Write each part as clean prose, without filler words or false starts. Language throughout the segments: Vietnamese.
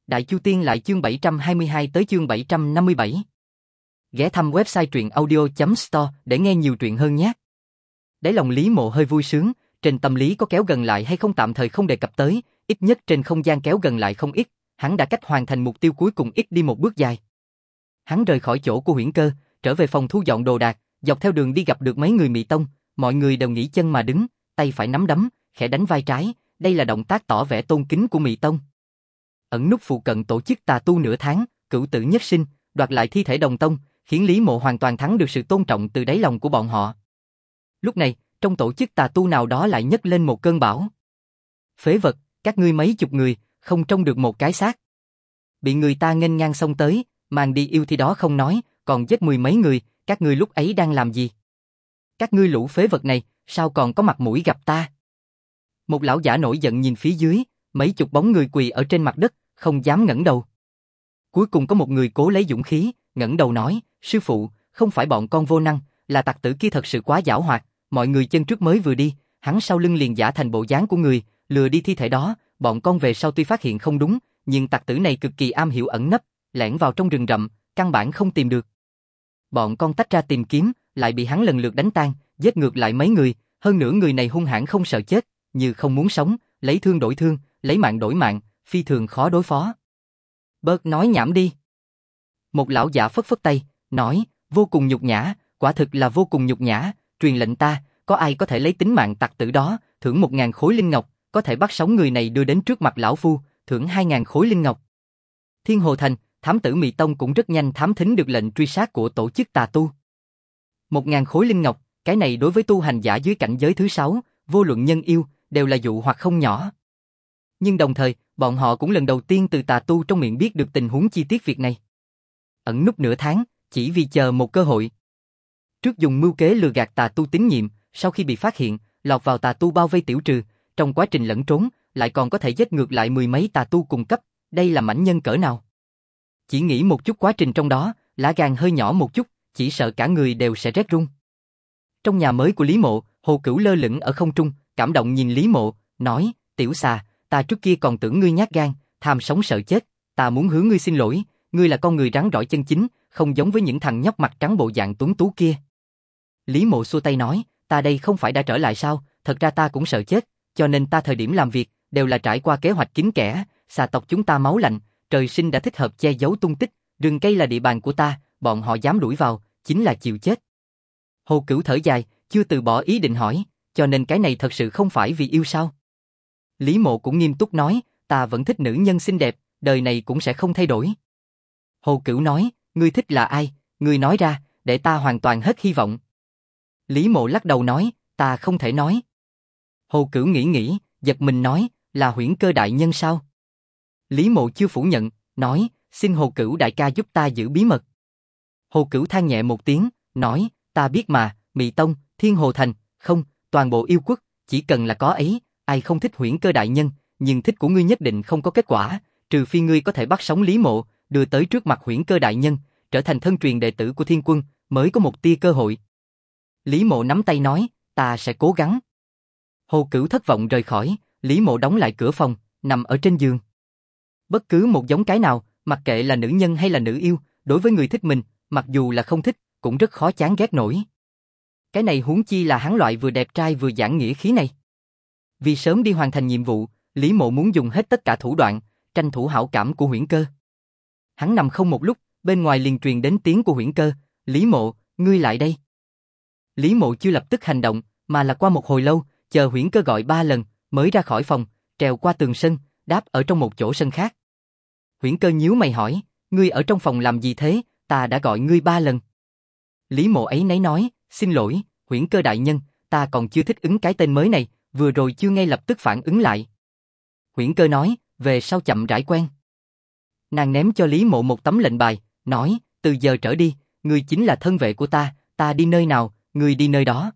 Đại Chu Tiên lại chương 722 tới chương 757. Ghé thăm website truyệnaudio.store để nghe nhiều truyện hơn nhé. Đáy lòng Lý Mộ hơi vui sướng, trên tâm lý có kéo gần lại hay không tạm thời không đề cập tới, ít nhất trên không gian kéo gần lại không ít, hắn đã cách hoàn thành mục tiêu cuối cùng ít đi một bước dài. Hắn rời khỏi chỗ của Huyễn Cơ, trở về phòng thu dọn đồ đạc, dọc theo đường đi gặp được mấy người Mị Tông, mọi người đều nghỉ chân mà đứng, tay phải nắm đấm, khẽ đánh vai trái, đây là động tác tỏ vẻ tôn kính của Mị Tông. Ẩn núp phụ cận tổ chức tà tu nửa tháng, cửu tử nhất sinh, đoạt lại thi thể đồng tông, khiến Lý Mộ hoàn toàn thắng được sự tôn trọng từ đáy lòng của bọn họ. Lúc này, trong tổ chức tà tu nào đó lại nhấc lên một cơn bão. Phế vật, các ngươi mấy chục người, không trông được một cái xác. Bị người ta nghênh ngang xông tới, mang đi yêu thi đó không nói, còn giết mười mấy người, các ngươi lúc ấy đang làm gì? Các ngươi lũ phế vật này, sao còn có mặt mũi gặp ta? Một lão giả nổi giận nhìn phía dưới, mấy chục bóng người quỳ ở trên mặt đất, không dám ngẩng đầu. Cuối cùng có một người cố lấy dũng khí, ngẩng đầu nói, sư phụ, không phải bọn con vô năng, là tặc tử kia thật sự quá giảo hoạt, mọi người chân trước mới vừa đi, hắn sau lưng liền giả thành bộ dáng của người, lừa đi thi thể đó, bọn con về sau tuy phát hiện không đúng, nhưng tặc tử này cực kỳ am hiểu ẩn nấp, lẻn vào trong rừng rậm, căn bản không tìm được. Bọn con tách ra tìm kiếm, lại bị hắn lần lượt đánh tan, giết ngược lại mấy người, hơn nữa người này hung hãn không sợ chết, như không muốn sống, lấy thương đổi thương, lấy mạng đổi mạng, phi thường khó đối phó. Bớt nói nhảm đi. Một lão giả phất phất tay, nói, vô cùng nhục nhã, quả thực là vô cùng nhục nhã, truyền lệnh ta, có ai có thể lấy tính mạng tặc tử đó, thưởng 1000 khối linh ngọc, có thể bắt sống người này đưa đến trước mặt lão phu, thưởng 2000 khối linh ngọc. Thiên Hồ Thành, thám tử Mị Tông cũng rất nhanh thám thính được lệnh truy sát của tổ chức tà tu. 1000 khối linh ngọc, cái này đối với tu hành giả dưới cảnh giới thứ 6, vô luận nhân yêu, đều là dụ hoặc không nhỏ. Nhưng đồng thời, bọn họ cũng lần đầu tiên từ tà tu trong miệng biết được tình huống chi tiết việc này. Ẩn núp nửa tháng, chỉ vì chờ một cơ hội. Trước dùng mưu kế lừa gạt tà tu tín nhiệm, sau khi bị phát hiện, lọt vào tà tu bao vây tiểu trừ, trong quá trình lẫn trốn, lại còn có thể giết ngược lại mười mấy tà tu cùng cấp, đây là mãnh nhân cỡ nào? Chỉ nghĩ một chút quá trình trong đó, lá gan hơi nhỏ một chút, chỉ sợ cả người đều sẽ rét run. Trong nhà mới của Lý Mộ, Hồ Cửu lơ lửng ở không trung, cảm động nhìn Lý Mộ, nói, tiểu xà, ta trước kia còn tưởng ngươi nhát gan, tham sống sợ chết, ta muốn hướng ngươi xin lỗi, ngươi là con người rắn rỏi chân chính, không giống với những thằng nhóc mặt trắng bộ dạng tuấn tú kia. Lý Mộ xua tay nói, ta đây không phải đã trở lại sao, thật ra ta cũng sợ chết, cho nên ta thời điểm làm việc, đều là trải qua kế hoạch kín kẽ, xà tộc chúng ta máu lạnh, trời sinh đã thích hợp che giấu tung tích, rừng cây là địa bàn của ta, bọn họ dám đuổi vào, chính là chịu chết. Hồ Cửu thở dài, chưa từ bỏ ý định hỏi, cho nên cái này thật sự không phải vì yêu sao? Lý Mộ cũng nghiêm túc nói, ta vẫn thích nữ nhân xinh đẹp, đời này cũng sẽ không thay đổi. Hồ Cửu nói, ngươi thích là ai, ngươi nói ra, để ta hoàn toàn hết hy vọng. Lý Mộ lắc đầu nói, ta không thể nói. Hồ Cửu nghĩ, giật mình nói, là Huyễn Cơ đại nhân sao? Lý Mộ chưa phủ nhận, nói, xin Hồ Cửu đại ca giúp ta giữ bí mật. Hồ Cửu than nhẹ một tiếng, nói, ta biết mà, Mị Tông, Thiên Hồ Thành, không, toàn bộ yêu quốc, chỉ cần là có ấy, ai không thích Huyễn Cơ đại nhân, nhưng thích của ngươi nhất định không có kết quả, trừ phi ngươi có thể bắt sống Lý Mộ, đưa tới trước mặt Huyễn Cơ đại nhân, trở thành thân truyền đệ tử của Thiên Quân, mới có một tia cơ hội. Lý Mộ nắm tay nói, ta sẽ cố gắng. Hồ Cửu thất vọng rời khỏi, Lý Mộ đóng lại cửa phòng, nằm ở trên giường. Bất cứ một giống cái nào, mặc kệ là nữ nhân hay là nữ yêu, đối với người thích mình, mặc dù là không thích, cũng rất khó chán ghét nổi. Cái này huống chi là hắn loại vừa đẹp trai vừa giảng nghĩa khí này. Vì sớm đi hoàn thành nhiệm vụ, Lý Mộ muốn dùng hết tất cả thủ đoạn, tranh thủ hảo cảm của Huyễn Cơ. Hắn nằm không một lúc, bên ngoài liền truyền đến tiếng của Huyễn Cơ, Lý Mộ, ngươi lại đây. Lý Mộ chưa lập tức hành động, mà là qua một hồi lâu, chờ Huyễn Cơ gọi 3 lần, mới ra khỏi phòng, trèo qua tường sân, đáp ở trong một chỗ sân khác. Huyễn Cơ nhíu mày hỏi, ngươi ở trong phòng làm gì thế, ta đã gọi ngươi 3 lần. Lý Mộ ấy nấy nói, xin lỗi, Huyễn Cơ đại nhân, ta còn chưa thích ứng cái tên mới này, vừa rồi chưa ngay lập tức phản ứng lại. Huyễn Cơ nói, về sau chậm rãi quen. Nàng ném cho Lý Mộ một tấm lệnh bài, nói, từ giờ trở đi, ngươi chính là thân vệ của ta đi nơi nào, ngươi đi nơi đó.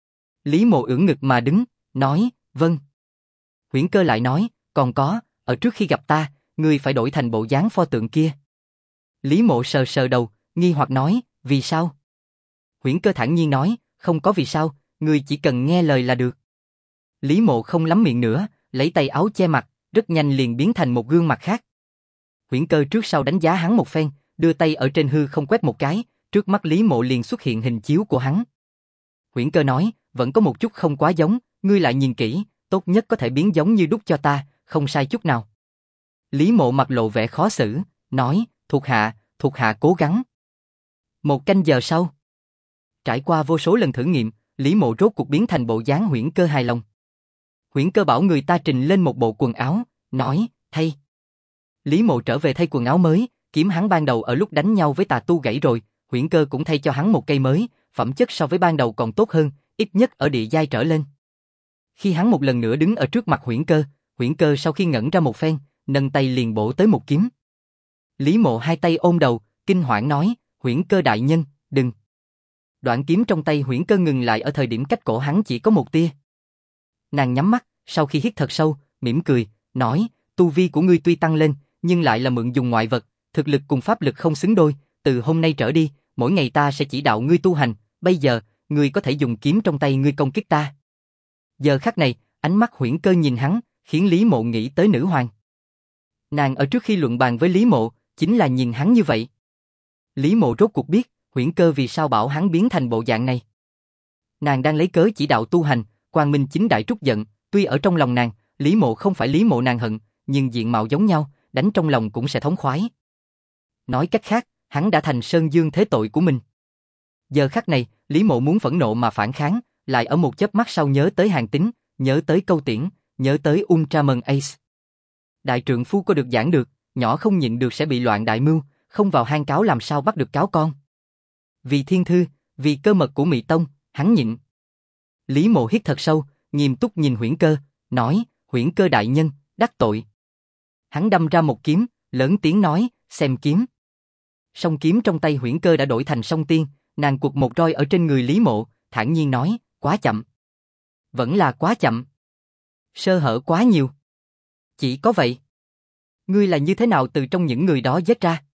Lý Mộ ưỡn ngực mà đứng, nói, vâng. Huyễn Cơ lại nói, còn có, ở trước khi gặp ta, ngươi phải đổi thành bộ dáng pho tượng kia. Lý Mộ sờ sờ đầu, nghi hoặc nói, vì sao? Huyễn Cơ thản nhiên nói, không có vì sao, ngươi chỉ cần nghe lời là được. Lý Mộ không lắm miệng nữa, lấy tay áo che mặt, rất nhanh liền biến thành một gương mặt khác. Huyễn Cơ trước sau đánh giá hắn một phen, đưa tay ở trên hư không quét một cái, trước mắt Lý Mộ liền xuất hiện hình chiếu của hắn. Huyễn Cơ nói, vẫn có một chút không quá giống, ngươi lại nhìn kỹ, tốt nhất có thể biến giống như đúc cho ta, không sai chút nào. Lý Mộ mặt lộ vẻ khó xử, nói, thuộc hạ cố gắng. 1 canh giờ sau, trải qua vô số lần thử nghiệm, Lý Mộ rốt cuộc biến thành bộ dáng Huyễn Cơ hài lòng. Huyễn Cơ bảo người ta trình lên một bộ quần áo, nói, thay. Lý Mộ trở về thay quần áo mới, kiếm hắn ban đầu ở lúc đánh nhau với tà tu gãy rồi, Huyễn Cơ cũng thay cho hắn một cây mới, phẩm chất so với ban đầu còn tốt hơn, ít nhất ở địa giai trở lên. Khi hắn một lần nữa đứng ở trước mặt Huyễn Cơ sau khi ngẩn ra một phen, nâng tay liền bổ tới một kiếm. Lý Mộ hai tay ôm đầu, kinh hoảng nói, Huyễn Cơ đại nhân, đừng. Đoạn kiếm trong tay Huyễn Cơ ngừng lại ở thời điểm cách cổ hắn chỉ có một tia. Nàng nhắm mắt, sau khi hít thật sâu, mỉm cười, nói, tu vi của ngươi tuy tăng lên, nhưng lại là mượn dùng ngoại vật, thực lực cùng pháp lực không xứng đôi, từ hôm nay trở đi, mỗi ngày ta sẽ chỉ đạo ngươi tu hành, bây giờ, ngươi có thể dùng kiếm trong tay ngươi công kích ta. Giờ khắc này, ánh mắt Huyễn Cơ nhìn hắn, khiến Lý Mộ nghĩ tới nữ hoàng. Nàng ở trước khi luận bàn với Lý Mộ, chính là nhìn hắn như vậy. Lý Mộ rốt cuộc biết, Huyễn Cơ vì sao bảo hắn biến thành bộ dạng này. Nàng đang lấy cớ chỉ đạo tu hành, quang minh chính đại trút giận, tuy ở trong lòng nàng, Lý Mộ không phải Lý Mộ nàng hận, nhưng diện mạo giống nhau, đánh trong lòng cũng sẽ thống khoái. Nói cách khác, hắn đã thành sơn dương thế tội của mình. Giờ khắc này, Lý Mộ muốn phẫn nộ mà phản kháng, lại ở một chớp mắt sau nhớ tới Hàn Tín, nhớ tới Câu Tiễn, nhớ tới Ultraman Ace. Đại trượng phu có được giảng được, nhỏ không nhịn được sẽ bị loạn đại mưu, không vào hang cáo làm sao bắt được cáo con. Vì thiên thư, vì cơ mật của Mị Tông, hắn nhịn. Lý Mộ hít thật sâu, nghiêm túc nhìn Huyễn Cơ, nói, Huyễn Cơ đại nhân, đắc tội. Hắn đâm ra một kiếm, lớn tiếng nói, xem kiếm. Song kiếm trong tay Huyễn Cơ đã đổi thành song tiên, nàng quật một roi ở trên người Lý Mộ, thản nhiên nói, quá chậm. Vẫn là quá chậm. Sơ hở quá nhiều. Chỉ có vậy. Ngươi là như thế nào từ trong những người đó giết ra?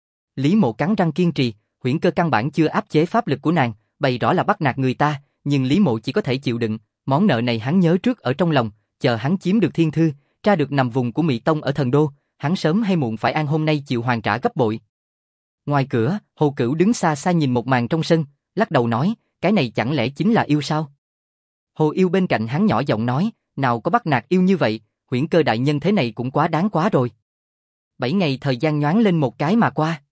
Lý Mộ cắn răng kiên trì, Huyễn Cơ căn bản chưa áp chế pháp lực của nàng, bày rõ là bắt nạt người ta, nhưng Lý Mộ chỉ có thể chịu đựng, món nợ này hắn nhớ trước ở trong lòng, chờ hắn chiếm được thiên thư, tra được nằm vùng của Mị Tông ở Thần Đô, hắn sớm hay muộn phải ăn hôm nay chịu hoàn trả gấp bội. Ngoài cửa, Hồ Cửu đứng xa xa nhìn một màn trong sân, lắc đầu nói, cái này chẳng lẽ chính là yêu sao? Hồ Yêu bên cạnh hắn nhỏ giọng nói, nào có bắt nạt yêu như vậy, Huyễn Cơ đại nhân thế này cũng quá đáng quá rồi. 7 ngày thời gian nhoáng lên một cái mà qua.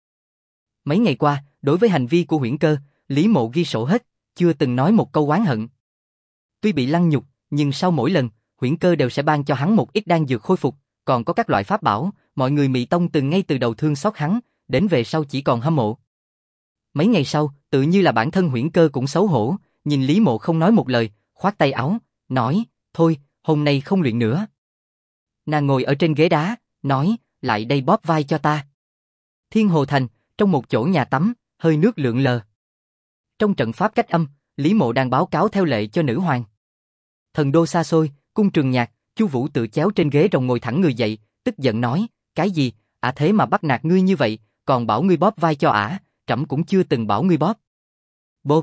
Mấy ngày qua, đối với hành vi của Huyễn Cơ, Lý Mộ ghi sổ hết, chưa từng nói một câu oán hận. Tuy bị lăng nhục, nhưng sau mỗi lần, Huyễn Cơ đều sẽ ban cho hắn một ít đan dược khôi phục, còn có các loại pháp bảo, mọi người Mị Tông ngay từ đầu thương xót hắn, đến về sau chỉ còn hâm mộ. Mấy ngày sau, tự như là bản thân Huyễn Cơ cũng xấu hổ, nhìn Lý Mộ không nói một lời, khoát tay áo, nói, thôi, hôm nay không luyện nữa. Nàng ngồi ở trên ghế đá, nói, lại đây bóp vai cho ta. Thiên Hồ Thành, trong một chỗ nhà tắm, hơi nước lượn lờ. Trong trận pháp cách âm, Lý Mộ đang báo cáo theo lệ cho nữ hoàng. Thần đô xa xôi, cung Trường Nhạc, Chu Vũ tự chéo trên ghế rồng ngồi thẳng người dậy, tức giận nói, cái gì, thế mà bắt nạt ngươi như vậy, còn bảo ngươi bóp vai cho trẫm cũng chưa từng bảo ngươi bóp. Bốp.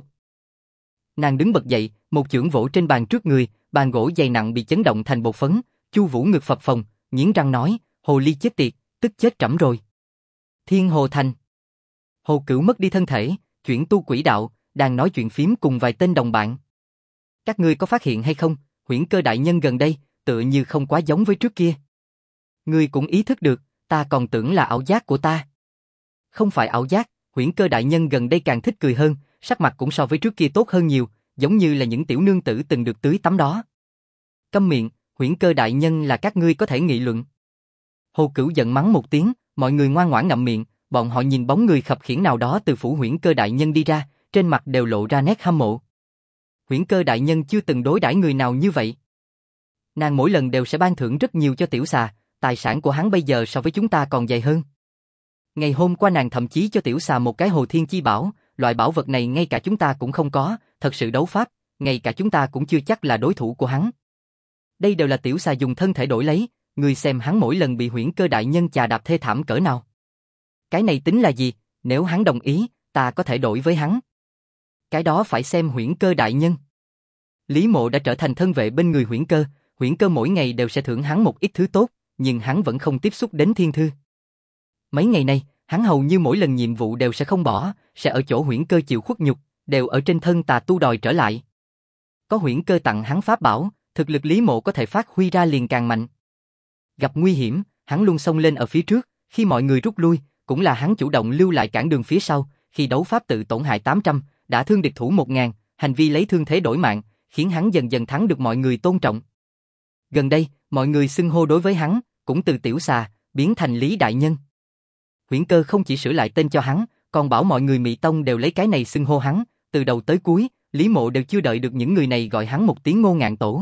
Nàng đứng bật dậy, một chưởng vỗ trên bàn trước người, bàn gỗ dày nặng bị chấn động thành bột phấn, Chu Vũ ngực phập phồng, nghiến răng nói, hồ ly chết tiệt, tức chết trẫm rồi. Thiên Hồ Thành. Hồ Cửu mất đi thân thể, chuyển tu quỷ đạo, đang nói chuyện phím cùng vài tên đồng bạn. Các ngươi có phát hiện hay không, Huyễn Cơ đại nhân gần đây, tựa như không quá giống với trước kia. Ngươi cũng ý thức được, ta còn tưởng là ảo giác của ta. Không phải ảo giác, Huyễn Cơ đại nhân gần đây càng thích cười hơn, sắc mặt cũng so với trước kia tốt hơn nhiều, giống như là những tiểu nương tử từng được tưới tắm đó. Câm miệng, Huyễn Cơ đại nhân là các ngươi có thể nghị luận. Hồ Cửu giận mắng một tiếng, mọi người ngoan ngoãn ngậm miệng, bọn họ nhìn bóng người khập khiễng nào đó từ phủ Huyễn Cơ đại nhân đi ra, trên mặt đều lộ ra nét hâm mộ. Huyễn Cơ đại nhân chưa từng đối đãi người nào như vậy. Nàng mỗi lần đều sẽ ban thưởng rất nhiều cho tiểu xà, tài sản của hắn bây giờ so với chúng ta còn dày hơn. Ngày hôm qua nàng thậm chí cho tiểu xà một cái Hồ Thiên Chi Bảo, loại bảo vật này ngay cả chúng ta cũng không có, thật sự đấu pháp, ngay cả chúng ta cũng chưa chắc là đối thủ của hắn. Đây đều là tiểu xà dùng thân thể đổi lấy, người xem hắn mỗi lần bị Huyễn Cơ đại nhân chà đạp thê thảm cỡ nào. Cái này tính là gì, nếu hắn đồng ý, ta có thể đổi với hắn. Cái đó phải xem Huyễn Cơ đại nhân. Lý Mộ đã trở thành thân vệ bên người Huyễn Cơ mỗi ngày đều sẽ thưởng hắn một ít thứ tốt, nhưng hắn vẫn không tiếp xúc đến thiên thư. Mấy ngày nay, hắn hầu như mỗi lần nhiệm vụ đều sẽ không bỏ, sẽ ở chỗ Huyễn Cơ chịu khuất nhục, đều ở trên thân tà tu đòi trở lại. Có Huyễn Cơ tặng hắn pháp bảo, thực lực Lý Mộ có thể phát huy ra liền càng mạnh. Gặp nguy hiểm, hắn luôn xông lên ở phía trước, khi mọi người rút lui, cũng là hắn chủ động lưu lại cản đường phía sau, khi đấu pháp tự tổn hại 800, đã thương địch thủ 1000, hành vi lấy thương thế đổi mạng, khiến hắn dần dần thắng được mọi người tôn trọng. Gần đây, mọi người xưng hô đối với hắn, cũng từ tiểu xà, biến thành Lý Đại Nhân. Huyễn Cơ không chỉ sửa lại tên cho hắn, còn bảo mọi người Mị Tông đều lấy cái này xưng hô hắn, từ đầu tới cuối, Lý Mộ đều chưa đợi được những người này gọi hắn một tiếng Ngô Ngạn Tổ.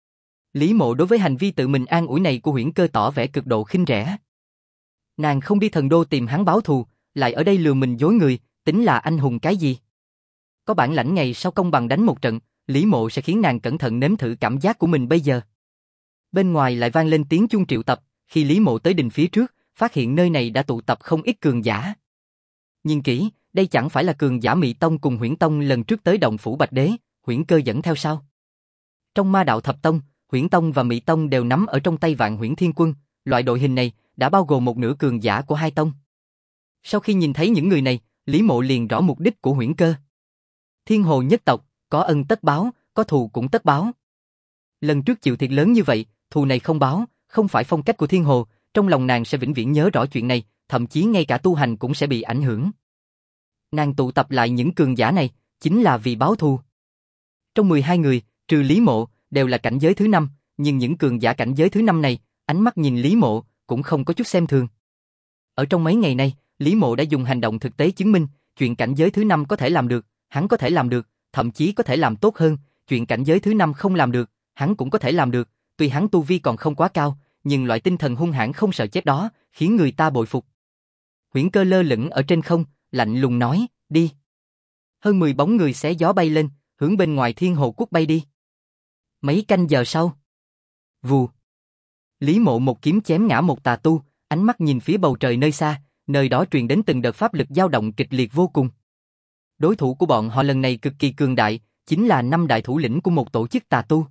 Lý Mộ đối với hành vi tự mình an ủi này của Huyễn Cơ tỏ vẻ cực độ khinh rẻ. Nàng không đi thần đô tìm hắn báo thù, lại ở đây lừa mình dối người, tính là anh hùng cái gì? Có bản lãnh ngày sau công bằng đánh một trận, Lý Mộ sẽ khiến nàng cẩn thận nếm thử cảm giác của mình bây giờ. Bên ngoài lại vang lên tiếng chuông triệu tập, khi Lý Mộ tới đình phía trước, phát hiện nơi này đã tụ tập không ít cường giả. Nhìn kỹ, đây chẳng phải là cường giả Mị Tông cùng Huyễn Tông lần trước tới động phủ Bạch Đế, Huyễn Cơ dẫn theo sao? Trong Ma Đạo Thập Tông, Huyễn Tông và Mị Tông đều nắm ở trong tay Vạn Huyễn Thiên Quân, loại đội hình này đã bao gồm một nửa cường giả của hai tông. Sau khi nhìn thấy những người này, Lý Mộ liền rõ mục đích của Huyễn Cơ. Thiên Hồ nhất tộc, có ân tất báo, có thù cũng tất báo. Lần trước chịu thiệt lớn như vậy, thù này không báo, không phải phong cách của Thiên Hồ, trong lòng nàng sẽ vĩnh viễn nhớ rõ chuyện này, thậm chí ngay cả tu hành cũng sẽ bị ảnh hưởng. Nàng tụ tập lại những cường giả này, chính là vì báo thù. Trong 12 người, trừ Lý Mộ, đều là cảnh giới thứ 5, nhưng những cường giả cảnh giới thứ 5 này, ánh mắt nhìn Lý Mộ, cũng không có chút xem thường. Ở trong mấy ngày nay, Lý Mộ đã dùng hành động thực tế chứng minh, chuyện cảnh giới thứ 5 có thể làm được, hắn có thể làm được, thậm chí có thể làm tốt hơn, chuyện cảnh giới thứ 5 không làm được, hắn cũng có thể làm được, tuy hắn tu vi còn không quá cao, nhưng loại tinh thần hung hãn không sợ chết đó, khiến người ta bội phục. Huyễn Cơ lơ lửng ở trên không, lạnh lùng nói, đi. Hơn 10 bóng người xé gió bay lên, hướng bên ngoài Thiên Hồ Quốc bay đi. Mấy canh giờ sau, vù. Lý Mộ một kiếm chém ngã một tà tu, ánh mắt nhìn phía bầu trời nơi xa, nơi đó truyền đến từng đợt pháp lực dao động kịch liệt vô cùng. Đối thủ của bọn họ lần này cực kỳ cường đại, chính là 5 đại thủ lĩnh của một tổ chức tà tu.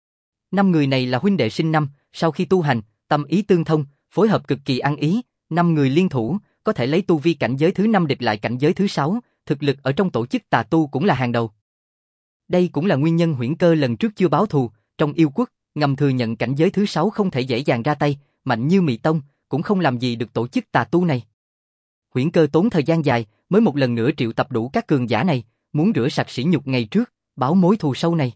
5 người này là huynh đệ sinh năm, sau khi tu hành, tâm ý tương thông, phối hợp cực kỳ ăn ý, 5 người liên thủ, có thể lấy tu vi cảnh giới thứ 5 địch lại cảnh giới thứ 6, thực lực ở trong tổ chức tà tu cũng là hàng đầu. Đây cũng là nguyên nhân Huyễn Cơ lần trước chưa báo thù, trong yêu quốc, ngầm thừa nhận cảnh giới thứ 6 không thể dễ dàng ra tay, mạnh như Mị Tông, cũng không làm gì được tổ chức tà tu này. Huyễn Cơ tốn thời gian dài, mới một lần nữa triệu tập đủ các cường giả này, muốn rửa sạch sỉ nhục ngày trước, báo mối thù sâu này.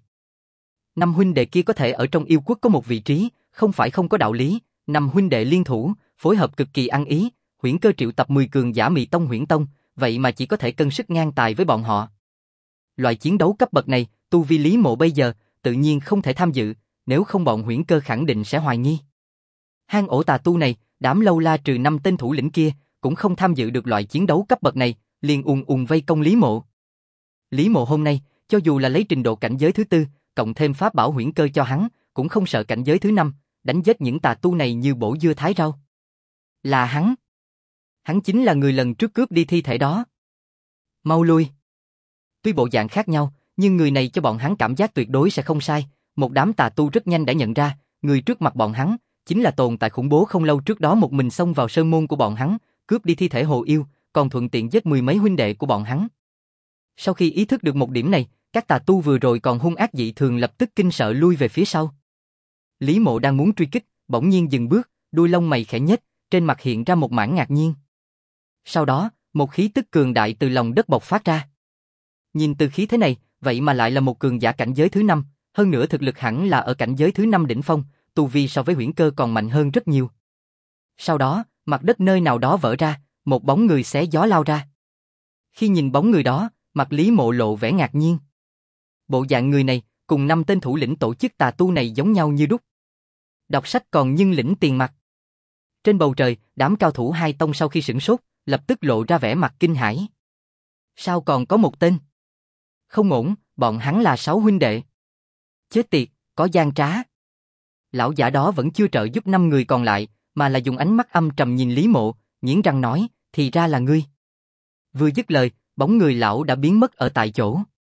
5 huynh đệ kia có thể ở trong yêu quốc có một vị trí, không phải không có đạo lý, 5 huynh đệ liên thủ, phối hợp cực kỳ ăn ý, Huyễn Cơ triệu tập 10 cường giả Mị Tông Huyễn Tông, vậy mà chỉ có thể cân sức ngang tài với bọn họ. Loại chiến đấu cấp bậc này, tu vi Lý Mộ bây giờ, tự nhiên không thể tham dự, nếu không bọn Huyễn Cơ khẳng định sẽ hoài nghi. Hang ổ tà tu này, đám lâu la trừ 5 tên thủ lĩnh kia, cũng không tham dự được loại chiến đấu cấp bậc này, liền vây công Lý Mộ. Lý Mộ hôm nay, cho dù là lấy trình độ cảnh giới thứ 4, cộng thêm pháp bảo Huyễn Cơ cho hắn, cũng không sợ cảnh giới thứ 5, đánh giết những tà tu này như bổ dưa thái rau. Là hắn. Hắn chính là người lần trước cướp đi thi thể đó. Mau lui. Tuy bộ dạng khác nhau, nhưng người này cho bọn hắn cảm giác tuyệt đối sẽ không sai, một đám tà tu rất nhanh đã nhận ra, người trước mặt bọn hắn, chính là tồn tại khủng bố không lâu trước đó một mình xông vào sơn môn của bọn hắn, cướp đi thi thể Hồ Yêu, còn thuận tiện giết 10 mấy huynh đệ của bọn hắn. Sau khi ý thức được một điểm này, các tà tu vừa rồi còn hung ác dị thường lập tức kinh sợ lui về phía sau. Lý Mộ đang muốn truy kích, bỗng nhiên dừng bước, đuôi lông mày khẽ nhếch, trên mặt hiện ra một mảng ngạc nhiên. Sau đó, một khí tức cường đại từ lòng đất bộc phát ra. Nhìn từ khí thế này, vậy mà lại là một cường giả cảnh giới thứ 5, hơn nữa thực lực hẳn là ở cảnh giới thứ 5 đỉnh phong, tu vi so với Huyễn Cơ còn mạnh hơn rất nhiều. Sau đó, mặt đất nơi nào đó vỡ ra, một bóng người xé gió lao ra. Khi nhìn bóng người đó, mặt Lý Mộ lộ vẻ ngạc nhiên. Bộ dạng người này, cùng 5 tên thủ lĩnh tổ chức tà tu này giống nhau như đúc. Đọc sách còn nhưng lĩnh tiền mặt. Trên bầu trời, đám cao thủ hai tông sau khi sửng sốt, lập tức lộ ra vẻ mặt kinh hãi. Sao còn có một tên? Không ổn, bọn hắn là 6 huynh đệ. Chết tiệt, có gian trá. Lão giả đó vẫn chưa trợ giúp 5 người còn lại, mà là dùng ánh mắt âm trầm nhìn Lý Mộ, nghiến răng nói, thì ra là ngươi. Vừa dứt lời, bóng người lão đã biến mất ở tại chỗ.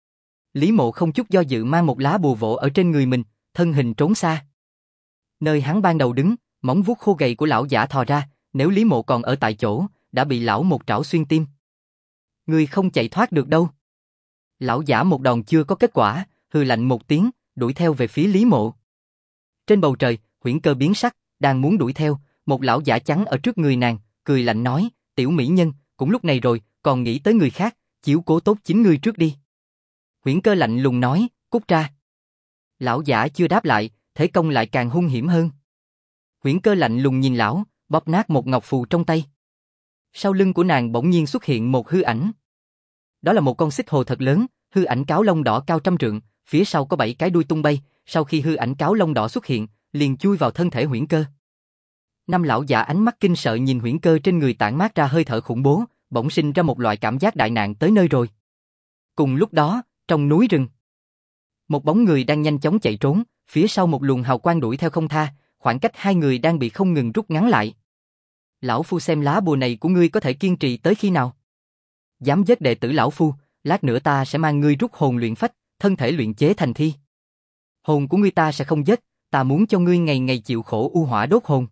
Lý Mộ không chút do dự mang một lá bùa vỗ ở trên người mình, thân hình trốn xa. Nơi hắn ban đầu đứng, móng vuốt khô gầy của lão giả thò ra, nếu Lý Mộ còn ở tại chỗ, đã bị lão một trảo xuyên tim. Ngươi không chạy thoát được đâu. Lão giả một đòn chưa có kết quả, hừ lạnh một tiếng, đuổi theo về phía Lý Mộ. Trên bầu trời, Huyễn Cơ biến sắc, đang muốn đuổi theo, một lão giả trắng ở trước người nàng, cười lạnh nói, tiểu mỹ nhân, cũng lúc này rồi, còn nghĩ tới người khác, chiếu cố tốt chính ngươi trước đi. Huyễn Cơ lạnh lùng nói, cút ra. Lão giả chưa đáp lại, thế công lại càng hung hiểm hơn. Huyễn Cơ lạnh lùng nhìn lão, bóp nát một ngọc phù trong tay. Sau lưng của nàng bỗng nhiên xuất hiện một hư ảnh. Đó là một con xích hồ thật lớn, hư ảnh cáo lông đỏ cao trăm trượng, phía sau có 7 cái đuôi tung bay, sau khi hư ảnh cáo lông đỏ xuất hiện, liền chui vào thân thể Huyễn Cơ. Năm lão giả ánh mắt kinh sợ nhìn Huyễn Cơ trên người tản mát ra hơi thở khủng bố, bỗng sinh ra một loại cảm giác đại nạn tới nơi rồi. Cùng lúc đó, trong núi rừng, một bóng người đang nhanh chóng chạy trốn, phía sau một luồng hào quang đuổi theo không tha, khoảng cách hai người đang bị không ngừng rút ngắn lại. Lão phu xem lá bùa này của ngươi có thể kiên trì tới khi nào? Dám giết đệ tử lão phu, lát nữa ta sẽ mang ngươi rút hồn luyện phách, thân thể luyện chế thành thi. Hồn của ngươi ta sẽ không giết, ta muốn cho ngươi ngày ngày chịu khổ u hỏa đốt hồn.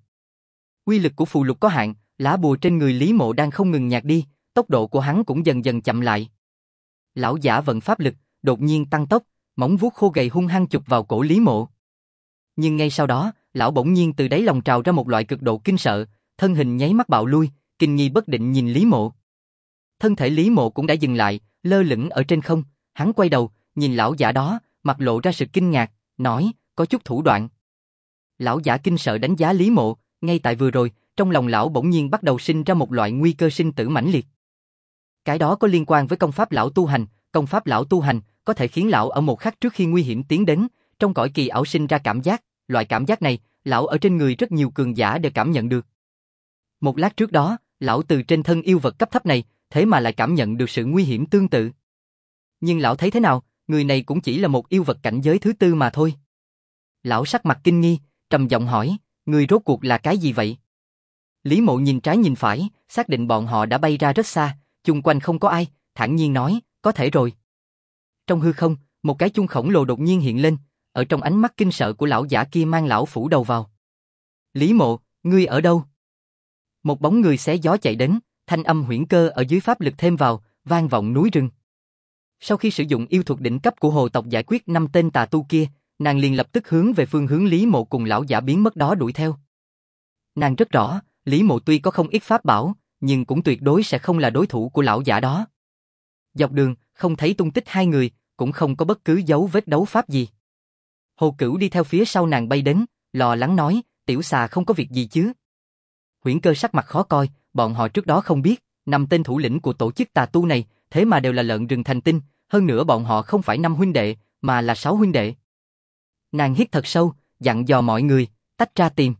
Uy lực của phù lục có hạn, lá bùa trên người Lý Mộ đang không ngừng nhạt đi, tốc độ của hắn cũng dần dần chậm lại. Lão giả vận pháp lực, đột nhiên tăng tốc, móng vuốt khô gầy hung hăng chụp vào cổ Lý Mộ. Nhưng ngay sau đó, lão bỗng nhiên từ đáy lòng trào ra một loại cực độ kinh sợ, thân hình nháy mắt bạo lui, kinh nghi bất định nhìn Lý Mộ. Thân thể Lý Mộ cũng đã dừng lại, lơ lửng ở trên không, hắn quay đầu, nhìn lão giả đó, mặt lộ ra sự kinh ngạc, nói, có chút thủ đoạn. Lão giả kinh sợ đánh giá Lý Mộ, ngay tại vừa rồi, trong lòng lão bỗng nhiên bắt đầu sinh ra một loại nguy cơ sinh tử mãnh liệt. Cái đó có liên quan với công pháp lão tu hành, công pháp lão tu hành có thể khiến lão ở một khắc trước khi nguy hiểm tiến đến, trong cõi kỳ ảo sinh ra cảm giác, loại cảm giác này, lão ở trên người rất nhiều cường giả đều cảm nhận được. Một lát trước đó, lão từ trên thân yêu vật cấp thấp này, thế mà lại cảm nhận được sự nguy hiểm tương tự. Nhưng lão thấy thế nào, người này cũng chỉ là một yêu vật cảnh giới thứ tư mà thôi. Lão sắc mặt kinh nghi, trầm giọng hỏi, người rốt cuộc là cái gì vậy? Lý Mộ nhìn trái nhìn phải, xác định bọn họ đã bay ra rất xa, chung quanh không có ai, thản nhiên nói, có thể rồi. Trong hư không, một cái chuông khổng lồ đột nhiên hiện lên, ở trong ánh mắt kinh sợ của lão giả kia mang lão phủ đầu vào. Lý Mộ, ngươi ở đâu? Một bóng người xé gió chạy đến, thanh âm Huyễn Cơ ở dưới pháp lực thêm vào, vang vọng núi rừng. Sau khi sử dụng yêu thuật đỉnh cấp của hồ tộc giải quyết 5 tên tà tu kia, nàng liền lập tức hướng về phương hướng Lý Mộ cùng lão giả biến mất đó đuổi theo. Nàng rất rõ, Lý Mộ tuy có không ít pháp bảo, nhưng cũng tuyệt đối sẽ không là đối thủ của lão giả đó. Dọc đường, không thấy tung tích hai người, cũng không có bất cứ dấu vết đấu pháp gì. Hồ Cửu đi theo phía sau nàng bay đến, lo lắng nói, tiểu xà không có việc gì chứ? Huyễn Cơ sắc mặt khó coi, bọn họ trước đó không biết, 5 tên thủ lĩnh của tổ chức tà tu này, thế mà đều là lợn rừng thành tinh, hơn nữa bọn họ không phải 5 huynh đệ, mà là 6 huynh đệ. Nàng hít thật sâu, dặn dò mọi người, tách ra tìm.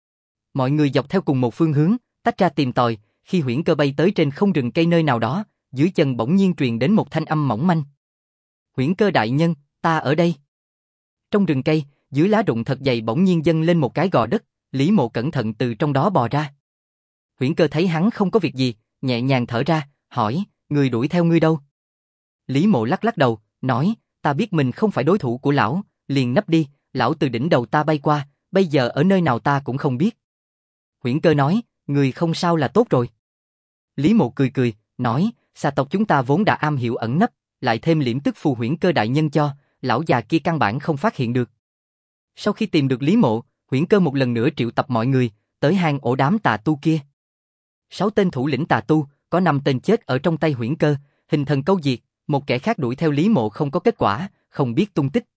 Mọi người dọc theo cùng một phương hướng, tách ra tìm tòi, khi Huyễn Cơ bay tới trên không rừng cây nơi nào đó, dưới chân bỗng nhiên truyền đến một thanh âm mỏng manh. Huyễn Cơ đại nhân, ta ở đây. Trong rừng cây, dưới lá rụng thật dày bỗng nhiên dâng lên một cái gò đất, Lý Mộ cẩn thận từ trong đó bò ra. Huyễn Cơ thấy hắn không có việc gì, nhẹ nhàng thở ra, hỏi, người đuổi theo ngươi đâu? Lý Mộ lắc lắc đầu, nói, ta biết mình không phải đối thủ của lão, liền nấp đi, lão từ đỉnh đầu ta bay qua, bây giờ ở nơi nào ta cũng không biết. Huyễn Cơ nói, người không sao là tốt rồi. Lý Mộ cười cười, nói, xà tộc chúng ta vốn đã am hiểu ẩn nấp, lại thêm liễm tức phù Huyễn Cơ đại nhân cho, lão già kia căn bản không phát hiện được. Sau khi tìm được Lý Mộ, Huyễn Cơ một lần nữa triệu tập mọi người, tới hang ổ đám tà tu kia. 6 tên thủ lĩnh tà tu, có 5 tên chết ở trong tay Huyễn Cơ, hình thần câu diệt, một kẻ khác đuổi theo Lý Mộ không có kết quả, không biết tung tích.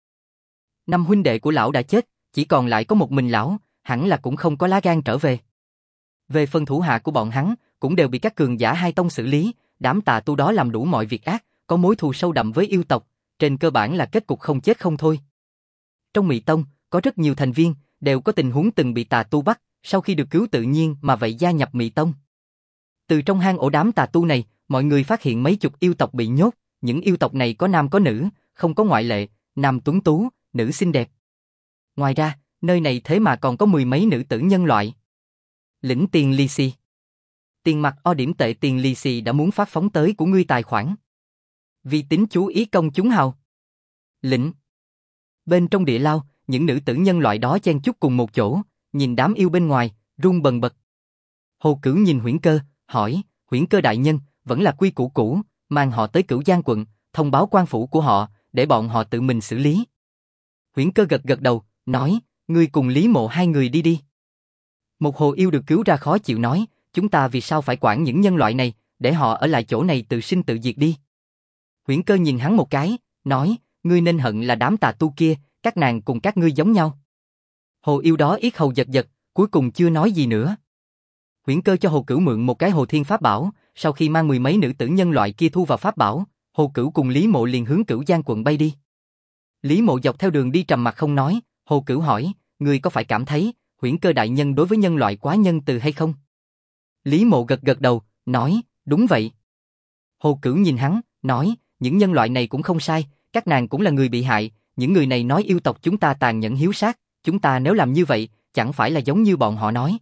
5 huynh đệ của lão đã chết, chỉ còn lại có một mình lão, hẳn là cũng không có lá gan trở về. Về phần thủ hạ của bọn hắn, cũng đều bị các cường giả hai tông xử lý, đám tà tu đó làm đủ mọi việc ác, có mối thù sâu đậm với yêu tộc, trên cơ bản là kết cục không chết không thôi. Trong Mị Tông, có rất nhiều thành viên, đều có tình huống từng bị tà tu bắt, sau khi được cứu tự nhiên mà vậy gia nhập Mị Tông. Từ trong hang ổ đám tà tu này, mọi người phát hiện mấy chục yêu tộc bị nhốt, những yêu tộc này có nam có nữ, không có ngoại lệ, nam tuấn tú, nữ xinh đẹp. Ngoài ra, nơi này thế mà còn có 10 mấy nữ tử nhân loại. Lĩnh tiền lì xì. Tiền mặt o điểm tệ tiền lì xì đã muốn phát phóng tới của ngươi tài khoản. Vì tính chú ý công chúng hào. Lĩnh. Bên trong địa lao, những nữ tử nhân loại đó chen chúc cùng một chỗ, nhìn đám yêu bên ngoài, run bần bật. Hồ Cửu nhìn Huyễn Cơ, hỏi, Huyễn Cơ đại nhân, vẫn là quy củ cũ, mang họ tới Cửu Giang quận, thông báo quan phủ của họ, để bọn họ tự mình xử lý. Huyễn Cơ gật gật đầu, nói, ngươi cùng Lý Mộ hai người đi đi. Một hồ yêu được cứu ra khó chịu nói, chúng ta vì sao phải quản những nhân loại này, để họ ở lại chỗ này tự sinh tự diệt đi. Huyễn Cơ nhìn hắn một cái, nói, ngươi nên hận là đám tà tu kia, các nàng cùng các ngươi giống nhau. Hồ yêu đó yết hầu giật giật, cuối cùng chưa nói gì nữa. Huyễn Cơ cho Hồ Cửu mượn một cái Hồ Thiên pháp bảo, sau khi mang mười mấy nữ tử nhân loại kia thu vào pháp bảo, Hồ Cửu cùng Lý Mộ liền hướng Cửu Giang quận bay đi. Lý Mộ dọc theo đường đi trầm mặt không nói, Hồ Cửu hỏi, ngươi có phải cảm thấy Huyễn Cơ đại nhân đối với nhân loại quá nhân từ hay không? Lý Mộ gật gật đầu, nói, đúng vậy. Hồ Cửu nhìn hắn, nói, những nhân loại này cũng không sai, các nàng cũng là người bị hại, những người này nói yêu tộc chúng ta tàn nhẫn hiếu sát, chúng ta nếu làm như vậy, chẳng phải là giống như bọn họ nói.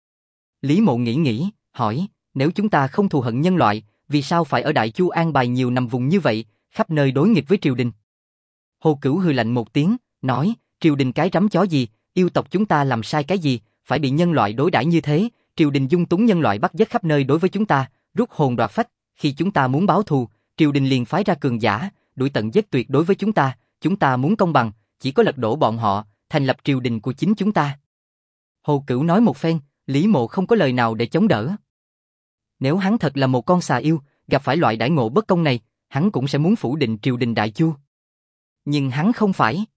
Lý Mộ nghĩ, hỏi, nếu chúng ta không thù hận nhân loại, vì sao phải ở Đại Chu an bài nhiều nằm vùng như vậy, khắp nơi đối nghịch với triều đình? Hồ Cửu hừ lạnh một tiếng, nói, triều đình cái rắm chó gì, yêu tộc chúng ta làm sai cái gì, phải bị nhân loại đối đãi như thế, triều đình dung túng nhân loại bắt giết khắp nơi đối với chúng ta, rút hồn đoạt phách, khi chúng ta muốn báo thù, triều đình liền phái ra cường giả, đuổi tận giết tuyệt đối với chúng ta muốn công bằng, chỉ có lật đổ bọn họ, thành lập triều đình của chính chúng ta. Hồ Cửu nói một phen, Lý Mộ không có lời nào để chống đỡ. Nếu hắn thật là một con xà yêu, gặp phải loại đãi ngộ bất công này, hắn cũng sẽ muốn phủ định triều đình Đại Chu. Nhưng hắn không phải.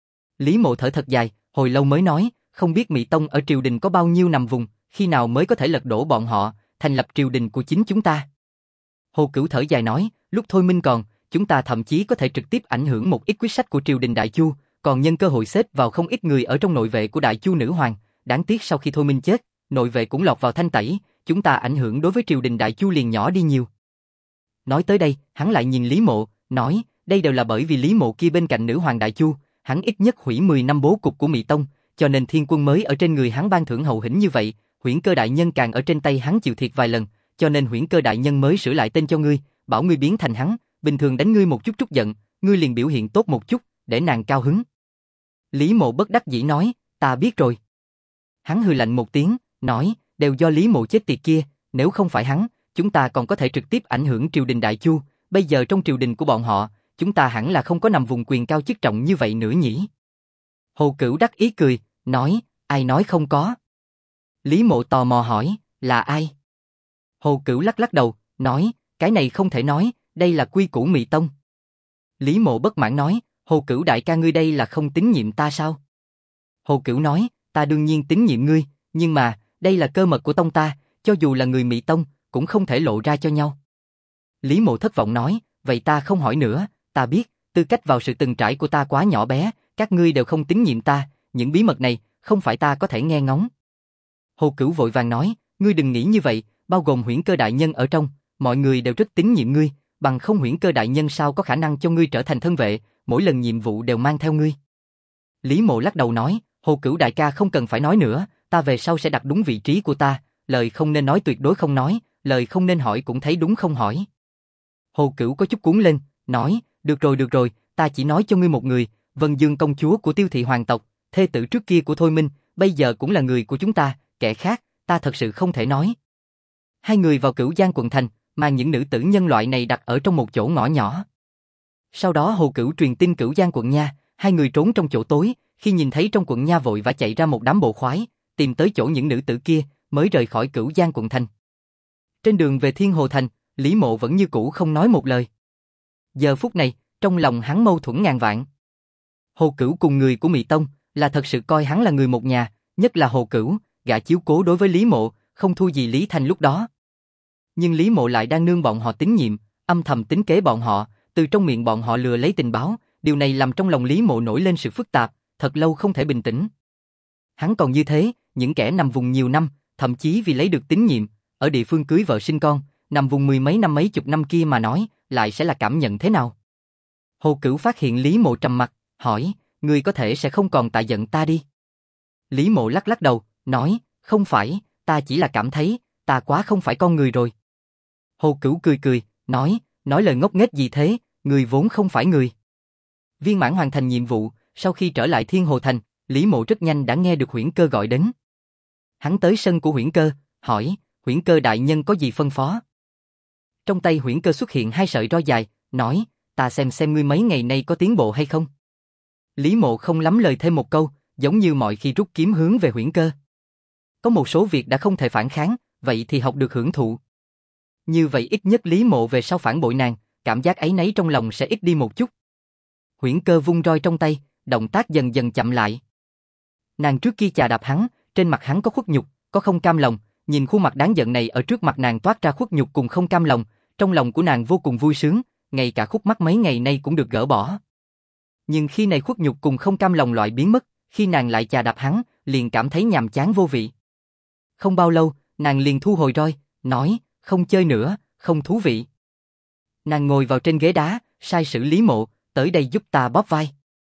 Lý Mộ thở thật dài, hồi lâu mới nói, không biết Mị Tông ở triều đình có bao nhiêu nằm vùng, khi nào mới có thể lật đổ bọn họ, thành lập triều đình của chính chúng ta. Hồ Cửu thở dài nói, lúc thôi minh còn, chúng ta thậm chí có thể trực tiếp ảnh hưởng một ít quyết sách của triều đình Đại Chu, còn nhân cơ hội xếp vào không ít người ở trong nội vệ của Đại Chu nữ hoàng, đáng tiếc sau khi thôi minh chết, nội vệ cũng lọt vào thanh tẩy, chúng ta ảnh hưởng đối với triều đình Đại Chu liền nhỏ đi nhiều. Nói tới đây, hắn lại nhìn Lý Mộ, nói, đây đều là bởi vì Lý Mộ kia bên cạnh nữ hoàng Đại Chu, hắn ít nhất hủy 10 năm bố cục của Mị Tông, cho nên thiên quân mới ở trên người hắn ban thưởng hậu hĩnh như vậy, Huyễn Cơ đại nhân càng ở trên tay hắn chịu thiệt vài lần, cho nên Huyễn Cơ đại nhân mới sửa lại tên cho ngươi, bảo ngươi biến thành hắn, bình thường đánh ngươi một chút trút giận, ngươi liền biểu hiện tốt một chút, để nàng cao hứng. Lý Mộ bất đắc dĩ nói, ta biết rồi. Hắn hừ lạnh một tiếng, nói, đều do Lý Mộ chết tiệt kia, nếu không phải hắn, chúng ta còn có thể trực tiếp ảnh hưởng triều đình Đại Chu, bây giờ trong triều đình của bọn họ, chúng ta hẳn là không có nằm vùng quyền cao chức trọng như vậy nữa nhỉ. Hồ Cửu đắc ý cười, nói, ai nói không có. Lý Mộ tò mò hỏi, là ai? Hồ Cửu lắc lắc đầu, nói, cái này không thể nói, đây là quy củ Mị Tông. Lý Mộ bất mãn nói, Hồ Cửu đại ca ngươi đây là không tín nhiệm ta sao? Hồ Cửu nói, ta đương nhiên tín nhiệm ngươi, nhưng mà, đây là cơ mật của tông ta, cho dù là người Mị Tông, cũng không thể lộ ra cho nhau. Lý Mộ thất vọng nói, vậy ta không hỏi nữa, ta biết, tư cách vào sự từng trải của ta quá nhỏ bé, các ngươi đều không tín nhiệm ta, những bí mật này, không phải ta có thể nghe ngóng. Hồ Cửu vội vàng nói, ngươi đừng nghĩ như vậy, bao gồm Huyễn Cơ đại nhân ở trong, mọi người đều rất tín nhiệm ngươi, bằng không Huyễn Cơ đại nhân sao có khả năng cho ngươi trở thành thân vệ, mỗi lần nhiệm vụ đều mang theo ngươi. Lý Mộ lắc đầu nói, Hồ Cửu đại ca không cần phải nói nữa, ta về sau sẽ đặt đúng vị trí của ta, lời không nên nói tuyệt đối không nói, lời không nên hỏi cũng thấy đúng không hỏi. Hồ Cửu có chút cuốn lên, nói, được rồi, ta chỉ nói cho ngươi một người, Vân Dương công chúa của Tiêu thị hoàng tộc, thê tử trước kia của Thôi Minh, bây giờ cũng là người của chúng ta, kẻ khác, ta thật sự không thể nói. Hai người vào Cửu Giang quận thành, mang những nữ tử nhân loại này đặt ở trong một chỗ ngõ nhỏ. Sau đó Hồ Cửu truyền tin Cửu Giang quận nha, hai người trốn trong chỗ tối, khi nhìn thấy trong quận nha vội vã chạy ra một đám bộ khoái, tìm tới chỗ những nữ tử kia, mới rời khỏi Cửu Giang quận thành. Trên đường về Thiên Hồ thành, Lý Mộ vẫn như cũ không nói một lời. Giờ phút này, trong lòng hắn mâu thuẫn ngàn vạn. Hồ Cửu cùng người của Mị Tông là thật sự coi hắn là người một nhà, nhất là Hồ Cửu, gã chiếu cố đối với Lý Mộ, không thua gì Lý Thanh lúc đó. Nhưng Lý Mộ lại đang nương bọn họ tín nhiệm, âm thầm tính kế bọn họ, từ trong miệng bọn họ lừa lấy tình báo, điều này làm trong lòng Lý Mộ nổi lên sự phức tạp, thật lâu không thể bình tĩnh. Hắn còn như thế, những kẻ nằm vùng nhiều năm, thậm chí vì lấy được tín nhiệm, ở địa phương cưới vợ sinh con, nằm vùng mười mấy năm mấy chục năm kia mà nói, lại sẽ là cảm nhận thế nào? Hồ Cửu phát hiện Lý Mộ trầm mặt, hỏi, ngươi có thể sẽ không còn tại giận ta đi. Lý Mộ lắc lắc đầu, nói, không phải, ta chỉ là cảm thấy, ta quá không phải con người rồi. Hồ Cửu cười, nói lời ngốc nghếch gì thế, người vốn không phải người. Viên mãn hoàn thành nhiệm vụ, sau khi trở lại Thiên Hồ thành, Lý Mộ rất nhanh đã nghe được Huyễn Cơ gọi đến. Hắn tới sân của Huyễn Cơ, hỏi, Huyễn Cơ đại nhân có gì phân phó? Trong tay Huyễn Cơ xuất hiện 2 sợi roi dài, nói, ta xem ngươi mấy ngày nay có tiến bộ hay không. Lý Mộ không lắm lời thêm một câu, giống như mọi khi rút kiếm hướng về Huyễn Cơ. Có một số việc đã không thể phản kháng, vậy thì học được hưởng thụ. Như vậy ít nhất Lý Mộ về sau phản bội nàng, cảm giác áy náy trong lòng sẽ ít đi một chút. Huyễn Cơ vung roi trong tay, động tác dần dần chậm lại. Nàng trước kia chà đạp hắn, trên mặt hắn có khuất nhục, có không cam lòng, nhìn khuôn mặt đáng giận này ở trước mặt nàng toát ra khuất nhục cùng không cam lòng, trong lòng của nàng vô cùng vui sướng, ngay cả khúc mắc mấy ngày nay cũng được gỡ bỏ. Nhưng khi này khuất nhục cùng không cam lòng loại biến mất, khi nàng lại chà đạp hắn, liền cảm thấy nhàm chán vô vị. Không bao lâu, nàng liền thu hồi roi, nói, không chơi nữa, không thú vị. Nàng ngồi vào trên ghế đá, sai sử Lý Mộ, tới đây giúp ta bóp vai.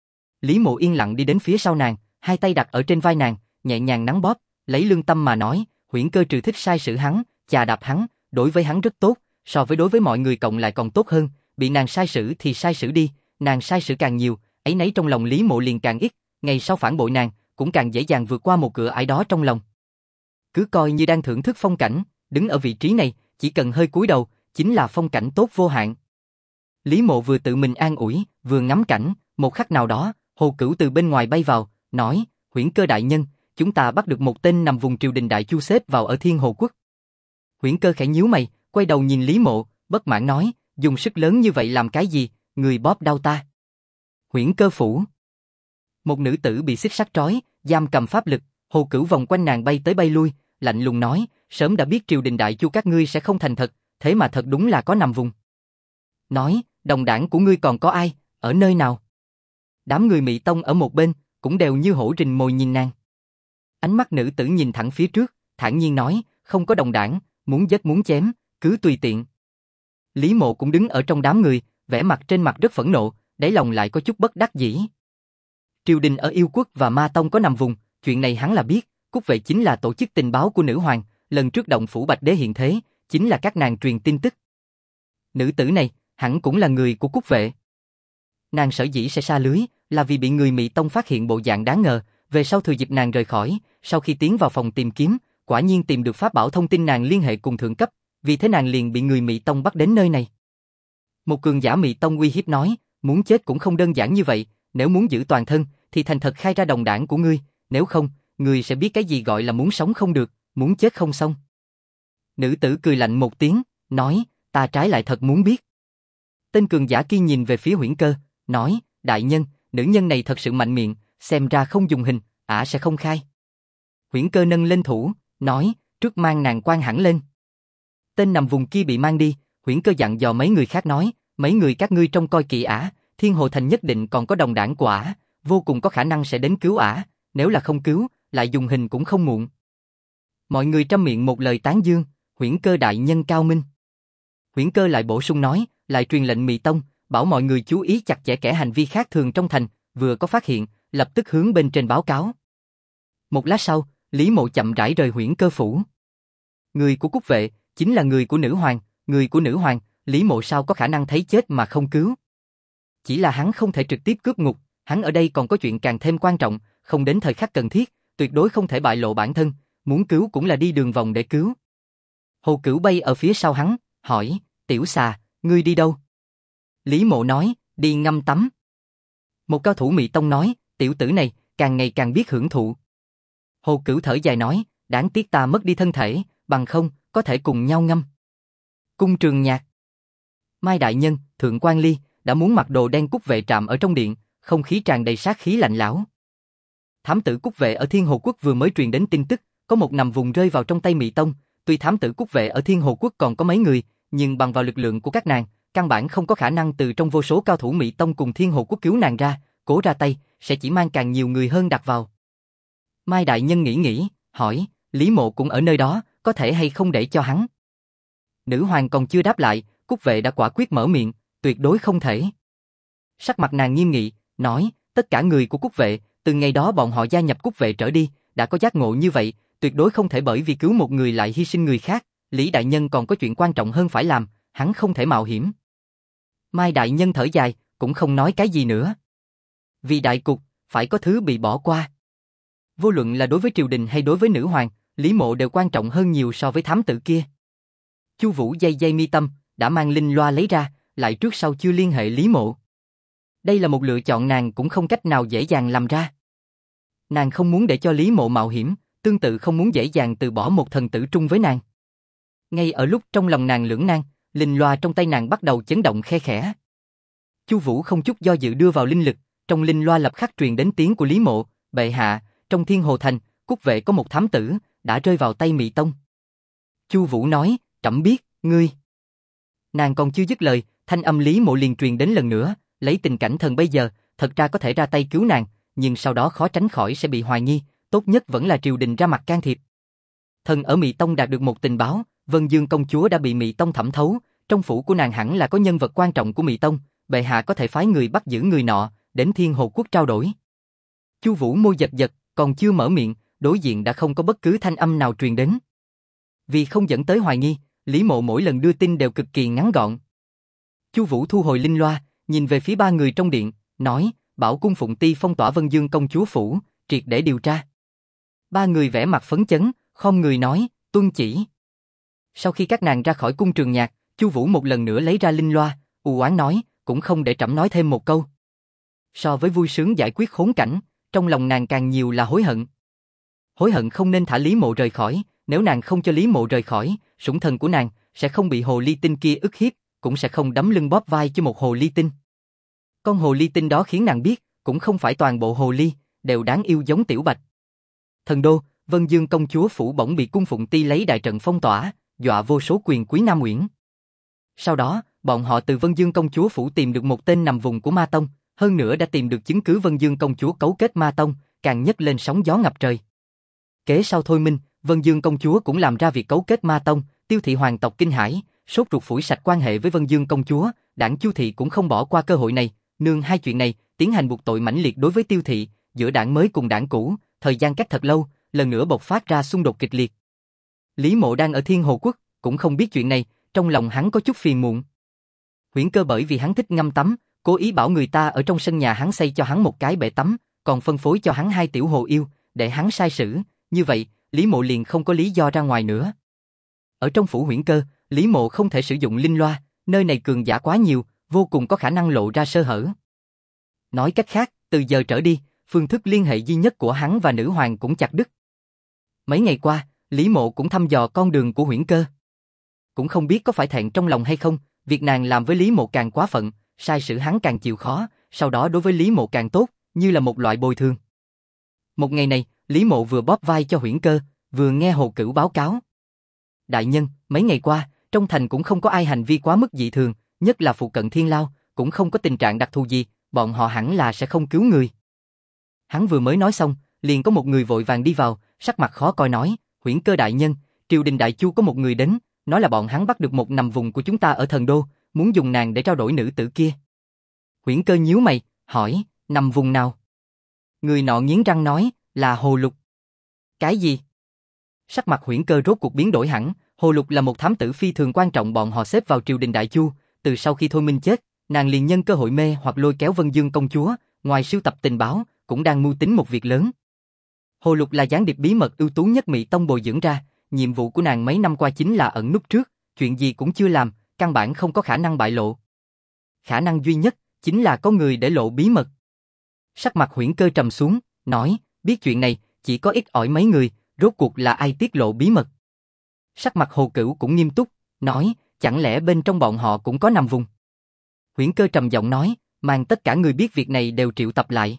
Lý Mộ yên lặng đi đến phía sau nàng, 2 tay đặt ở trên vai nàng, nhẹ nhàng nắn bóp, lấy lương tâm mà nói, Huyễn Cơ trừ thích sai sử hắn, chà đạp hắn, đối với hắn rất tốt, so với đối với mọi người cộng lại còn tốt hơn, bị nàng sai sử thì sai sử đi, nàng sai sử càng nhiều, ấy nấy trong lòng Lý Mộ liền càng ít, ngày sau phản bội nàng, cũng càng dễ dàng vượt qua một cửa ải đó trong lòng. Cứ coi như đang thưởng thức phong cảnh, đứng ở vị trí này, chỉ cần hơi cúi đầu, chính là phong cảnh tốt vô hạn. Lý Mộ vừa tự mình an ủi, vừa ngắm cảnh, một khắc nào đó, Hồ Cửu từ bên ngoài bay vào, nói, Huyễn Cơ đại nhân, chúng ta bắt được một tên nằm vùng triều đình đại chu xếp vào ở Thiên Hồ Quốc. Huyễn Cơ khẽ nhíu mày, quay đầu nhìn Lý Mộ, bất mãn nói, dùng sức lớn như vậy làm cái gì, người bóp đau ta. Huyễn Cơ phủ. Một nữ tử bị xích sắt trói, giam cầm pháp lực, Hồ Cửu vòng quanh nàng bay tới bay lui, lạnh lùng nói, sớm đã biết triều đình đại chu các ngươi sẽ không thành thật, thế mà thật đúng là có nằm vùng. Nói, đồng đảng của ngươi còn có ai, ở nơi nào? Đám người Mị Tông ở một bên, cũng đều như hổ rình mồi nhìn nàng. Ánh mắt nữ tử nhìn thẳng phía trước, thản nhiên nói, không có đồng đảng, muốn giết muốn chém, cứ tùy tiện. Lý Mộ cũng đứng ở trong đám người, vẻ mặt trên mặt rất phẫn nộ, đáy lòng lại có chút bất đắc dĩ. Triều đình ở Yêu Quốc và Ma Tông có nằm vùng, chuyện này hắn là biết, Cúc Vệ chính là tổ chức tình báo của nữ hoàng, lần trước động phủ Bạch Đế hiện thế, chính là các nàng truyền tin tức. Nữ tử này, hẳn cũng là người của Cúc Vệ. Nàng sở dĩ sẽ sa lưới, là vì bị người Mị Tông phát hiện bộ dạng đáng ngờ, về sau thừa dịp nàng rời khỏi, sau khi tiến vào phòng tìm kiếm, quả nhiên tìm được pháp bảo thông tin nàng liên hệ cùng thượng cấp, vì thế nàng liền bị người Mị Tông bắt đến nơi này. Một cường giả Mị Tông uy hiếp nói, muốn chết cũng không đơn giản như vậy, nếu muốn giữ toàn thân, thì thành thật khai ra đồng đảng của ngươi, nếu không, ngươi sẽ biết cái gì gọi là muốn sống không được, muốn chết không xong. Nữ tử cười lạnh một tiếng, nói, ta trái lại thật muốn biết. Tên cường giả kia nhìn về phía Huyễn Cơ, nói, đại nhân, nữ nhân này thật sự mạnh miệng, xem ra không dùng hình, ả sẽ không khai. Huyễn Cơ nâng lên thủ, nói, trước mang nàng quan hẳn lên. Tên nằm vùng kia bị mang đi, Huyễn Cơ dặn dò mấy người khác nói, mấy người các ngươi trông coi kỹ ả, Thiên Hồ Thành nhất định còn có đồng đảng của ả, vô cùng có khả năng sẽ đến cứu ả, nếu là không cứu, lại dùng hình cũng không muộn. Mọi người trăm miệng một lời tán dương, Huyễn Cơ đại nhân cao minh. Huyễn Cơ lại bổ sung nói, lại truyền lệnh Mị Tông, bảo mọi người chú ý chặt chẽ kẻ hành vi khác thường trong thành, vừa có phát hiện, lập tức hướng bên trên báo cáo. Một lát sau, Lý Mộ chậm rãi rời Huyễn Cơ phủ. Người của Cúc Vệ, chính là người của nữ hoàng, người của nữ hoàng, Lý Mộ sao có khả năng thấy chết mà không cứu. Chỉ là hắn không thể trực tiếp cướp ngục, hắn ở đây còn có chuyện càng thêm quan trọng, không đến thời khắc cần thiết, tuyệt đối không thể bại lộ bản thân, muốn cứu cũng là đi đường vòng để cứu. Hồ Cửu bay ở phía sau hắn, hỏi, tiểu xà, ngươi đi đâu? Lý Mộ nói, đi ngâm tắm. Một cao thủ Mị Tông nói, tiểu tử này, càng ngày càng biết hưởng thụ. Hồ Cửu thở dài nói, đáng tiếc ta mất đi thân thể, bằng không, có thể cùng nhau ngâm. Cung Trường Nhạc. Mai đại nhân, Thượng Quan Ly, đã muốn mặc đồ đen Cúc Vệ trạm ở trong điện, không khí tràn đầy sát khí lạnh lẽo. Thám tử Cúc Vệ ở Thiên Hồ Quốc vừa mới truyền đến tin tức, có một nằm vùng rơi vào trong tay Mị Tông, tuy thám tử Cúc Vệ ở Thiên Hồ Quốc còn có mấy người, nhưng bằng vào lực lượng của các nàng, căn bản không có khả năng từ trong vô số cao thủ Mị Tông cùng Thiên Hồ Quốc cứu nàng ra, cố ra tay, sẽ chỉ mang càng nhiều người hơn đặt vào. Mai đại nhân nghĩ, hỏi, Lý Mộ cũng ở nơi đó, có thể hay không để cho hắn? Nữ hoàng còn chưa đáp lại, Cúc Vệ đã quả quyết mở miệng, tuyệt đối không thể. Sắc mặt nàng nghiêm nghị, nói, tất cả người của Cúc Vệ, từ ngày đó bọn họ gia nhập Cúc Vệ trở đi, đã có giác ngộ như vậy, tuyệt đối không thể bởi vì cứu một người lại hy sinh người khác, Lý đại nhân còn có chuyện quan trọng hơn phải làm, hắn không thể mạo hiểm. Mai đại nhân thở dài, cũng không nói cái gì nữa. Vì đại cục, phải có thứ bị bỏ qua. Vô luận là đối với triều đình hay đối với nữ hoàng, Lý Mộ đều quan trọng hơn nhiều so với thám tử kia. Chu Vũ day day mi tâm, đã mang linh loa lấy ra, lại trước sau chưa liên hệ Lý Mộ. Đây là một lựa chọn nàng cũng không cách nào dễ dàng làm ra. Nàng không muốn để cho Lý Mộ mạo hiểm, tương tự không muốn dễ dàng từ bỏ một thần tử trung với nàng. Ngay ở lúc trong lòng nàng lưỡng nan, linh loa trong tay nàng bắt đầu chấn động khe khẽ. Chu Vũ không chút do dự đưa vào linh lực, trong linh loa lập khắc truyền đến tiếng của Lý Mộ, bệ hạ, trong Thiên Hồ Thành, Cúc Vệ có một thám tử, đã rơi vào tay Mị Tông. Chu Vũ nói, trẫm biết, ngươi. Nàng còn chưa dứt lời, thanh âm Lý Mộ liền truyền đến lần nữa, lấy tình cảnh thần bây giờ, thật ra có thể ra tay cứu nàng, nhưng sau đó khó tránh khỏi sẽ bị hoài nghi, tốt nhất vẫn là triều đình ra mặt can thiệp. Thần ở Mị Tông đạt được một tình báo, Vân Dương công chúa đã bị Mị Tông thẩm thấu, trong phủ của nàng hẳn là có nhân vật quan trọng của Mị Tông, bệ hạ có thể phái người bắt giữ người nọ, đến Thiên Hồ Quốc trao đổi. Chu Vũ môi giật giật, còn chưa mở miệng, đối diện đã không có bất cứ thanh âm nào truyền đến. Vì không dẫn tới hoài nghi, Lý Mộ mỗi lần đưa tin đều cực kỳ ngắn gọn. Chu Vũ thu hồi linh loa, nhìn về phía ba người trong điện, nói, bảo cung Phụng Ti phong tỏa Vân Dương công chúa phủ, triệt để điều tra. Ba người vẻ mặt phấn chấn, khom người nói, tuân chỉ. Sau khi các nàng ra khỏi cung Trường Nhạc, Chu Vũ một lần nữa lấy ra linh loa, u oán nói, cũng không để trẫm nói thêm một câu. So với vui sướng giải quyết khốn cảnh, trong lòng nàng càng nhiều là hối hận. Hối hận không nên thả Lý Mộ rời khỏi, nếu nàng không cho Lý Mộ rời khỏi, sủng thần của nàng sẽ không bị hồ ly tinh kia ức hiếp, cũng sẽ không đấm lưng bóp vai cho một hồ ly tinh. Con hồ ly tinh đó khiến nàng biết, cũng không phải toàn bộ hồ ly đều đáng yêu giống Tiểu Bạch. Thần đô, Vân Dương công chúa phủ bỗng bị cung Phụng Ti lấy đại trận phong tỏa, dọa vô số quyền quý Nam Uyển. Sau đó, bọn họ từ Vân Dương công chúa phủ tìm được một tên nằm vùng của Ma Tông, hơn nữa đã tìm được chứng cứ Vân Dương công chúa cấu kết Ma Tông, càng nhấc lên sóng gió ngập trời. Kế sau thôi minh, Vân Dương công chúa cũng làm ra việc cấu kết Ma Tông, Tiêu thị hoàng tộc kinh hãi, sốt ruột phủi sạch quan hệ với Vân Dương công chúa, đảng Chu thị cũng không bỏ qua cơ hội này, nương hai chuyện này, tiến hành buộc tội mãnh liệt đối với Tiêu thị, giữa đảng mới cùng đảng cũ, thời gian cách thật lâu, lần nữa bộc phát ra xung đột kịch liệt. Lý Mộ đang ở Thiên Hồ Quốc, cũng không biết chuyện này, trong lòng hắn có chút phiền muộn. Huyễn Cơ bởi vì hắn thích ngâm tắm, cố ý bảo người ta ở trong sân nhà hắn xây cho hắn một cái bể tắm, còn phân phối cho hắn 2 tiểu hồ yêu, để hắn sai sử, như vậy, Lý Mộ liền không có lý do ra ngoài nữa. Ở trong phủ Huyễn Cơ, Lý Mộ không thể sử dụng linh loa, nơi này cường giả quá nhiều, vô cùng có khả năng lộ ra sơ hở. Nói cách khác, từ giờ trở đi, phương thức liên hệ duy nhất của hắn và nữ hoàng cũng chặt đứt. Mấy ngày qua, Lý Mộ cũng thăm dò con đường của Huyễn Cơ. Cũng không biết có phải thẹn trong lòng hay không, việc nàng làm với Lý Mộ càng quá phận, sai sử hắn càng chịu khó, sau đó đối với Lý Mộ càng tốt, như là một loại bồi thường. Một ngày này, Lý Mộ vừa bóp vai cho Huyễn Cơ, vừa nghe Hồ Cửu báo cáo. Đại nhân, mấy ngày qua, trong thành cũng không có ai hành vi quá mức dị thường, nhất là phụ cận Thiên Lao, cũng không có tình trạng đặc thù gì, bọn họ hẳn là sẽ không cứu người. Hắn vừa mới nói xong, liền có một người vội vàng đi vào, sắc mặt khó coi nói, Huyễn Cơ đại nhân, triều đình Đại Chu có một người đến, nói là bọn hắn bắt được một nằm vùng của chúng ta ở Thần Đô, muốn dùng nàng để trao đổi nữ tử kia. Huyễn Cơ nhíu mày, hỏi, nằm vùng nào? Người nọ nghiến răng nói, là Hồ Lục. Cái gì? Sắc mặt Huyễn Cơ rốt cuộc biến đổi hẳn, Hồ Lục là một thám tử phi thường quan trọng bọn họ xếp vào triều đình Đại Chu, từ sau khi Thôi Minh chết, nàng liền nhân cơ hội mê hoặc lôi kéo Vân Dương công chúa, ngoài sưu tập tình báo, cũng đang mưu tính một việc lớn. Hồ Lục là gián điệp bí mật ưu tú nhất Mị Tông bồi dưỡng ra, nhiệm vụ của nàng mấy năm qua chính là ẩn núp trước, chuyện gì cũng chưa làm, căn bản không có khả năng bại lộ. Khả năng duy nhất chính là có người để lộ bí mật. Sắc mặt Huyễn Cơ trầm xuống, nói, biết chuyện này, chỉ có ít ỏi mấy người, rốt cuộc là ai tiết lộ bí mật. Sắc mặt Hồ Cửu cũng nghiêm túc, nói, chẳng lẽ bên trong bọn họ cũng có nằm vùng. Huyễn Cơ trầm giọng nói, mang tất cả người biết việc này đều triệu tập lại.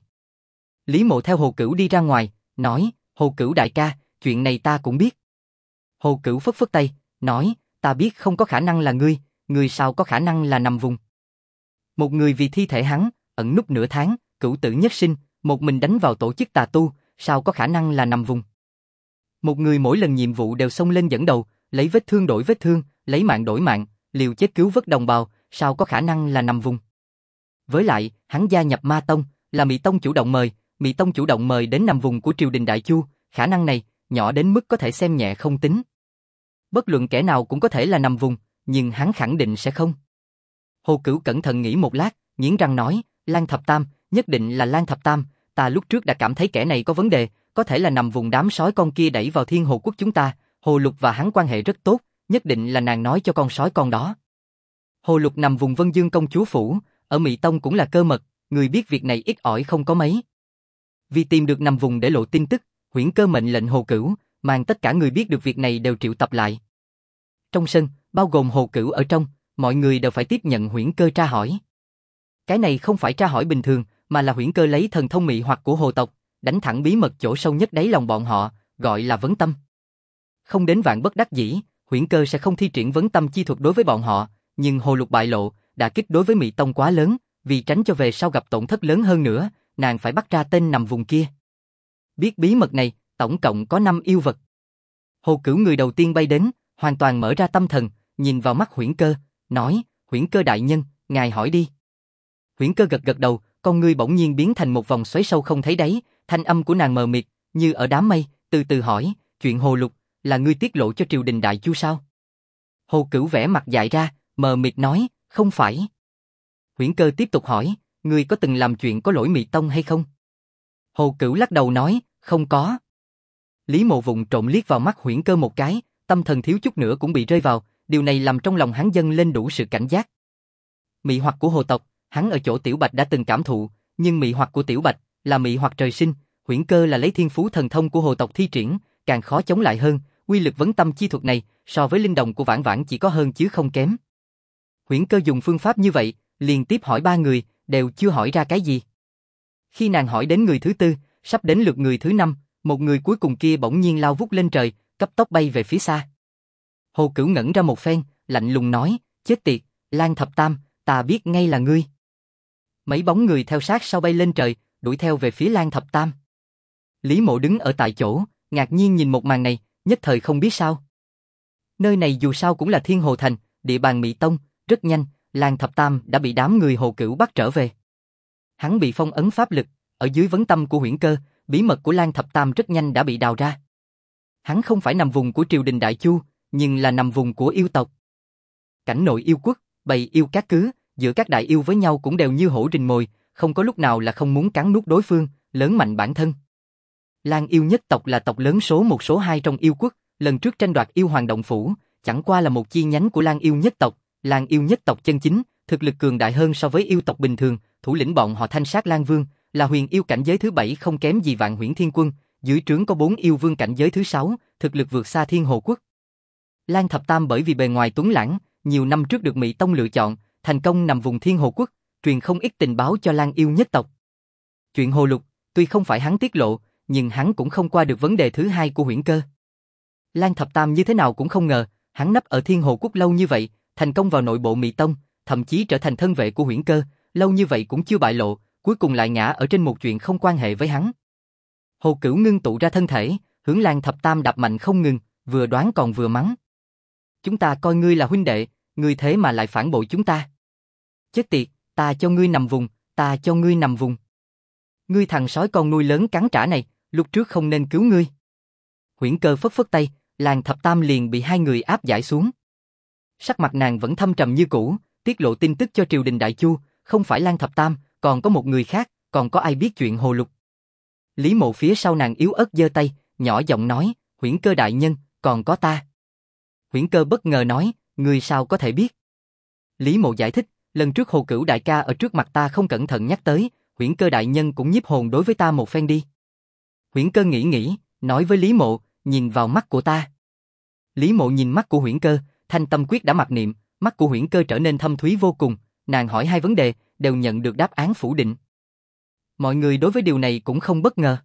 Lý Mộ theo Hồ Cửu đi ra ngoài, nói, Hồ Cửu đại ca, chuyện này ta cũng biết. Hồ Cửu phất phất tay, nói, ta biết không có khả năng là ngươi sao có khả năng là nằm vùng. Một người vì thi thể hắn, ẩn núp nửa tháng, cửu tử nhất sinh, một mình đánh vào tổ chức tà tu, sao có khả năng là nằm vùng. Một người mỗi lần nhiệm vụ đều xông lên dẫn đầu, lấy vết thương đổi vết thương, lấy mạng đổi mạng, liều chết cứu vớt đồng bào, sao có khả năng là nằm vùng. Với lại, hắn gia nhập Ma Tông, là Mị Tông chủ động mời, Mị Tông chủ động mời đến nằm vùng của triều đình Đại Chu, khả năng này, nhỏ đến mức có thể xem nhẹ không tính. Bất luận kẻ nào cũng có thể là nằm vùng, nhưng hắn khẳng định sẽ không. Hồ Cửu cẩn thận nghĩ một lát, nghiến răng nói, Lan Thập Tam, nhất định là Lan Thập Tam, ta lúc trước đã cảm thấy kẻ này có vấn đề, có thể là nằm vùng đám sói con kia đẩy vào Thiên Hồ quốc chúng ta, Hồ Lục và hắn quan hệ rất tốt, nhất định là nàng nói cho con sói con đó. Hồ Lục nằm vùng Vân Dương công chúa phủ, ở Mị Tông cũng là cơ mật, người biết việc này ít ỏi không có mấy. Vì tìm được nằm vùng để lộ tin tức, Huyễn Cơ mệnh lệnh Hồ Cửu, mang tất cả người biết được việc này đều triệu tập lại. Trong sân, bao gồm Hồ Cửu ở trong, mọi người đều phải tiếp nhận Huyễn Cơ tra hỏi. Cái này không phải tra hỏi bình thường, mà là Huyễn Cơ lấy thần thông mị hoặc của Hồ tộc, đánh thẳng bí mật chỗ sâu nhất đáy lòng bọn họ, gọi là vấn tâm. Không đến vạn bất đắc dĩ, Huyễn Cơ sẽ không thi triển vấn tâm chi thuật đối với bọn họ, nhưng Hồ Lục bại lộ, đả kích đối với Mị Tông quá lớn, vì tránh cho về sau gặp tổn thất lớn hơn nữa, nàng phải bắt ra tên nằm vùng kia. Biết bí mật này, tổng cộng có 5 yêu vật. Hồ Cửu người đầu tiên bay đến, hoàn toàn mở ra tâm thần, nhìn vào mắt Huyễn Cơ, nói, Huyễn Cơ đại nhân, ngài hỏi đi. Huyễn Cơ gật gật đầu, con ngươi bỗng nhiên biến thành một vòng xoáy sâu không thấy đáy, thanh âm của nàng mờ mịt, như ở đám mây, từ từ hỏi, chuyện Hồ Lục, là ngươi tiết lộ cho triều đình đại chu sao? Hồ Cửu vẻ mặt dại ra, mờ mịt nói, không phải. Huyễn Cơ tiếp tục hỏi, ngươi có từng làm chuyện có lỗi Mị Tông hay không? Hồ Cửu lắc đầu nói, không có. Lý Mộ vụng trộm liếc vào mắt Huyễn Cơ một cái, tâm thần thiếu chút nữa cũng bị rơi vào, điều này làm trong lòng hắn dâng lên đủ sự cảnh giác. Mị hoặc của Hồ tộc, hắn ở chỗ Tiểu Bạch đã từng cảm thụ, nhưng mị hoặc của Tiểu Bạch là mị hoặc trời sinh, Huyễn Cơ là lấy thiên phú thần thông của Hồ tộc thi triển, càng khó chống lại hơn, uy lực vấn tâm chi thuật này so với linh đồng của Vãn Vãn chỉ có hơn chứ không kém. Huyễn Cơ dùng phương pháp như vậy, liên tiếp hỏi 3 người, đều chưa hỏi ra cái gì. Khi nàng hỏi đến người thứ tư, sắp đến lượt người thứ 5, một người cuối cùng kia bỗng nhiên lao vút lên trời, cấp tốc bay về phía xa. Hồ Cửu ngẩn ra một phen, lạnh lùng nói, chết tiệt, Lan Thập Tam, ta biết ngay là ngươi. Mấy bóng người theo sát sau bay lên trời, đuổi theo về phía Lan Thập Tam. Lý Mộ đứng ở tại chỗ, ngạc nhiên nhìn một màn này, nhất thời không biết sao. Nơi này dù sao cũng là Thiên Hồ Thành, địa bàn Mị Tông, rất nhanh, Lan Thập Tam đã bị đám người Hồ Cửu bắt trở về. Hắn bị phong ấn pháp lực, ở dưới vấn tâm của Huyễn Cơ, bí mật của Lan Thập Tam rất nhanh đã bị đào ra. Hắn không phải nằm vùng của triều đình Đại Chu, nhưng là nằm vùng của yêu tộc. Cảnh nội yêu quốc, bầy yêu cát cứ, giữa các đại yêu với nhau cũng đều như hổ rình mồi, không có lúc nào là không muốn cắn nuốt đối phương, lớn mạnh bản thân. Lan yêu nhất tộc là tộc lớn số 1 số 2 trong yêu quốc, lần trước tranh đoạt yêu hoàng động phủ, chẳng qua là một chi nhánh của Lan yêu nhất tộc. Lan yêu nhất tộc chân chính, thực lực cường đại hơn so với yêu tộc bình thường, thủ lĩnh bọn họ Thanh Sát Lan Vương, là huyền yêu cảnh giới thứ 7 không kém gì Vạn Huyễn Thiên Quân, dưới trướng có 4 yêu vương cảnh giới thứ 6, thực lực vượt xa Thiên Hồ quốc. Lan Thập Tam bởi vì bề ngoài tuấn lãng, nhiều năm trước được Mị Tông lựa chọn, thành công nằm vùng Thiên Hồ quốc, truyền không ít tình báo cho Lan yêu nhất tộc. Chuyện Hồ Lục, tuy không phải hắn tiết lộ, nhưng hắn cũng không qua được vấn đề thứ 2 của Huyễn Cơ. Lan Thập Tam như thế nào cũng không ngờ, hắn nấp ở Thiên Hồ quốc lâu như vậy, thành công vào nội bộ Mị Tông, thậm chí trở thành thân vệ của Huyễn Cơ, lâu như vậy cũng chưa bại lộ, cuối cùng lại ngã ở trên một chuyện không quan hệ với hắn. Hồ Cửu ngưng tụ ra thân thể, hướng Lan Thập Tam đạp mạnh không ngừng, vừa đoán còn vừa mắng. Chúng ta coi ngươi là huynh đệ, ngươi thế mà lại phản bội chúng ta. Chết tiệt, ta cho ngươi nằm vùng, ta cho ngươi nằm vùng. Ngươi thằng sói con nuôi lớn cắn trả này, lúc trước không nên cứu ngươi. Huyễn Cơ phất phất tay, Lan Thập Tam liền bị hai người áp giải xuống. Sắc mặt nàng vẫn thâm trầm như cũ, tiết lộ tin tức cho triều đình Đại Chu, không phải Lan Thập Tam, còn có một người khác, còn có ai biết chuyện Hồ Lục. Lý Mộ phía sau nàng yếu ớt giơ tay, nhỏ giọng nói, Huyễn Cơ đại nhân, còn có ta. Huyễn Cơ bất ngờ nói, ngươi sao có thể biết? Lý Mộ giải thích, lần trước Hồ Cửu đại ca ở trước mặt ta không cẩn thận nhắc tới, Huyễn Cơ đại nhân cũng nhiếp hồn đối với ta một phen đi. Huyễn Cơ nghĩ, nói với Lý Mộ, nhìn vào mắt của ta. Lý Mộ nhìn mắt của Huyễn Cơ, thanh tâm quyết đã mặc niệm, mắt của Huyễn Cơ trở nên thâm thúy vô cùng, nàng hỏi hai vấn đề, đều nhận được đáp án phủ định. Mọi người đối với điều này cũng không bất ngờ.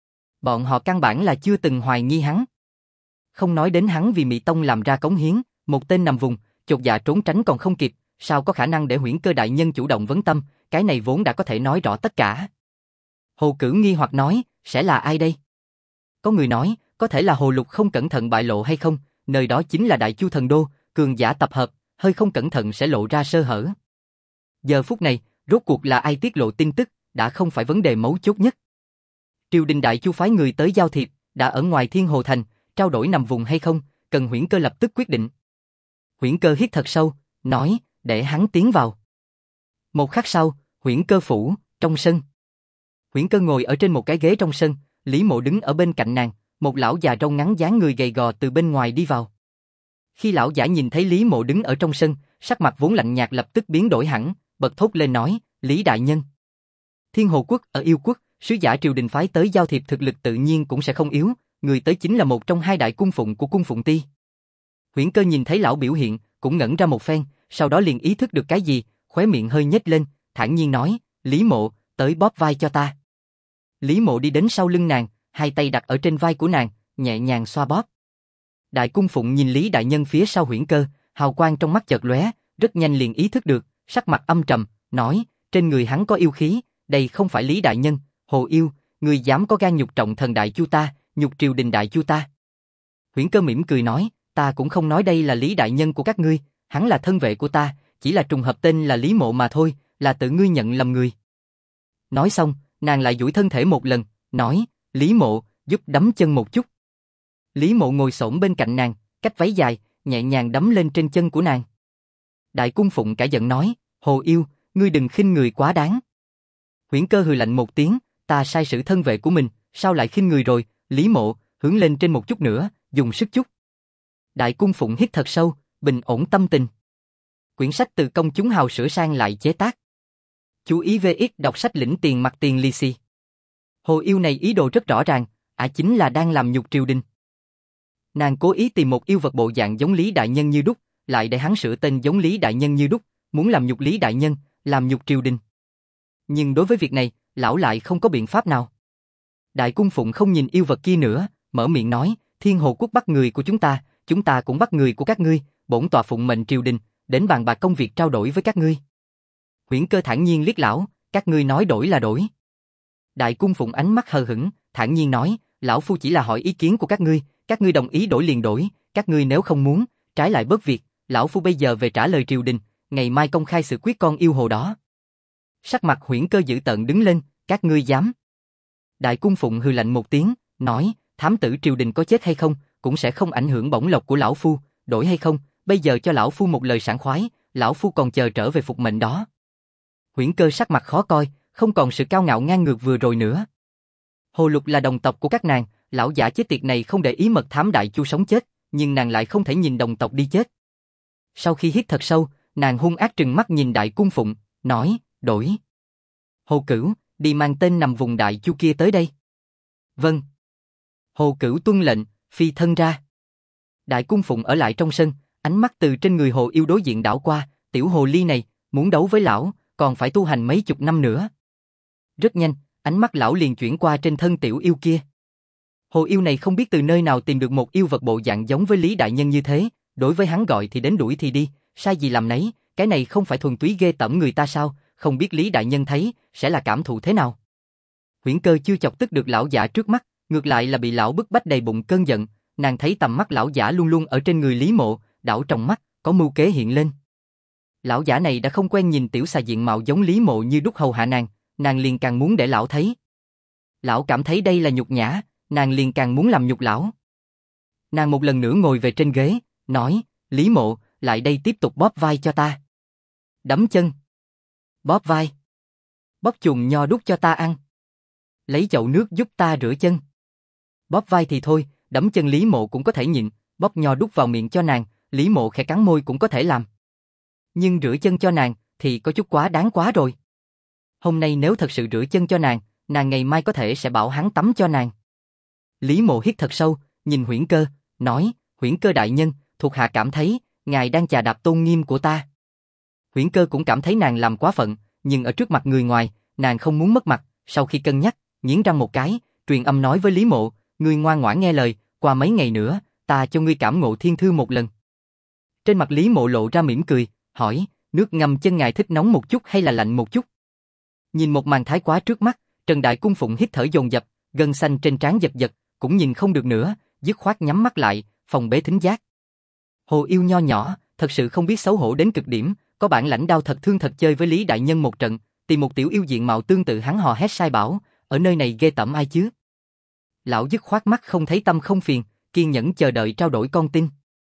Bọn họ căn bản là chưa từng hoài nghi hắn. Không nói đến hắn vì Mị Tông làm ra cống hiến, một tên nằm vùng, chột dạ trốn tránh còn không kịp, sao có khả năng để Huyễn Cơ đại nhân chủ động vấn tâm, cái này vốn đã có thể nói rõ tất cả. Hồ Cửu nghi hoặc nói, sẽ là ai đây? Có người nói, có thể là Hồ Lục không cẩn thận bại lộ hay không, nơi đó chính là Đại Chu thần đô, cường giả tập hợp, hơi không cẩn thận sẽ lộ ra sơ hở. Giờ phút này, rốt cuộc là ai tiết lộ tin tức, đã không phải vấn đề mấu chốt nhất. Triều đình Đại Chu phái người tới giao thiệp, đã ở ngoài Thiên Hồ Thành, trao đổi nằm vùng hay không, cần Huyễn Cơ lập tức quyết định. Huyễn Cơ hít thật sâu, nói, để hắn tiến vào. Một khắc sau, Huyễn Cơ phủ, trong sân. Huyễn Cơ ngồi ở trên một cái ghế trong sân, Lý Mộ đứng ở bên cạnh nàng, một lão già râu ngắn dáng người gầy gò từ bên ngoài đi vào. Khi lão giả nhìn thấy Lý Mộ đứng ở trong sân, sắc mặt vốn lạnh nhạt lập tức biến đổi hẳn, bật thốt lên nói, Lý đại nhân. Thiên Hồ quốc ở Yêu quốc, sứ giả triều đình phái tới giao thiệp thực lực tự nhiên cũng sẽ không yếu, người tới chính là một trong hai đại cung phụng của cung Phụng Ti. Huyễn Cơ nhìn thấy lão biểu hiện, cũng ngẩn ra một phen, sau đó liền ý thức được cái gì, khóe miệng hơi nhếch lên, thản nhiên nói, Lý Mộ, tới bóp vai cho ta. Lý Mộ đi đến sau lưng nàng, hai tay đặt ở trên vai của nàng, nhẹ nhàng xoa bóp. Đại cung phụng nhìn Lý đại nhân phía sau Huyễn Cơ, hào quang trong mắt chợt lóe, rất nhanh liền ý thức được, sắc mặt âm trầm, nói, trên người hắn có yêu khí, đây không phải Lý đại nhân, Hồ Yêu, người dám có gan nhục trọng thần đại chu ta, nhục triều đình đại chu ta. Huyễn Cơ mỉm cười nói, ta cũng không nói đây là Lý đại nhân của các ngươi, hắn là thân vệ của ta, chỉ là trùng hợp tên là Lý Mộ mà thôi, là tự ngươi nhận lầm người. Nói xong, nàng lại duỗi thân thể một lần, nói, Lý Mộ, giúp đấm chân một chút. Lý Mộ ngồi xổm bên cạnh nàng, cách váy dài, nhẹ nhàng đấm lên trên chân của nàng. Đại cung phụng cả giận nói, Hồ Yêu, ngươi đừng khinh người quá đáng. Huyễn Cơ hừ lạnh một tiếng, ta sai sử thân vệ của mình, sao lại khinh người rồi, Lý Mộ, hướng lên trên một chút nữa, dùng sức chút. Đại cung phụng hít thật sâu, bình ổn tâm tình. Quyển sách từ công chúng hào sửa sang lại chế tác. Chú ý VX đọc sách lĩnh tiền mặt tiền lì xì. Hồ Yêu này ý đồ rất rõ ràng, chính là đang làm nhục triều đình. Nàng cố ý tìm một yêu vật bộ dạng giống Lý đại nhân như đúc, lại để hắn sửa tên giống Lý đại nhân như đúc, muốn làm nhục Lý đại nhân, làm nhục triều đình. Nhưng đối với việc này, lão lại không có biện pháp nào. Đại cung phụng không nhìn yêu vật kia nữa, mở miệng nói, Thiên Hồ quốc bắt người của chúng ta cũng bắt người của các ngươi, bổn tọa phụng mệnh triều đình, đến bàn bạc công việc trao đổi với các ngươi. Huyễn Cơ thản nhiên liếc lão, các ngươi nói đổi là đổi. Đại cung phụng ánh mắt hờ hững, thản nhiên nói, lão phu chỉ là hỏi ý kiến của các ngươi đồng ý đổi liền đổi, các ngươi nếu không muốn, trái lại bớt việc, lão phu bây giờ về trả lời triều đình, ngày mai công khai xử quyết con yêu hồ đó. Sắc mặt Huyễn Cơ dữ tợn đứng lên, các ngươi dám? Đại cung phụng hừ lạnh một tiếng, nói, thám tử triều đình có chết hay không, cũng sẽ không ảnh hưởng bổng lộc của lão phu, đổi hay không, bây giờ cho lão phu một lời sảng khoái, lão phu còn chờ trở về phục mệnh đó. Huyễn Cơ sắc mặt khó coi, không còn sự cao ngạo ngang ngược vừa rồi nữa. Hồ Lục là đồng tộc của các nàng, lão giả chết tiệt này không để ý mật thám đại chu sống chết, nhưng nàng lại không thể nhìn đồng tộc đi chết. Sau khi hít thật sâu, nàng hung ác trừng mắt nhìn đại cung phụng, nói, đổi. Hồ Cửu, đi mang tên nằm vùng đại chu kia tới đây. Vâng. Hồ Cửu tuân lệnh, phi thân ra. Đại cung phụng ở lại trong sân, ánh mắt từ trên người Hồ Yêu đối diện đảo qua, tiểu hồ ly này, muốn đấu với lão, còn phải tu hành mấy chục năm nữa. Rất nhanh, ánh mắt lão liền chuyển qua trên thân tiểu yêu kia. Hồ Yêu này không biết từ nơi nào tìm được một yêu vật bộ dạng giống với Lý đại nhân như thế, đối với hắn gọi thì đến đuổi thì đi, sai gì làm nấy, cái này không phải thuần túy ghê tởm người ta sao, không biết Lý đại nhân thấy, sẽ là cảm thụ thế nào. Huyễn Cơ chưa chọc tức được lão giả trước mắt, ngược lại là bị lão bức bách đầy bụng cơn giận, nàng thấy tầm mắt lão giả luôn luôn ở trên người Lý Mộ, đảo trong mắt, có mưu kế hiện lên. Lão giả này đã không quen nhìn tiểu xà diện mạo giống Lý Mộ như đúc hầu hạ nàng liền càng muốn để lão thấy. Lão cảm thấy đây là nhục nhã, nàng liền càng muốn làm nhục lão. Nàng một lần nữa ngồi về trên ghế, nói, Lý Mộ, lại đây tiếp tục bóp vai cho ta. Đấm chân. Bóp vai. Bóp chùm nho đút cho ta ăn. Lấy chậu nước giúp ta rửa chân. Bóp vai thì thôi, đấm chân Lý Mộ cũng có thể nhịn, bóp nho đút vào miệng cho nàng, Lý Mộ khẽ cắn môi cũng có thể làm. Nhưng rửa chân cho nàng, thì có chút quá đáng quá rồi. Hôm nay nếu thật sự rửa chân cho nàng ngày mai có thể sẽ bảo hắn tắm cho nàng. Lý Mộ hít thật sâu, nhìn Huyễn Cơ, nói, Huyễn Cơ đại nhân, thuộc hạ cảm thấy, ngài đang chà đạp tôn nghiêm của ta. Huyễn Cơ cũng cảm thấy nàng làm quá phận, nhưng ở trước mặt người ngoài, nàng không muốn mất mặt, sau khi cân nhắc, nghiến răng một cái, truyền âm nói với Lý Mộ, ngươi ngoan ngoãn nghe lời, qua mấy ngày nữa, ta cho ngươi cảm ngộ thiên thư một lần. Trên mặt Lý Mộ lộ ra mỉm cười, hỏi, nước ngâm chân ngài thích nóng một chút hay là lạnh một chút? Nhìn một màn thái quá trước mắt, Trần Đại Cung Phụng hít thở dồn dập, gân xanh trên trán giật giật, cũng nhìn không được nữa, dứt khoát nhắm mắt lại, phòng bế thính giác. Hồ Yêu nho nhỏ, thật sự không biết xấu hổ đến cực điểm, có bản lãnh đao thật thương thật chơi với Lý đại nhân một trận, tìm một tiểu yêu diện mạo tương tự hắn hò hét sai bảo, ở nơi này ghê tởm ai chứ? Lão dứt khoát mắt không thấy tâm không phiền, kiên nhẫn chờ đợi trao đổi con tin.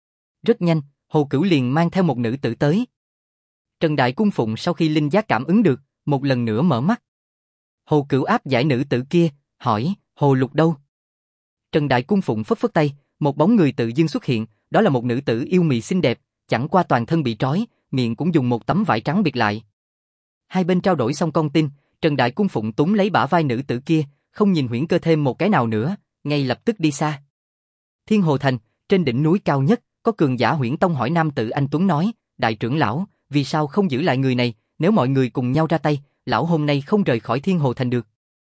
Rất nhanh, Hồ Cửu liền mang theo một nữ tử tới. Trần Đại Cung Phụng sau khi linh giác cảm ứng được, một lần nữa mở mắt. Hồ Cửu áp giải nữ tử kia, hỏi, Hồ Lục đâu? Trần Đại Cung Phụng phất phất tay, một bóng người tự dưng xuất hiện, đó là một nữ tử yêu mị xinh đẹp, chẳng qua toàn thân bị trói, miệng cũng dùng một tấm vải trắng bịt lại. Hai bên trao đổi xong con tin, Trần Đại Cung Phụng túm lấy bả vai nữ tử kia, không nhìn Huyễn Cơ thêm một cái nào nữa, ngay lập tức đi xa. Thiên Hồ Thành, trên đỉnh núi cao nhất, có cường giả Huyễn Tông hỏi nam tử anh Tuấn nói, đại trưởng lão, vì sao không giữ lại người này, nếu mọi người cùng nhau ra tay, lão hôm nay không rời khỏi Thiên Hồ Thành được.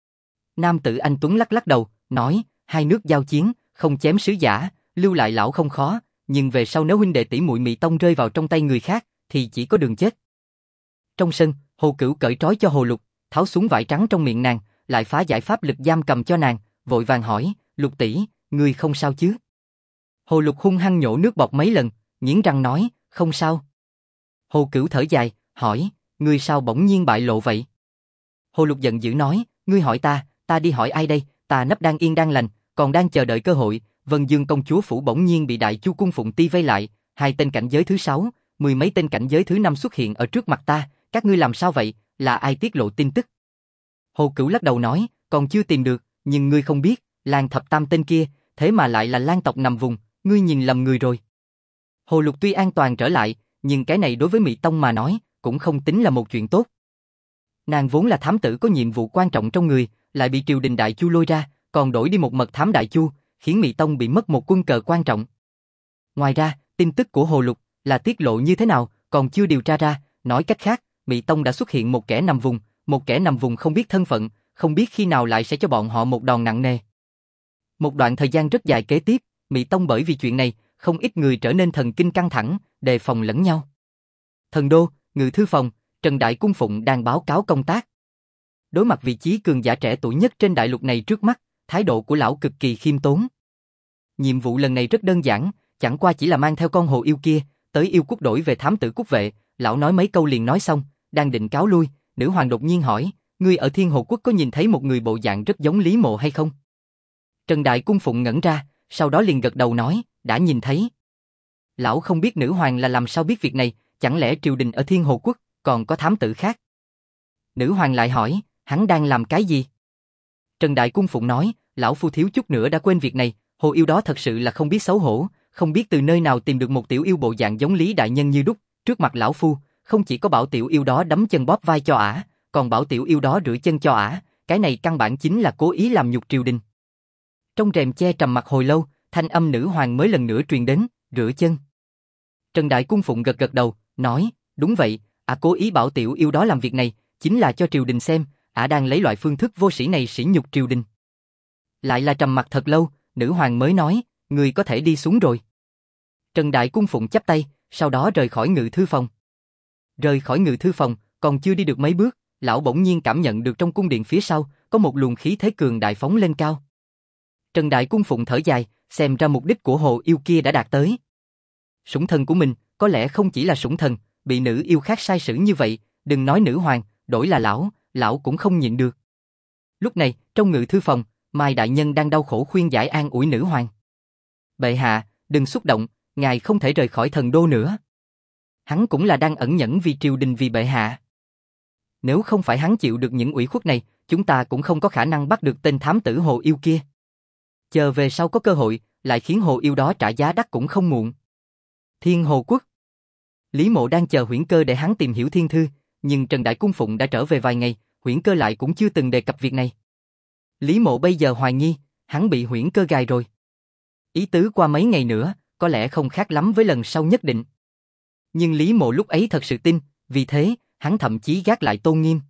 Nam tử anh Tuấn lắc lắc đầu, nói, hai nước giao chiến, không chém sứ giả, lưu lại lão không khó, nhưng về sau nếu huynh đệ tỷ muội Mị Tông rơi vào trong tay người khác, thì chỉ có đường chết. Trong sân, Hồ Cửu cởi trói cho Hồ Lục, tháo xuống vải trắng trong miệng nàng, lại phá giải pháp lực giam cầm cho nàng, vội vàng hỏi, Lục tỷ, ngươi không sao chứ? Hồ Lục hung hăng nhổ nước bọt mấy lần, nghiến răng nói, không sao. Hồ Cửu thở dài, hỏi, ngươi sao bỗng nhiên bại lộ vậy? Hồ Lục giận dữ nói, ngươi hỏi ta đi hỏi ai đây, ta nấp đang yên đang lành, còn đang chờ đợi cơ hội. Vân Dương công chúa phủ bỗng nhiên bị Đại Chu cung Phụng Ti vây lại, hai tên cảnh giới thứ 6, mười mấy tên cảnh giới thứ 5 xuất hiện ở trước mặt ta, các ngươi làm sao vậy, là ai tiết lộ tin tức? Hồ Cửu lắc đầu nói, còn chưa tìm được, nhưng ngươi không biết, Lan Thập Tam tên kia, thế mà lại là Lan tộc nằm vùng, ngươi nhìn lầm người rồi. Hồ Lục tuy an toàn trở lại, nhưng cái này đối với Mị Tông mà nói, cũng không tính là một chuyện tốt. Nàng vốn là thám tử có nhiệm vụ quan trọng trong người, lại bị triều đình Đại Chu lôi ra, còn đổi đi một mật thám Đại Chu, khiến Mị Tông bị mất một quân cờ quan trọng. Ngoài ra, tin tức của Hồ Lục là tiết lộ như thế nào, còn chưa điều tra ra, nói cách khác, Mị Tông đã xuất hiện một kẻ nằm vùng không biết thân phận, không biết khi nào lại sẽ cho bọn họ một đòn nặng nề. Một đoạn thời gian rất dài kế tiếp, Mị Tông bởi vì chuyện này, không ít người trở nên thần kinh căng thẳng, đề phòng lẫn nhau. Thần đô, Ngự thư phòng, Trần Đại Cung Phụng đang báo cáo công tác. Đối mặt vị trí cường giả trẻ tuổi nhất trên đại lục này trước mắt, thái độ của lão cực kỳ khiêm tốn. Nhiệm vụ lần này rất đơn giản, chẳng qua chỉ là mang theo con hồ yêu kia, tới yêu quốc đổi về thám tử quốc vệ, lão nói mấy câu liền nói xong, đang định cáo lui, nữ hoàng đột nhiên hỏi, ngươi ở Thiên Hồ Quốc có nhìn thấy một người bộ dạng rất giống Lý Mộ hay không? Trần Đại Cung Phụng ngẩn ra, sau đó liền gật đầu nói, đã nhìn thấy. Lão không biết nữ hoàng là làm sao biết việc này, chẳng lẽ triều đình ở Thiên Hồ Quốc còn có thám tử khác? Nữ hoàng lại hỏi, hắn đang làm cái gì? Trần Đại Cung Phụng nói, lão phu thiếu chút nữa đã quên việc này, hồ yêu đó thật sự là không biết xấu hổ, không biết từ nơi nào tìm được một tiểu yêu bộ dạng giống Lý đại nhân như đúc, trước mặt lão phu, không chỉ có bảo tiểu yêu đó đấm chân bóp vai cho ả, còn bảo tiểu yêu đó rửa chân cho ả, cái này căn bản chính là cố ý làm nhục triều đình. Trong rèm che trầm mặc hồi lâu, thanh âm nữ hoàng mới lần nữa truyền đến, rửa chân. Trần Đại Cung Phụng gật gật đầu, nói, đúng vậy, ả cố ý bảo tiểu yêu đó làm việc này, chính là cho triều đình xem, ả đang lấy loại phương thức vô sĩ này sỉ nhục triều đình. Lại là trầm mặc thật lâu, nữ hoàng mới nói, người có thể đi xuống rồi. Trần Đại Cung Phụng chắp tay, sau đó rời khỏi ngự thư phòng. Rời khỏi ngự thư phòng, còn chưa đi được mấy bước, lão bỗng nhiên cảm nhận được trong cung điện phía sau, có một luồng khí thế cường đại phóng lên cao. Trần Đại Cung Phụng thở dài, xem ra mục đích của hồ yêu kia đã đạt tới. Sủng thần của mình, có lẽ không chỉ là sủng thần, bị nữ yêu khác sai sử như vậy, đừng nói nữ hoàng, đổi là lão cũng không nhịn được. Lúc này, trong ngự thư phòng, Mai đại nhân đang đau khổ khuyên giải an ủi nữ hoàng. Bệ hạ, đừng xúc động, ngài không thể rời khỏi thần đô nữa. Hắn cũng là đang ẩn nhẫn vì triều đình vì bệ hạ. Nếu không phải hắn chịu được những ủy khuất này, chúng ta cũng không có khả năng bắt được tên thám tử hồ yêu kia. Chờ về sau có cơ hội, lại khiến hồ yêu đó trả giá đắt cũng không muộn. Thiên Hồ Quốc. Lý Mộ đang chờ Huyễn Cơ để hắn tìm hiểu thiên thư, nhưng Trần Đại Cung Phụng đã trở về vài ngày, Huyễn Cơ lại cũng chưa từng đề cập việc này. Lý Mộ bây giờ hoài nghi, hắn bị Huyễn Cơ gài rồi. Ý tứ qua mấy ngày nữa, có lẽ không khác lắm với lần sau nhất định. Nhưng Lý Mộ lúc ấy thật sự tin, vì thế, hắn thậm chí gác lại tôn nghiêm.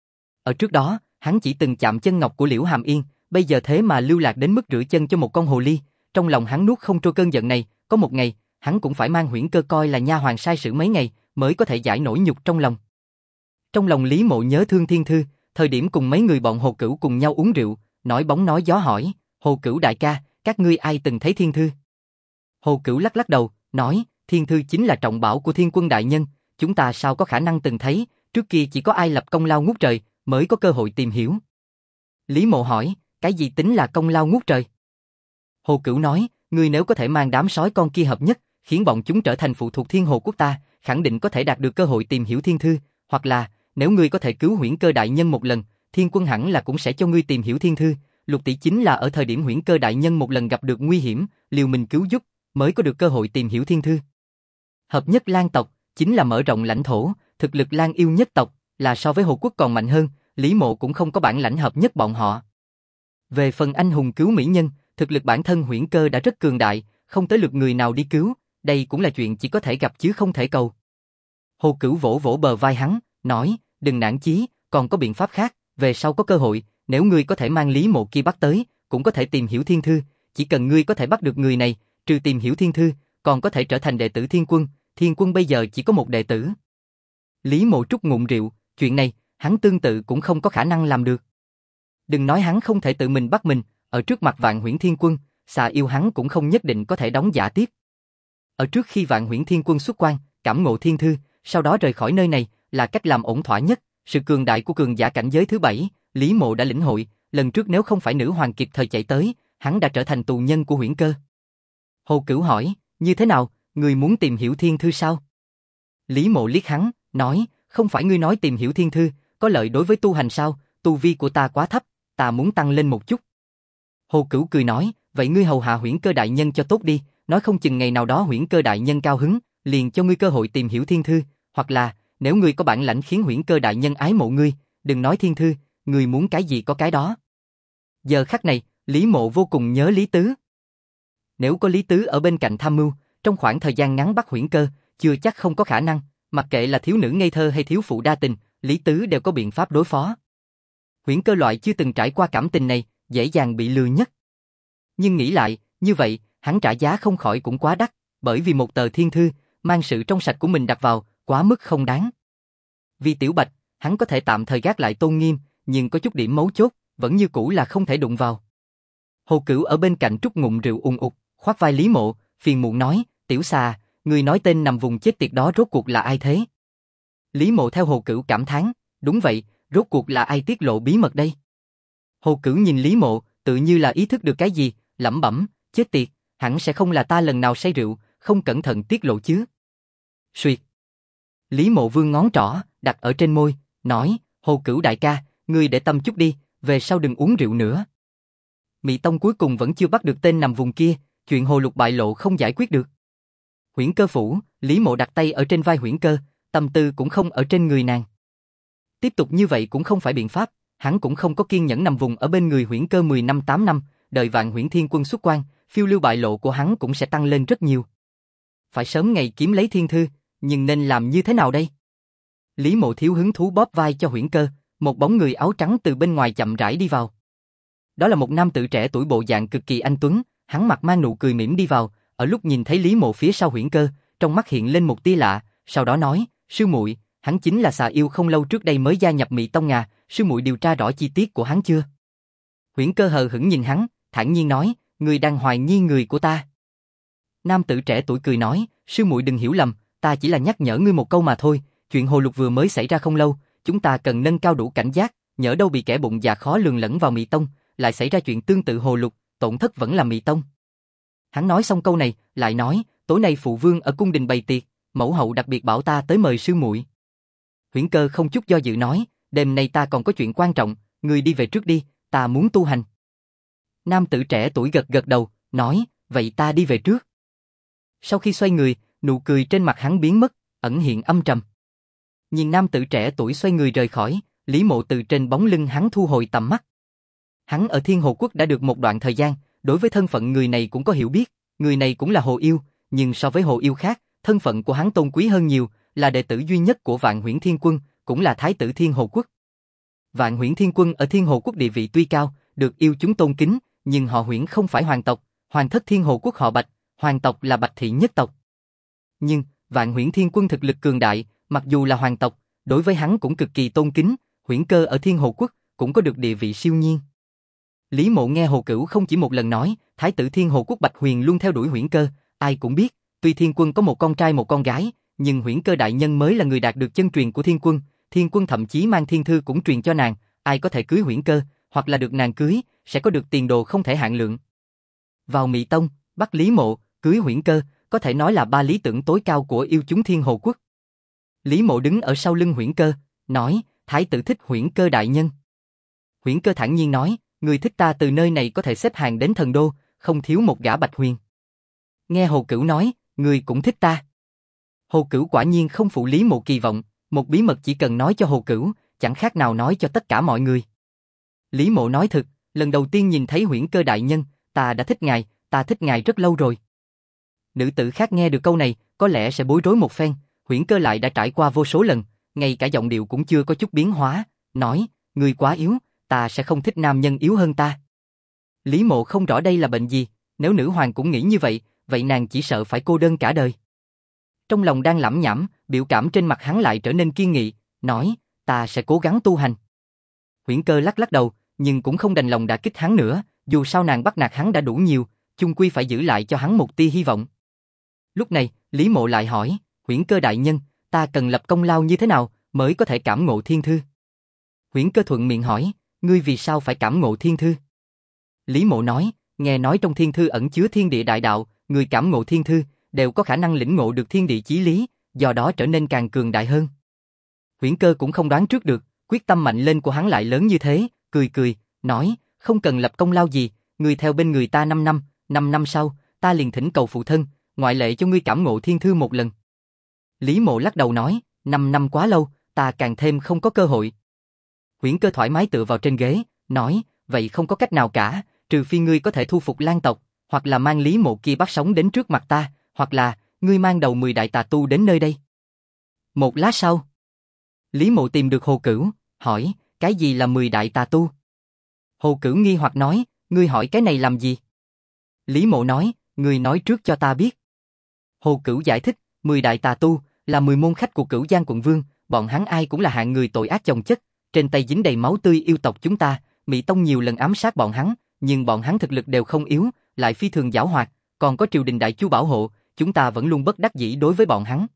Ở trước đó, hắn chỉ từng chạm chân ngọc của Liễu Hàm Yên, bây giờ thế mà lưu lạc đến mức rửa chân cho một con hồ ly, trong lòng hắn nuốt không trôi cơn giận này, có một ngày, hắn cũng phải mang Huyễn Cơ coi là nha hoàn sai sử mấy ngày, mới có thể giải nỗi nhục trong lòng. Trong lòng Lý Mộ nhớ thương thiên thư, thời điểm cùng mấy người bọn Hồ Cửu cùng nhau uống rượu, nói bóng nói gió hỏi, Hồ Cửu đại ca, các ngươi ai từng thấy thiên thư? Hồ Cửu lắc lắc đầu, nói, thiên thư chính là trọng bảo của Thiên Quân đại nhân, chúng ta sao có khả năng từng thấy, trước kia chỉ có ai lập công lao ngút trời, mới có cơ hội tìm hiểu. Lý Mộ hỏi, cái gì tính là công lao ngút trời? Hồ Cửu nói, ngươi nếu có thể mang đám sói con kia hợp nhất, khiến bọn chúng trở thành phụ thuộc Thiên Hồ Quốc ta, khẳng định có thể đạt được cơ hội tìm hiểu thiên thư, hoặc là, nếu ngươi có thể cứu Huyễn Cơ đại nhân một lần, Thiên Quân hẳn là cũng sẽ cho ngươi tìm hiểu thiên thư, Lục tỷ chính là ở thời điểm Huyễn Cơ đại nhân một lần gặp được nguy hiểm, liều mình cứu giúp, mới có được cơ hội tìm hiểu thiên thư. Hợp nhất Lan tộc, chính là mở rộng lãnh thổ, thực lực Lan yêu nhất tộc, là so với Hồ Quốc còn mạnh hơn, Lý Mộ cũng không có bản lãnh hợp nhất bọn họ. Về phần anh hùng cứu mỹ nhân, thực lực bản thân Huyễn Cơ đã rất cường đại, không tới lượt người nào đi cứu, đây cũng là chuyện chỉ có thể gặp chứ không thể cầu. Hồ Cửu vỗ vỗ bờ vai hắn, nói, đừng nản chí, còn có biện pháp khác, về sau có cơ hội, nếu ngươi có thể mang Lý Mộ kia bắt tới, cũng có thể tìm hiểu thiên thư, chỉ cần ngươi có thể bắt được người này, trừ tìm hiểu thiên thư, còn có thể trở thành đệ tử Thiên Quân, Thiên Quân bây giờ chỉ có một đệ tử. Lý Mộ trút ngụm rượu, chuyện này, hắn tương tự cũng không có khả năng làm được. Đừng nói hắn không thể tự mình bắt mình, ở trước mặt Vạn Huyễn Thiên Quân, xà yêu hắn cũng không nhất định có thể đóng giả tiếp. Ở trước khi Vạn Huyễn Thiên Quân xuất quan, cảm ngộ thiên thư, sau đó rời khỏi nơi này, là cách làm ổn thỏa nhất, sự cường đại của cường giả cảnh giới thứ 7, Lý Mộ đã lĩnh hội, lần trước nếu không phải nữ hoàng kịp thời chạy tới, hắn đã trở thành tù nhân của Huyễn Cơ. Hồ Cửu hỏi, như thế nào, người muốn tìm hiểu thiên thư sao? Lý Mộ liếc hắn, nói, không phải ngươi nói tìm hiểu thiên thư, có lợi đối với tu hành sao, tu vi của ta quá thấp, ta muốn tăng lên một chút. Hồ Cửu cười nói, vậy ngươi hầu hạ Huyễn Cơ đại nhân cho tốt đi, nói không chừng ngày nào đó Huyễn Cơ đại nhân cao hứng, liền cho ngươi cơ hội tìm hiểu thiên thư, hoặc là, nếu ngươi có bản lãnh khiến Huyễn Cơ đại nhân ái mộ ngươi, đừng nói thiên thư, ngươi muốn cái gì có cái đó. Giờ khắc này, Lý Mộ vô cùng nhớ Lý Tứ. Nếu có Lý Tứ ở bên cạnh tham mưu, trong khoảng thời gian ngắn bắt Huyễn Cơ, chưa chắc không có khả năng, mặc kệ là thiếu nữ ngây thơ hay thiếu phụ đa tình, Lý Tứ đều có biện pháp đối phó. Huyễn Cơ loại chưa từng trải qua cảm tình này, dễ dàng bị lừa nhất. Nhưng nghĩ lại, như vậy, hắn trả giá không khỏi cũng quá đắt, bởi vì một tờ thiên thư, mang sự trong sạch của mình đặt vào, quá mức không đáng. Vì Tiểu Bạch, hắn có thể tạm thời gác lại tôn nghiêm, nhưng có chút điểm mấu chốt, vẫn như cũ là không thể đụng vào. Hồ Cửu ở bên cạnh trút ngụm rượu ùn ụt, khoác vai Lý Mộ, phiền muộn nói, Tiểu xà, người nói tên nằm vùng chết tiệt đó rốt cuộc là ai thế? Lý Mộ theo Hồ Cửu cảm thán, đúng vậy, rốt cuộc là ai tiết lộ bí mật đây? Hồ Cửu nhìn Lý Mộ, tự như là ý thức được cái gì, lẩm bẩm, chết tiệt, hẳn sẽ không là ta lần nào say rượu, không cẩn thận tiết lộ chứ. Xuyệt. Lý Mộ vương ngón trỏ, đặt ở trên môi, nói, Hồ Cửu đại ca, ngươi để tâm chút đi, về sau đừng uống rượu nữa. Mị Tông cuối cùng vẫn chưa bắt được tên nằm vùng kia, chuyện Hồ Lục bại lộ không giải quyết được. Huyễn Cơ phủ, Lý Mộ đặt tay ở trên vai Huyễn Cơ, tâm tư cũng không ở trên người nàng. Tiếp tục như vậy cũng không phải biện pháp, hắn cũng không có kiên nhẫn nằm vùng ở bên người Huyễn Cơ 10 năm 8 năm, đợi Vạn Huyễn Thiên Quân xuất quan, phiêu lưu bại lộ của hắn cũng sẽ tăng lên rất nhiều. Phải sớm ngày kiếm lấy thiên thư, nhưng nên làm như thế nào đây? Lý Mộ thiếu hứng thú bóp vai cho Huyễn Cơ, một bóng người áo trắng từ bên ngoài chậm rãi đi vào. Đó là một nam tử trẻ tuổi bộ dạng cực kỳ anh tuấn, hắn mặt mang nụ cười mỉm đi vào, ở lúc nhìn thấy Lý Mộ phía sau Huyễn Cơ, trong mắt hiện lên một tia lạ, sau đó nói, sư muội, hắn chính là xà yêu không lâu trước đây mới gia nhập Mị Tông à, sư muội điều tra rõ chi tiết của hắn chưa? Huyễn Cơ hờ hững nhìn hắn, thản nhiên nói, ngươi đang hoài nghi người của ta. Nam tử trẻ tuổi cười nói, sư muội đừng hiểu lầm, ta chỉ là nhắc nhở ngươi một câu mà thôi, chuyện Hồ Lục vừa mới xảy ra không lâu, chúng ta cần nâng cao đủ cảnh giác, nhỡ đâu bị kẻ bụng dạ khó lường lẫn vào Mị Tông, lại xảy ra chuyện tương tự Hồ Lục, tổn thất vẫn là Mị Tông. Hắn nói xong câu này, lại nói, tối nay phụ vương ở cung đình bày tiệc, mẫu hậu đặc biệt bảo ta tới mời sư muội. Huyễn Cơ không chút do dự nói, đêm nay ta còn có chuyện quan trọng, ngươi đi về trước đi, ta muốn tu hành. Nam tử trẻ tuổi gật gật đầu, nói, vậy ta đi về trước. Sau khi xoay người, nụ cười trên mặt hắn biến mất, ẩn hiện âm trầm. Nhìn nam tử trẻ tuổi xoay người rời khỏi, Lý Mộ từ trên bóng lưng hắn thu hồi tầm mắt. Hắn ở Thiên Hồ Quốc đã được một đoạn thời gian, đối với thân phận người này cũng có hiểu biết, người này cũng là Hồ Yêu, nhưng so với Hồ Yêu khác, thân phận của hắn tôn quý hơn nhiều, là đệ tử duy nhất của Vạn Huyễn Thiên Quân, cũng là Thái tử Thiên Hồ Quốc. Vạn Huyễn Thiên Quân ở Thiên Hồ Quốc địa vị tuy cao, được yêu chúng tôn kính, nhưng họ Huyễn không phải hoàng tộc, hoàng thất Thiên Hồ Quốc họ Bạch, hoàng tộc là Bạch thị nhất tộc. Nhưng, Vạn Huyễn Thiên Quân thực lực cường đại, mặc dù là hoàng tộc, đối với hắn cũng cực kỳ tôn kính, Huyễn Cơ ở Thiên Hồ Quốc cũng có được địa vị siêu nhiên. Lý Mộ nghe Hồ Cửu không chỉ một lần nói, Thái tử Thiên Hồ Quốc Bạch Huyền luôn theo đuổi Huyễn Cơ, ai cũng biết, tuy Thiên Quân có một con trai một con gái, nhưng Huyễn Cơ đại nhân mới là người đạt được chân truyền của Thiên Quân thậm chí mang thiên thư cũng truyền cho nàng, ai có thể cưới Huyễn Cơ, hoặc là được nàng cưới, sẽ có được tiền đồ không thể hạn lượng. Vào Mị Tông, bắt Lý Mộ, cưới Huyễn Cơ, có thể nói là ba lý tưởng tối cao của yêu chúng Thiên Hồ Quốc. Lý Mộ đứng ở sau lưng Huyễn Cơ, nói, Thái tử thích Huyễn Cơ đại nhân. Huyễn Cơ thản nhiên nói, người thích ta từ nơi này có thể xếp hàng đến thần đô, không thiếu một gã Bạch Huyền. Nghe Hồ Cửu nói, người cũng thích ta. Hồ Cửu quả nhiên không phụ Lý Mộ kỳ vọng, một bí mật chỉ cần nói cho Hồ Cửu, chẳng khác nào nói cho tất cả mọi người. Lý Mộ nói thực, lần đầu tiên nhìn thấy Huyễn Cơ đại nhân, ta đã thích ngài, ta thích ngài rất lâu rồi. Nữ tử khác nghe được câu này, có lẽ sẽ bối rối một phen, Huyễn Cơ lại đã trải qua vô số lần, ngay cả giọng điệu cũng chưa có chút biến hóa, nói, ngươi quá yếu, ta sẽ không thích nam nhân yếu hơn ta. Lý Mộ không rõ đây là bệnh gì, nếu nữ hoàng cũng nghĩ như vậy, vậy nàng chỉ sợ phải cô đơn cả đời. Trong lòng đang lẩm nhẩm, biểu cảm trên mặt hắn lại trở nên kiên nghị, nói, ta sẽ cố gắng tu hành. Huyễn Cơ lắc lắc đầu, nhưng cũng không đành lòng đả kích hắn nữa, dù sao nàng bắt nạt hắn đã đủ nhiều, chung quy phải giữ lại cho hắn một tia hy vọng. Lúc này, Lý Mộ lại hỏi, Huyễn Cơ đại nhân, ta cần lập công lao như thế nào mới có thể cảm ngộ thiên thư? Huyễn Cơ thuận miệng hỏi, ngươi vì sao phải cảm ngộ thiên thư? Lý Mộ nói, nghe nói trong thiên thư ẩn chứa thiên địa đại đạo, người cảm ngộ thiên thư đều có khả năng lĩnh ngộ được thiên địa chí lý, do đó trở nên càng cường đại hơn. Huyễn Cơ cũng không đoán trước được, quyết tâm mạnh lên của hắn lại lớn như thế, cười cười, nói, không cần lập công lao gì, ngươi theo bên người ta 5 năm, 5 năm sau, ta liền thỉnh cầu phụ thân, ngoại lệ cho ngươi cảm ngộ thiên thư một lần. Lý Mộ lắc đầu nói, 5 năm quá lâu, ta càng thêm không có cơ hội. Huyễn Cơ thoải mái tựa vào trên ghế, nói, vậy không có cách nào cả, trừ phi ngươi có thể thu phục Lan tộc, hoặc là mang Lý Mộ kia bắt sống đến trước mặt ta, hoặc là, ngươi mang đầu 10 đại tà tu đến nơi đây. Một lát sau, Lý Mộ tìm được Hồ Cửu, hỏi, cái gì là 10 đại tà tu? Hồ Cửu nghi hoặc nói, ngươi hỏi cái này làm gì? Lý Mộ nói, ngươi nói trước cho ta biết. Hồ Cửu giải thích, 10 đại tà tu là 10 môn khách của Cửu Giang quận vương, bọn hắn ai cũng là hạng người tội ác chồng chất, trên tay dính đầy máu tươi yêu tộc chúng ta, Mỹ Tông nhiều lần ám sát bọn hắn, nhưng bọn hắn thực lực đều không yếu, lại phi thường giảo hoạt, còn có triều đình đại chu bảo hộ, chúng ta vẫn luôn bất đắc dĩ đối với bọn hắn.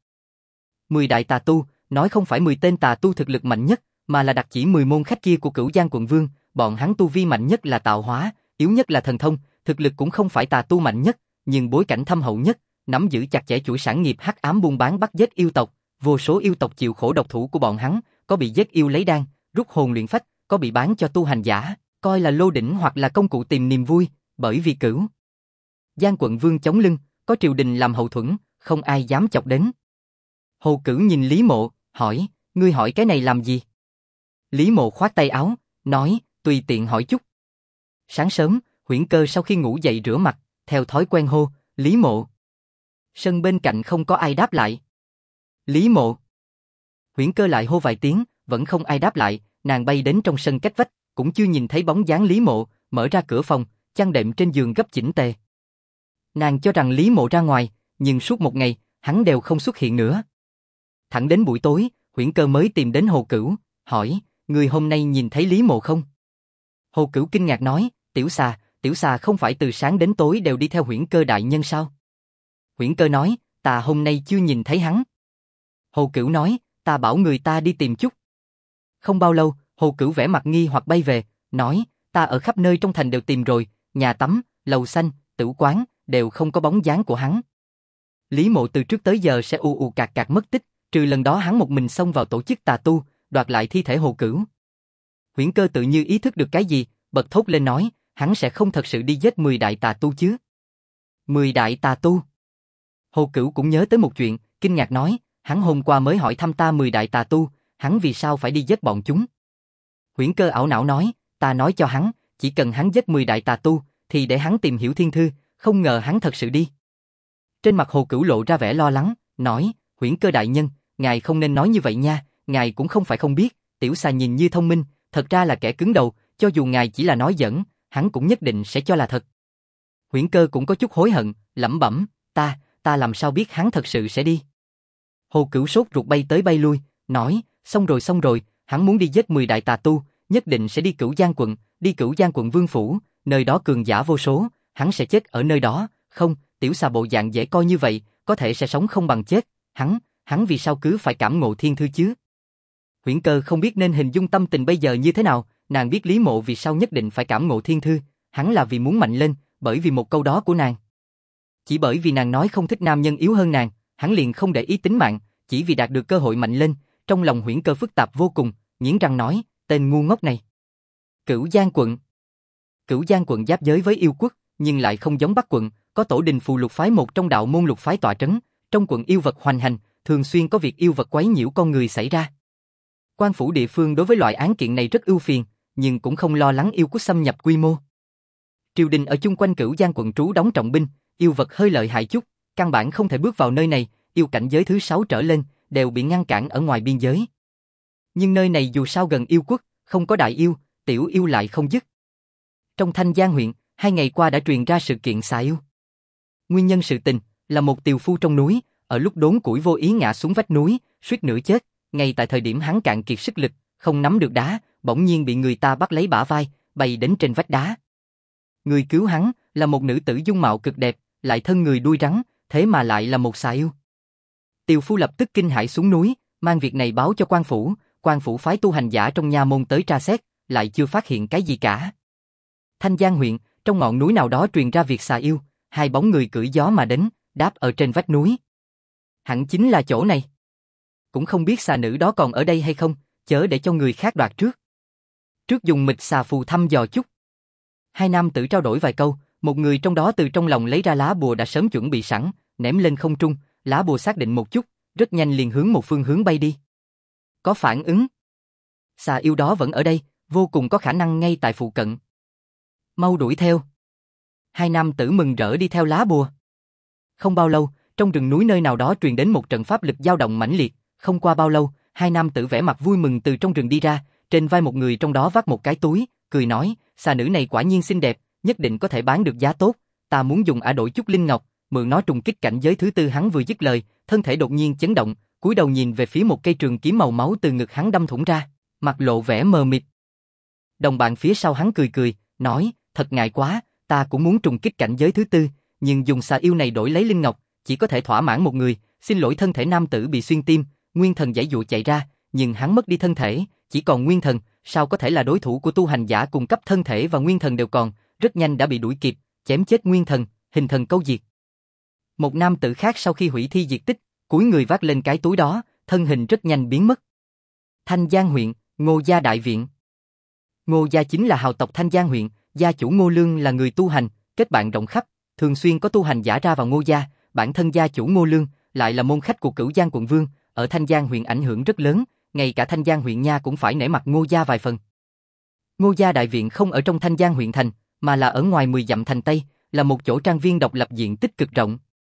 10 đại tà tu, nói không phải 10 tên tà tu thực lực mạnh nhất, mà là đặt chỉ 10 môn khách kia của Cửu Giang quận vương, bọn hắn tu vi mạnh nhất là tạo hóa, yếu nhất là thần thông, thực lực cũng không phải tà tu mạnh nhất, nhưng bối cảnh thâm hậu nhất, nắm giữ chặt chẽ chuỗi sản nghiệp hắc ám buôn bán bắt giết yêu tộc, vô số yêu tộc chịu khổ độc thủ của bọn hắn, có bị giết yêu lấy đan, rút hồn luyện phách, có bị bán cho tu hành giả, coi là lô đỉnh hoặc là công cụ tìm niềm vui, bởi vì Cửu Giang quận vương chống lưng, có triều đình làm hậu thuẫn, không ai dám chọc đến. Hồ Cửu nhìn Lý Mộ, hỏi, ngươi hỏi cái này làm gì? Lý Mộ khoát tay áo, nói, tùy tiện hỏi chút. Sáng sớm, Huyễn Cơ sau khi ngủ dậy rửa mặt, theo thói quen hô, Lý Mộ. Sân bên cạnh không có ai đáp lại. Lý Mộ. Huyễn Cơ lại hô vài tiếng, vẫn không ai đáp lại, nàng bay đến trong sân cách vách, cũng chưa nhìn thấy bóng dáng Lý Mộ, mở ra cửa phòng, chăn đệm trên giường gấp chỉnh tề. Nàng cho rằng Lý Mộ ra ngoài, nhưng suốt một ngày, hắn đều không xuất hiện nữa. Thẳng đến buổi tối, Huyễn Cơ mới tìm đến Hồ Cửu, hỏi, người hôm nay nhìn thấy Lý Mộ không? Hồ Cửu kinh ngạc nói, Tiểu xà không phải từ sáng đến tối đều đi theo Huyễn Cơ đại nhân sao? Huyễn Cơ nói, ta hôm nay chưa nhìn thấy hắn. Hồ Cửu nói, ta bảo người ta đi tìm chút. Không bao lâu, Hồ Cửu vẻ mặt nghi hoặc bay về, nói, ta ở khắp nơi trong thành đều tìm rồi, nhà tắm, lầu xanh, tử quán, đều không có bóng dáng của hắn. Lý Mộ từ trước tới giờ sẽ ù cạc cạc mất tích, trừ lần đó hắn một mình xông vào tổ chức tà tu, đoạt lại thi thể Hồ Cửu. Huyễn Cơ tự như ý thức được cái gì, bật thốt lên nói, hắn sẽ không thật sự đi giết 10 đại tà tu chứ? 10 đại tà tu? Hồ Cửu cũng nhớ tới một chuyện, kinh ngạc nói, hắn hôm qua mới hỏi thăm ta 10 đại tà tu, hắn vì sao phải đi giết bọn chúng? Huyễn Cơ ảo não nói, ta nói cho hắn, chỉ cần hắn giết 10 đại tà tu, thì để hắn tìm hiểu thiên thư, không ngờ hắn thật sự đi. Trên mặt Hồ Cửu lộ ra vẻ lo lắng, nói, Huyễn Cơ đại nhân, ngài không nên nói như vậy nha, ngài cũng không phải không biết, tiểu xà nhìn như thông minh, thật ra là kẻ cứng đầu, cho dù ngài chỉ là nói giỡn, hắn cũng nhất định sẽ cho là thật. Huyễn Cơ cũng có chút hối hận, lẩm bẩm, ta làm sao biết hắn thật sự sẽ đi. Hồ Cửu sốt ruột bay tới bay lui, nói, xong rồi, hắn muốn đi giết 10 đại tà tu, nhất định sẽ đi Cửu Giang quận vương phủ, nơi đó cường giả vô số, hắn sẽ chết ở nơi đó, không, tiểu xà bộ dạng dễ coi như vậy, có thể sẽ sống không bằng chết, hắn vì sao cứ phải cảm ngộ thiên thư chứ? Huyễn Cơ không biết nên hình dung tâm tình bây giờ như thế nào, nàng biết Lý Mộ vì sao nhất định phải cảm ngộ thiên thư, hắn là vì muốn mạnh lên, bởi vì một câu đó của nàng. Chỉ bởi vì nàng nói không thích nam nhân yếu hơn nàng, hắn liền không để ý tính mạng, chỉ vì đạt được cơ hội mạnh lên, trong lòng Huyễn Cơ phức tạp vô cùng, nghiến răng nói, tên ngu ngốc này. Cửu Giang quận. Cửu Giang quận giáp giới với yêu quốc, nhưng lại không giống Bắc quận, có tổ đình phù lục phái một trong đạo môn lục phái tọa trấn, trong quận yêu vật hoành hành, thường xuyên có việc yêu vật quấy nhiễu con người xảy ra. Quan phủ địa phương đối với loại án kiện này rất ưu phiền, nhưng cũng không lo lắng yêu quốc xâm nhập quy mô. Triều đình ở chung quanh Cửu Giang quận trú đóng trọng binh, yêu vật hơi lợi hại chút, căn bản không thể bước vào nơi này, yêu cảnh giới thứ 6 trở lên, đều bị ngăn cản ở ngoài biên giới. Nhưng nơi này dù sao gần yêu quốc, không có đại yêu, tiểu yêu lại không dứt. Trong Thanh Giang huyện, 2 ngày qua đã truyền ra sự kiện xà yêu. Nguyên nhân sự tình là một tiều phu trong núi, ở lúc đốn củi vô ý ngã xuống vách núi, suýt nữa chết, ngay tại thời điểm hắn cạn kiệt sức lực, không nắm được đá, bỗng nhiên bị người ta bắt lấy bả vai, bay đến trên vách đá. Người cứu hắn là một nữ tử dung mạo cực đẹp, lại thân người đuôi rắn, thế mà lại là một xà yêu. Tiều phu lập tức kinh hãi xuống núi, mang việc này báo cho quan phủ phái tu hành giả trong nha môn tới tra xét, lại chưa phát hiện cái gì cả. Thanh Giang huyện, trong ngọn núi nào đó truyền ra việc xà yêu, 2 bóng người cưỡi gió mà đến, đáp ở trên vách núi. Hẳn chính là chỗ này. Cũng không biết xà nữ đó còn ở đây hay không, chớ để cho người khác đoạt trước. Trước dùng mịch xà phù thăm dò chút. 2 nam tử trao đổi vài câu, một người trong đó từ trong lòng lấy ra lá bùa đã sớm chuẩn bị sẵn, ném lên không trung, lá bùa xác định một chút, rất nhanh liền hướng một phương hướng bay đi. Có phản ứng. Xà yêu đó vẫn ở đây, vô cùng có khả năng ngay tại phụ cận. Mau đuổi theo. 2 nam tử mừng rỡ đi theo lá bùa. Không bao lâu, trong rừng núi nơi nào đó truyền đến một trận pháp lực dao động mãnh liệt, không qua bao lâu, 2 nam tử vẻ mặt vui mừng từ trong rừng đi ra, trên vai một người trong đó vác một cái túi, cười nói, xà nữ này quả nhiên xinh đẹp, nhất định có thể bán được giá tốt, ta muốn dùng ả đổi chút linh ngọc, mượn nó trùng kích cảnh giới thứ 4. Hắn vừa dứt lời, thân thể đột nhiên chấn động, cúi đầu nhìn về phía một cây trường kiếm màu máu từ ngực hắn đâm thủng ra, mặt lộ vẻ mờ mịt. Đồng bạn phía sau hắn cười cười, nói, thật ngại quá, ta cũng muốn trùng kích cảnh giới thứ 4, nhưng dùng xà yêu này đổi lấy linh ngọc, chỉ có thể thỏa mãn một người, xin lỗi. Thân thể nam tử bị xuyên tim, nguyên thần giãy giụa chạy ra, nhưng hắn mất đi thân thể, chỉ còn nguyên thần, sao có thể là đối thủ của tu hành giả cùng cấp, thân thể và nguyên thần đều còn, rất nhanh đã bị đuổi kịp, chém chết nguyên thần, hình thần câu diệt. Một nam tử khác sau khi hủy thi diệt tích, cúi người vác lên cái túi đó, thân hình rất nhanh biến mất. Thanh Giang huyện, Ngô gia đại viện. Ngô gia chính là hào tộc Thanh Giang huyện, gia chủ Ngô Lương là người tu hành, kết bạn rộng khắp, thường xuyên có tu hành giả ra vào Ngô gia, bản thân gia chủ Ngô Lương lại là môn khách của Cửu Giang quận vương, ở Thanh Giang huyện ảnh hưởng rất lớn, ngay cả Thanh Giang huyện nha cũng phải nể mặt Ngô gia vài phần. Ngô gia đại viện không ở trong Thanh Giang huyện thành, mà là ở ngoài 10 dặm thành Tây, là một chỗ trang viên độc lập diện tích cực rộng.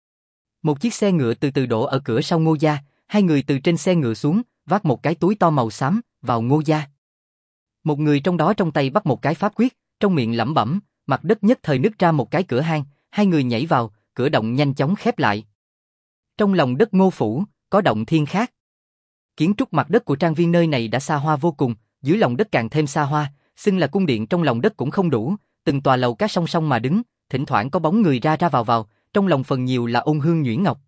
Một chiếc xe ngựa từ từ đổ ở cửa sau Ngô gia, 2 người từ trên xe ngựa xuống, vác một cái túi to màu xám, vào Ngô gia. Một người trong đó trong tay bắt một cái pháp quyết, trong miệng lẩm bẩm, mặt đất nhất thời nứt ra một cái cửa hang, 2 người nhảy vào, cửa động nhanh chóng khép lại. Trong lòng đất Ngô phủ, có động thiên khác. Kiến trúc mặt đất của trang viên nơi này đã xa hoa vô cùng, dưới lòng đất càng thêm xa hoa, xưng là cung điện trong lòng đất cũng không đủ, từng tòa lầu các song song mà đứng, thỉnh thoảng có bóng người ra ra vào, trong lòng phần nhiều là ôn hương nhuyễn ngọc.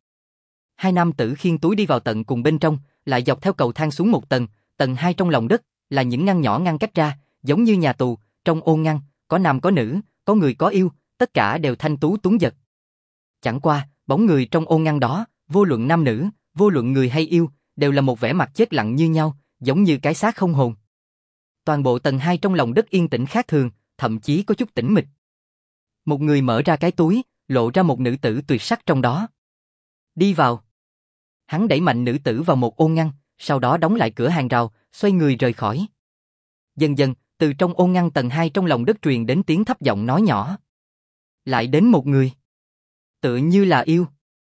2 nam tử khiêng túi đi vào tận cùng bên trong, lại dọc theo cầu thang xuống một tầng, tầng 2 trong lòng đất là những ngăn nhỏ ngăn cách ra, giống như nhà tù, trong ô ngăn, có nam có nữ, có người có yêu, tất cả đều thanh tú tuấn giật. Chẳng qua, bóng người trong ô ngăn đó, vô luận nam nữ, vô luận người hay yêu, đều là một vẻ mặt chết lặng như nhau, giống như cái xác không hồn. Toàn bộ tầng 2 trong lòng đất yên tĩnh khác thường, thậm chí có chút tĩnh mịch. Một người mở ra cái túi, lộ ra một nữ tử tuyệt sắc trong đó. Đi vào. Hắn đẩy mạnh nữ tử vào một ô ngăn, sau đó đóng lại cửa hàng rào, xoay người rời khỏi. Dần dần, từ trong ô ngăn tầng 2 trong lòng đất truyền đến tiếng thấp giọng nói nhỏ. Lại đến một người. Tựa như là yêu.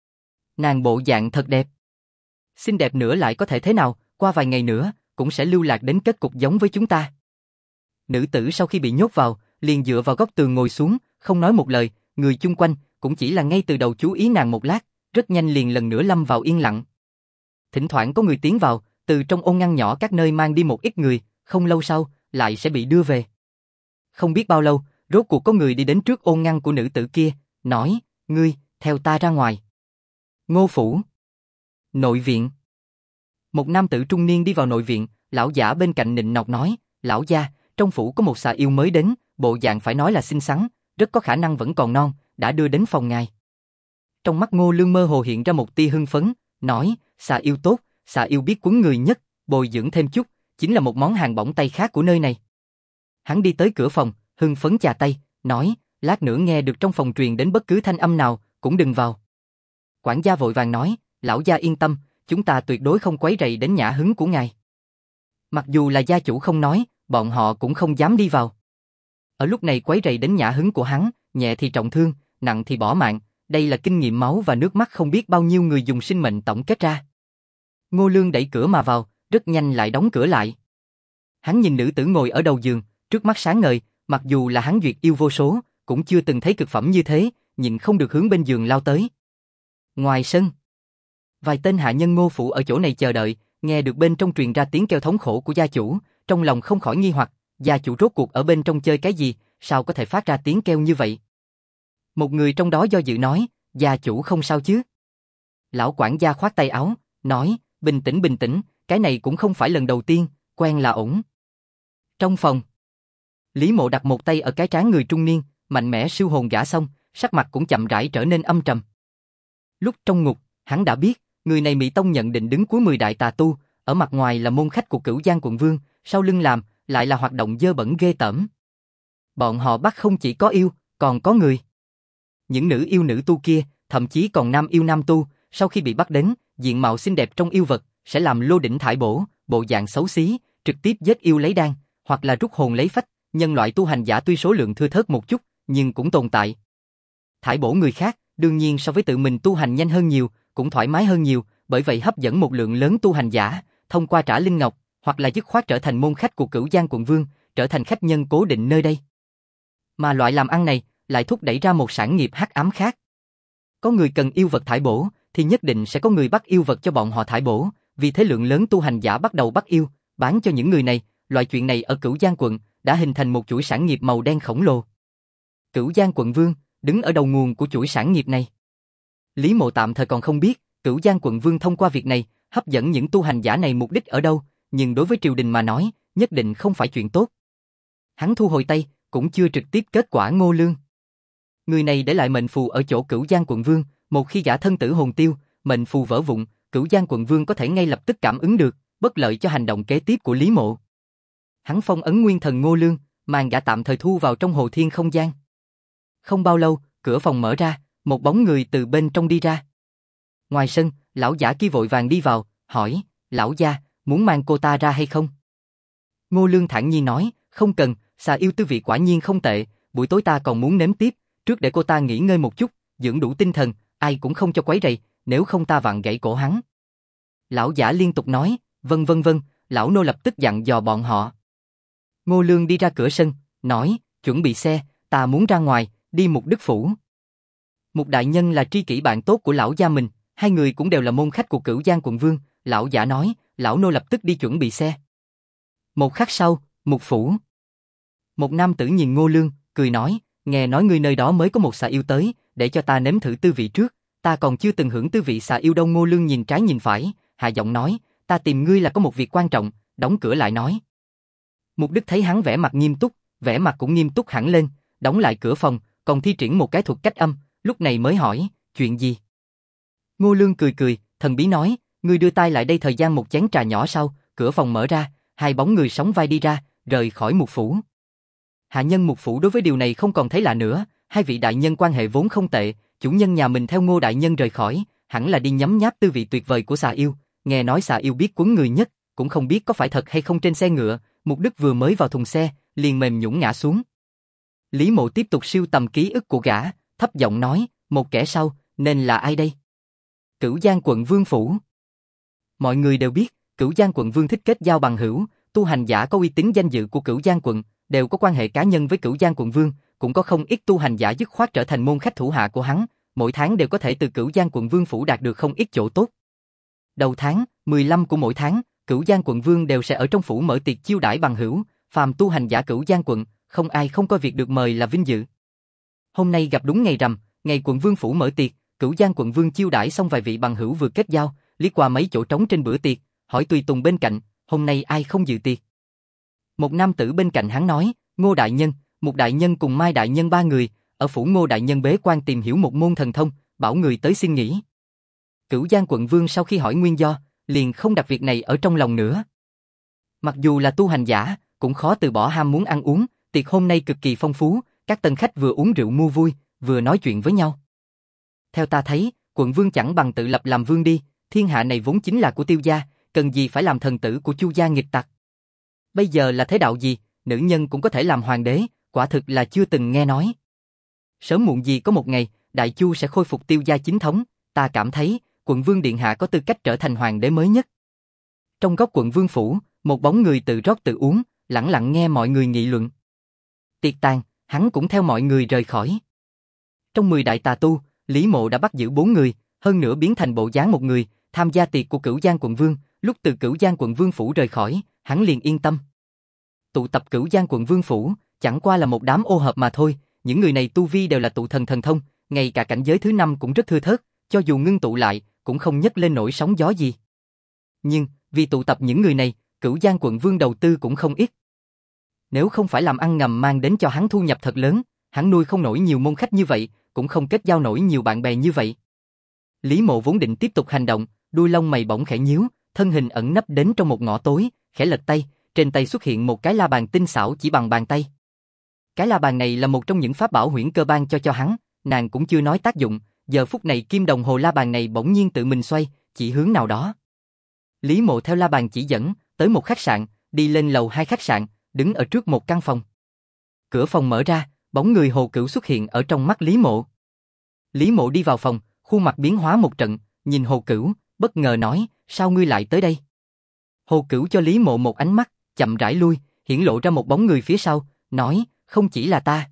Nàng bộ dạng thật đẹp. Xinh đẹp nữa lại có thể thế nào, qua vài ngày nữa, cũng sẽ lưu lạc đến kết cục giống với chúng ta. Nữ tử sau khi bị nhốt vào, liền dựa vào góc tường ngồi xuống, không nói một lời, người chung quanh cũng chỉ là ngay từ đầu chú ý nàng một lát, rất nhanh liền lần nữa lâm vào yên lặng. Thỉnh thoảng có người tiến vào, từ trong ô ngăn nhỏ các nơi mang đi một ít người, không lâu sau, lại sẽ bị đưa về. Không biết bao lâu, rốt cuộc có người đi đến trước ô ngăn của nữ tử kia, nói, ngươi, theo ta ra ngoài. Ngô phủ. Nội viện. Một nam tử trung niên đi vào nội viện, lão giả bên cạnh nịnh nọt nói, lão gia, trong phủ có một xà yêu mới đến, bộ dạng phải nói là xinh xắn, rất có khả năng vẫn còn non, đã đưa đến phòng ngài. Trong mắt Ngô Lương mơ hồ hiện ra một tia hưng phấn, nói, xà yêu tốt, xà yêu biết quấn người nhất, bồi dưỡng thêm chút, chính là một món hàng bổng tay khác của nơi này. Hắn đi tới cửa phòng, hưng phấn chà tay, nói, lát nữa nghe được trong phòng truyền đến bất cứ thanh âm nào, cũng đừng vào. Quản gia vội vàng nói, lão gia yên tâm, chúng ta tuyệt đối không quấy rầy đến nhã hứng của ngài. Mặc dù là gia chủ không nói, bọn họ cũng không dám đi vào. Ở lúc này quấy rầy đến nhã hứng của hắn, nhẹ thì trọng thương, nặng thì bỏ mạng, đây là kinh nghiệm máu và nước mắt không biết bao nhiêu người dùng sinh mệnh tổng kết ra. Ngô Lương đẩy cửa mà vào, rất nhanh lại đóng cửa lại. Hắn nhìn nữ tử ngồi ở đầu giường, trước mắt sáng ngời, mặc dù là hắn duyệt yêu vô số, cũng chưa từng thấy cực phẩm như thế, nhịn không được hướng bên giường lao tới. Ngoài sân, vài tên hạ nhân Ngô phủ ở chỗ này chờ đợi, nghe được bên trong truyền ra tiếng kêu thống khổ của gia chủ, trong lòng không khỏi nghi hoặc, gia chủ rốt cuộc ở bên trong chơi cái gì, sao có thể phát ra tiếng kêu như vậy? Một người trong đó do dự nói, gia chủ không sao chứ? Lão quản gia khoát tay áo, nói, bình tĩnh, cái này cũng không phải lần đầu tiên, quen là ổn. Trong phòng, Lý Mộ đặt một tay ở cái trán người trung niên, mạnh mẽ siêu hồn gã xong, sắc mặt cũng chậm rãi trở nên âm trầm. Lúc trong ngục, hắn đã biết, người này Mỹ Tông nhận định đứng cuối 10 đại tà tu, ở mặt ngoài là môn khách của Cửu Giang quận vương, sau lưng làm, lại là hoạt động dơ bẩn ghê tởm. Bọn họ bắt không chỉ có yêu, còn có người. Những nữ yêu nữ tu kia, thậm chí còn nam yêu nam tu, sau khi bị bắt đến, diện mạo xinh đẹp trong yêu vật, sẽ làm lô đỉnh thải bổ, bộ dạng xấu xí, trực tiếp giết yêu lấy đan, hoặc là rút hồn lấy phách. Nhân loại tu hành giả tuy số lượng thưa thớt một chút, nhưng cũng tồn tại. Thải bổ người khác, đương nhiên so với tự mình tu hành nhanh hơn nhiều, cũng thoải mái hơn nhiều, bởi vậy hấp dẫn một lượng lớn tu hành giả, thông qua trả linh ngọc, hoặc là dứt khoát trở thành môn khách của Cửu Giang quận vương, trở thành khách nhân cố định nơi đây. Mà loại làm ăn này lại thúc đẩy ra một sản nghiệp hắc ám khác. Có người cần yêu vật thải bổ, thì nhất định sẽ có người bắt yêu vật cho bọn họ thải bổ, vì thế lượng lớn tu hành giả bắt đầu bắt yêu, bán cho những người này. Loại chuyện này ở Cửu Giang quận đã hình thành một chuỗi sản nghiệp màu đen khổng lồ. Cửu Giang quận vương đứng ở đầu nguồn của chuỗi sản nghiệp này. Lý Mộ tạm thời còn không biết Cửu Giang quận vương thông qua việc này hấp dẫn những tu hành giả này mục đích ở đâu, nhưng đối với triều đình mà nói, nhất định không phải chuyện tốt. Hắn thu hồi tay, cũng chưa trực tiếp kết quả Ngô Lương. Người này để lại mệnh phù ở chỗ Cửu Giang quận vương, một khi gã thân tử hồn tiêu, mệnh phù vỡ vụn, Cửu Giang quận vương có thể ngay lập tức cảm ứng được, bất lợi cho hành động kế tiếp của Lý Mộ. Hắn phong ấn nguyên thần Ngô Lương, màn gã tạm thời thu vào trong hồ thiên không gian. Không bao lâu, cửa phòng mở ra, một bóng người từ bên trong đi ra. Ngoài sân, lão giả kia vội vàng đi vào, hỏi, lão gia, muốn mang cô ta ra hay không? Ngô Lương thản nhiên nói, không cần, xà yêu tư vị quả nhiên không tệ, buổi tối ta còn muốn nếm tiếp, trước để cô ta nghỉ ngơi một chút, dưỡng đủ tinh thần, ai cũng không cho quấy rầy, nếu không ta vặn gãy cổ hắn. Lão giả liên tục nói, vâng, lão nô lập tức dặn dò bọn họ. Ngô Lương đi ra cửa sân, nói, chuẩn bị xe, ta muốn ra ngoài, đi Mục Đức phủ. Mục đại nhân là tri kỷ bạn tốt của lão gia mình, hai người cũng đều là môn khách của Cửu Giang quận vương, lão giả nói, lão nô lập tức đi chuẩn bị xe. Một khắc sau, Mục phủ. Một nam tử nhìn Ngô Lương, cười nói, nghe nói người nơi đó mới có một xà yêu tới, để cho ta nếm thử tư vị trước, ta còn chưa từng hưởng tư vị xà yêu đâu. Ngô Lương nhìn trái nhìn phải, hạ giọng nói, ta tìm ngươi là có một việc quan trọng, đóng cửa lại nói. Mục Đức thấy hắn vẻ mặt nghiêm túc, vẻ mặt cũng nghiêm túc hẳn lên, đóng lại cửa phòng, còn thi triển một cái thuật cách âm, lúc này mới hỏi, chuyện gì? Ngô Lương cười, thần bí nói, ngươi đưa tay lại đây. Thời gian một chén trà nhỏ sau, cửa phòng mở ra, hai bóng người sóng vai đi ra, rời khỏi Mục phủ. Hạ nhân Mục phủ đối với điều này không còn thấy lạ nữa, hai vị đại nhân quan hệ vốn không tệ, chủ nhân nhà mình theo Ngô đại nhân rời khỏi, hẳn là đi nhấm nháp tư vị tuyệt vời của xà yêu, nghe nói xà yêu biết quấn người nhất, cũng không biết có phải thật hay không. Trên xe ngựa, Mục Đức vừa mới vào thùng xe, liền mềm nhũn ngã xuống. Lý Mộ tiếp tục siêu tầm ký ức của gã, thấp giọng nói, một kẻ sau, nên là ai đây? Cửu Giang quận vương phủ. Mọi người đều biết, Cửu Giang quận vương thích kết giao bằng hữu, tu hành giả có uy tín danh dự của Cửu Giang quận, đều có quan hệ cá nhân với Cửu Giang quận vương, cũng có không ít tu hành giả dứt khoát trở thành môn khách thủ hạ của hắn, mỗi tháng đều có thể từ Cửu Giang quận vương phủ đạt được không ít chỗ tốt. Đầu tháng, 15 của mỗi tháng, Cửu Giang quận vương đều sẽ ở trong phủ mở tiệc chiêu đãi bằng hữu, phàm tu hành giả Cửu Giang quận, không ai không coi việc được mời là vinh dự. Hôm nay gặp đúng ngày rằm, ngày quận vương phủ mở tiệc, Cửu Giang quận vương chiêu đãi xong vài vị bằng hữu vừa kết giao, liếc qua mấy chỗ trống trên bữa tiệc, hỏi tùy tùng bên cạnh, hôm nay ai không dự tiệc? Một nam tử bên cạnh hắn nói, Ngô đại nhân, Mục đại nhân cùng Mai đại nhân ba người, ở phủ Ngô đại nhân bế quan tìm hiểu một môn thần thông, bảo người tới xin nghỉ. Cửu Giang quận vương sau khi hỏi nguyên do, liền không đặt việc này ở trong lòng nữa. Mặc dù là tu hành giả, cũng khó từ bỏ ham muốn ăn uống, tiệc hôm nay cực kỳ phong phú, các tân khách vừa uống rượu mua vui, vừa nói chuyện với nhau. Theo ta thấy, quận vương chẳng bằng tự lập làm vương đi, thiên hạ này vốn chính là của Tiêu gia, cần gì phải làm thần tử của Chu gia nghịch tặc. Bây giờ là thế đạo gì, nữ nhân cũng có thể làm hoàng đế, quả thực là chưa từng nghe nói. Sớm muộn gì có một ngày, Đại Chu sẽ khôi phục Tiêu gia chính thống, ta cảm thấy, quận vương điện hạ có tư cách trở thành hoàng đế mới nhất. Trong góc quận vương phủ, một bóng người tự rót tự uống, lặng lặng nghe mọi người nghị luận. Tiệc tàn, hắn cũng theo mọi người rời khỏi. Trong 10 đại tà tu, Lý Mộ đã bắt giữ 4 người, hơn nữa biến thành bộ dáng một người, tham gia tiệc của Cửu Giang quận vương, lúc từ Cửu Giang quận vương phủ rời khỏi, hắn liền yên tâm. Tụ tập Cửu Giang quận vương phủ, chẳng qua là một đám ô hợp mà thôi, những người này tu vi đều là tụ thần thần thông, ngay cả cảnh giới thứ 5 cũng rất thưa thớt, cho dù ngưng tụ lại, cũng không nhấc lên nổi sóng gió gì. Nhưng, vì tụ tập những người này, Cửu Giang quận vương đầu tư cũng không ít. Nếu không phải làm ăn ngầm mang đến cho hắn thu nhập thật lớn, hắn nuôi không nổi nhiều môn khách như vậy, cũng không kết giao nổi nhiều bạn bè như vậy. Lý Mộ vốn định tiếp tục hành động, đuôi lông mày bỗng khẽ nhíu, thân hình ẩn nấp đến trong một ngõ tối, khẽ lật tay, trên tay xuất hiện một cái la bàn tinh xảo chỉ bằng bàn tay. Cái la bàn này là một trong những pháp bảo Huyễn Cơ ban cho hắn, nàng cũng chưa nói tác dụng, giờ phút này kim đồng hồ la bàn này bỗng nhiên tự mình xoay, chỉ hướng nào đó. Lý Mộ theo la bàn chỉ dẫn, tới một khách sạn, đi lên lầu 2 khách sạn, đứng ở trước một căn phòng. Cửa phòng mở ra, bóng người Hồ Cửu xuất hiện ở trong mắt Lý Mộ. Lý Mộ đi vào phòng, khuôn mặt biến hóa một trận, nhìn Hồ Cửu, bất ngờ nói, sao ngươi lại tới đây? Hồ Cửu cho Lý Mộ một ánh mắt, chậm rãi lui, hiển lộ ra một bóng người phía sau, nói, không chỉ là ta.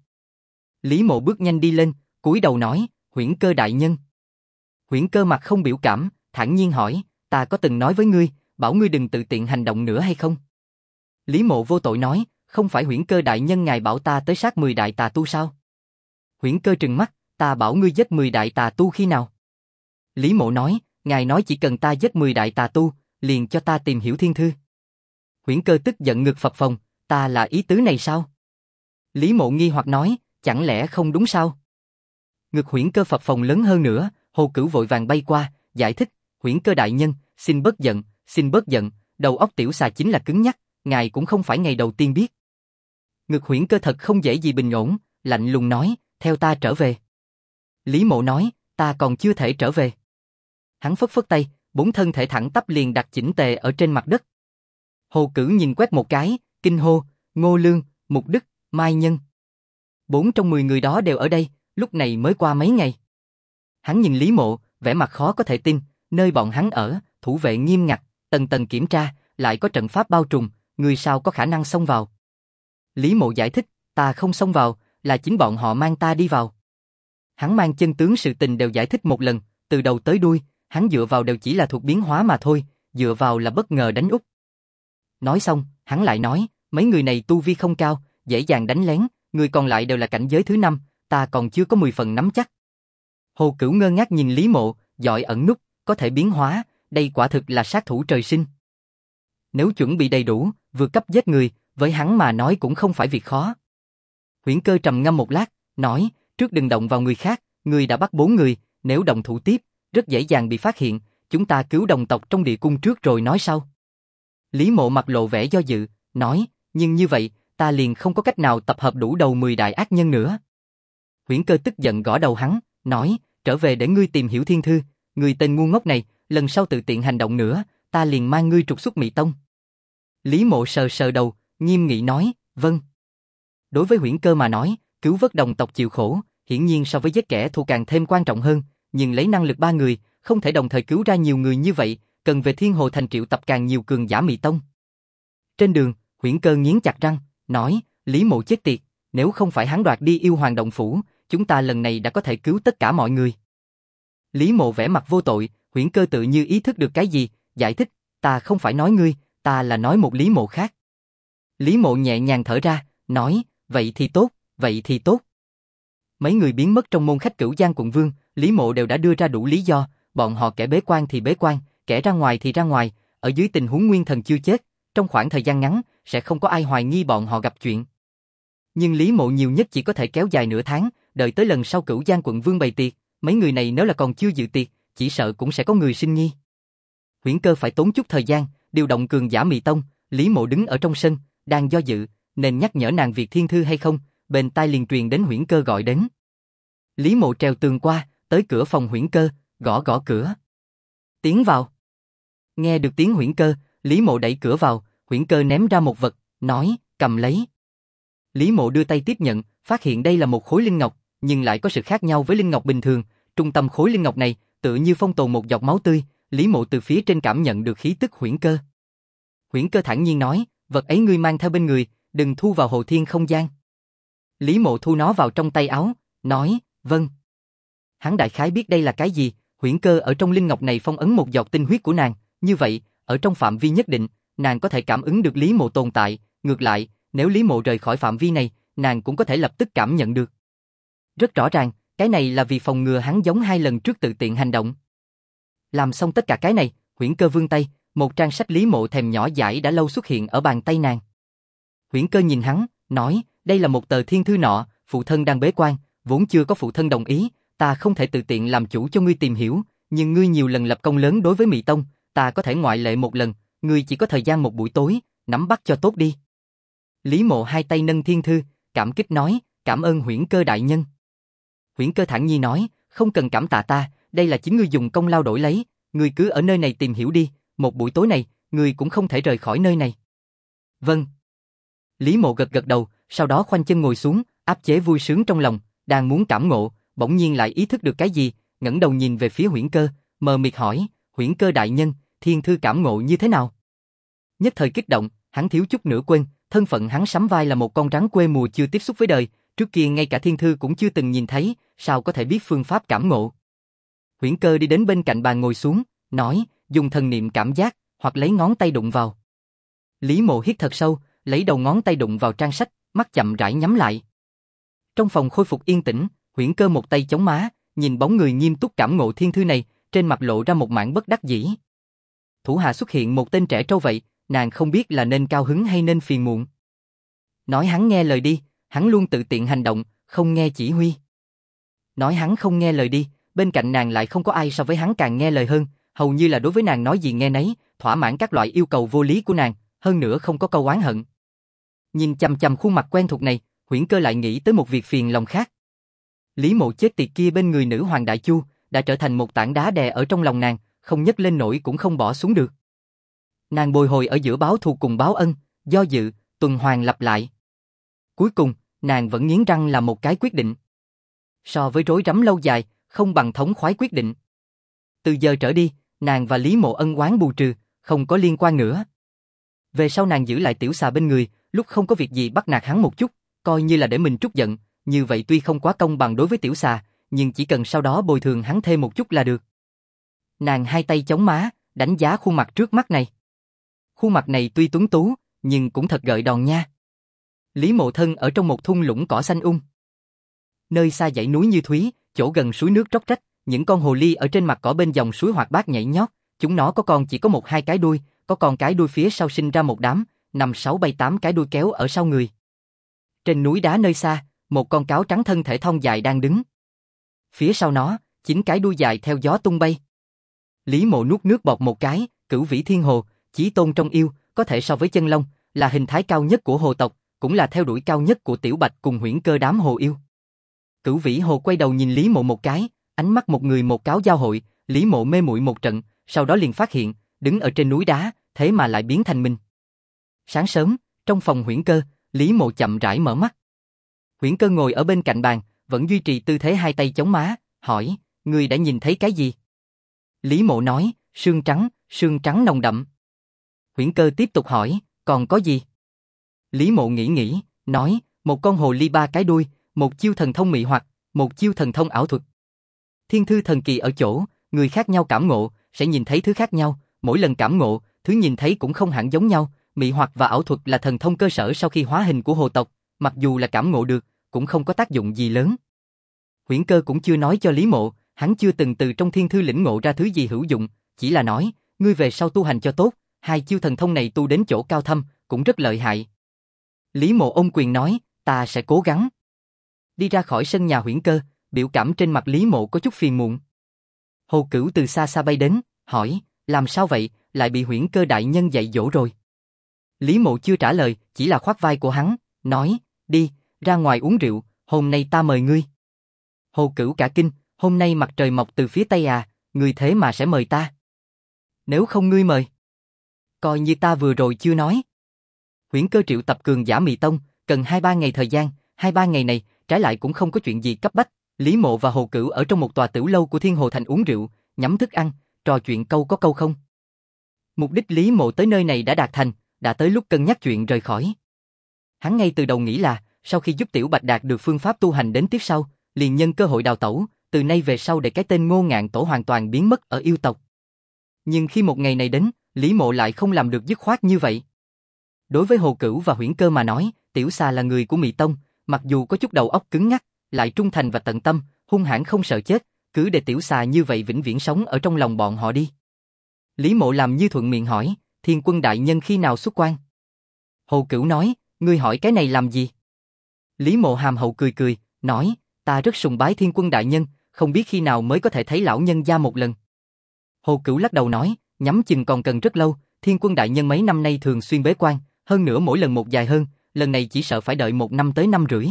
Lý Mộ bước nhanh đi lên, cúi đầu nói, Huyễn Cơ đại nhân. Huyễn Cơ mặt không biểu cảm, thản nhiên hỏi, ta có từng nói với ngươi, bảo ngươi đừng tự tiện hành động nữa hay không? Lý Mộ vô tội nói, không phải Huyễn Cơ đại nhân ngài bảo ta tới sát 10 đại tà tu sao? Huyễn Cơ trừng mắt, ta bảo ngươi giết 10 đại tà tu khi nào? Lý Mộ nói, ngài nói chỉ cần ta giết 10 đại tà tu, liền cho ta tìm hiểu thiên thư. Huyễn Cơ tức giận ngực phập phồng, ta là ý tứ này sao? Lý Mộ nghi hoặc nói, chẳng lẽ không đúng sao? Ngực Huyễn Cơ phập phồng lớn hơn nữa, Hồ Cửu vội vàng bay qua, giải thích, Huyễn Cơ đại nhân, xin bớt giận, đầu óc tiểu xà chính là cứng nhắc, ngài cũng không phải ngày đầu tiên biết. Ngực Huyễn Cơ thật không dễ gì bình ổn, lạnh lùng nói, theo ta trở về. Lý Mộ nói, ta còn chưa thể trở về. Hắn phất phất tay, 4 thân thể thẳng tắp liền đặt chỉnh tề ở trên mặt đất. Hồ Cửu nhìn quét một cái, kinh hô, Ngô Lương, Mục Đức, Mai Nhân. 4 trong 10 người đó đều ở đây, lúc này mới qua mấy ngày. Hắn nhìn Lý Mộ, vẻ mặt khó có thể tin, nơi bọn hắn ở, thủ vệ nghiêm ngặt, tầng tầng kiểm tra, lại có trận pháp bao trùm, người sao có khả năng xông vào. Lý Mộ giải thích, ta không xông vào, là chính bọn họ mang ta đi vào. Hắn mang chân tướng sự tình đều giải thích một lần, từ đầu tới đuôi, hắn dựa vào đều chỉ là thuộc biến hóa mà thôi, dựa vào là bất ngờ đánh úp. Nói xong, hắn lại nói, mấy người này tu vi không cao, dễ dàng đánh lén, người còn lại đều là cảnh giới thứ 5, ta còn chưa có 10 phần nắm chắc. Hồ Cửu ngơ ngác nhìn Lý Mộ, giỏi ẩn núp, có thể biến hóa, đây quả thực là sát thủ trời sinh. Nếu chuẩn bị đầy đủ, vừa cấp giết người, với hắn mà nói cũng không phải việc khó. Huyễn Cơ trầm ngâm một lát, nói, trước đừng động vào người khác, người đã bắt 4 người, nếu động thủ tiếp, rất dễ dàng bị phát hiện, chúng ta cứu đồng tộc trong địa cung trước rồi nói sau. Lý Mộ mặt lộ vẻ do dự, nói, nhưng như vậy, ta liền không có cách nào tập hợp đủ đầu 10 đại ác nhân nữa. Huyễn Cơ tức giận gõ đầu hắn, nói, trở về để ngươi tìm hiểu thiên thư, người tên ngu ngốc này, lần sau tự tiện hành động nữa, ta liền mang ngươi trục xuất Mị Tông. Lý Mộ sờ sờ đầu, nghiêm nghị nói, vâng. Đối với Huyễn Cơ mà nói, cứu vớt đồng tộc chịu khổ, hiển nhiên so với giết kẻ thù càng thêm quan trọng hơn, nhưng lấy năng lực 3 người, không thể đồng thời cứu ra nhiều người như vậy, cần về Thiên Hồ Thành triệu tập càng nhiều cường giả Mị Tông. Trên đường, Huyễn Cơ nghiến chặt răng, nói, Lý Mộ chết tiệt, nếu không phải hắn đoạt đi yêu hoàng động phủ, chúng ta lần này đã có thể cứu tất cả mọi người. Lý Mộ vẻ mặt vô tội, Huyễn Cơ tự như ý thức được cái gì, giải thích, ta không phải nói ngươi, ta là nói một Lý Mộ khác. Lý Mộ nhẹ nhàng thở ra, nói, vậy thì tốt. Mấy người biến mất trong môn khách Cửu Giang quận vương, Lý Mộ đều đã đưa ra đủ lý do, bọn họ kẻ bế quan thì bế quan, kẻ ra ngoài thì ra ngoài, ở dưới tình huống nguyên thần chưa chết, trong khoảng thời gian ngắn, sẽ không có ai hoài nghi bọn họ gặp chuyện. Nhưng Lý Mộ nhiều nhất chỉ có thể kéo dài nửa tháng, đợi tới lần sau Cửu Giang quận vương bày tiệc, mấy người này nếu là còn chưa dự tiệc, chỉ sợ cũng sẽ có người sinh nghi. Huyễn Cơ phải tốn chút thời gian, điều động cường giả Mị Tông, Lý Mộ đứng ở trong sân, đang do dự, nên nhắc nhở nàng việc thiên thư hay không, bên tai liền truyền đến Huyễn Cơ gọi đến. Lý Mộ trèo tường qua, tới cửa phòng Huyễn Cơ, gõ gõ cửa. Tiến vào. Nghe được tiếng Huyễn Cơ, Lý Mộ đẩy cửa vào, Huyễn Cơ ném ra một vật, nói, cầm lấy. Lý Mộ đưa tay tiếp nhận, phát hiện đây là một khối linh ngọc, nhưng lại có sự khác nhau với linh ngọc bình thường. Trung tâm khối linh ngọc này, tựa như phong tồn một giọt máu tươi, Lý Mộ từ phía trên cảm nhận được khí tức Huyễn Cơ. Huyễn Cơ thản nhiên nói, vật ấy ngươi mang theo bên người, đừng thu vào Hồ Thiên không gian. Lý Mộ thu nó vào trong tay áo, nói, vâng. Hắn đại khái biết đây là cái gì, Huyễn Cơ ở trong linh ngọc này phong ấn một giọt tinh huyết của nàng, như vậy, ở trong phạm vi nhất định, nàng có thể cảm ứng được Lý Mộ tồn tại, ngược lại, nếu Lý Mộ rời khỏi phạm vi này, nàng cũng có thể lập tức cảm nhận được. Rất rõ ràng, cái này là vì phòng ngừa hắn giống 2 lần trước tự tiện hành động. Làm xong tất cả cái này, Huyễn Cơ vươn tay, một trang sách Lý Mộ thèm nhỏ dãi đã lâu xuất hiện ở bàn tay nàng. Huyễn Cơ nhìn hắn, nói, đây là một tờ thiên thư nọ, phụ thân đang bế quan, vốn chưa có phụ thân đồng ý, ta không thể tự tiện làm chủ cho ngươi tìm hiểu, nhưng ngươi nhiều lần lập công lớn đối với Mị Tông, ta có thể ngoại lệ một lần, ngươi chỉ có thời gian một buổi tối, nắm bắt cho tốt đi. Lý Mộ hai tay nâng thiên thư, cảm kích nói, cảm ơn Huyễn Cơ đại nhân. Huyễn Cơ thản nhiên nói, không cần cảm tạ ta, đây là chính ngươi dùng công lao đổi lấy, ngươi cứ ở nơi này tìm hiểu đi, một buổi tối này, ngươi cũng không thể rời khỏi nơi này. Vâng. Lý Mộ gật gật đầu, sau đó khoanh chân ngồi xuống, áp chế vui sướng trong lòng, đang muốn cảm ngộ, bỗng nhiên lại ý thức được cái gì, ngẩng đầu nhìn về phía Huyễn Cơ, mờ mịt hỏi, Huyễn Cơ đại nhân, thiên thư cảm ngộ như thế nào? Nhất thời kích động, hắn thiếu chút nữa quên, thân phận hắn sắm vai là một con rắn quê mùa chưa tiếp xúc với đời, trước kia ngay cả thiên thư cũng chưa từng nhìn thấy, sao có thể biết phương pháp cảm ngộ. Huyễn Cơ đi đến bên cạnh bàn ngồi xuống, nói, dùng thần niệm cảm giác, hoặc lấy ngón tay đụng vào. Lý Mộ hít thật sâu, lấy đầu ngón tay đụng vào trang sách, mắt chậm rãi nhắm lại. Trong phòng khôi phục yên tĩnh, Huyễn Cơ một tay chống má, nhìn bóng người nghiêm túc cảm ngộ thiên thư này, trên mặt lộ ra một mảng bất đắc dĩ. Thủ hạ xuất hiện một tên trẻ trâu vậy, nàng không biết là nên cao hứng hay nên phiền muộn. Nói hắn nghe lời đi, hắn luôn tự tiện hành động, không nghe chỉ huy. Nói hắn không nghe lời đi, bên cạnh nàng lại không có ai so với hắn càng nghe lời hơn, hầu như là đối với nàng nói gì nghe nấy, thỏa mãn các loại yêu cầu vô lý của nàng, hơn nữa không có câu oán hận. Nhìn chằm chằm khuôn mặt quen thuộc này, Huyễn Cơ lại nghĩ tới một việc phiền lòng khác. Lý Mộ chết tiệt kia bên người nữ hoàng Đại Chu, đã trở thành một tảng đá đè ở trong lòng nàng, không nhấc lên nổi cũng không bỏ xuống được. Nàng bồi hồi ở giữa báo thù cùng báo ân, do dự, tuần hoàn lặp lại. Cuối cùng, nàng vẫn nghiến răng làm một cái quyết định. So với rối rắm lâu dài, không bằng thống khoái quyết định. Từ giờ trở đi, nàng và Lý Mộ ân oán bù trừ, không có liên quan nữa. Về sau nàng giữ lại tiểu xà bên người, lúc không có việc gì bắt nạt hắn một chút, coi như là để mình trút giận, như vậy tuy không quá công bằng đối với tiểu xà, nhưng chỉ cần sau đó bồi thường hắn thêm một chút là được. Nàng hai tay chống má, đánh giá khuôn mặt trước mắt này. Khuôn mặt này tuy tuấn tú, nhưng cũng thật gợi đòn nha. Lý Mộ thân ở trong một thung lũng cỏ xanh nơi xa dãy núi như thúy, chỗ gần suối nước róc rách, những con hồ ly ở trên mặt cỏ bên dòng suối hoạt bát nhảy nhót, chúng nó có con chỉ có 1-2 cái đuôi, có con cái đuôi phía sau sinh ra một đám, 5-6-7-8 cái đuôi kéo ở sau người. Trên núi đá nơi xa, một con cáo trắng thân thể thon dài đang đứng. Phía sau nó, 9 cái đuôi dài theo gió tung bay. Lý Mộ nuốt nước bọt một cái, Cửu Vĩ Thiên Hồ, chí tôn trong yêu, có thể so với chân long, là hình thái cao nhất của hồ tộc, cũng là theo đuổi cao nhất của Tiểu Bạch cùng Huyễn Cơ đám hồ yêu. Cửu Vĩ Hồ quay đầu nhìn Lý Mộ một cái, ánh mắt một người một cáo giao hội, Lý Mộ mê muội một trận, sau đó liền phát hiện, đứng ở trên núi đá, thế mà lại biến thành mình. Sáng sớm, trong phòng Huyễn Cơ, Lý Mộ chậm rãi mở mắt. Huyễn Cơ ngồi ở bên cạnh bàn, vẫn duy trì tư thế hai tay chống má, hỏi, ngươi đã nhìn thấy cái gì? Lý Mộ nói, sương trắng nồng đậm. Huyễn Cơ tiếp tục hỏi, còn có gì? Lý Mộ nghĩ, nói, một con hồ ly 3 cái đuôi, một chiêu thần thông mị hoặc, một chiêu thần thông ảo thuật. Thiên thư thần kỳ ở chỗ, người khác nhau cảm ngộ, sẽ nhìn thấy thứ khác nhau, mỗi lần cảm ngộ, thứ nhìn thấy cũng không hẳn giống nhau, mị hoặc và ảo thuật là thần thông cơ sở sau khi hóa hình của hồ tộc, mặc dù là cảm ngộ được, cũng không có tác dụng gì lớn. Huyễn Cơ cũng chưa nói cho Lý Mộ, hắn chưa từng từ trong thiên thư lĩnh ngộ ra thứ gì hữu dụng, chỉ là nói, ngươi về sau tu hành cho tốt, 2 chiêu thần thông này tu đến chỗ cao thâm, cũng rất lợi hại. Lý Mộ ôm quyền nói, ta sẽ cố gắng. Đi ra khỏi sân nhà Huyễn Cơ, biểu cảm trên mặt Lý Mộ có chút phiền muộn. Hồ Cửu từ xa xa bay đến, hỏi, làm sao vậy, lại bị Huyễn Cơ đại nhân dạy dỗ rồi? Lý Mộ chưa trả lời, chỉ là khoác vai của hắn, nói, đi, Ra ngoài uống rượu, hôm nay ta mời ngươi. Hồ Cửu cả kinh, hôm nay mặt trời mọc từ phía tây à, ngươi thế mà sẽ mời ta. Nếu không ngươi mời. Coi như ta vừa rồi chưa nói. Huyễn Cơ triệu tập cường giả Mị Tông, cần 2-3 ngày thời gian, 2-3 ngày này, trái lại cũng không có chuyện gì cấp bách. Lý Mộ và Hồ Cửu ở trong một tòa tiểu lâu của Thiên Hồ Thành uống rượu, nhắm thức ăn, trò chuyện câu có câu không. Mục đích Lý Mộ tới nơi này đã đạt thành, đã tới lúc cân nhắc chuyện rời khỏi. Hắn ngay từ đầu nghĩ là, sau khi giúp Tiểu Bạch đạt được phương pháp tu hành đến tiếp sau, liền nhân cơ hội đào tẩu, từ nay về sau để cái tên Ngô Ngạn Tổ hoàn toàn biến mất ở yêu tộc. Nhưng khi một ngày này đến, Lý Mộ lại không làm được dứt khoát như vậy. Đối với Hồ Cửu và Huyễn Cơ mà nói, Tiểu Xà là người của Mị Tông, mặc dù có chút đầu óc cứng ngắc, lại trung thành và tận tâm, hung hãn không sợ chết, cứ để Tiểu Xà như vậy vĩnh viễn sống ở trong lòng bọn họ đi. Lý Mộ làm như thuận miệng hỏi, Thiên Quân đại nhân khi nào xuất quan? Hồ Cửu nói, ngươi hỏi cái này làm gì? Lý Mộ hàm hậu cười cười, nói, ta rất sùng bái Thiên Quân đại nhân, không biết khi nào mới có thể thấy lão nhân gia một lần. Hồ Cửu lắc đầu nói, nhắm chừng còn cần rất lâu, Thiên Quân đại nhân mấy năm nay thường xuyên bế quan, hơn nữa mỗi lần một dài hơn, lần này chỉ sợ phải đợi 1 năm tới 5 rưỡi.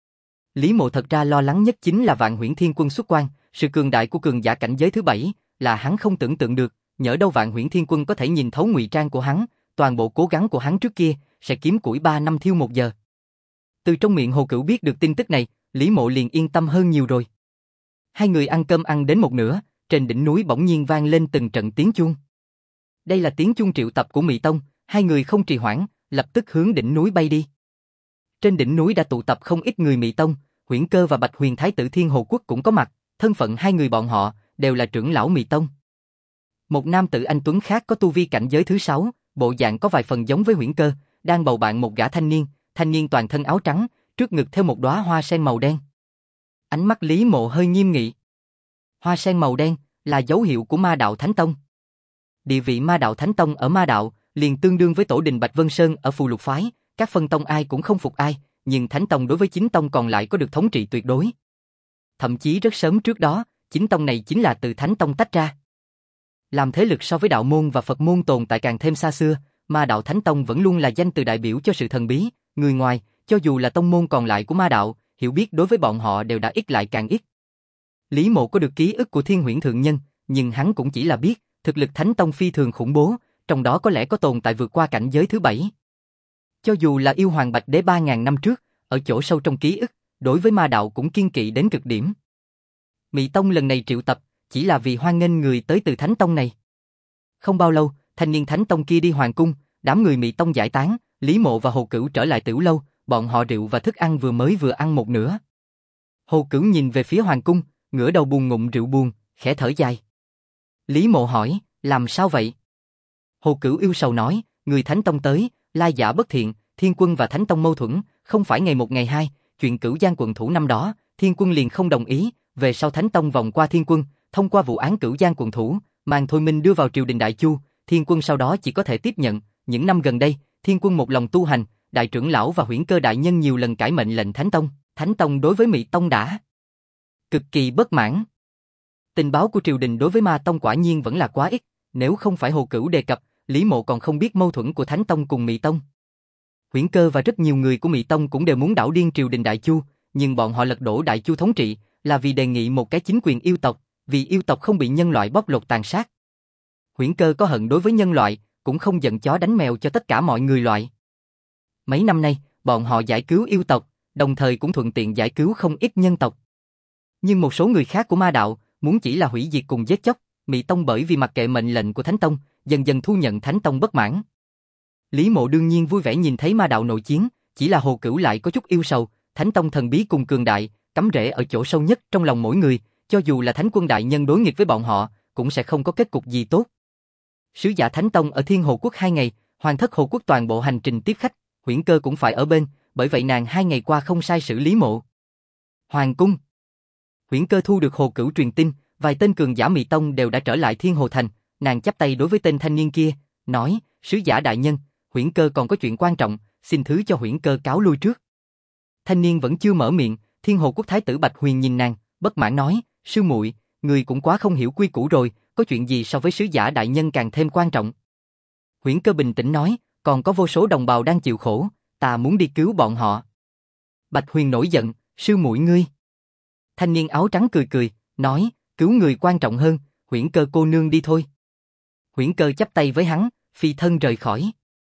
Lý Mộ thật ra lo lắng nhất chính là Vạn Huyễn Thiên Quân xuất quan, sự cường đại của cường giả cảnh giới thứ 7, là hắn không tưởng tượng được, nhỡ đâu Vạn Huyễn Thiên Quân có thể nhìn thấu ngụy trang của hắn, toàn bộ cố gắng của hắn trước kia sẽ kiếm củi 3 năm thiêu 1 giờ. Từ trong miệng Hồ Cửu biết được tin tức này, Lý Mộ liền yên tâm hơn nhiều rồi. Hai người ăn cơm ăn đến một nửa, trên đỉnh núi bỗng nhiên vang lên từng trận tiếng chuông. Đây là tiếng chuông triệu tập của Mị Tông, hai người không trì hoãn, lập tức hướng đỉnh núi bay đi. Trên đỉnh núi đã tụ tập không ít người Mị Tông, Huyễn Cơ và Bạch Huyền Thái tử Thiên Hồ Quốc cũng có mặt, thân phận hai người bọn họ đều là trưởng lão Mị Tông. Một nam tử anh tuấn khác có tu vi cảnh giới thứ 6, bộ dạng có vài phần giống với Huyễn Cơ, đang bầu bạn một gã thanh niên toàn thân áo trắng, trước ngực theo một đóa hoa sen màu đen. Ánh mắt Lý Mộ hơi nghiêm nghị. Hoa sen màu đen là dấu hiệu của Ma Đạo Thánh Tông. Địa vị Ma Đạo Thánh Tông ở Ma Đạo liền tương đương với tổ đình Bạch Vân Sơn ở Phù Lục phái, các phân tông ai cũng không phục ai, nhưng Thánh Tông đối với chính tông còn lại có được thống trị tuyệt đối. Thậm chí rất sớm trước đó, chính tông này chính là từ Thánh Tông tách ra. Làm thế lực so với đạo môn và Phật môn tồn tại càng thêm xa xưa, Ma Đạo Thánh Tông vẫn luôn là danh từ đại biểu cho sự thần bí, người ngoài, cho dù là tông môn còn lại của Ma Đạo, hiểu biết đối với bọn họ đều đã ít lại càng ít. Lý Mộ có được ký ức của Thiên Huyễn Thượng Nhân, nhưng hắn cũng chỉ là biết, thực lực Thánh Tông phi thường khủng bố, trong đó có lẽ có tồn tại vượt qua cảnh giới thứ 7. Cho dù là yêu hoàng Bạch Đế 3.000 năm trước, ở chỗ sâu trong ký ức, đối với Ma Đạo cũng kiên kỵ đến cực điểm. Mị Tông lần này triệu tập, chỉ là vì hoan nghênh người tới từ Thánh Tông này. Không bao lâu, thanh niên Thánh Tông kia đi hoàng cung, đám người Mị Tông giải tán, Lý Mộ và Hồ Cửu trở lại tiểu lâu, bọn họ rượu và thức ăn vừa ăn một nửa. Hồ Cửu nhìn về phía hoàng cung, ngửa đầu buồn ngụm rượu buồn, khẽ thở dài. Lý Mộ hỏi, làm sao vậy? Hồ Cửu yêu sầu nói, người Thánh Tông tới, lai giả bất thiện, Thiên Quân và Thánh Tông mâu thuẫn, không phải ngày một ngày hai, chuyện Cửu Giang quận thủ năm đó, Thiên Quân liền không đồng ý, về sau Thánh Tông vòng qua Thiên Quân, thông qua vụ án Cửu Giang quận thủ, mang Thôi Minh đưa vào triều đình Đại Chu, Thiên Quân sau đó chỉ có thể tiếp nhận, những năm gần đây, Thiên Quân một lòng tu hành, đại trưởng lão và Huyễn Cơ đại nhân nhiều lần cải mệnh lệnh Thánh Tông đối với Mị Tông đã cực kỳ bất mãn. Tình báo của triều đình đối với Ma Tông quả nhiên vẫn là quá ít, nếu không phải Hồ Cửu đề cập, Lý Mộ còn không biết mâu thuẫn của Thánh Tông cùng Mị Tông. Huyễn Cơ và rất nhiều người của Mị Tông cũng đều muốn đảo điên triều đình Đại Chu, nhưng bọn họ lật đổ Đại Chu thống trị là vì đề nghị một cái chính quyền yêu tộc, vì yêu tộc không bị nhân loại bóc lột tàn sát. Huyễn Cơ có hận đối với nhân loại, cũng không giận chó đánh mèo cho tất cả mọi người loại. Mấy năm nay, bọn họ giải cứu yêu tộc, đồng thời cũng thuận tiện giải cứu không ít nhân tộc. Nhưng một số người khác của Ma Đạo muốn chỉ là hủy diệt cùng giết chóc, Mị Tông bởi vì mặc kệ mệnh lệnh của Thánh Tông, dần dần thu nhận Thánh Tông bất mãn. Lý Mộ đương nhiên vui vẻ nhìn thấy Ma Đạo nội chiến, chỉ là Hồ Cửu lại có chút yêu sầu, Thánh Tông thần bí cùng cường đại, cắm rễ ở chỗ sâu nhất trong lòng mỗi người, cho dù là Thánh Quân đại nhân đối nghịch với bọn họ, cũng sẽ không có kết cục gì tốt. Sứ giả Thánh Tông ở Thiên Hồ Quốc 2 ngày, Hoàng thất Hồ Quốc toàn bộ hành trình tiếp khách, Huyễn Cơ cũng phải ở bên, bởi vậy nàng 2 ngày qua không sai xử Lý Mộ. Hoàng cung. Huyễn Cơ thu được Hồ Cửu truyền tin, vài tên cường giả Mị Tông đều đã trở lại Thiên Hồ Thành, nàng chắp tay đối với tên thanh niên kia, nói, sứ giả đại nhân, Huyễn Cơ còn có chuyện quan trọng, xin thứ cho Huyễn Cơ cáo lui trước. Thanh niên vẫn chưa mở miệng, Thiên Hồ Quốc thái tử Bạch Huyền nhìn nàng, bất mãn nói, sư muội, người cũng quá không hiểu quy củ rồi, có chuyện gì so với sứ giả đại nhân càng thêm quan trọng. Huyễn Cơ bình tĩnh nói, còn có vô số đồng bào đang chịu khổ, ta muốn đi cứu bọn họ. Bạch Huyền nổi giận, sư muội ngươi. Thanh niên áo trắng cười cười, nói, cứu người quan trọng hơn, Huyễn Cơ cô nương đi thôi. Huyễn Cơ chắp tay với hắn, phi thân rời khỏi.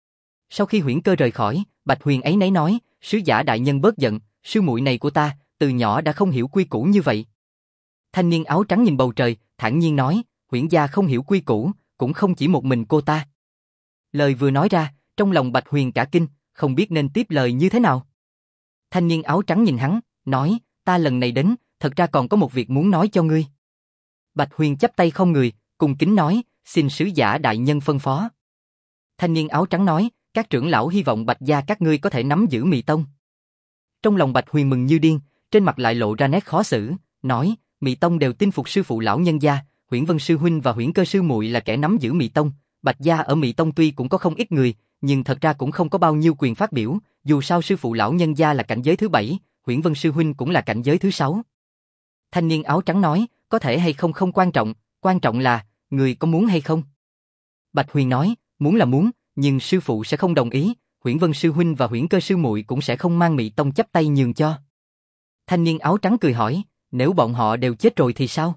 Sau khi Huyễn Cơ rời khỏi, Bạch Huyền ấy nấy nói, sứ giả đại nhân bớt giận, sư muội này của ta, từ nhỏ đã không hiểu quy củ như vậy. Thanh niên áo trắng nhìn bầu trời, thản nhiên nói, Huyễn gia không hiểu quy củ, cũng không chỉ một mình cô ta. Lời vừa nói ra, trong lòng Bạch Huyền cả kinh, không biết nên tiếp lời như thế nào. Thanh niên áo trắng nhìn hắn, nói, ta lần này đến, thật ra còn có một việc muốn nói cho ngươi. Bạch Huyền chắp tay không người, cung kính nói, xin sứ giả đại nhân phân phó. Thanh niên áo trắng nói, các trưởng lão hy vọng Bạch gia các ngươi có thể nắm giữ Mị Tông. Trong lòng Bạch Huyền mừng như điên, trên mặt lại lộ ra nét khó xử, nói, Mị Tông đều tin phục sư phụ lão nhân gia, Huyễn Vân sư huynh và Huyễn Cơ sư muội là kẻ nắm giữ Mị Tông, Bạch gia ở Mị Tông tuy cũng có không ít người, nhưng thật ra cũng không có bao nhiêu quyền phát biểu, dù sao sư phụ lão nhân gia là cảnh giới thứ 7, Huyễn Vân sư huynh cũng là cảnh giới thứ 6. Thanh niên áo trắng nói, có thể hay không không quan trọng là, người có muốn hay không? Bạch Huyền nói, muốn là muốn, nhưng sư phụ sẽ không đồng ý, Huyễn Vân sư huynh và Huyễn Cơ sư muội cũng sẽ không mang Mị Tông chấp tay nhường cho. Thanh niên áo trắng cười hỏi, nếu bọn họ đều chết rồi thì sao?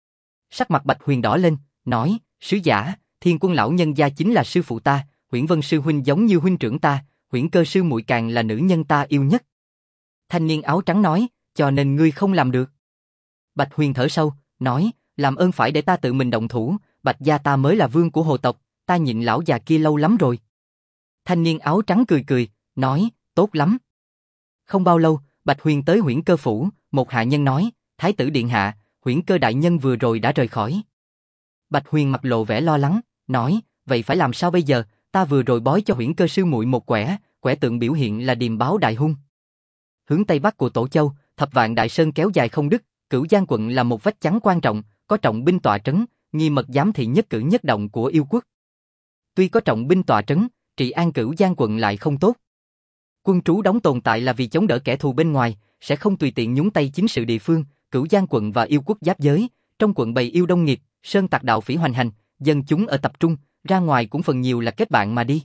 Sắc mặt Bạch Huyền đỏ lên, nói, sứ giả, Thiên Quân lão nhân gia chính là sư phụ ta, Huyễn Vân sư huynh giống như huynh trưởng ta, Huyễn Cơ sư muội càng là nữ nhân ta yêu nhất. Thanh niên áo trắng nói, cho nên ngươi không làm được. Bạch Huyền thở sâu, nói, làm ơn phải để ta tự mình động thủ, Bạch gia ta mới là vương của hồ tộc, ta nhịn lão già kia lâu lắm rồi. Thanh niên áo trắng cười cười, nói, tốt lắm. Không bao lâu, Bạch Huyền tới Huyễn Cơ phủ, một hạ nhân nói, Thái tử điện hạ, Huyễn Cơ đại nhân vừa rồi đã rời khỏi. Bạch Huyền mặt lộ vẻ lo lắng, nói, vậy phải làm sao bây giờ, ta vừa rồi bói cho Huyễn Cơ sư muội một quẻ tượng biểu hiện là điềm báo đại hung. Hướng tây bắc của Tổ Châu, Thập Vạn Đại Sơn kéo dài không đứt, Cửu Giang quận là một vách chắn quan trọng, có trọng binh tọa trấn, nghi mật giám thị nhất cử nhất động của yêu quốc. Tuy có trọng binh tọa trấn, trị an Cửu Giang quận lại không tốt. Quân trú đóng tồn tại là vì chống đỡ kẻ thù bên ngoài, sẽ không tùy tiện nhúng tay chính sự địa phương. Cửu Giang quận và yêu quốc giáp giới, trong quận bầy yêu đông nghiệp, sơn tặc đạo phỉ hoành hành, dân chúng ở tập trung, ra ngoài cũng phần nhiều là kết bạn mà đi.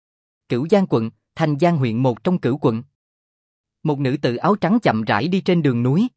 Cửu Giang quận, Thành Giang huyện một trong Cửu quận. Một nữ tử áo trắng chậm rãi đi trên đường núi.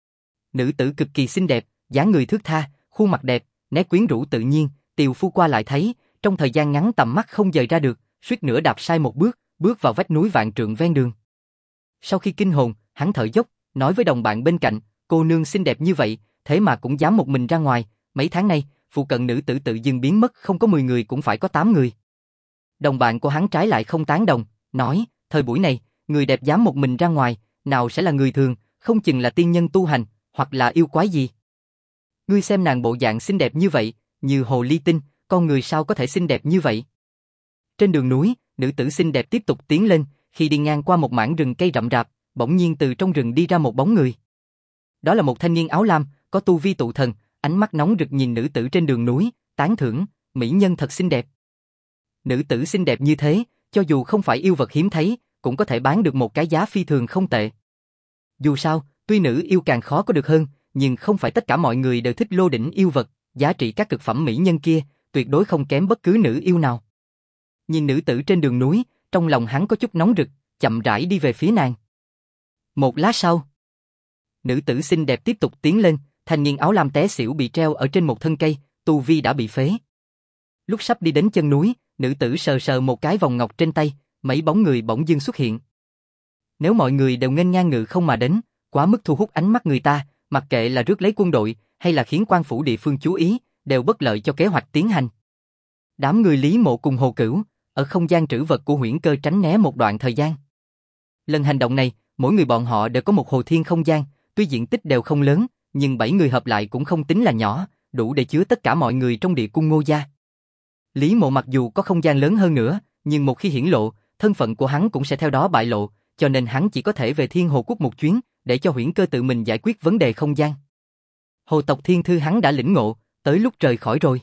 Nữ tử cực kỳ xinh đẹp, dáng người thướt tha, khuôn mặt đẹp, nét quyến rũ tự nhiên, tiều phu qua lại thấy, trong thời gian ngắn tầm mắt không dời ra được, suýt nữa đạp sai một bước, bước vào vách núi vạn trượng ven đường. Sau khi kinh hồn, hắn thở dốc, nói với đồng bạn bên cạnh, cô nương xinh đẹp như vậy, thế mà cũng dám một mình ra ngoài, mấy tháng nay, phụ cận nữ tử tự dưng biến mất không có 10 người cũng phải có 8 người. Đồng bạn của hắn trái lại không tán đồng, nói, thời buổi này, người đẹp dám một mình ra ngoài, nào sẽ là người thường, không chừng là tiên nhân tu hành, hoặc là yêu quái gì. Ngươi xem nàng bộ dạng xinh đẹp như vậy, như hồ ly tinh, con người sao có thể xinh đẹp như vậy? Trên đường núi, nữ tử xinh đẹp tiếp tục tiến lên, khi đi ngang qua một mảng rừng cây rậm rạp, bỗng nhiên từ trong rừng đi ra một bóng người. Đó là một thanh niên áo lam, có tu vi tụ thần, ánh mắt nóng rực nhìn nữ tử trên đường núi, tán thưởng, mỹ nhân thật xinh đẹp. Nữ tử xinh đẹp như thế, cho dù không phải yêu vật hiếm thấy, cũng có thể bán được một cái giá phi thường không tệ. Dù sao, tuy nữ yêu càng khó có được hơn, nhưng không phải tất cả mọi người đều thích lô đỉnh yêu vật, giá trị các cực phẩm mỹ nhân kia, tuyệt đối không kém bất cứ nữ yêu nào. Nhìn nữ tử trên đường núi, trong lòng hắn có chút nóng rực, chậm rãi đi về phía nàng. Một lát sau, nữ tử xinh đẹp tiếp tục tiến lên, thanh niên áo lam té xỉu bị treo ở trên một thân cây, tu vi đã bị phế. Lúc sắp đi đến chân núi, nữ tử sờ sờ một cái vòng ngọc trên tay, mấy bóng người bỗng dưng xuất hiện. Nếu mọi người đều nghênh ngang ngự không mà đến, quá mức thu hút ánh mắt người ta, mặc kệ là rước lấy quân đội hay là khiến quan phủ địa phương chú ý, đều bất lợi cho kế hoạch tiến hành. Đám người Lý Mộ cùng Hồ Cửu, ở không gian trữ vật của Huyễn Cơ tránh né một đoạn thời gian. Lần hành động này, mỗi người bọn họ đều có một hồ thiên không gian, tuy diện tích đều không lớn, nhưng 7 người hợp lại cũng không tính là nhỏ, đủ để chứa tất cả mọi người trong địa cung Ngô gia. Lý Mộ mặc dù có không gian lớn hơn nữa, nhưng một khi hiển lộ, thân phận của hắn cũng sẽ theo đó bại lộ, cho nên hắn chỉ có thể về Thiên Hồ Quốc một chuyến, để cho Huyễn Cơ tự mình giải quyết vấn đề không gian. Hồ tộc Thiên Thư hắn đã lĩnh ngộ, tới lúc rời khỏi rồi.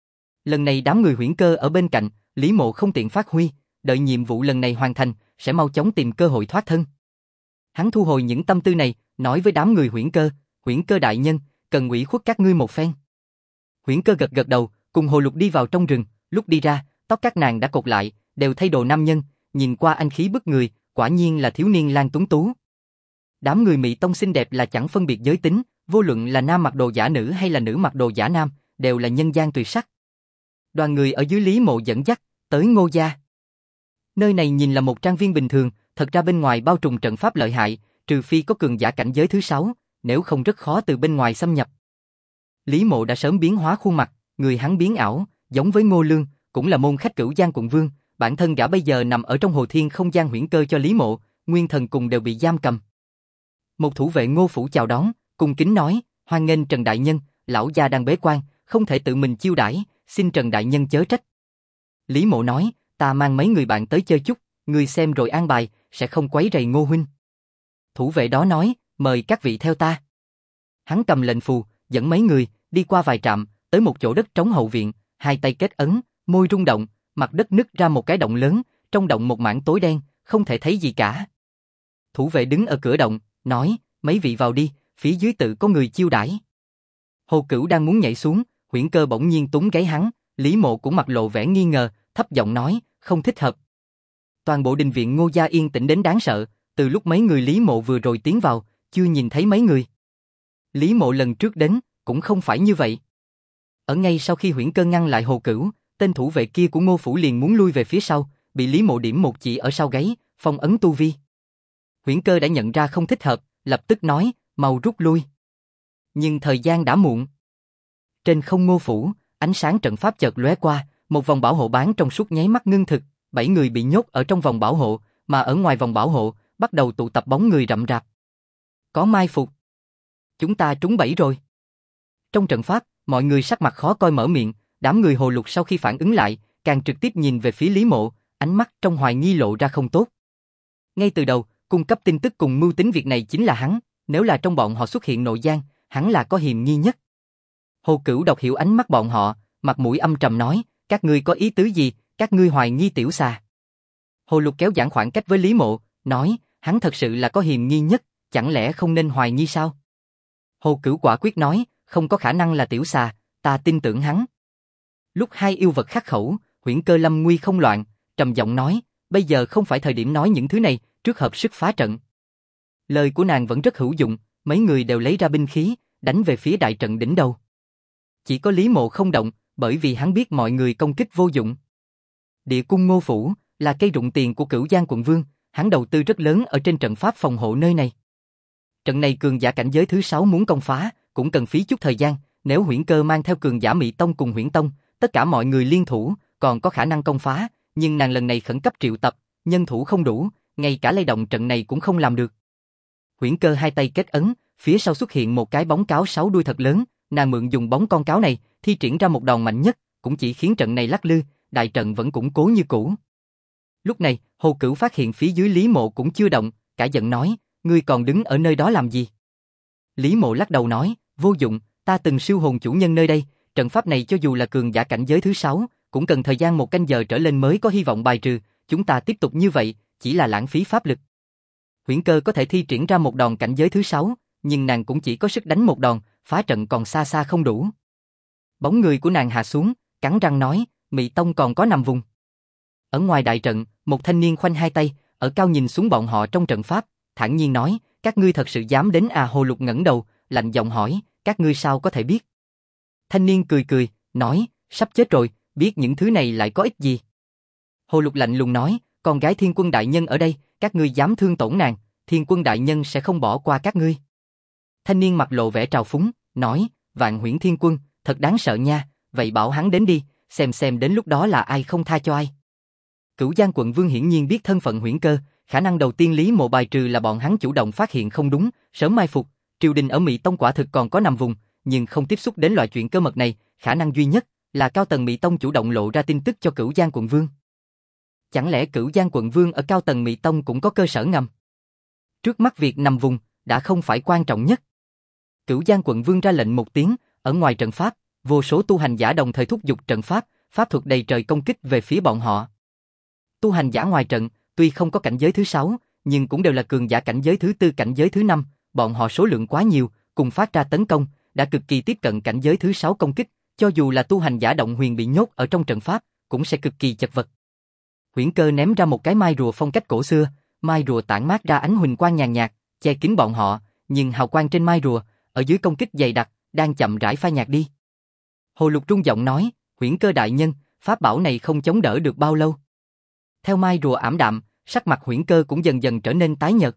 Lần này đám người Huyễn Cơ ở bên cạnh, Lý Mộ không tiện phát huy, đợi nhiệm vụ lần này hoàn thành, sẽ mau chóng tìm cơ hội thoát thân. Hắn thu hồi những tâm tư này, nói với đám người Huyễn Cơ đại nhân, cần ủy khuất các ngươi một phen. Huyễn Cơ gật gật đầu, cùng Hồ Lục đi vào trong rừng, lúc đi ra, tóc các nàng đã cột lại, đều thay đồ nam nhân, nhìn qua anh khí bức người, quả nhiên là thiếu niên Lan tuấn tú. Đám người Mị Tông xinh đẹp là chẳng phân biệt giới tính, vô luận là nam mặc đồ giả nữ hay là nữ mặc đồ giả nam, đều là nhân gian tuyệt sắc. Đoàn người ở dưới Lý Mộ dẫn dắt, tới Ngô gia. Nơi này nhìn là một trang viên bình thường, thật ra bên ngoài bao trùm trận pháp lợi hại, trừ phi có cường giả cảnh giới thứ 6, nếu không rất khó từ bên ngoài xâm nhập. Lý Mộ đã sớm biến hóa khuôn mặt, người hắn biến ảo, giống với Ngô Lương, cũng là môn khách Cửu Giang quận vương, bản thân gã bây giờ nằm ở trong Hồ Thiên không gian huyễn cơ cho Lý Mộ, nguyên thần cùng đều bị giam cầm. Một thủ vệ Ngô phủ chào đón, cung kính nói, hoan nghênh Trần đại nhân, lão gia đang bế quan, không thể tự mình chiêu đãi, xin Trần đại nhân chớ trách. Lý Mộ nói, ta mang mấy người bạn tới chơi chút, người xem rồi an bài, sẽ không quấy rầy Ngô huynh. Thủ vệ đó nói, mời các vị theo ta. Hắn cầm lệnh phù, dẫn mấy người, đi qua vài trạm, tới một chỗ đất trống hậu viện, hai tay kết ấn, môi rung động, mặt đất nứt ra một cái động lớn, trong động một mảng tối đen, không thể thấy gì cả. Thủ vệ đứng ở cửa động, nói, mấy vị vào đi, phía dưới tự có người chiêu đãi. Hồ Cửu đang muốn nhảy xuống, Huyễn Cơ bỗng nhiên túm gáy hắn, Lý Mộ cũng mặt lộ vẻ nghi ngờ, thấp giọng nói, không thích hợp. Toàn bộ đình viện Ngô gia yên tĩnh đến đáng sợ, từ lúc mấy người Lý Mộ vừa rồi tiến vào, chưa nhìn thấy mấy người. Lý Mộ lần trước đến, cũng không phải như vậy. Ở ngay sau khi Huyễn Cơ ngăn lại Hồ Cửu, tên thủ vệ kia của Ngô phủ liền muốn lui về phía sau, bị Lý Mộ điểm một chỉ ở sau gáy, phong ấn tu vi. Huyễn Cơ đã nhận ra không thích hợp, lập tức nói, mau rút lui. Nhưng thời gian đã muộn. Trên không Ngô phủ, ánh sáng trận pháp chợt lóe qua, một vòng bảo hộ bán trong suốt nháy mắt ngưng thực, 7 người bị nhốt ở trong vòng bảo hộ, mà ở ngoài vòng bảo hộ, bắt đầu tụ tập bóng người rậm rạp. Có mai phục. Chúng ta trúng bẫy rồi. Trong trận pháp, mọi người sắc mặt khó coi mở miệng, đám người Hồ Lục sau khi phản ứng lại, càng trực tiếp nhìn về phía Lý Mộ, ánh mắt trong hoài nghi lộ ra không tốt. Ngay từ đầu, cung cấp tin tức cùng mưu tính việc này chính là hắn, nếu là trong bọn họ xuất hiện nội gian, hắn là có hiềm nghi nhất. Hồ Cửu đọc hiểu ánh mắt bọn họ, mặt mũi âm trầm nói, các ngươi có ý tứ gì, các ngươi hoài nghi tiểu xà. Hồ Lục kéo giãn khoảng cách với Lý Mộ, nói, hắn thật sự là có hiềm nghi nhất, chẳng lẽ không nên hoài nghi sao? Hồ Cửu quả quyết nói, không có khả năng là tiểu xà, ta tin tưởng hắn. Lúc hai yêu vật khắc khẩu, Huyễn Cơ lâm nguy không loạn, trầm giọng nói, bây giờ không phải thời điểm nói những thứ này, trước hợp sức phá trận. Lời của nàng vẫn rất hữu dụng, mấy người đều lấy ra binh khí, đánh về phía đại trận đỉnh đầu. Chỉ có Lý Mộ không động, bởi vì hắn biết mọi người công kích vô dụng. Địa cung Ngô phủ là cây rụng tiền của Cửu Giang quận vương, hắn đầu tư rất lớn ở trên trận pháp phòng hộ nơi này. Trận này cường giả cảnh giới thứ 6 muốn công phá, cũng cần phí chút thời gian, nếu Huyễn Cơ mang theo cường giả Mị Tông cùng Huyễn Tông, tất cả mọi người liên thủ, còn có khả năng công phá, nhưng nàng lần này khẩn cấp triệu tập, nhân thủ không đủ, ngay cả lay động trận này cũng không làm được. Huyễn Cơ hai tay kết ấn, phía sau xuất hiện một cái bóng cáo 6 đuôi thật lớn, nàng mượn dùng bóng con cáo này, thi triển ra một đòn mạnh nhất, cũng chỉ khiến trận này lắc lư, đại trận vẫn củng cố như cũ. Lúc này, Hồ Cửu phát hiện phía dưới Lý Mộ cũng chưa động, cả giận nói, ngươi còn đứng ở nơi đó làm gì? Lý Mộ lắc đầu nói, vô dụng, ta từng siêu hồn chủ nhân nơi đây, trận pháp này cho dù là cường giả cảnh giới thứ 6, cũng cần thời gian 1 canh giờ trở lên mới có hy vọng bài trừ, chúng ta tiếp tục như vậy, chỉ là lãng phí pháp lực. Huyễn Cơ có thể thi triển ra một đòn cảnh giới thứ 6, nhưng nàng cũng chỉ có sức đánh một đòn, phá trận còn xa xa không đủ. Bóng người của nàng hạ xuống, cắn răng nói, Mị Tông còn có nằm vùng. Ở ngoài đại trận, một thanh niên khoanh hai tay, ở cao nhìn xuống bọn họ trong trận pháp, thản nhiên nói, các ngươi thật sự dám đến à? Hồ Lục ngẩng đầu, lạnh giọng hỏi, các ngươi sao có thể biết? Thanh niên cười cười, nói, sắp chết rồi, biết những thứ này lại có ích gì? Hồ Lục lạnh lùng nói, con gái Thiên Quân đại nhân ở đây, các ngươi dám thương tổn nàng, Thiên Quân đại nhân sẽ không bỏ qua các ngươi. Thanh niên mặt lộ vẻ trào phúng, nói, Vạn Huyễn Thiên Quân, thật đáng sợ nha, vậy bảo hắn đến đi, xem đến lúc đó là ai không tha cho ai. Cửu Giang quận vương hiển nhiên biết thân phận Huyễn Cơ, khả năng đầu tiên Lý Mộ bài trừ là bọn hắn chủ động phát hiện không đúng, sớm mai phục, triều đình ở Mị Tông quả thực còn có nằm vùng, nhưng không tiếp xúc đến loại chuyện cơ mật này, khả năng duy nhất là cao tầng Mị Tông chủ động lộ ra tin tức cho Cửu Giang quận vương. Chẳng lẽ Cửu Giang quận vương ở cao tầng Mị Tông cũng có cơ sở ngầm? Trước mắt việc nằm vùng đã không phải quan trọng nhất. Cửu Giang quận vương ra lệnh một tiếng, ở ngoài trận pháp, vô số tu hành giả đồng thời thúc giục trận pháp, pháp thuật đầy trời công kích về phía bọn họ. Tu hành giả ngoài trận, tuy không có cảnh giới thứ 6, nhưng cũng đều là cường giả cảnh giới thứ 4, cảnh giới thứ 5, bọn họ số lượng quá nhiều, cùng phát ra tấn công, đã cực kỳ tiếp cận cảnh giới thứ 6 công kích, cho dù là tu hành giả động huyền bị nhốt ở trong trận pháp, cũng sẽ cực kỳ chật vật. Huyễn Cơ ném ra một cái mai rùa phong cách cổ xưa, mai rùa tản mát ra ánh huỳnh quang nhàn nhạt, che kín bọn họ, nhưng hào quang trên mai rùa, ở dưới công kích dày đặc, đang chậm rãi phai nhạt đi. Hồ Lục trung giọng nói, Huyễn Cơ đại nhân, pháp bảo này không chống đỡ được bao lâu. Theo mai rùa ảm đạm, sắc mặt Huyễn Cơ cũng dần dần trở nên tái nhợt.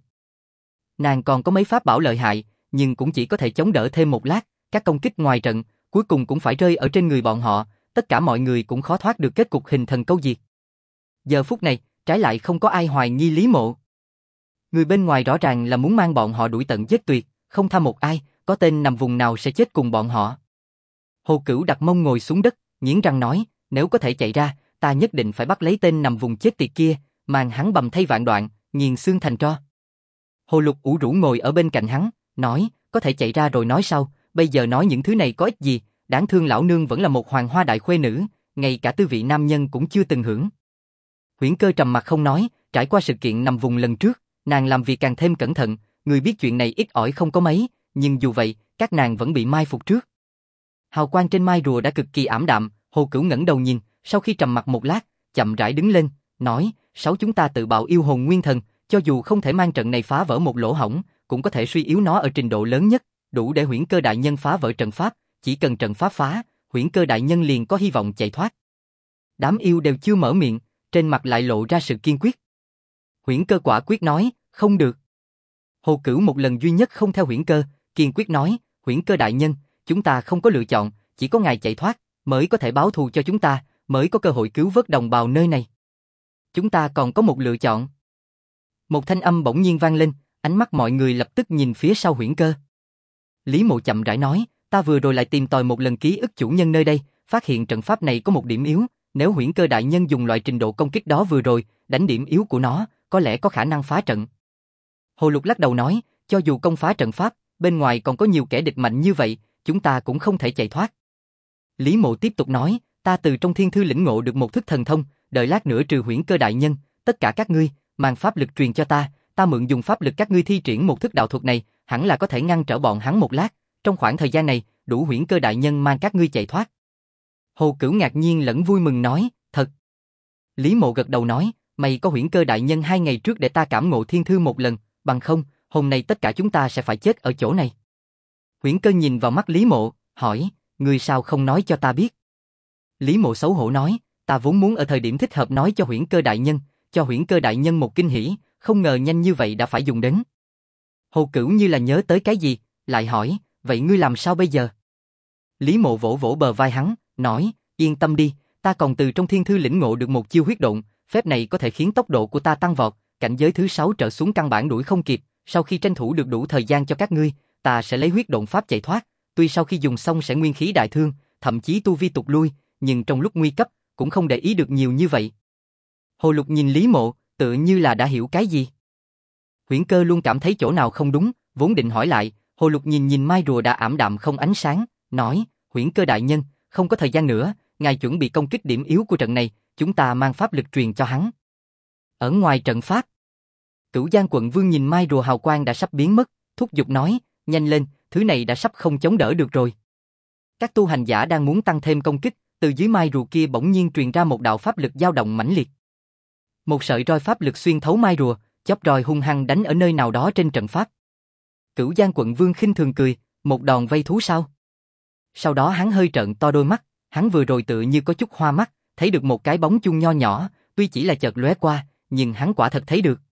Nàng còn có mấy pháp bảo lợi hại, nhưng cũng chỉ có thể chống đỡ thêm một lát, các công kích ngoài trận, cuối cùng cũng phải rơi ở trên người bọn họ, tất cả mọi người cũng khó thoát được kết cục hình thần câu diệt. Giờ phút này, trái lại không có ai hoài nghi Lý Mộ. Người bên ngoài rõ ràng là muốn mang bọn họ đuổi tận giết tuyệt, không tha một ai, có tên nằm vùng nào sẽ chết cùng bọn họ. Hồ Cửu đặt mông ngồi xuống đất, nghiến răng nói, nếu có thể chạy ra, ta nhất định phải bắt lấy tên nằm vùng chết tiệt kia, mang hắn bầm thây vạn đoạn, nghiền xương thành tro. Hồ Lục ủ rũ ngồi ở bên cạnh hắn, nói, có thể chạy ra rồi nói sau, bây giờ nói những thứ này có ích gì, đáng thương lão nương vẫn là một hoàng hoa đại khuê nữ, ngay cả tư vị nam nhân cũng chưa từng hưởng. Huyễn Cơ trầm mặt không nói, trải qua sự kiện nằm vùng lần trước, nàng làm việc càng thêm cẩn thận, người biết chuyện này ít ỏi không có mấy, nhưng dù vậy, các nàng vẫn bị mai phục trước. Hào quang trên mai rùa đã cực kỳ ảm đạm, Hồ Cửu ngẩng đầu nhìn, sau khi trầm mặt một lát, chậm rãi đứng lên, nói, sáu chúng ta tự bạo yêu hồn nguyên thần, cho dù không thể mang trận này phá vỡ một lỗ hổng, cũng có thể suy yếu nó ở trình độ lớn nhất, đủ để Huyễn Cơ đại nhân phá vỡ trận pháp, chỉ cần trận pháp phá, Huyễn Cơ đại nhân liền có hy vọng chạy thoát. Đám yêu đều chưa mở miệng, trên mặt lại lộ ra sự kiên quyết. Huyễn Cơ quả quyết nói, không được. Hồ Cửu một lần duy nhất không theo Huyễn Cơ, kiên quyết nói, Huyễn Cơ đại nhân, chúng ta không có lựa chọn, chỉ có ngài chạy thoát, mới có thể báo thù cho chúng ta, mới có cơ hội cứu vớt đồng bào nơi này. Chúng ta còn có một lựa chọn. Một thanh âm bỗng nhiên vang lên, ánh mắt mọi người lập tức nhìn phía sau Huyễn Cơ. Lý Mộ chậm rãi nói, ta vừa rồi lại tìm tòi một lần ký ức chủ nhân nơi đây, phát hiện trận pháp này có một điểm yếu, nếu Huyễn Cơ đại nhân dùng loại trình độ công kích đó vừa rồi, đánh điểm yếu của nó, có lẽ có khả năng phá trận. Hồ Lục lắc đầu nói, cho dù công phá trận pháp, bên ngoài còn có nhiều kẻ địch mạnh như vậy, chúng ta cũng không thể chạy thoát. Lý Mộ tiếp tục nói, ta từ trong thiên thư lĩnh ngộ được một thức thần thông, đợi lát nữa trừ Huyễn Cơ đại nhân, tất cả các ngươi, mang pháp lực truyền cho ta mượn dùng pháp lực các ngươi thi triển một thức đạo thuật này, hẳn là có thể ngăn trở bọn hắn một lát, trong khoảng thời gian này, đủ Huyễn Cơ đại nhân mang các ngươi chạy thoát. Hồ Cửu ngạc nhiên lẫn vui mừng nói, thật. Lý Mộ gật đầu nói, mày có Huyễn Cơ đại nhân 2 ngày trước để ta cảm ngộ thiên thư một lần, bằng không, hôm nay tất cả chúng ta sẽ phải chết ở chỗ này. Huyễn Cơ nhìn vào mắt Lý Mộ, hỏi, ngươi sao không nói cho ta biết? Lý Mộ xấu hổ nói, ta vốn muốn ở thời điểm thích hợp nói cho Huyễn Cơ đại nhân, cho Huyễn Cơ đại nhân một kinh hỉ, không ngờ nhanh như vậy đã phải dùng đến. Hồ Cửu như là nhớ tới cái gì, lại hỏi, vậy ngươi làm sao bây giờ? Lý Mộ vỗ vỗ bờ vai hắn, nói, yên tâm đi, ta còn từ trong thiên thư lĩnh ngộ được một chiêu huyết độn, phép này có thể khiến tốc độ của ta tăng vọt, cảnh giới thứ 6 trở xuống căn bản đuổi không kịp, sau khi tranh thủ được đủ thời gian cho các ngươi, ta sẽ lấy huyết độn pháp chạy thoát, tuy sau khi dùng xong sẽ nguyên khí đại thương, thậm chí tu vi tụt lui, nhưng trong lúc nguy cấp, cũng không để ý được nhiều như vậy. Hồ Lục nhìn Lý Mộ, tựa như là đã hiểu cái gì. Huyễn Cơ luôn cảm thấy chỗ nào không đúng, vốn định hỏi lại, Hồ Lục nhìn mai rùa đã ảm đạm không ánh sáng, nói, Huyễn Cơ đại nhân, không có thời gian nữa, ngài chuẩn bị công kích điểm yếu của trận này, chúng ta mang pháp lực truyền cho hắn. Ở ngoài trận pháp, Cửu Giang quận vương nhìn mai rùa hào quang đã sắp biến mất, thúc giục nói, nhanh lên, thứ này đã sắp không chống đỡ được rồi. Các tu hành giả đang muốn tăng thêm công kích, từ dưới mai rùa kia bỗng nhiên truyền ra một đạo pháp lực dao động mãnh liệt. Một sợi roi pháp lực xuyên thấu mai rùa, chóp roi hung hăng đánh ở nơi nào đó trên trận pháp. Cửu Giang quận vương khinh thường cười, một đòn vây thú sao? Sau đó hắn hơi trợn to đôi mắt, hắn vừa rồi tự như có chút hoa mắt, thấy được một cái bóng chung nho nhỏ, tuy chỉ là chợt lóe qua, nhưng hắn quả thật thấy được.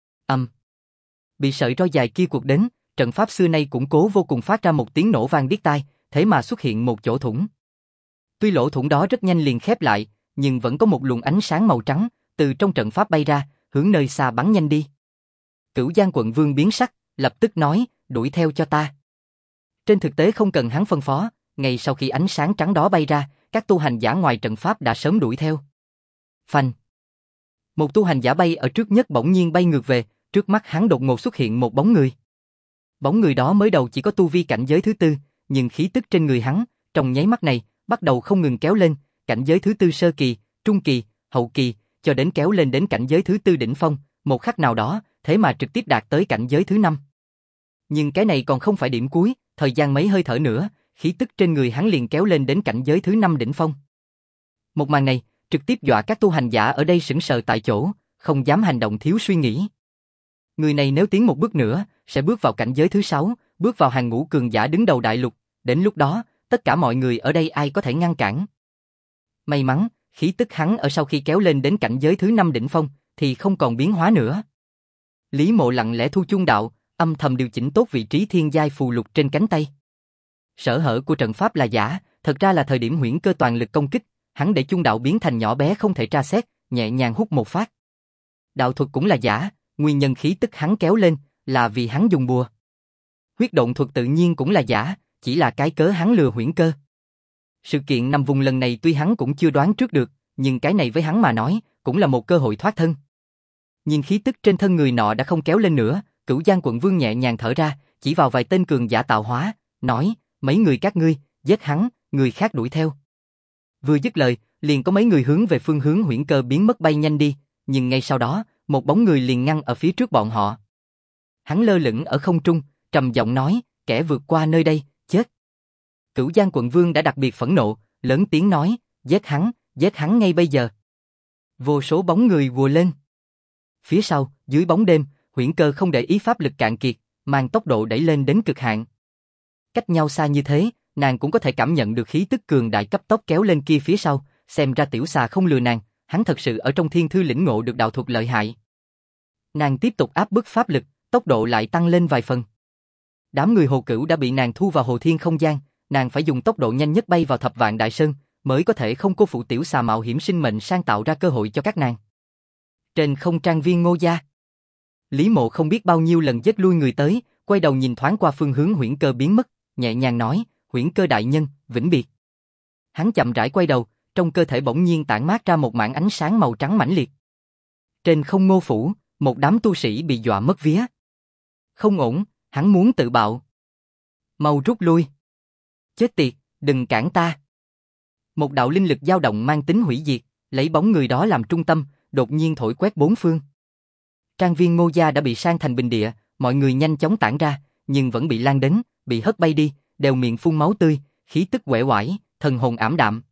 Bị sợi roi dài kia quật đến, trận pháp xưa nay củng cố vô cùng phát ra một tiếng nổ vang điếc tai, thế mà xuất hiện một chỗ thủng. Tuy lỗ thủng đó rất nhanh liền khép lại, nhưng vẫn có một luồng ánh sáng màu trắng từ trong trận pháp bay ra, hướng nơi xa bắn nhanh đi. Cửu Giang quận vương biến sắc, lập tức nói, đuổi theo cho ta. Trên thực tế không cần hắn phân phó, ngay sau khi ánh sáng trắng đó bay ra, các tu hành giả ngoài trận pháp đã sớm đuổi theo. Phanh! Một tu hành giả bay ở trước nhất bỗng nhiên bay ngược về, trước mắt hắn đột ngột xuất hiện một bóng người. Bóng người đó mới đầu chỉ có tu vi cảnh giới thứ 4, nhưng khí tức trên người hắn, trong nháy mắt này, bắt đầu không ngừng kéo lên, cảnh giới thứ 4 sơ kỳ, trung kỳ, hậu kỳ, cho đến kéo lên đến cảnh giới thứ 4 đỉnh phong, một khắc nào đó, thế mà trực tiếp đạt tới cảnh giới thứ 5. Nhưng cái này còn không phải điểm cuối, thời gian mấy hơi thở nữa, khí tức trên người hắn liền kéo lên đến cảnh giới thứ 5 đỉnh phong. Một màn này, trực tiếp dọa các tu hành giả ở đây sững sờ tại chỗ, không dám hành động thiếu suy nghĩ. Người này nếu tiến một bước nữa, sẽ bước vào cảnh giới thứ 6, bước vào hàng ngũ cường giả đứng đầu đại lục, đến lúc đó, tất cả mọi người ở đây ai có thể ngăn cản. May mắn, khí tức hắn ở sau khi kéo lên đến cảnh giới thứ 5 đỉnh phong, thì không còn biến hóa nữa. Lý Mộ lặng lẽ thu chung đạo, âm thầm điều chỉnh tốt vị trí thiên giai phù lục trên cánh tay. Sở hở của trận pháp là giả, thật ra là thời điểm Huyễn Cơ toàn lực công kích, hắn để chung đạo biến thành nhỏ bé không thể tra xét, nhẹ nhàng hút một phát. Đạo thuật cũng là giả, nguyên nhân khí tức hắn kéo lên là vì hắn dùng bùa. Huyết động thuật tự nhiên cũng là giả, chỉ là cái cớ hắn lừa Huyễn Cơ. Sự kiện nằm vùng lần này tuy hắn cũng chưa đoán trước được, nhưng cái này với hắn mà nói, cũng là một cơ hội thoát thân. Nhìn khí tức trên thân người nọ đã không kéo lên nữa, Cửu Giang quận vương nhẹ nhàng thở ra, chỉ vào vài tên cường giả tạo hóa, nói, mấy người các ngươi, giết hắn, người khác đuổi theo. Vừa dứt lời, liền có mấy người hướng về phương hướng Huyễn Cơ biến mất bay nhanh đi, nhưng ngay sau đó, một bóng người liền ngăn ở phía trước bọn họ. Hắn lơ lửng ở không trung, trầm giọng nói, kẻ vượt qua nơi đây, chết. Cửu Giang quận vương đã đặc biệt phẫn nộ, lớn tiếng nói, giết hắn ngay bây giờ. Vô số bóng người ùa lên. Phía sau, dưới bóng đêm, Huyễn Cơ không để ý pháp lực cạn kiệt, mang tốc độ đẩy lên đến cực hạn. Cách nhau xa như thế, nàng cũng có thể cảm nhận được khí tức cường đại cấp tốc kéo lên kia phía sau, xem ra tiểu xà không lừa nàng, hắn thật sự ở trong thiên thư lĩnh ngộ được đạo thuật lợi hại. Nàng tiếp tục áp bức pháp lực, tốc độ lại tăng lên vài phần. Đám người Hồ Cửu đã bị nàng thu vào Hồ Thiên không gian, nàng phải dùng tốc độ nhanh nhất bay vào Thập Vạn Đại Sơn, mới có thể không cô phụ tiểu xà mạo hiểm sinh mệnh sang tạo ra cơ hội cho các nàng. Trên không trang viên Ngô gia, Lý Mộ không biết bao nhiêu lần giết lui người tới, quay đầu nhìn thoáng qua phương hướng Huyễn Cơ biến mất, nhẹ nhàng nói, Huyễn Cơ đại nhân, vĩnh biệt. Hắn chậm rãi quay đầu, trong cơ thể bỗng nhiên tản mát ra một mảng ánh sáng màu trắng mãnh liệt. Trên không Ngô phủ, một đám tu sĩ bị dọa mất vía. Không ổn, hắn muốn tự bạo. Mau rút lui. Chết tiệt, đừng cản ta. Một đạo linh lực dao động mang tính hủy diệt, lấy bóng người đó làm trung tâm, đột nhiên thổi quét bốn phương. Trang viên Ngô gia đã bị san thành bình địa, mọi người nhanh chóng tản ra, nhưng vẫn bị lan đến, bị hất bay đi, đều miệng phun máu tươi, khí tức uể oải, thần hồn ảm đạm.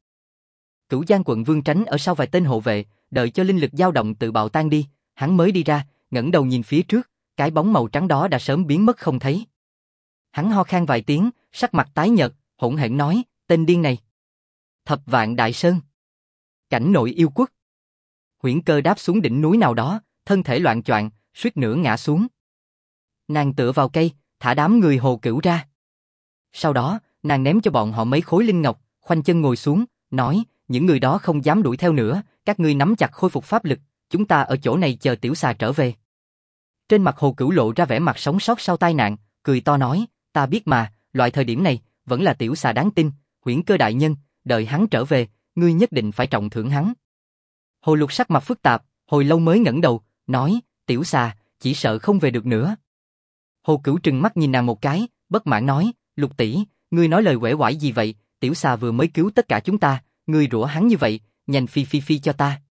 Cửu Giang quận vương tránh ở sau vài tên hộ vệ, đợi cho linh lực dao động tự bạo tan đi, hắn mới đi ra, ngẩng đầu nhìn phía trước, cái bóng màu trắng đó đã sớm biến mất không thấy. Hắn ho khan vài tiếng, sắc mặt tái nhợt, hỗn hển nói, tên điên này. Thập Vạn Đại Sơn. Cảnh nội yêu quốc. Huyễn Cơ đáp xuống đỉnh núi nào đó, thân thể loạng choạng, suýt nữa ngã xuống. Nàng tựa vào cây, thả đám người Hồ Cửu ra. Sau đó, nàng ném cho bọn họ mấy khối linh ngọc, khoanh chân ngồi xuống, nói, những người đó không dám đuổi theo nữa, các ngươi nắm chặt khôi phục pháp lực, chúng ta ở chỗ này chờ tiểu xà trở về. Trên mặt Hồ Cửu lộ ra vẻ mặt sống sót sau tai nạn, cười to nói, ta biết mà, loại thời điểm này, vẫn là tiểu xà đáng tin, Huyễn Cơ đại nhân, đợi hắn trở về, ngươi nhất định phải trọng thưởng hắn. Hồ Lục sắc mặt phức tạp, hồi lâu mới ngẩng đầu, nói, tiểu xà, chỉ sợ không về được nữa. Hồ Cửu trừng mắt nhìn nàng một cái, bất mãn nói, Lục tỷ, ngươi nói lời uể oải gì vậy, tiểu xà vừa mới cứu tất cả chúng ta, ngươi rủa hắn như vậy, nhanh phi cho ta.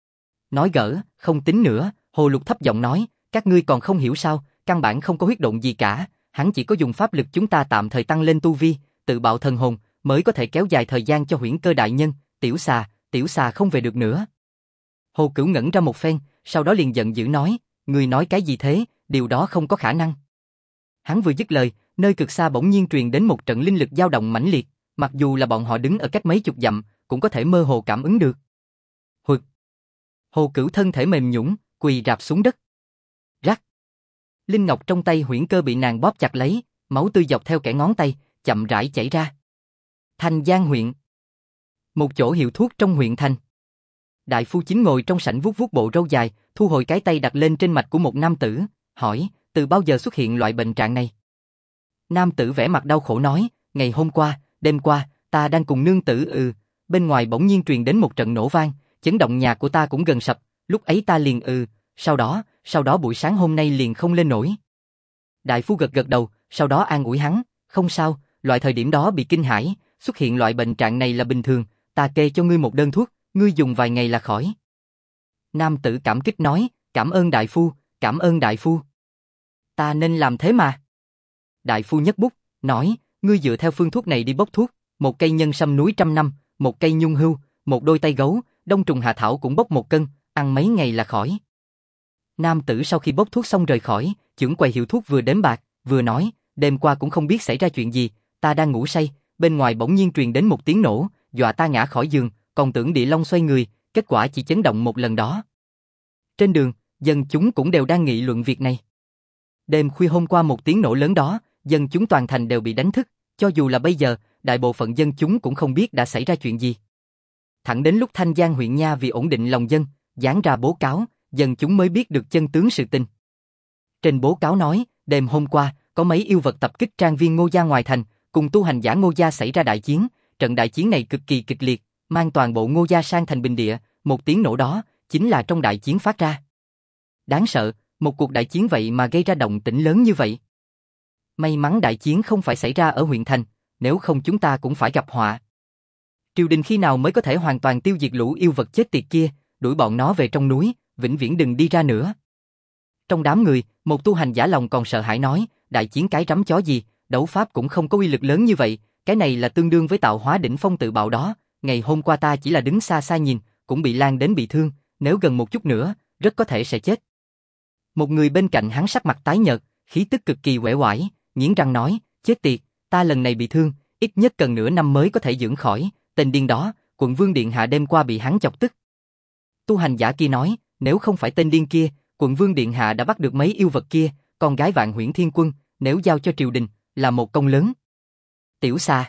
Nói gỡ, không tính nữa, Hồ Lục thấp giọng nói, các ngươi còn không hiểu sao, căn bản không có huyết động gì cả, hắn chỉ có dùng pháp lực chúng ta tạm thời tăng lên tu vi, tự bạo thần hồn, mới có thể kéo dài thời gian cho Huyễn Cơ đại nhân, tiểu xà không về được nữa. Hồ Cửu ngẩn ra một phen, sau đó liền giận dữ nói, ngươi nói cái gì thế, điều đó không có khả năng. Hắn vừa dứt lời, nơi cực xa bỗng nhiên truyền đến một trận linh lực dao động mãnh liệt, mặc dù là bọn họ đứng ở cách mấy chục dặm, cũng có thể mơ hồ cảm ứng được. Hụt. Hồ Cửu thân thể mềm nhũn, quỳ rạp xuống đất. Rắc. Linh ngọc trong tay Huyễn Cơ bị nàng bóp chặt lấy, máu tươi dọc theo kẽ ngón tay, chậm rãi chảy ra. Thành Giang huyện. Một chỗ hiệu thuốc trong huyện thành. Đại phu chính ngồi trong sảnh vuốt vuốt bộ râu dài, thu hồi cái tay đặt lên trên mạch của một nam tử, hỏi, từ bao giờ xuất hiện loại bệnh trạng này? Nam tử vẻ mặt đau khổ nói, ngày hôm qua, đêm qua, ta đang cùng nương tử bên ngoài bỗng nhiên truyền đến một trận nổ vang, chấn động nhà của ta cũng gần sập, lúc ấy ta liền sau đó buổi sáng hôm nay liền không lên nổi. Đại phu gật gật đầu, sau đó an ủi hắn, không sao, loại thời điểm đó bị kinh hãi, xuất hiện loại bệnh trạng này là bình thường, ta kê cho ngươi một đơn thuốc, ngươi dùng vài ngày là khỏi. Nam tử cảm kích nói, cảm ơn đại phu. Ta nên làm thế mà. Đại phu nhấc bút, nói, ngươi dựa theo phương thuốc này đi bốc thuốc, một cây nhân sâm núi 100 năm, một cây nhung hưu, một đôi tay gấu, đông trùng hạ thảo cũng bốc 1 cân, ăn mấy ngày là khỏi. Nam tử sau khi bốc thuốc xong rời khỏi, chưởng quầy hiệu thuốc vừa đếm bạc, vừa nói, đêm qua cũng không biết xảy ra chuyện gì, ta đang ngủ say, bên ngoài bỗng nhiên truyền đến một tiếng nổ, dọa ta ngã khỏi giường, còn tưởng địa long xoay người, kết quả chỉ chấn động một lần đó. Trên đường, dân chúng cũng đều đang nghị luận việc này. Đêm khuya hôm qua một tiếng nổ lớn đó, dân chúng toàn thành đều bị đánh thức, cho dù là bây giờ, đại bộ phận dân chúng cũng không biết đã xảy ra chuyện gì. Thẳng đến lúc Thanh Giang huyện nha vì ổn định lòng dân, dán ra bố cáo, dân chúng mới biết được chân tướng sự tình. Trên bố cáo nói, đêm hôm qua, có mấy yêu vật tập kích trang viên Ngô Gia ngoài thành, cùng tu hành giả Ngô Gia xảy ra đại chiến, trận đại chiến này cực kỳ kịch liệt, mang toàn bộ Ngô Gia sang thành bình địa, một tiếng nổ đó, chính là trong đại chiến phát ra. Đáng sợ, một cuộc đại chiến vậy mà gây ra động tĩnh lớn như vậy. May mắn đại chiến không phải xảy ra ở huyện thành, nếu không chúng ta cũng phải gặp họa. Triều đình khi nào mới có thể hoàn toàn tiêu diệt lũ yêu vật chết tiệt kia, đuổi bọn nó về trong núi, vĩnh viễn đừng đi ra nữa. Trong đám người, một tu hành giả lòng còn sợ hãi nói, đại chiến cái rắm chó gì, đấu pháp cũng không có uy lực lớn như vậy, cái này là tương đương với tạo hóa đỉnh phong tự bạo đó, ngày hôm qua ta chỉ là đứng xa xa nhìn, cũng bị lan đến bị thương, nếu gần một chút nữa, rất có thể sẽ chết. Một người bên cạnh hắn sắc mặt tái nhợt, khí tức cực kỳ uể oải, nghiến răng nói, chết tiệt, ta lần này bị thương, ít nhất cần nửa năm mới có thể dưỡng khỏi, tên điên đó, quận vương điện hạ đêm qua bị hắn chọc tức. Tu hành giả kia nói, nếu không phải tên điên kia, quận vương điện hạ đã bắt được mấy yêu vật kia, con gái Vạn Huyễn Thiên Quân, nếu giao cho triều đình, là một công lớn. Tiểu xà.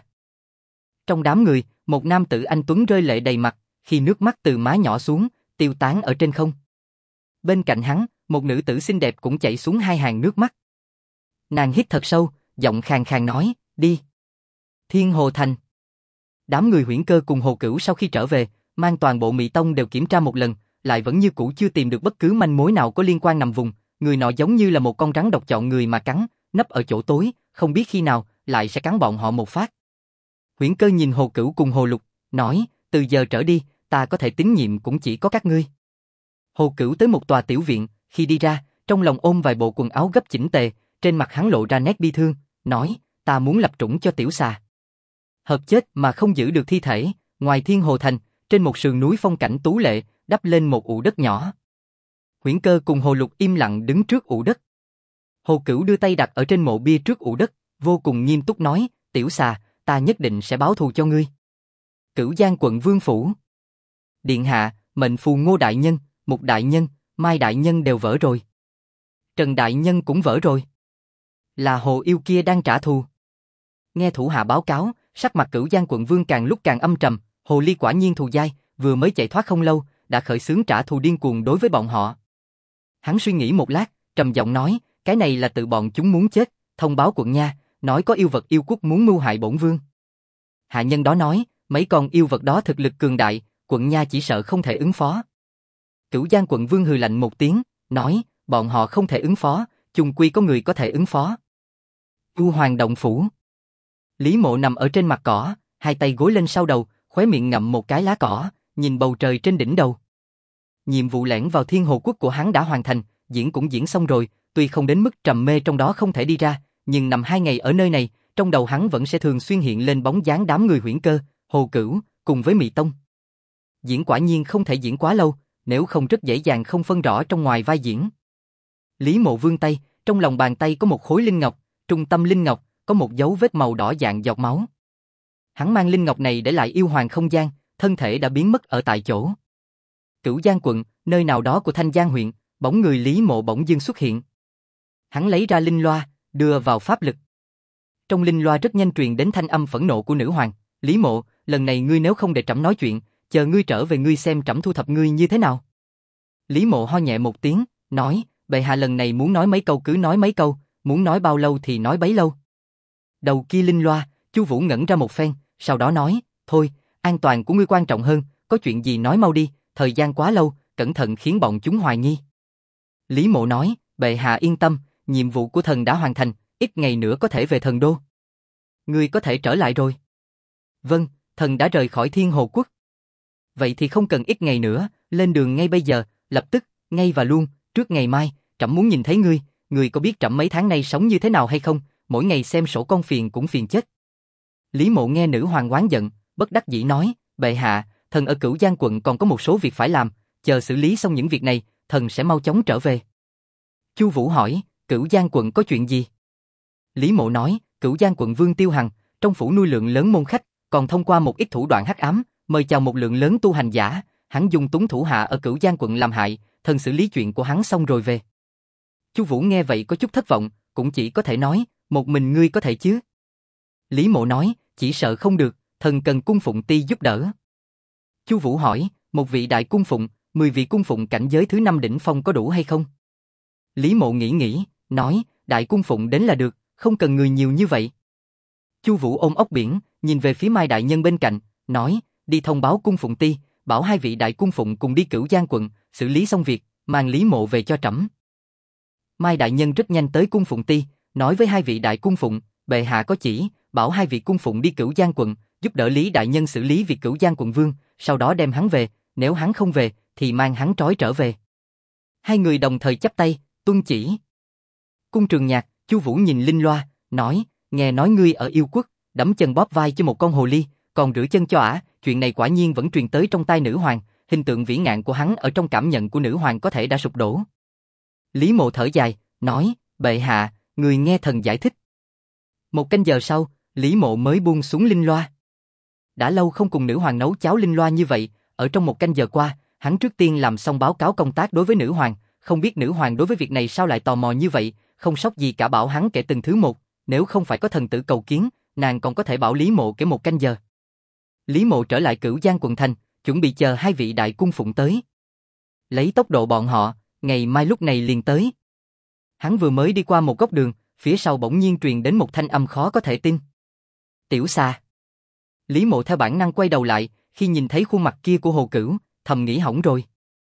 Trong đám người, một nam tử anh tuấn rơi lệ đầy mặt, khi nước mắt từ má nhỏ xuống, tiêu tán ở trên không. Bên cạnh hắn, một nữ tử xinh đẹp cũng chảy xuống hai hàng nước mắt. Nàng hít thật sâu, giọng khàn khàn nói, đi. Thiên Hồ Thành. Đám người Huyễn Cơ cùng Hồ Cửu sau khi trở về, mang toàn bộ Mị Tông đều kiểm tra một lần, lại vẫn như cũ chưa tìm được bất cứ manh mối nào có liên quan nằm vùng, người nọ giống như là một con rắn độc chọn người mà cắn, nấp ở chỗ tối, không biết khi nào lại sẽ cắn bọn họ một phát. Huyễn Cơ nhìn Hồ Cửu cùng Hồ Lục, nói, từ giờ trở đi, ta có thể tín nhiệm cũng chỉ có các ngươi. Hồ Cửu tới một tòa tiểu viện, khi đi ra, trong lòng ôm vài bộ quần áo gấp chỉnh tề, trên mặt hắn lộ ra nét bi thương, nói, ta muốn lập trũng cho tiểu xà. Hợp chết mà không giữ được thi thể, ngoài Thiên Hồ Thành, trên một sườn núi phong cảnh tú lệ, đắp lên một ụ đất nhỏ. Huyễn Cơ cùng Hồ Lục im lặng đứng trước ụ đất. Hồ Cửu đưa tay đặt ở trên mộ bia trước ụ đất, vô cùng nghiêm túc nói, tiểu xà, ta nhất định sẽ báo thù cho ngươi. Cửu Giang quận Vương Phủ. Điện hạ, mệnh phù Ngô Đại Nhân, Mục Đại Nhân, Mai Đại Nhân đều vỡ rồi. Trần Đại Nhân cũng vỡ rồi. Là hồ yêu kia đang trả thù. Nghe thủ hạ báo cáo, sắc mặt Cửu Giang quận Vương càng lúc càng âm trầm, hồ ly quả nhiên thù dai, vừa mới chạy thoát không lâu, đã khởi xướng trả thù điên cuồng đối với bọn họ. Hắn suy nghĩ một lát, trầm giọng nói, cái này là tự bọn chúng muốn chết, thông báo quận nha, nói có yêu vật yêu quốc muốn mưu hại bổn vương. Hạ nhân đó nói, mấy con yêu vật đó thực lực cường đại, quận nha chỉ sợ không thể ứng phó. Cửu Giang quận Vương hừ lạnh một tiếng, nói, bọn họ không thể ứng phó, chung quy có người có thể ứng phó. U Hoàng động phủ. Lý Mộ nằm ở trên mặt cỏ, hai tay gối lên sau đầu, khóe miệng ngậm một cái lá cỏ, nhìn bầu trời trên đỉnh đầu. Nhiệm vụ lẻn vào Thiên Hồ Quốc của hắn đã hoàn thành, diễn cũng diễn xong rồi, tuy không đến mức trầm mê trong đó không thể đi ra, nhưng nằm 2 ngày ở nơi này, trong đầu hắn vẫn sẽ thường xuyên hiện lên bóng dáng đám người Huyễn Cơ, Hồ Cửu, cùng với Mị Tông. Diễn quả nhiên không thể diễn quá lâu, nếu không rất dễ dàng không phân rõ trong ngoài vai diễn. Lý Mộ vươn tay, trong lòng bàn tay có một khối linh ngọc, trung tâm linh ngọc có một dấu vết màu đỏ dạng giọt máu. Hắn mang linh ngọc này để lại yêu hoàng không gian, thân thể đã biến mất ở tại chỗ. Cửu Giang quận, nơi nào đó của Thanh Giang huyện, bóng người Lý Mộ bỗng dưng xuất hiện. Hắn lấy ra linh loa, đưa vào pháp lực. Trong linh loa rất nhanh truyền đến thanh âm phẫn nộ của nữ hoàng, Lý Mộ, lần này ngươi nếu không để trẫm nói chuyện, chờ ngươi trở về ngươi xem trẫm thu thập ngươi như thế nào. Lý Mộ ho nhẹ một tiếng, nói, bệ hạ lần này muốn nói mấy câu cứ nói mấy câu, muốn nói bao lâu thì nói bấy lâu. Đầu kia linh loa, Chu Vũ ngẩn ra một phen, sau đó nói, thôi, an toàn của ngươi quan trọng hơn, có chuyện gì nói mau đi, thời gian quá lâu, cẩn thận khiến bọn chúng hoài nghi. Lý Mộ nói, bệ hạ yên tâm, nhiệm vụ của thần đã hoàn thành, ít ngày nữa có thể về thần đô. Ngươi có thể trở lại rồi. Vâng, thần đã rời khỏi Thiên Hồ Quốc. Vậy thì không cần ít ngày nữa, lên đường ngay bây giờ, lập tức, ngay và luôn, trước ngày mai, trẫm muốn nhìn thấy ngươi, ngươi có biết trẫm mấy tháng nay sống như thế nào hay không, mỗi ngày xem sổ con phiền cũng phiền chết. Lý Mộ nghe nữ hoàng oán giận, bất đắc dĩ nói, bệ hạ, thần ở Cửu Giang quận còn có một số việc phải làm, chờ xử lý xong những việc này, thần sẽ mau chóng trở về. Chu Vũ hỏi, Cửu Giang quận có chuyện gì? Lý Mộ nói, Cửu Giang quận Vương Tiêu Hằng, trong phủ nuôi lượng lớn môn khách, còn thông qua một ít thủ đoạn hắc ám, mời chào một lượng lớn tu hành giả, hắn dung túng thủ hạ ở Cửu Giang quận làm hại, thần xử lý chuyện của hắn xong rồi về. Chu Vũ nghe vậy có chút thất vọng, cũng chỉ có thể nói, một mình ngươi có thể chứ? Lý Mộ nói, chỉ sợ không được, thần cần cung phụng ti giúp đỡ. Chu Vũ hỏi, một vị đại cung phụng, 10 vị cung phụng cảnh giới thứ 5 đỉnh phong có đủ hay không? Lý Mộ nghĩ, nói, đại cung phụng đến là được, không cần người nhiều như vậy. Chu Vũ ôm ốc biển, nhìn về phía Mai đại nhân bên cạnh, nói, đi thông báo cung phụng ti, bảo 2 vị đại cung phụng cùng đi Cửu Giang quận, xử lý xong việc, mang Lý Mộ về cho trẫm. Mai đại nhân rất nhanh tới cung phụng ti, nói với 2 vị đại cung phụng, bệ hạ có chỉ, bảo 2 vị cung phụng đi Cửu Giang quận, giúp đỡ Lý đại nhân xử lý việc Cửu Giang quận vương, sau đó đem hắn về, nếu hắn không về, thì mang hắn trói trở về. 2 người đồng thời chắp tay, tuân chỉ. Cung Trường Nhạc, Chu Vũ nhìn Linh Loa, nói, nghe nói ngươi ở Yêu Quốc, đấm chân bóp vai cho một con hồ ly, còn rửa chân cho ả, chuyện này quả nhiên vẫn truyền tới trong tai nữ hoàng, hình tượng vĩ ngạn của hắn ở trong cảm nhận của nữ hoàng có thể đã sụp đổ. Lý Mộ thở dài, nói, bệ hạ, người nghe thần giải thích. 1 canh giờ sau, Lý Mộ mới buông xuống Linh Loa. Đã lâu không cùng nữ hoàng nấu cháo Linh Loa như vậy, ở trong 1 canh giờ qua, hắn trước tiên làm xong báo cáo công tác đối với nữ hoàng, không biết nữ hoàng đối với việc này sao lại tò mò như vậy, không sót gì cả bảo hắn kể từng thứ một, nếu không phải có thần tử cầu kiến, nàng còn có thể bảo Lý Mộ kể 1 canh giờ. Lý Mộ trở lại Cửu Giang quận thành, chuẩn bị chờ 2 vị đại cung phụng tới. Lấy tốc độ bọn họ, ngày mai lúc này liền tới. Hắn vừa mới đi qua một góc đường, phía sau bỗng nhiên truyền đến một thanh âm khó có thể tin. Tiểu Xà. Lý Mộ theo bản năng quay đầu lại, khi nhìn thấy khuôn mặt kia của Hồ Cửu, thầm nghĩ hỏng rồi.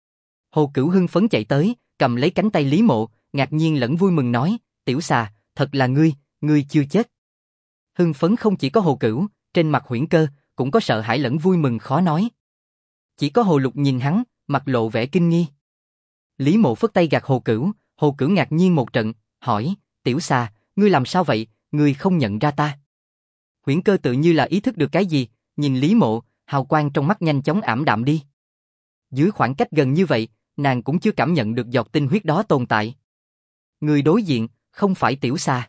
Hồ Cửu hưng phấn chạy tới, cầm lấy cánh tay Lý Mộ, ngạc nhiên lẫn vui mừng nói, Tiểu Xà, thật là ngươi chưa chết. Hưng phấn không chỉ có Hồ Cửu, trên mặt Huyễn Cơ, cũng có sợ hãi lẫn vui mừng khó nói. Chỉ có Hồ Lục nhìn hắn, mặt lộ vẻ kinh nghi. Lý Mộ phất tay gạt Hồ Cửu ngạc nhiên một trận, hỏi, Tiểu Xà, ngươi làm sao vậy, ngươi không nhận ra ta? Huyễn Cơ tự như là ý thức được cái gì, nhìn Lý Mộ, hào quang trong mắt nhanh chóng ảm đạm đi. Dưới khoảng cách gần như vậy, nàng cũng chưa cảm nhận được giọt tinh huyết đó tồn tại. Người đối diện, không phải Tiểu Xà.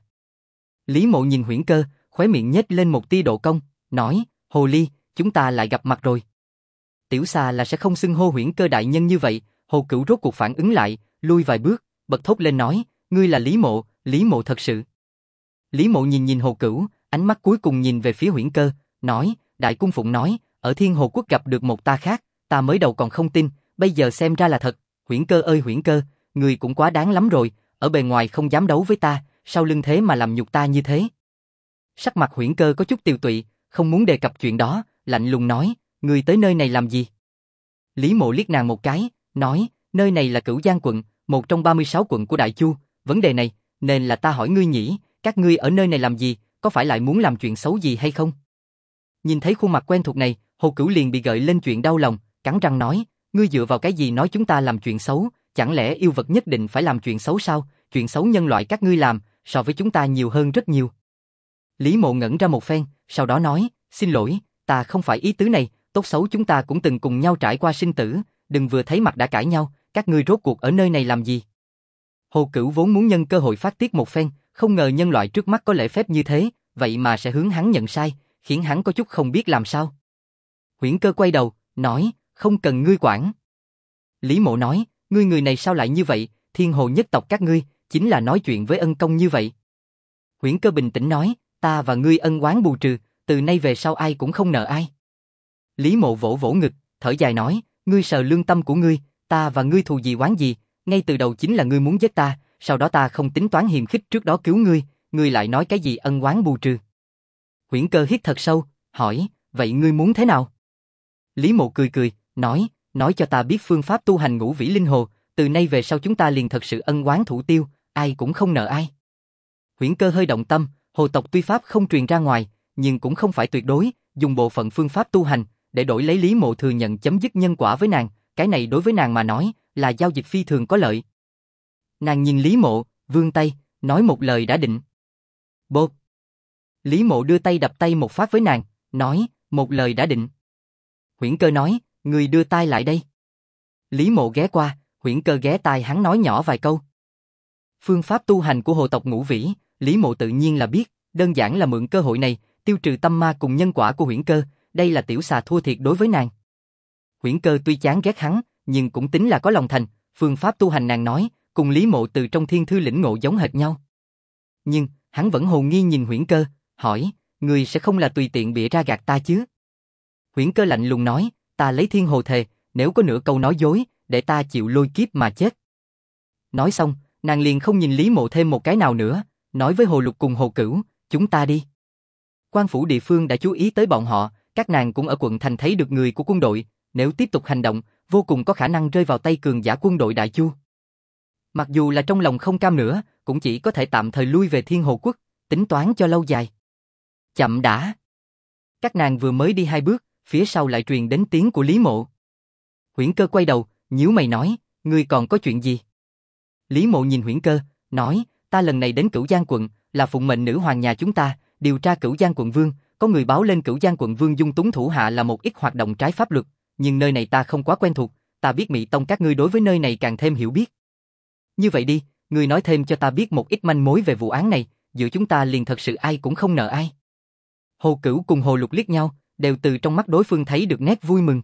Lý Mộ nhìn Huyễn Cơ, khóe miệng nhếch lên một tia độ cong, nói, Hồ Ly, chúng ta lại gặp mặt rồi. Tiểu Xà là sẽ không xưng hô Huyễn Cơ đại nhân như vậy, Hồ Cửu rốt cuộc phản ứng lại, lui vài bước, bật thốt lên nói, ngươi là Lý Mộ thật sự. Lý Mộ nhìn Hồ Cửu, ánh mắt cuối cùng nhìn về phía Huyễn Cơ, nói, đại cung phụng nói, ở Thiên Hồ Quốc gặp được một ta khác, ta mới đầu còn không tin, bây giờ xem ra là thật. Huyễn Cơ ơi Huyễn Cơ, ngươi cũng quá đáng lắm rồi, ở bề ngoài không dám đấu với ta, sau lưng thế mà làm nhục ta như thế. Sắc mặt Huyễn Cơ có chút tiều tụy, không muốn đề cập chuyện đó, lạnh lùng nói, ngươi tới nơi này làm gì? Lý Mộ liếc nàng một cái, nói, nơi này là Cửu Giang quận, một trong 36 quận của Đại Chu, vấn đề này, nên là ta hỏi ngươi nhỉ, các ngươi ở nơi này làm gì, có phải lại muốn làm chuyện xấu gì hay không? Nhìn thấy khuôn mặt quen thuộc này, Hồ Cửu liền bị gợi lên chuyện đau lòng, cắn răng nói, ngươi dựa vào cái gì nói chúng ta làm chuyện xấu, chẳng lẽ yêu vật nhất định phải làm chuyện xấu sao, chuyện xấu nhân loại các ngươi làm, so với chúng ta nhiều hơn rất nhiều. Lý Mộ ngẩn ra một phen, sau đó nói, xin lỗi, ta không phải ý tứ này, tốt xấu chúng ta cũng từng cùng nhau trải qua sinh tử, đừng vừa thấy mặt đã cãi nhau, các ngươi rốt cuộc ở nơi này làm gì? Hồ Cửu vốn muốn nhân cơ hội phát tiết một phen, không ngờ nhân loại trước mắt có lễ phép như thế, vậy mà sẽ hướng hắn nhận sai, khiến hắn có chút không biết làm sao. Huyễn Cơ quay đầu, nói, không cần ngươi quản. Lý Mộ nói, ngươi người này sao lại như vậy, Thiên Hồ nhất tộc các ngươi, chính là nói chuyện với ân công như vậy. Huyễn Cơ bình tĩnh nói, ta và ngươi ân oán bù trừ, từ nay về sau ai cũng không nợ ai. Lý Mộ vỗ vỗ ngực, thở dài nói, ngươi sờ lương tâm của ngươi, ta và ngươi thù gì oán gì, ngay từ đầu chính là ngươi muốn giết ta, sau đó ta không tính toán hiềm khích trước đó cứu ngươi lại nói cái gì ân oán bù trừ. Huyễn Cơ hít thật sâu, hỏi, vậy ngươi muốn thế nào? Lý Mộ cười, nói cho ta biết phương pháp tu hành Ngũ Vĩ Linh Hồ, từ nay về sau chúng ta liền thật sự ân oán thủ tiêu, ai cũng không nợ ai. Huyễn Cơ hơi động tâm, hồ tộc tuy pháp không truyền ra ngoài, nhưng cũng không phải tuyệt đối, dùng bộ phận phương pháp tu hành, để đổi lấy Lý Mộ thừa nhận chấm dứt nhân quả với nàng, cái này đối với nàng mà nói, là giao dịch phi thường có lợi. Nàng nhìn Lý Mộ, vươn tay, nói một lời đã định. Bộp. Lý Mộ đưa tay đập tay một phát với nàng, nói, một lời đã định. Huyễn Cơ nói, người đưa tay lại đây. Lý Mộ ghé qua, Huyễn Cơ ghé tai hắn nói nhỏ vài câu. Phương pháp tu hành của hồ tộc Ngũ Vĩ, Lý Mộ tự nhiên là biết, đơn giản là mượn cơ hội này, tiêu trừ tâm ma cùng nhân quả của Huyễn Cơ, đây là tiểu xà thua thiệt đối với nàng. Huyễn Cơ tuy chán ghét hắn, nhưng cũng tính là có lòng thành, phương pháp tu hành nàng nói, cùng Lý Mộ từ trong thiên thư lĩnh ngộ giống hệt nhau. Nhưng, hắn vẫn hồ nghi nhìn Huyễn Cơ, hỏi, người sẽ không là tùy tiện bịa ra gạt ta chứ? Huyễn Cơ lạnh lùng nói, ta lấy thiên hồ thề, nếu có nửa câu nói dối, để ta chịu lôi kiếp mà chết. Nói xong, nàng liền không nhìn Lý Mộ thêm một cái nào nữa, nói với Hồ Lục cùng Hồ Cửu, chúng ta đi. Quan phủ địa phương đã chú ý tới bọn họ, các nàng cũng ở quận thành thấy được người của quân đội, nếu tiếp tục hành động, vô cùng có khả năng rơi vào tay cường giả quân đội Đại Chu. Mặc dù là trong lòng không cam nữa, cũng chỉ có thể tạm thời lui về Thiên Hồ Quốc, tính toán cho lâu dài. Chậm đã. Các nàng vừa mới đi 2 bước, phía sau lại truyền đến tiếng của Lý Mộ. Huyễn Cơ quay đầu, nhíu mày nói, ngươi còn có chuyện gì? Lý Mộ nhìn Huyễn Cơ, nói, ta lần này đến Cửu Giang quận, là phụng mệnh nữ hoàng nhà chúng ta, điều tra Cửu Giang quận vương, có người báo lên Cửu Giang quận vương dung túng thủ hạ là một ít hoạt động trái pháp luật, nhưng nơi này ta không quá quen thuộc, ta biết Mị Tông các ngươi đối với nơi này càng thêm hiểu biết. Như vậy đi, ngươi nói thêm cho ta biết một ít manh mối về vụ án này, giữa chúng ta liền thật sự ai cũng không nợ ai. Hồ Cửu cùng Hồ Lục liếc nhau, đều từ trong mắt đối phương thấy được nét vui mừng.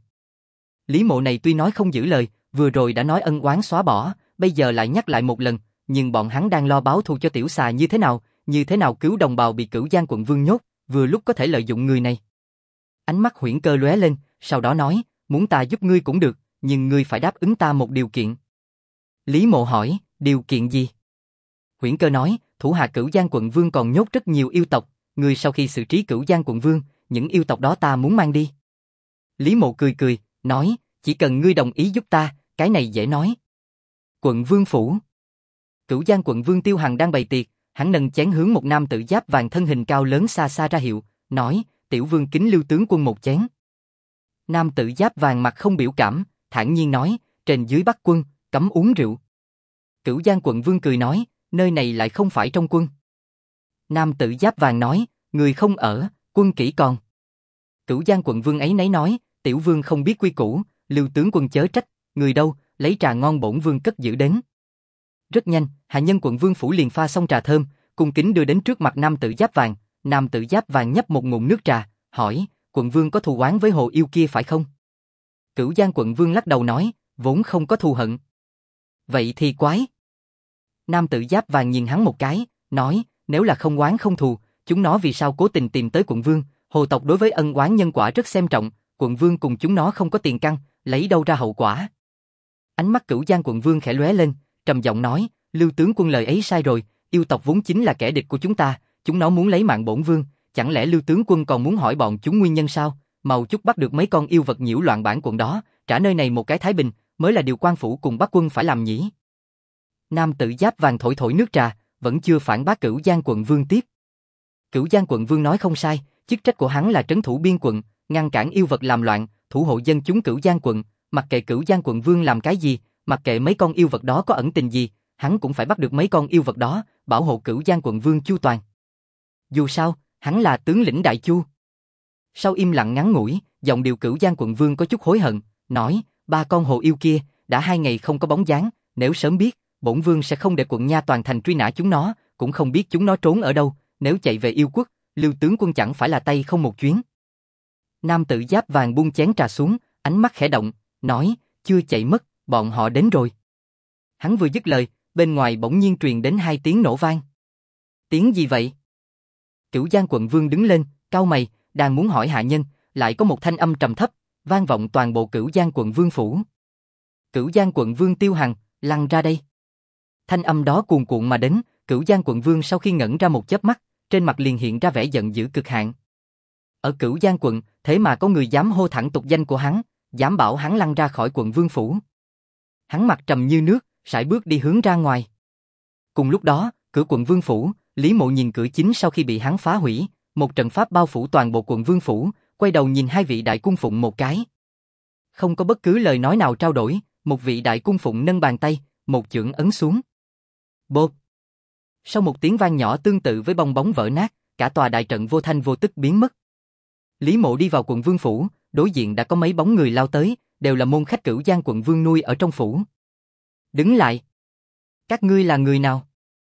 Lý Mộ này tuy nói không giữ lời, vừa rồi đã nói ân oán xóa bỏ, bây giờ lại nhắc lại một lần, nhưng bọn hắn đang lo báo thù cho tiểu xà như thế nào cứu đồng bào bị Cửu Giang quận vương nhốt, vừa lúc có thể lợi dụng người này. Ánh mắt Huyễn Cơ lóe lên, sau đó nói, muốn ta giúp ngươi cũng được, nhưng ngươi phải đáp ứng ta một điều kiện. Lý Mộ hỏi, điều kiện gì? Huyễn Cơ nói, thủ hạ Cửu Giang quận vương còn nhốt rất nhiều yêu tộc, ngươi sau khi xử trí Cửu Giang quận vương, những yêu tộc đó ta muốn mang đi. Lý Mộ cười cười, nói, chỉ cần ngươi đồng ý giúp ta, cái này dễ nói. Quận vương phủ. Cửu Giang quận vương Tiêu Hằng đang bày tiệc, hắn nâng chén hướng một nam tử giáp vàng thân hình cao lớn xa xa ra hiệu, nói, tiểu vương kính Lưu tướng quân một chén. Nam tử giáp vàng mặt không biểu cảm, thản nhiên nói, trên dưới Bắc quân, cấm uống rượu. Cửu Giang quận vương cười nói, nơi này lại không phải trong quân. Nam tử giáp vàng nói, người không ở, quân kỹ còn. Cửu Giang quận vương ấy nấy nói, tiểu vương không biết quy củ, Lưu tướng quân chớ trách, người đâu, lấy trà ngon bổn vương cất giữ đến. Rất nhanh, hạ nhân quận vương phủ liền pha xong trà thơm, cung kính đưa đến trước mặt nam tử giáp vàng. Nam tử giáp vàng nhấp một ngụm nước trà, hỏi, quận vương có thù oán với hồ yêu kia phải không? Cửu Giang quận vương lắc đầu nói, vốn không có thù hận. Vậy thì quái. Nam tử giáp vàng nhìn hắn một cái, nói, nếu là không oán không thù, chúng nó vì sao cố tình tìm tới quận vương? Hồ tộc đối với ân oán nhân quả rất xem trọng, quận vương cùng chúng nó không có tiền căn, lấy đâu ra hậu quả? Ánh mắt Cửu Giang quận vương khẽ lóe lên, trầm giọng nói, Lưu tướng quân lời ấy sai rồi, yêu tộc vốn chính là kẻ địch của chúng ta, chúng nó muốn lấy mạng bổn vương, chẳng lẽ Lưu tướng quân còn muốn hỏi bọn chúng nguyên nhân sao? Mau chút bắt được mấy con yêu vật nhiễu loạn bản quận đó, trả nơi này một cái thái bình, mới là điều quan phủ cùng Bắc quân phải làm nhỉ. Nam tử giáp vàng thổi thổi nước trà, vẫn chưa phản bác Cửu Giang quận vương tiếp. Cửu Giang quận vương nói không sai, chức trách của hắn là trấn thủ biên quận, ngăn cản yêu vật làm loạn, thủ hộ dân chúng Cửu Giang quận, mặc kệ Cửu Giang quận vương làm cái gì, mặc kệ mấy con yêu vật đó có ẩn tình gì, hắn cũng phải bắt được mấy con yêu vật đó, bảo hộ Cửu Giang quận vương chu toàn. Dù sao, hắn là tướng lĩnh Đại Chu. Sau im lặng ngắn ngủi, giọng điệu Cửu Giang quận vương có chút hối hận, nói, 3 con hồ yêu kia, đã 2 ngày không có bóng dáng, nếu sớm biết, bổn vương sẽ không để quận nha toàn thành truy nã chúng nó, cũng không biết chúng nó trốn ở đâu, nếu chạy về yêu quốc, Lưu tướng quân chẳng phải là tay không một chuyến. Nam tử giáp vàng buông chén trà xuống, ánh mắt khẽ động, nói, chưa chạy mất, bọn họ đến rồi. Hắn vừa dứt lời, bên ngoài bỗng nhiên truyền đến 2 tiếng nổ vang. Tiếng gì vậy? Cửu Giang quận vương đứng lên, cau mày, đang muốn hỏi hạ nhân, lại có một thanh âm trầm thấp, vang vọng toàn bộ Cửu Giang quận vương phủ. Cửu Giang quận vương Tiêu Hằng, lăn ra đây. Thanh âm đó cuồn cuộn mà đến, Cửu Giang quận vương sau khi ngẩn ra một chớp mắt, trên mặt liền hiện ra vẻ giận dữ cực hạn. Ở Cửu Giang quận, thế mà có người dám hô thẳng tục danh của hắn, dám bảo hắn lăn ra khỏi quận vương phủ. Hắn mặt trầm như nước, sải bước đi hướng ra ngoài. Cùng lúc đó, cửa quận vương phủ, Lý Mộ nhìn cửa chính sau khi bị hắn phá hủy, một trận pháp bao phủ toàn bộ quận vương phủ, quay đầu nhìn 2 vị đại cung phụng một cái. Không có bất cứ lời nói nào trao đổi, một vị đại cung phụng nâng bàn tay, một chưởng ấn xuống. Bộp. Sau một tiếng vang nhỏ tương tự với bong bóng vỡ nát, cả tòa đại trận vô thanh vô tức biến mất. Lý Mộ đi vào quận vương phủ, đối diện đã có mấy bóng người lao tới, đều là môn khách Cửu Giang quận vương nuôi ở trong phủ. Đứng lại. Các ngươi là người nào?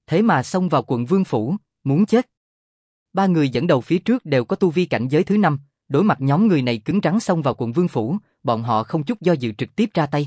thế mà xông vào quận vương phủ, muốn chết. Ba người dẫn đầu phía trước đều có tu vi cảnh giới thứ 5, đối mặt nhóm người này cứng rắn xông vào quận vương phủ, bọn họ không chút do dự trực tiếp ra tay.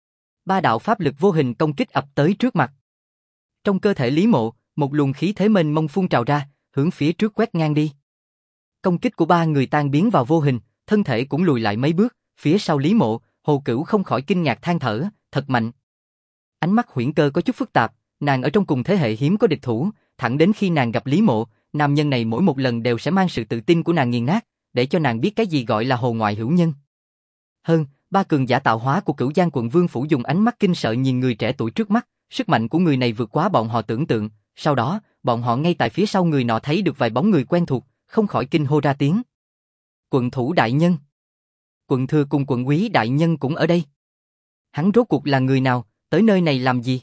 Ba đạo pháp lực vô hình công kích ập tới trước mặt. Trong cơ thể Lý Mộ, một luồng khí thế mênh mông phun trào ra, hướng phía trước quét ngang đi. Công kích của ba người tan biến vào vô hình, thân thể cũng lùi lại mấy bước, phía sau Lý Mộ, Hồ Cửu không khỏi kinh ngạc than thở, thật mạnh. Ánh mắt Huyễn Cơ có chút phức tạp, nàng ở trong cùng thế hệ hiếm có địch thủ, thẳng đến khi nàng gặp Lý Mộ, nam nhân này mỗi một lần đều sẽ mang sự tự tin của nàng nghiền nát, để cho nàng biết cái gì gọi là hồ ngoại hữu nhân. Hơn, ba cường giả tạo hóa của Cửu Giang quận vương phủ dùng ánh mắt kinh sợ nhìn người trẻ tuổi trước mắt, sức mạnh của người này vượt quá bọn họ tưởng tượng, sau đó, bọn họ ngay tại phía sau người nọ thấy được vài bóng người quen thuộc, không khỏi kinh hô ra tiếng. Quận thủ đại nhân. Quận thừa cùng quận quý đại nhân cũng ở đây. Hắn rốt cuộc là người nào, tới nơi này làm gì?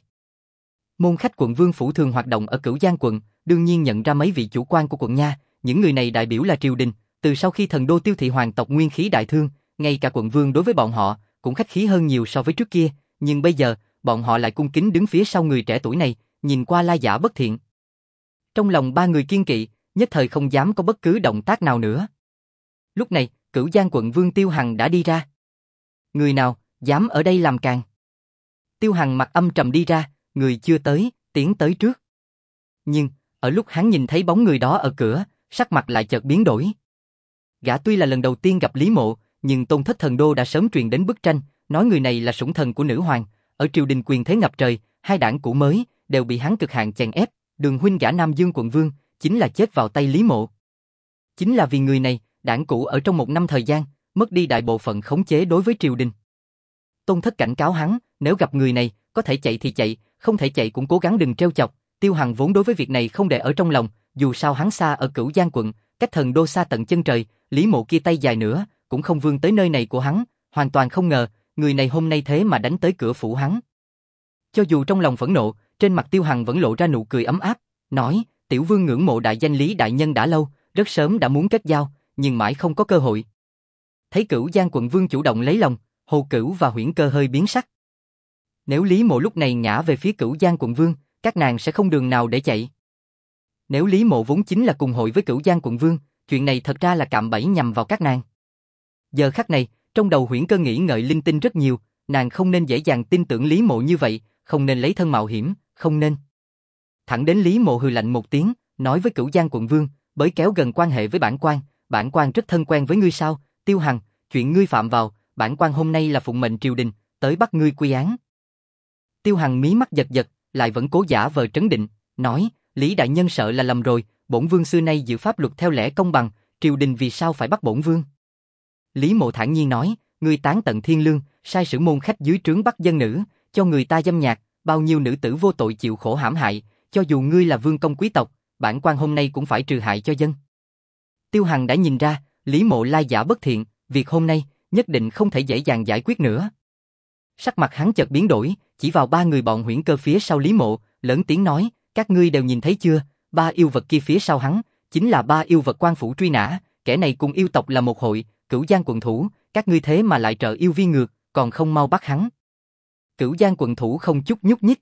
Môn khách quận vương phủ thường hoạt động ở Cửu Giang quận, đương nhiên nhận ra mấy vị chủ quan của quận nha, những người này đại biểu là triều đình, từ sau khi thần đô tiêu thị hoàng tộc nguyên khí đại thương, ngay cả quận vương đối với bọn họ cũng khách khí hơn nhiều so với trước kia, nhưng bây giờ, bọn họ lại cung kính đứng phía sau người trẻ tuổi này, nhìn qua la giả bất thiện. Trong lòng ba người kiên kỵ, nhất thời không dám có bất cứ động tác nào nữa. Lúc này, Cửu Giang quận vương Tiêu Hằng đã đi ra. Người nào, dám ở đây làm càn? Tiêu Hằng mặt âm trầm đi ra, người chưa tới, tiến tới trước. Nhưng, ở lúc hắn nhìn thấy bóng người đó ở cửa, sắc mặt lại chợt biến đổi. Gã tuy là lần đầu tiên gặp Lý Mộ, nhưng Tôn Thất Thần Đô đã sớm truyền đến bức tranh, nói người này là sủng thần của nữ hoàng, ở triều đình quyền thế ngập trời, hai đảng cũ mới đều bị hắn cực hạn chèn ép, Đường huynh gả Nam Dương quận vương, chính là chết vào tay Lý Mộ. Chính là vì người này, đảng cũ ở trong 1 năm thời gian, mất đi đại bộ phận khống chế đối với triều đình. Tôn Thất cảnh cáo hắn, nếu gặp người này, có thể chạy thì chạy, không thể chạy cũng cố gắng đừng trêu chọc. Tiêu Hằng vốn đối với việc này không để ở trong lòng, dù sao hắn xa ở Cửu Giang quận, cách thần đô xa tận chân trời, Lý Mộ kia tay dài nữa, cũng không vươn tới nơi này của hắn, hoàn toàn không ngờ, người này hôm nay thế mà đánh tới cửa phủ hắn. Cho dù trong lòng phẫn nộ, trên mặt Tiêu Hằng vẫn lộ ra nụ cười ấm áp, nói, tiểu vương ngưỡng mộ đại danh Lý đại nhân đã lâu, rất sớm đã muốn kết giao, nhưng mãi không có cơ hội. Thấy Cửu Giang quận vương chủ động lấy lòng, Hồ Cửu và Huyễn Cơ hơi biến sắc. Nếu Lý Mộ lúc này ngã về phía Cửu Giang quận vương, các nàng sẽ không đường nào để chạy. Nếu Lý Mộ vốn chính là cùng hội với Cửu Giang quận vương, chuyện này thật ra là cạm bẫy nhằm vào các nàng. Giờ khắc này, trong đầu Huyễn Cơ nghĩ ngợi linh tinh rất nhiều, nàng không nên dễ dàng tin tưởng Lý Mộ như vậy, không nên lấy thân mạo hiểm, không nên. Thẳng đến Lý Mộ hừ lạnh một tiếng, nói với Cửu Giang quận vương, bới kéo gần quan hệ với bản quan rất thân quen với ngươi sao, Tiêu Hằng, chuyện ngươi phạm vào, bản quan hôm nay là phụng mệnh triều đình, tới bắt ngươi quy án. Tiêu Hằng mí mắt giật giật, lại vẫn cố giả vờ trấn định, nói, Lý đại nhân sợ là lầm rồi, bổn vương xưa nay giữ pháp luật theo lẽ công bằng, triều đình vì sao phải bắt bổn vương? Lý Mộ thản nhiên nói, ngươi tán tận thiên lương, sai sử môn khách dưới trướng bắt dân nữ, cho người ta dâm nhạc, bao nhiêu nữ tử vô tội chịu khổ hãm hại, cho dù ngươi là vương công quý tộc, bản quan hôm nay cũng phải trừ hại cho dân. Tiêu Hằng đã nhìn ra, Lý Mộ lai giả bất thiện, việc hôm nay nhất định không thể dễ dàng giải quyết nữa. Sắc mặt hắn chợt biến đổi, chỉ vào ba người bọn Huyễn Cơ phía sau Lý Mộ, lớn tiếng nói, các ngươi đều nhìn thấy chưa, ba yêu vật kia phía sau hắn, chính là ba yêu vật quan phủ truy nã, kẻ này cùng yêu tộc là một hội, Cửu Giang quận thủ, các ngươi thế mà lại trợ yêu vi ngược, còn không mau bắt hắn. Cửu Giang quận thủ không chút nhúc nhích.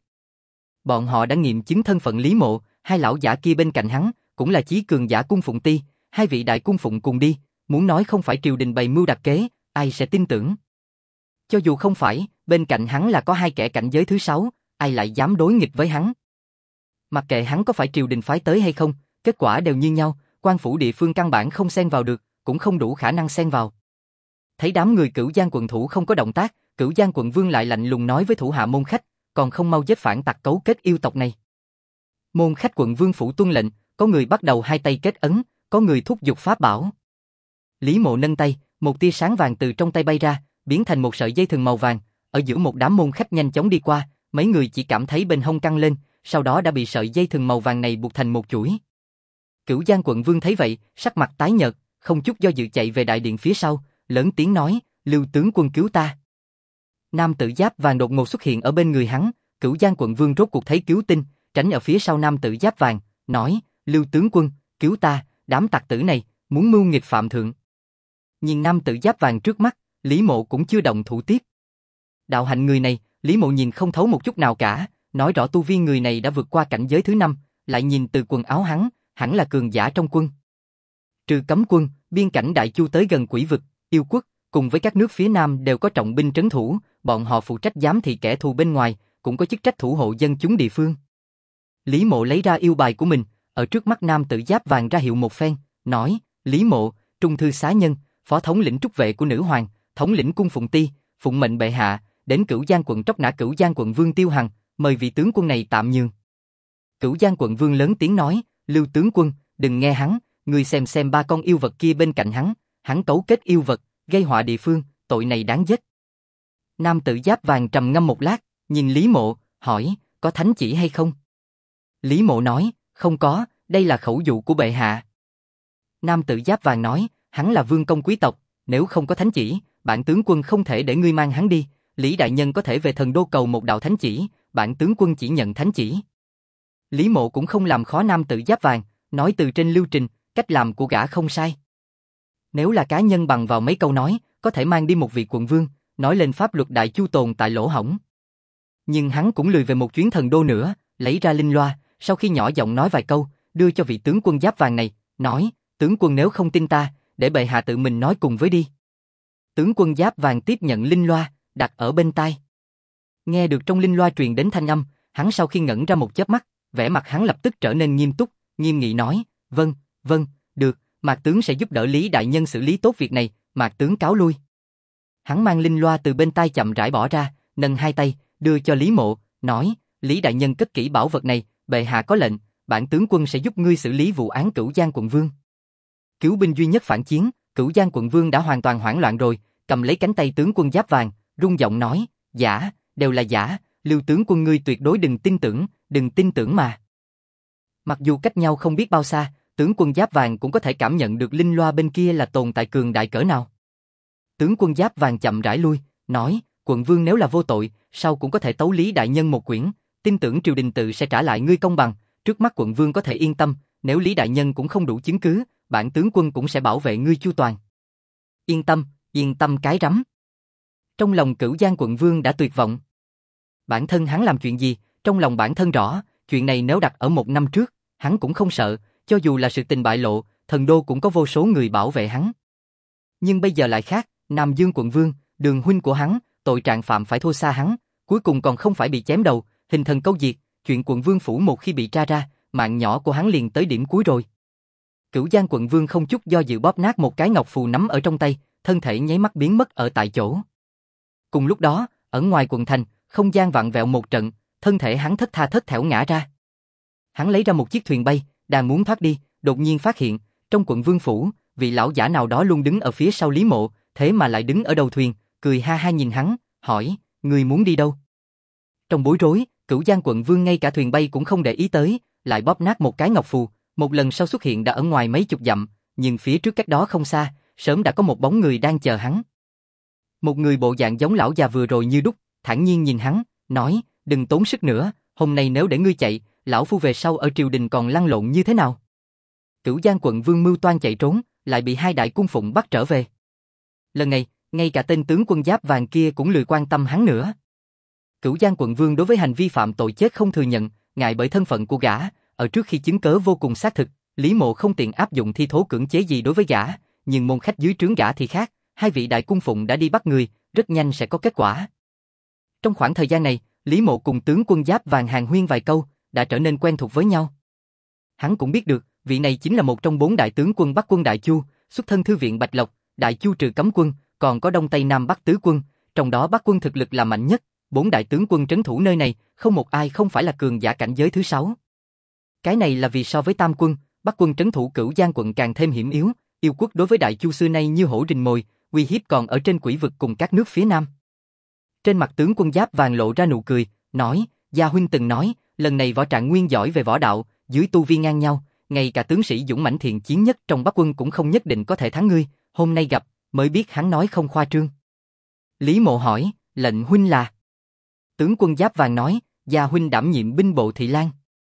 Bọn họ đã nghiệm chứng thân phận Lý Mộ, hai lão giả kia bên cạnh hắn, cũng là chí cường giả cung phụng ti, hai vị đại cung phụng cùng đi, muốn nói không phải triều đình bày mưu đặt kế, ai sẽ tin tưởng. Cho dù không phải, bên cạnh hắn là có hai kẻ cảnh giới thứ 6, ai lại dám đối nghịch với hắn. Mặc kệ hắn có phải triều đình phái tới hay không, kết quả đều như nhau, quan phủ địa phương căn bản không xen vào được, cũng không đủ khả năng xen vào. Thấy đám người Cửu Giang quận thủ không có động tác, Cửu Giang quận vương lại lạnh lùng nói với thủ hạ môn khách, còn không mau giết phản tặc cấu kết yêu tộc này. Môn khách quận vương phủ tuân lệnh, có người bắt đầu hai tay kết ấn, có người thúc giục pháp bảo. Lý Mộ nâng tay, một tia sáng vàng từ trong tay bay ra, biến thành một sợi dây thừng màu vàng, ở giữa một đám môn khách nhanh chóng đi qua, mấy người chỉ cảm thấy bên hông căng lên, sau đó đã bị sợi dây thừng màu vàng này buộc thành một chuỗi. Cửu Giang quận vương thấy vậy, sắc mặt tái nhợt, không chút do dự chạy về đại điện phía sau, lớn tiếng nói, Lưu tướng quân cứu ta. Nam tử giáp vàng đột ngột xuất hiện ở bên người hắn, Cửu Giang quận vương rốt cuộc thấy cứu tinh, tránh ở phía sau nam tử giáp vàng, nói, Lưu tướng quân, cứu ta, đám tặc tử này, muốn mưu nghịch phạm thượng. Nhìn nam tử giáp vàng trước mắt, Lý Mộ cũng chưa động thủ tiếp. Đạo hạnh người này, Lý Mộ nhìn không thấu một chút nào cả, nói rõ tu vi người này đã vượt qua cảnh giới thứ 5, lại nhìn từ quần áo hắn, hẳn là cường giả trong quân. Trừ cấm quân, biên cảnh Đại Chu tới gần Quỷ vực, Yêu quốc, cùng với các nước phía Nam đều có trọng binh trấn thủ, bọn họ phụ trách giám thị kẻ thù bên ngoài, cũng có chức trách thủ hộ dân chúng địa phương. Lý Mộ lấy ra yêu bài của mình, ở trước mắt nam tử giáp vàng ra hiệu một phen, nói, Lý Mộ, trung thư xá nhân, phó thống lĩnh trúc vệ của nữ hoàng, thống lĩnh cung Phụng Ti, phụng mệnh bệ hạ, đến Cửu Giang quận tróc nã Cửu Giang quận vương Tiêu Hằng, mời vị tướng quân này tạm nhường. Cửu Giang quận vương lớn tiếng nói, Lưu tướng quân, đừng nghe hắn, ngươi xem ba con yêu vật kia bên cạnh hắn cấu kết yêu vật, gây họa địa phương, tội này đáng giết. Nam tử giáp vàng trầm ngâm một lát, nhìn Lý Mộ, hỏi, có thánh chỉ hay không? Lý Mộ nói, không có, đây là khẩu dụ của bệ hạ. Nam tử giáp vàng nói, hắn là vương công quý tộc, nếu không có thánh chỉ, bản tướng quân không thể để ngươi mang hắn đi, Lý đại nhân có thể về thần đô cầu một đạo thánh chỉ, bản tướng quân chỉ nhận thánh chỉ. Lý Mộ cũng không làm khó nam tử giáp vàng, nói từ trên lưu trình, cách làm của gã không sai. Nếu là cá nhân bằng vào mấy câu nói, có thể mang đi một vị quận vương, nói lên pháp luật Đại Chu tồn tại lỗ hổng. Nhưng hắn cũng lười về một chuyến thần đô nữa, lấy ra linh loa, sau khi nhỏ giọng nói vài câu, đưa cho vị tướng quân giáp vàng này, nói, tướng quân nếu không tin ta, để bệ hạ tự mình nói cùng với đi. Tướng quân giáp vàng tiếp nhận linh loa, đặt ở bên tai. Nghe được trong linh loa truyền đến thanh âm, hắn sau khi ngẩn ra một chớp mắt, vẻ mặt hắn lập tức trở nên nghiêm túc, nghiêm nghị nói, vâng, được, Mạc tướng sẽ giúp đỡ Lý đại nhân xử lý tốt việc này, Mạc tướng cáo lui. Hắn mang linh loa từ bên tai chậm rãi bỏ ra, nâng hai tay, đưa cho Lý Mộ, nói, Lý đại nhân cất kỹ bảo vật này, bệ hạ có lệnh, bản tướng quân sẽ giúp ngươi xử lý vụ án Cửu Giang quận vương. Cứu binh duy nhất phản chiến, Cửu Giang quận vương đã hoàn toàn hoảng loạn rồi, cầm lấy cánh tay tướng quân giáp vàng, rung giọng nói, giả, đều là giả, Lưu tướng quân ngươi tuyệt đối đừng tin tưởng mà. Mặc dù cách nhau không biết bao xa, tướng quân giáp vàng cũng có thể cảm nhận được linh loa bên kia là tồn tại cường đại cỡ nào. Tướng quân giáp vàng chậm rãi lui, nói, quận vương nếu là vô tội, sau cũng có thể tấu Lý đại nhân một quyển, tin tưởng triều đình tự sẽ trả lại ngươi công bằng, trước mắt quận vương có thể yên tâm, nếu Lý đại nhân cũng không đủ chứng cứ, bản tướng quân cũng sẽ bảo vệ ngươi chu toàn. Yên tâm cái rắm. Trong lòng Cửu Giang quận vương đã tuyệt vọng. Bản thân hắn làm chuyện gì, trong lòng bản thân rõ, chuyện này nếu đặt ở 1 năm trước, hắn cũng không sợ, cho dù là sự tình bại lộ, thần đô cũng có vô số người bảo vệ hắn. Nhưng bây giờ lại khác, Nam Dương quận vương, Đường huynh của hắn, tội trạng phạm phải thua xa hắn, cuối cùng còn không phải bị chém đầu, hình thần câu diệt, chuyện quận vương phủ một khi bị tra ra, mạng nhỏ của hắn liền tới điểm cuối rồi. Cửu Giang quận vương không chút do dự bóp nát một cái ngọc phù nắm ở trong tay, thân thể nháy mắt biến mất ở tại chỗ. Cùng lúc đó, ở ngoài quận thành, không gian vặn vẹo một trận, thân thể hắn thất tha thất thểu ngã ra. Hắn lấy ra một chiếc thuyền bay, đang muốn thoát đi, đột nhiên phát hiện, trong quận vương phủ, vị lão giả nào đó luôn đứng ở phía sau Lý Mộ, thế mà lại đứng ở đầu thuyền, cười ha ha nhìn hắn, hỏi, ngươi muốn đi đâu? Trong bối rối, Cửu Giang quận vương ngay cả thuyền bay cũng không để ý tới, lại bóp nát một cái ngọc phù, một lần sau xuất hiện đã ở ngoài mấy chục dặm, nhưng phía trước cách đó không xa, sớm đã có một bóng người đang chờ hắn. Một người bộ dạng giống lão già vừa rồi như đúc, thản nhiên nhìn hắn, nói, đừng tốn sức nữa, hôm nay nếu để ngươi chạy, lão phu về sau ở triều đình còn lăn lộn như thế nào? Cửu Giang quận vương mưu toan chạy trốn, lại bị hai đại cung phụng bắt trở về. Lần này, ngay cả tên tướng quân giáp vàng kia cũng lười quan tâm hắn nữa. Cửu Giang quận vương đối với hành vi phạm tội chết không thừa nhận, ngại bởi thân phận của gã, ở trước khi chứng cớ vô cùng xác thực, Lý Mộ không tiện áp dụng thi thố cưỡng chế gì đối với gã, nhưng môn khách dưới trướng gã thì khác, hai vị đại cung phụng đã đi bắt người, rất nhanh sẽ có kết quả. Trong khoảng thời gian này, Lý Mộ cùng tướng quân giáp vàng hàn huyên vài câu, đã trở nên quen thuộc với nhau. Hắn cũng biết được, vị này chính là một trong 4 đại tướng quân Bắc quân Đại Chu, xuất thân thư viện Bạch Lộc, Đại Chu trừ cấm quân, còn có Đông Tây Nam Bắc tứ quân, trong đó Bắc quân thực lực là mạnh nhất, 4 đại tướng quân trấn thủ nơi này, không một ai không phải là cường giả cảnh giới thứ 6. Cái này là vì so với Tam quân, Bắc quân trấn thủ Cửu Giang quận càng thêm hiểm yếu, yêu quốc đối với Đại Chu xưa nay như hổ rình mồi, uy hiếp còn ở trên quỷ vực cùng các nước phía Nam. Trên mặt tướng quân giáp vàng lộ ra nụ cười, nói, Gia huynh từng nói, lần này võ trạng nguyên giỏi về võ đạo, dưới tu vi ngang nhau, ngay cả tướng sĩ dũng mãnh thiện chiến nhất trong Bắc quân cũng không nhất định có thể thắng ngươi, hôm nay gặp, mới biết hắn nói không khoa trương. Lý Mộ hỏi, lệnh huynh là? Tướng quân giáp vàng nói, Gia huynh đảm nhiệm binh bộ Thị Lang.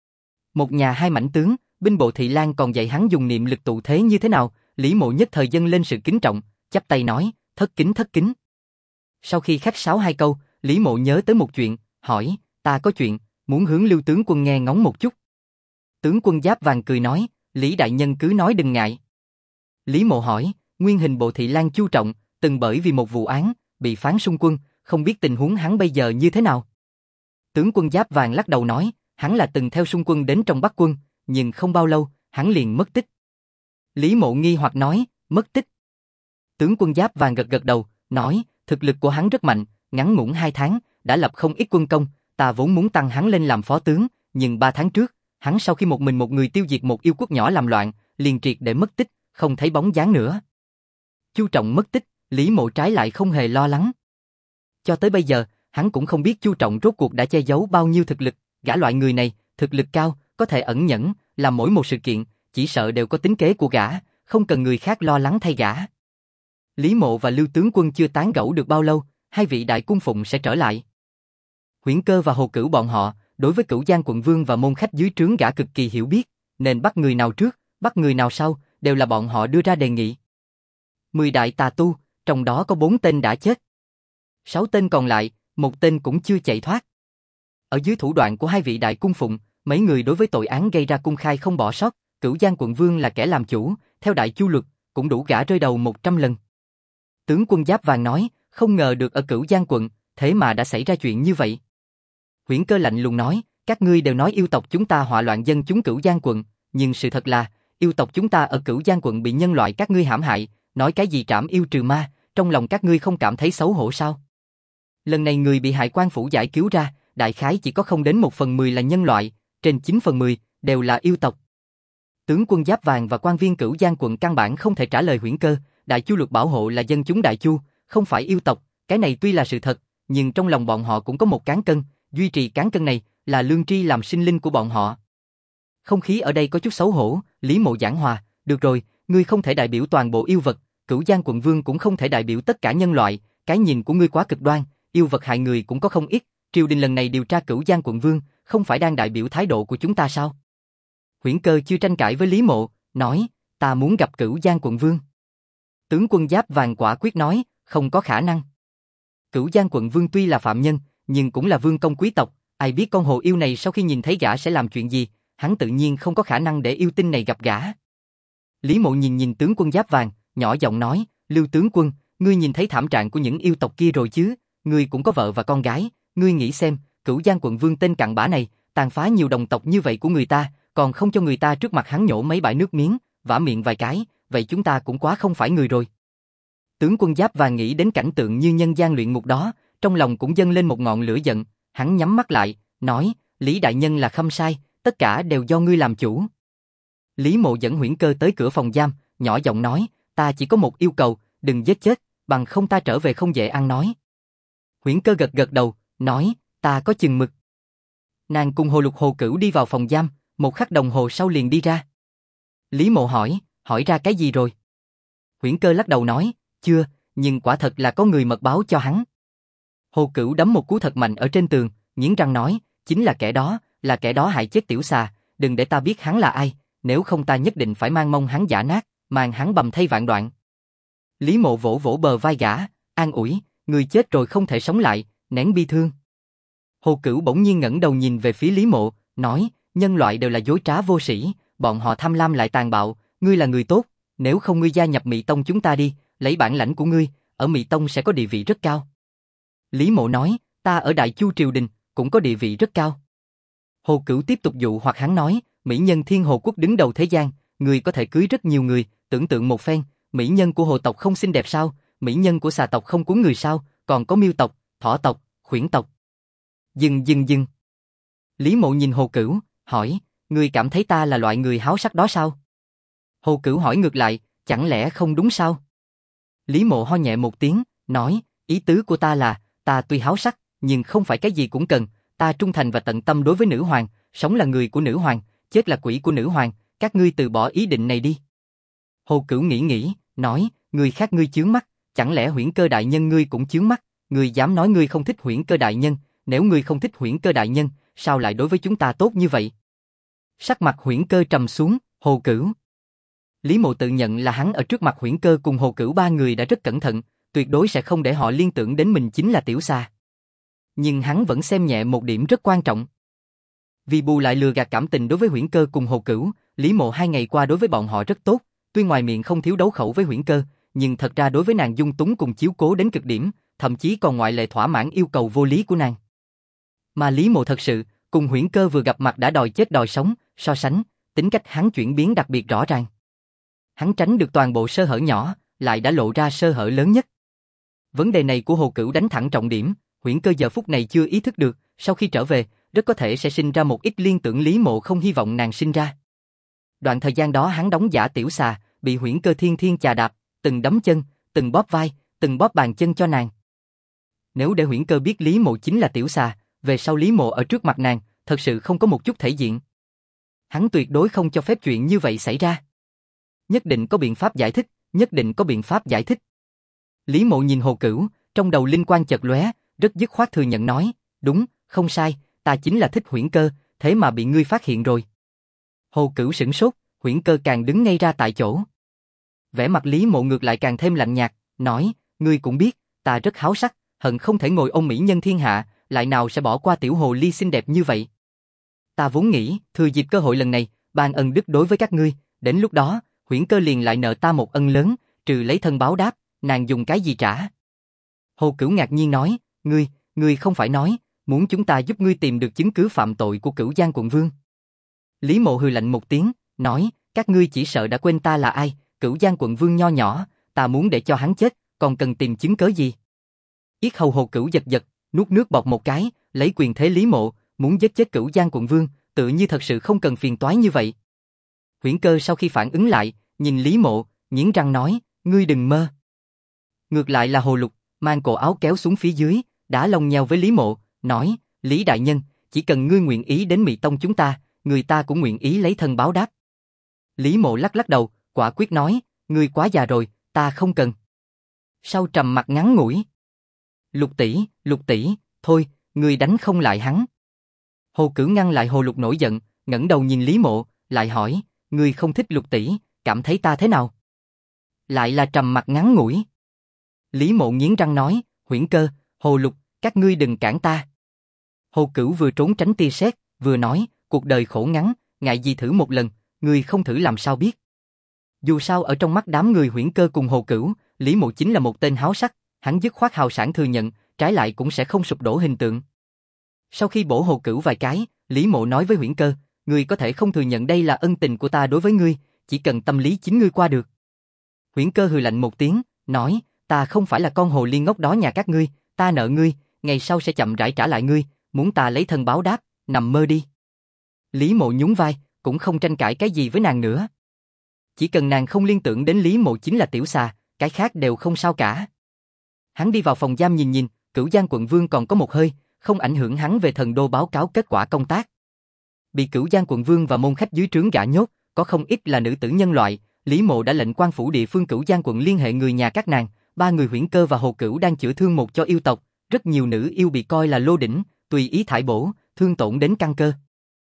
Một nhà hai mãnh tướng, binh bộ Thị Lang còn dạy hắn dùng niệm lực tụ thế như thế nào, Lý Mộ nhất thời dâng lên sự kính trọng, chắp tay nói, thất kính. Sau khi khách sáo hai câu, Lý Mộ nhớ tới một chuyện, hỏi, ta có chuyện, muốn hướng Lưu tướng quân nghe ngóng một chút. Tướng quân Giáp Vàng cười nói, Lý đại nhân cứ nói đừng ngại. Lý Mộ hỏi, nguyên hình bộ thị lang Chu Trọng, từng bởi vì một vụ án, bị phán xung quân, không biết tình huống hắn bây giờ như thế nào. Tướng quân Giáp Vàng lắc đầu nói, hắn là từng theo xung quân đến trong Bắc quân, nhưng không bao lâu, hắn liền mất tích. Lý Mộ nghi hoặc nói, mất tích. Tướng quân Giáp Vàng gật gật đầu, nói, thực lực của hắn rất mạnh, ngắn ngủn 2 tháng, đã lập không ít quân công, ta vốn muốn tăng hắn lên làm phó tướng, nhưng 3 tháng trước, hắn sau khi một mình một người tiêu diệt một yêu quốc nhỏ làm loạn, liền triệt để mất tích, không thấy bóng dáng nữa. Chu Trọng mất tích, Lý Mộ trái lại không hề lo lắng. Cho tới bây giờ, hắn cũng không biết Chu Trọng rốt cuộc đã che giấu bao nhiêu thực lực, gã loại người này, thực lực cao, có thể ẩn nhẫn, làm mỗi một sự kiện, chỉ sợ đều có tính kế của gã, không cần người khác lo lắng thay gã. Lý Mộ và Lưu tướng quân chưa tán gẫu được bao lâu, hai vị đại cung phụng sẽ trở lại. Huyễn Cơ và Hồ Cửu bọn họ, đối với Cửu Giang quận vương và môn khách dưới trướng gã cực kỳ hiểu biết, nên bắt người nào trước, bắt người nào sau, đều là bọn họ đưa ra đề nghị. 10 đại tà tu, trong đó có 4 tên đã chết. 6 tên còn lại, một tên cũng chưa chạy thoát. Ở dưới thủ đoạn của hai vị đại cung phụng, mấy người đối với tội án gây ra công khai không bỏ sót, Cửu Giang quận vương là kẻ làm chủ, theo đại chu luật, cũng đủ gã rơi đầu 100 lần. Tướng quân Giáp Vàng nói, không ngờ được ở Cửu Giang quận, thế mà đã xảy ra chuyện như vậy. Huyễn Cơ lạnh lùng nói, các ngươi đều nói yêu tộc chúng ta họa loạn dân chúng Cửu Giang quận, nhưng sự thật là, yêu tộc chúng ta ở Cửu Giang quận bị nhân loại các ngươi hãm hại, nói cái gì trảm yêu trừ ma, trong lòng các ngươi không cảm thấy xấu hổ sao? Lần này người bị hại quan phủ giải cứu ra, đại khái chỉ có không đến 1/10 là nhân loại, trên 9/10 đều là yêu tộc. Tướng quân Giáp Vàng và quan viên Cửu Giang quận căn bản không thể trả lời Huyễn Cơ, đại chu luật bảo hộ là dân chúng đại chu, không phải yêu tộc, cái này tuy là sự thật, nhưng trong lòng bọn họ cũng có một cán cân, duy trì cán cân này là lương tri làm sinh linh của bọn họ. Không khí ở đây có chút xấu hổ, Lý Mộ giảng hòa, được rồi, ngươi không thể đại biểu toàn bộ yêu vật, Cửu Giang quận vương cũng không thể đại biểu tất cả nhân loại, cái nhìn của ngươi quá cực đoan, yêu vật hại người cũng có không ít, triều đình lần này điều tra Cửu Giang quận vương, không phải đang đại biểu thái độ của chúng ta sao? Huyễn Cơ chưa tranh cãi với Lý Mộ, nói, ta muốn gặp Cửu Giang quận vương. Tướng quân Giáp Vàng quả quyết nói, không có khả năng. Cửu Giang quận vương tuy là phạm nhân, nhưng cũng là vương công quý tộc, ai biết con hồ yêu này sau khi nhìn thấy gã sẽ làm chuyện gì, hắn tự nhiên không có khả năng để yêu tinh này gặp gã. Lý Mộ nhìn tướng quân Giáp Vàng, nhỏ giọng nói, Lưu tướng quân, ngươi nhìn thấy thảm trạng của những yêu tộc kia rồi chứ, ngươi cũng có vợ và con gái, ngươi nghĩ xem, Cửu Giang quận vương tên cặn bã này, tàn phá nhiều đồng tộc như vậy của người ta, còn không cho người ta trước mặt hắn nhổ mấy bãi nước miếng, vả miệng vài cái, vậy chúng ta cũng quá không phải người rồi. Tướng quân Giáp Vàng nghĩ đến cảnh tượng như nhân gian luyện ngục đó, trong lòng cũng dâng lên một ngọn lửa giận, hắn nhắm mắt lại, nói, Lý đại nhân là khâm sai, tất cả đều do ngươi làm chủ. Lý Mộ dẫn Huyễn Cơ tới cửa phòng giam, nhỏ giọng nói, ta chỉ có một yêu cầu, đừng giết chết, bằng không ta trở về không dễ ăn nói. Huyễn Cơ gật gật đầu, nói, ta có chừng mực. Nàng cùng Hồ Lục Hồ Cửu đi vào phòng giam, một khắc đồng hồ sau liền đi ra. Lý Mộ hỏi ra cái gì rồi? Huyễn Cơ lắc đầu nói, chưa, nhưng quả thật là có người mật báo cho hắn. Hồ Cửu đấm một cú thật mạnh ở trên tường, nghiến răng nói, chính là kẻ đó hại chết tiểu xà, đừng để ta biết hắn là ai, nếu không ta nhất định phải mang mông hắn giã nát, mang hắn bầm thây vạn đoạn. Lý Mộ vỗ vỗ bờ vai gã, an ủi, người chết rồi không thể sống lại, nén bi thương. Hồ Cửu bỗng nhiên ngẩng đầu nhìn về phía Lý Mộ, nói, nhân loại đều là dối trá vô sĩ, bọn họ tham lam lại tàn bạo, ngươi là người tốt, nếu không ngươi gia nhập Mị Tông chúng ta đi, lấy bản lãnh của ngươi, ở Mị Tông sẽ có địa vị rất cao. Lý Mộ nói, ta ở Đại Chu triều đình, cũng có địa vị rất cao. Hồ Cửu tiếp tục dụ hoặc hắn nói, mỹ nhân Thiên Hồ quốc đứng đầu thế gian, người có thể cưới rất nhiều người, tưởng tượng một phen, mỹ nhân của hồ tộc không xinh đẹp sao, mỹ nhân của xà tộc không cuốn người sao, còn có miêu tộc, thỏ tộc, khuyển tộc. Dừng. Lý Mộ nhìn Hồ Cửu, hỏi, ngươi cảm thấy ta là loại người háo sắc đó sao? Hồ Cửu hỏi ngược lại, chẳng lẽ không đúng sao? Lý Mộ ho nhẹ một tiếng, nói, ý tứ của ta là, ta tuy háo sắc, nhưng không phải cái gì cũng cần, ta trung thành và tận tâm đối với nữ hoàng, sống là người của nữ hoàng, chết là quỷ của nữ hoàng, các ngươi từ bỏ ý định này đi. Hồ Cửu nghĩ, nói, người khác ngươi chướng mắt, chẳng lẽ Huyễn Cơ đại nhân ngươi cũng chướng mắt, ngươi dám nói ngươi không thích Huyễn Cơ đại nhân, nếu ngươi không thích Huyễn Cơ đại nhân, sao lại đối với chúng ta tốt như vậy? Sắc mặt Huyễn Cơ trầm xuống, Hồ Cửu. Lý Mộ tự nhận là hắn ở trước mặt Huyễn Cơ cùng Hồ Cửu ba người đã rất cẩn thận, tuyệt đối sẽ không để họ liên tưởng đến mình chính là tiểu xà. Nhưng hắn vẫn xem nhẹ một điểm rất quan trọng. Vì bù lại lừa gạt cảm tình đối với Huyễn Cơ cùng Hồ Cửu, Lý Mộ 2 ngày qua đối với bọn họ rất tốt, tuy ngoài miệng không thiếu đấu khẩu với Huyễn Cơ, nhưng thật ra đối với nàng dung túng cùng chiếu cố đến cực điểm, thậm chí còn ngoại lệ thỏa mãn yêu cầu vô lý của nàng. Mà Lý Mộ thật sự, cùng Huyễn Cơ vừa gặp mặt đã đòi chết đòi sống, so sánh, tính cách hắn chuyển biến đặc biệt rõ ràng. Hắn tránh được toàn bộ sơ hở nhỏ, lại đã lộ ra sơ hở lớn nhất. Vấn đề này của Hồ Cửu đánh thẳng trọng điểm, Huyễn Cơ giờ phút này chưa ý thức được, sau khi trở về, rất có thể sẽ sinh ra một ít liên tưởng Lý Mộ không hy vọng nàng sinh ra. Đoạn thời gian đó hắn đóng giả tiểu xà, bị Huyễn Cơ thiên thiên chà đạp, từng đấm chân, từng bóp vai, từng bóp bàn chân cho nàng. Nếu để Huyễn Cơ biết Lý Mộ chính là tiểu xà, về sau Lý Mộ ở trước mặt nàng, thật sự không có một chút thể diện. Hắn tuyệt đối không cho phép chuyện như vậy xảy ra. Nhất định có biện pháp giải thích, nhất định có biện pháp giải thích. Lý Mộ nhìn Hồ Cửu, trong đầu linh quang chợt lóe, rất dứt khoát thừa nhận nói, đúng, không sai, ta chính là thích Huyễn Cơ, thế mà bị ngươi phát hiện rồi. Hồ Cửu sửng sốt, Huyễn Cơ càng đứng ngay ra tại chỗ. Vẻ mặt Lý Mộ ngược lại càng thêm lạnh nhạt, nói, ngươi cũng biết, ta rất háo sắc, hận không thể ngồi ôm mỹ nhân thiên hạ, lại nào sẽ bỏ qua tiểu hồ ly xinh đẹp như vậy. Ta vốn nghĩ, thừa dịp cơ hội lần này, ban ân đức đối với các ngươi, đến lúc đó, Huyễn Cơ liền lại nợ ta một ân lớn, trừ lấy thân báo đáp, nàng dùng cái gì trả? Hồ Cửu ngạc nhiên nói, ngươi không phải nói, muốn chúng ta giúp ngươi tìm được chứng cứ phạm tội của Cửu Giang quận vương. Lý Mộ hừ lạnh một tiếng, nói, các ngươi chỉ sợ đã quên ta là ai, Cửu Giang quận vương nho nhỏ, ta muốn để cho hắn chết, còn cần tìm chứng cớ gì? Yết hầu Hồ Cửu giật giật, nuốt nước bọt một cái, lấy quyền thế Lý Mộ, muốn giết chết Cửu Giang quận vương, tự như thật sự không cần phiền toái như vậy. Huyễn Cơ sau khi phản ứng lại, nhìn Lý Mộ, nghiến răng nói, ngươi đừng mơ. Ngược lại là Hồ Lục, mang cổ áo kéo xuống phía dưới, đã lồng nheo với Lý Mộ, nói, Lý đại nhân, chỉ cần ngươi nguyện ý đến Mị Tông chúng ta, người ta cũng nguyện ý lấy thân báo đáp. Lý Mộ lắc lắc đầu, quả quyết nói, ngươi quá già rồi, ta không cần. Sau trầm mặt ngắn ngủi, Lục tỷ, thôi, ngươi đánh không lại hắn. Hồ Cửu ngăn lại Hồ Lục nổi giận, ngẩng đầu nhìn Lý Mộ, lại hỏi, ngươi không thích Lục tỷ, cảm thấy ta thế nào? Lại là trầm mặt ngắn ngủi. Lý Mộ nghiến răng nói, Huyễn Cơ, Hồ Lục, các ngươi đừng cản ta. Hồ Cửu vừa trốn tránh tia sét, vừa nói, cuộc đời khổ ngắn, ngại gì thử một lần, ngươi không thử làm sao biết. Dù sao ở trong mắt đám người Huyễn Cơ cùng Hồ Cửu, Lý Mộ chính là một tên háo sắc, hắn dứt khoát hào sảng thừa nhận, trái lại cũng sẽ không sụp đổ hình tượng. Sau khi bổ Hồ Cửu vài cái, Lý Mộ nói với Huyễn Cơ, ngươi có thể không thừa nhận đây là ân tình của ta đối với ngươi, chỉ cần tâm lý chính ngươi qua được. Huyễn Cơ hừ lạnh một tiếng, nói, ta không phải là con hồ ly ngốc đó nhà các ngươi, ta nợ ngươi, ngày sau sẽ chậm rãi trả lại ngươi, muốn ta lấy thân báo đáp, nằm mơ đi. Lý Mộ nhún vai, cũng không tranh cãi cái gì với nàng nữa. Chỉ cần nàng không liên tưởng đến Lý Mộ chính là tiểu xà, cái khác đều không sao cả. Hắn đi vào phòng giam nhìn nhìn, Cửu Giang quận vương còn có một hơi, không ảnh hưởng hắn về thần đô báo cáo kết quả công tác. Bị Cửu Giang quận vương và môn khách dưới trướng gã nhốt, có không ít là nữ tử nhân loại, Lý Mộ đã lệnh quan phủ địa phương Cửu Giang quận liên hệ người nhà các nàng, ba người Huyễn Cơ và Hồ Cửu đang chữa thương một cho yêu tộc, rất nhiều nữ yêu bị coi là lô đỉnh, tùy ý thải bổ, thương tổn đến căn cơ.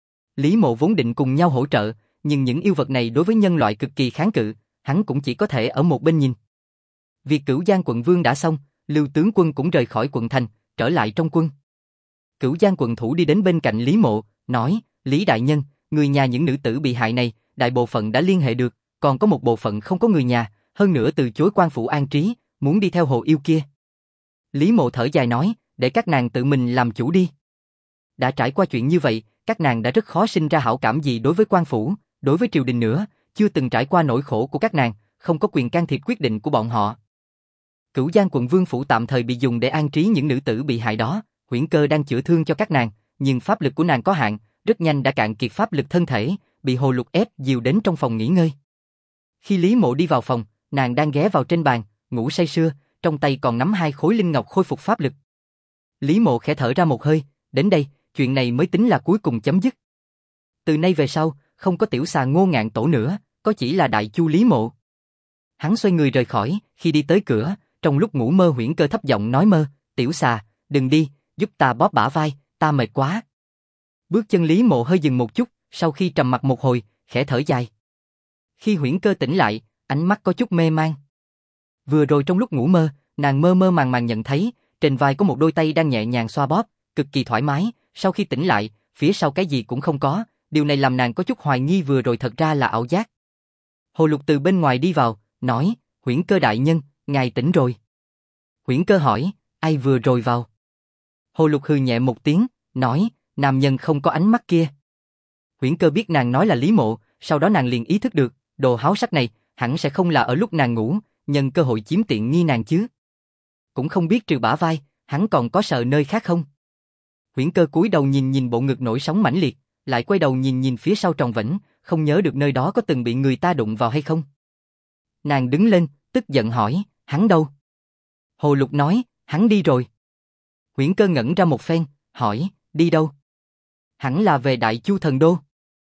Lý Mộ vốn định cùng nhau hỗ trợ, nhưng những yêu vật này đối với nhân loại cực kỳ kháng cự, hắn cũng chỉ có thể ở một bên nhìn. Việc Cửu Giang quận vương đã xong, Lưu tướng quân cũng rời khỏi quận thành, trở lại trong quân. Cửu Giang quận thủ đi đến bên cạnh Lý Mộ, nói, Lý đại nhân, người nhà những nữ tử bị hại này, đại bộ phận đã liên hệ được, còn có một bộ phận không có người nhà, hơn nữa từ chối quan phủ an trí, muốn đi theo hồ yêu kia. Lý Mộ thở dài nói, để các nàng tự mình làm chủ đi. Đã trải qua chuyện như vậy, các nàng đã rất khó sinh ra hảo cảm gì đối với quan phủ, đối với triều đình nữa, chưa từng trải qua nỗi khổ của các nàng, không có quyền can thiệp quyết định của bọn họ. Cửu Giang quận vương phủ tạm thời bị dùng để an trí những nữ tử bị hại đó, Huyễn Cơ đang chữa thương cho các nàng, nhưng pháp lực của nàng có hạn, rất nhanh đã cạn kiệt pháp lực thân thể, bị Hồ Lục ép dìu đến trong phòng nghỉ ngơi. Khi Lý Mộ đi vào phòng, nàng đang ghé vào trên bàn, ngủ say sưa, trong tay còn nắm 2 khối linh ngọc khôi phục pháp lực. Lý Mộ khẽ thở ra một hơi, đến đây, chuyện này mới tính là cuối cùng chấm dứt. Từ nay về sau, không có tiểu xà Ngô Ngạn Tổ nữa, có chỉ là Đại Chu Lý Mộ. Hắn xoay người rời khỏi, khi đi tới cửa, trong lúc ngủ mơ Huyễn Cơ thấp giọng nói mơ, tiểu xà, đừng đi, giúp ta bóp bả vai, ta mệt quá. Bước chân Lý Mộ hơi dừng một chút, sau khi trầm mặc một hồi, khẽ thở dài. Khi Huyễn Cơ tỉnh lại, ánh mắt có chút mê man. Vừa rồi trong lúc ngủ mơ, nàng mơ mơ màng màng nhận thấy, trên vai có một đôi tay đang nhẹ nhàng xoa bóp, cực kỳ thoải mái, sau khi tỉnh lại, phía sau cái gì cũng không có, điều này làm nàng có chút hoài nghi vừa rồi thật ra là ảo giác. Hồ Lục từ bên ngoài đi vào, nói, Huyễn Cơ đại nhân, ngài tỉnh rồi. Huyễn Cơ hỏi, ai vừa rồi vào? Hồ Lục hừ nhẹ một tiếng, nói, nam nhân không có ánh mắt kia. Huyễn Cơ biết nàng nói là Lý Mộ, sau đó nàng liền ý thức được, đồ háo sắc này, hẳn sẽ không là ở lúc nàng ngủ, nhân cơ hội chiếm tiện nghi nàng chứ. Cũng không biết trừ bả vai, hắn còn có sợ nơi khác không? Huyễn Cơ cúi đầu nhìn nhìn bộ ngực nổi sóng mãnh liệt, lại quay đầu nhìn nhìn phía sau tròn vĩnh, không nhớ được nơi đó có từng bị người ta đụng vào hay không. Nàng đứng lên, tức giận hỏi, hắn đâu? Hồ Lục nói, hắn đi rồi. Huyễn Cơ ngẩn ra một phen, hỏi, đi đâu? Hẳn là về Đại Chu Thần Đô.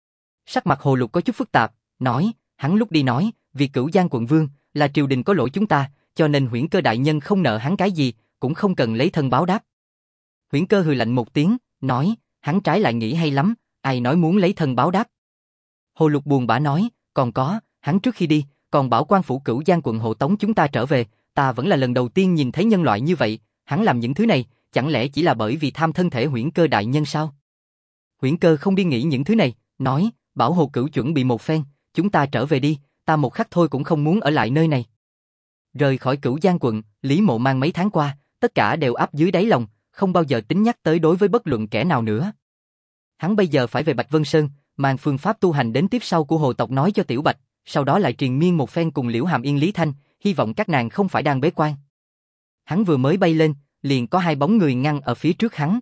Sắc mặt Hồ Lục có chút phức tạp, nói, hắn lúc đi nói, vì Cửu Giang quận vương, là triều đình có lỗi chúng ta, cho nên Huyễn Cơ đại nhân không nợ hắn cái gì, cũng không cần lấy thân báo đáp. Huyễn Cơ hừ lạnh một tiếng, nói, hắn trái lại nghĩ hay lắm, ai nói muốn lấy thân báo đáp. Hồ Lục buồn bã nói, còn có, hắn trước khi đi, còn bảo quan phủ Cửu Giang quận hộ tống chúng ta trở về, ta vẫn là lần đầu tiên nhìn thấy nhân loại như vậy, hắn làm những thứ này, chẳng lẽ chỉ là bởi vì tham thân thể Huyễn Cơ đại nhân sao? Huyễn Cơ không đi nghĩ những thứ này, nói, bảo Hồ Cửu chuẩn bị một phen, chúng ta trở về đi, ta một khắc thôi cũng không muốn ở lại nơi này. Rời khỏi Cửu Giang quận, Lý Mộ mang mấy tháng qua, tất cả đều áp dưới đáy lòng, không bao giờ tính nhắc tới đối với bất luận kẻ nào nữa. Hắn bây giờ phải về Bạch Vân Sơn, mang phương pháp tu hành đến tiếp sau của hồ tộc nói cho Tiểu Bạch, sau đó lại triền miên một phen cùng Liễu Hàm Yên Lý Thanh, hy vọng các nàng không phải đang bế quan. Hắn vừa mới bay lên, liền có hai bóng người ngăn ở phía trước hắn.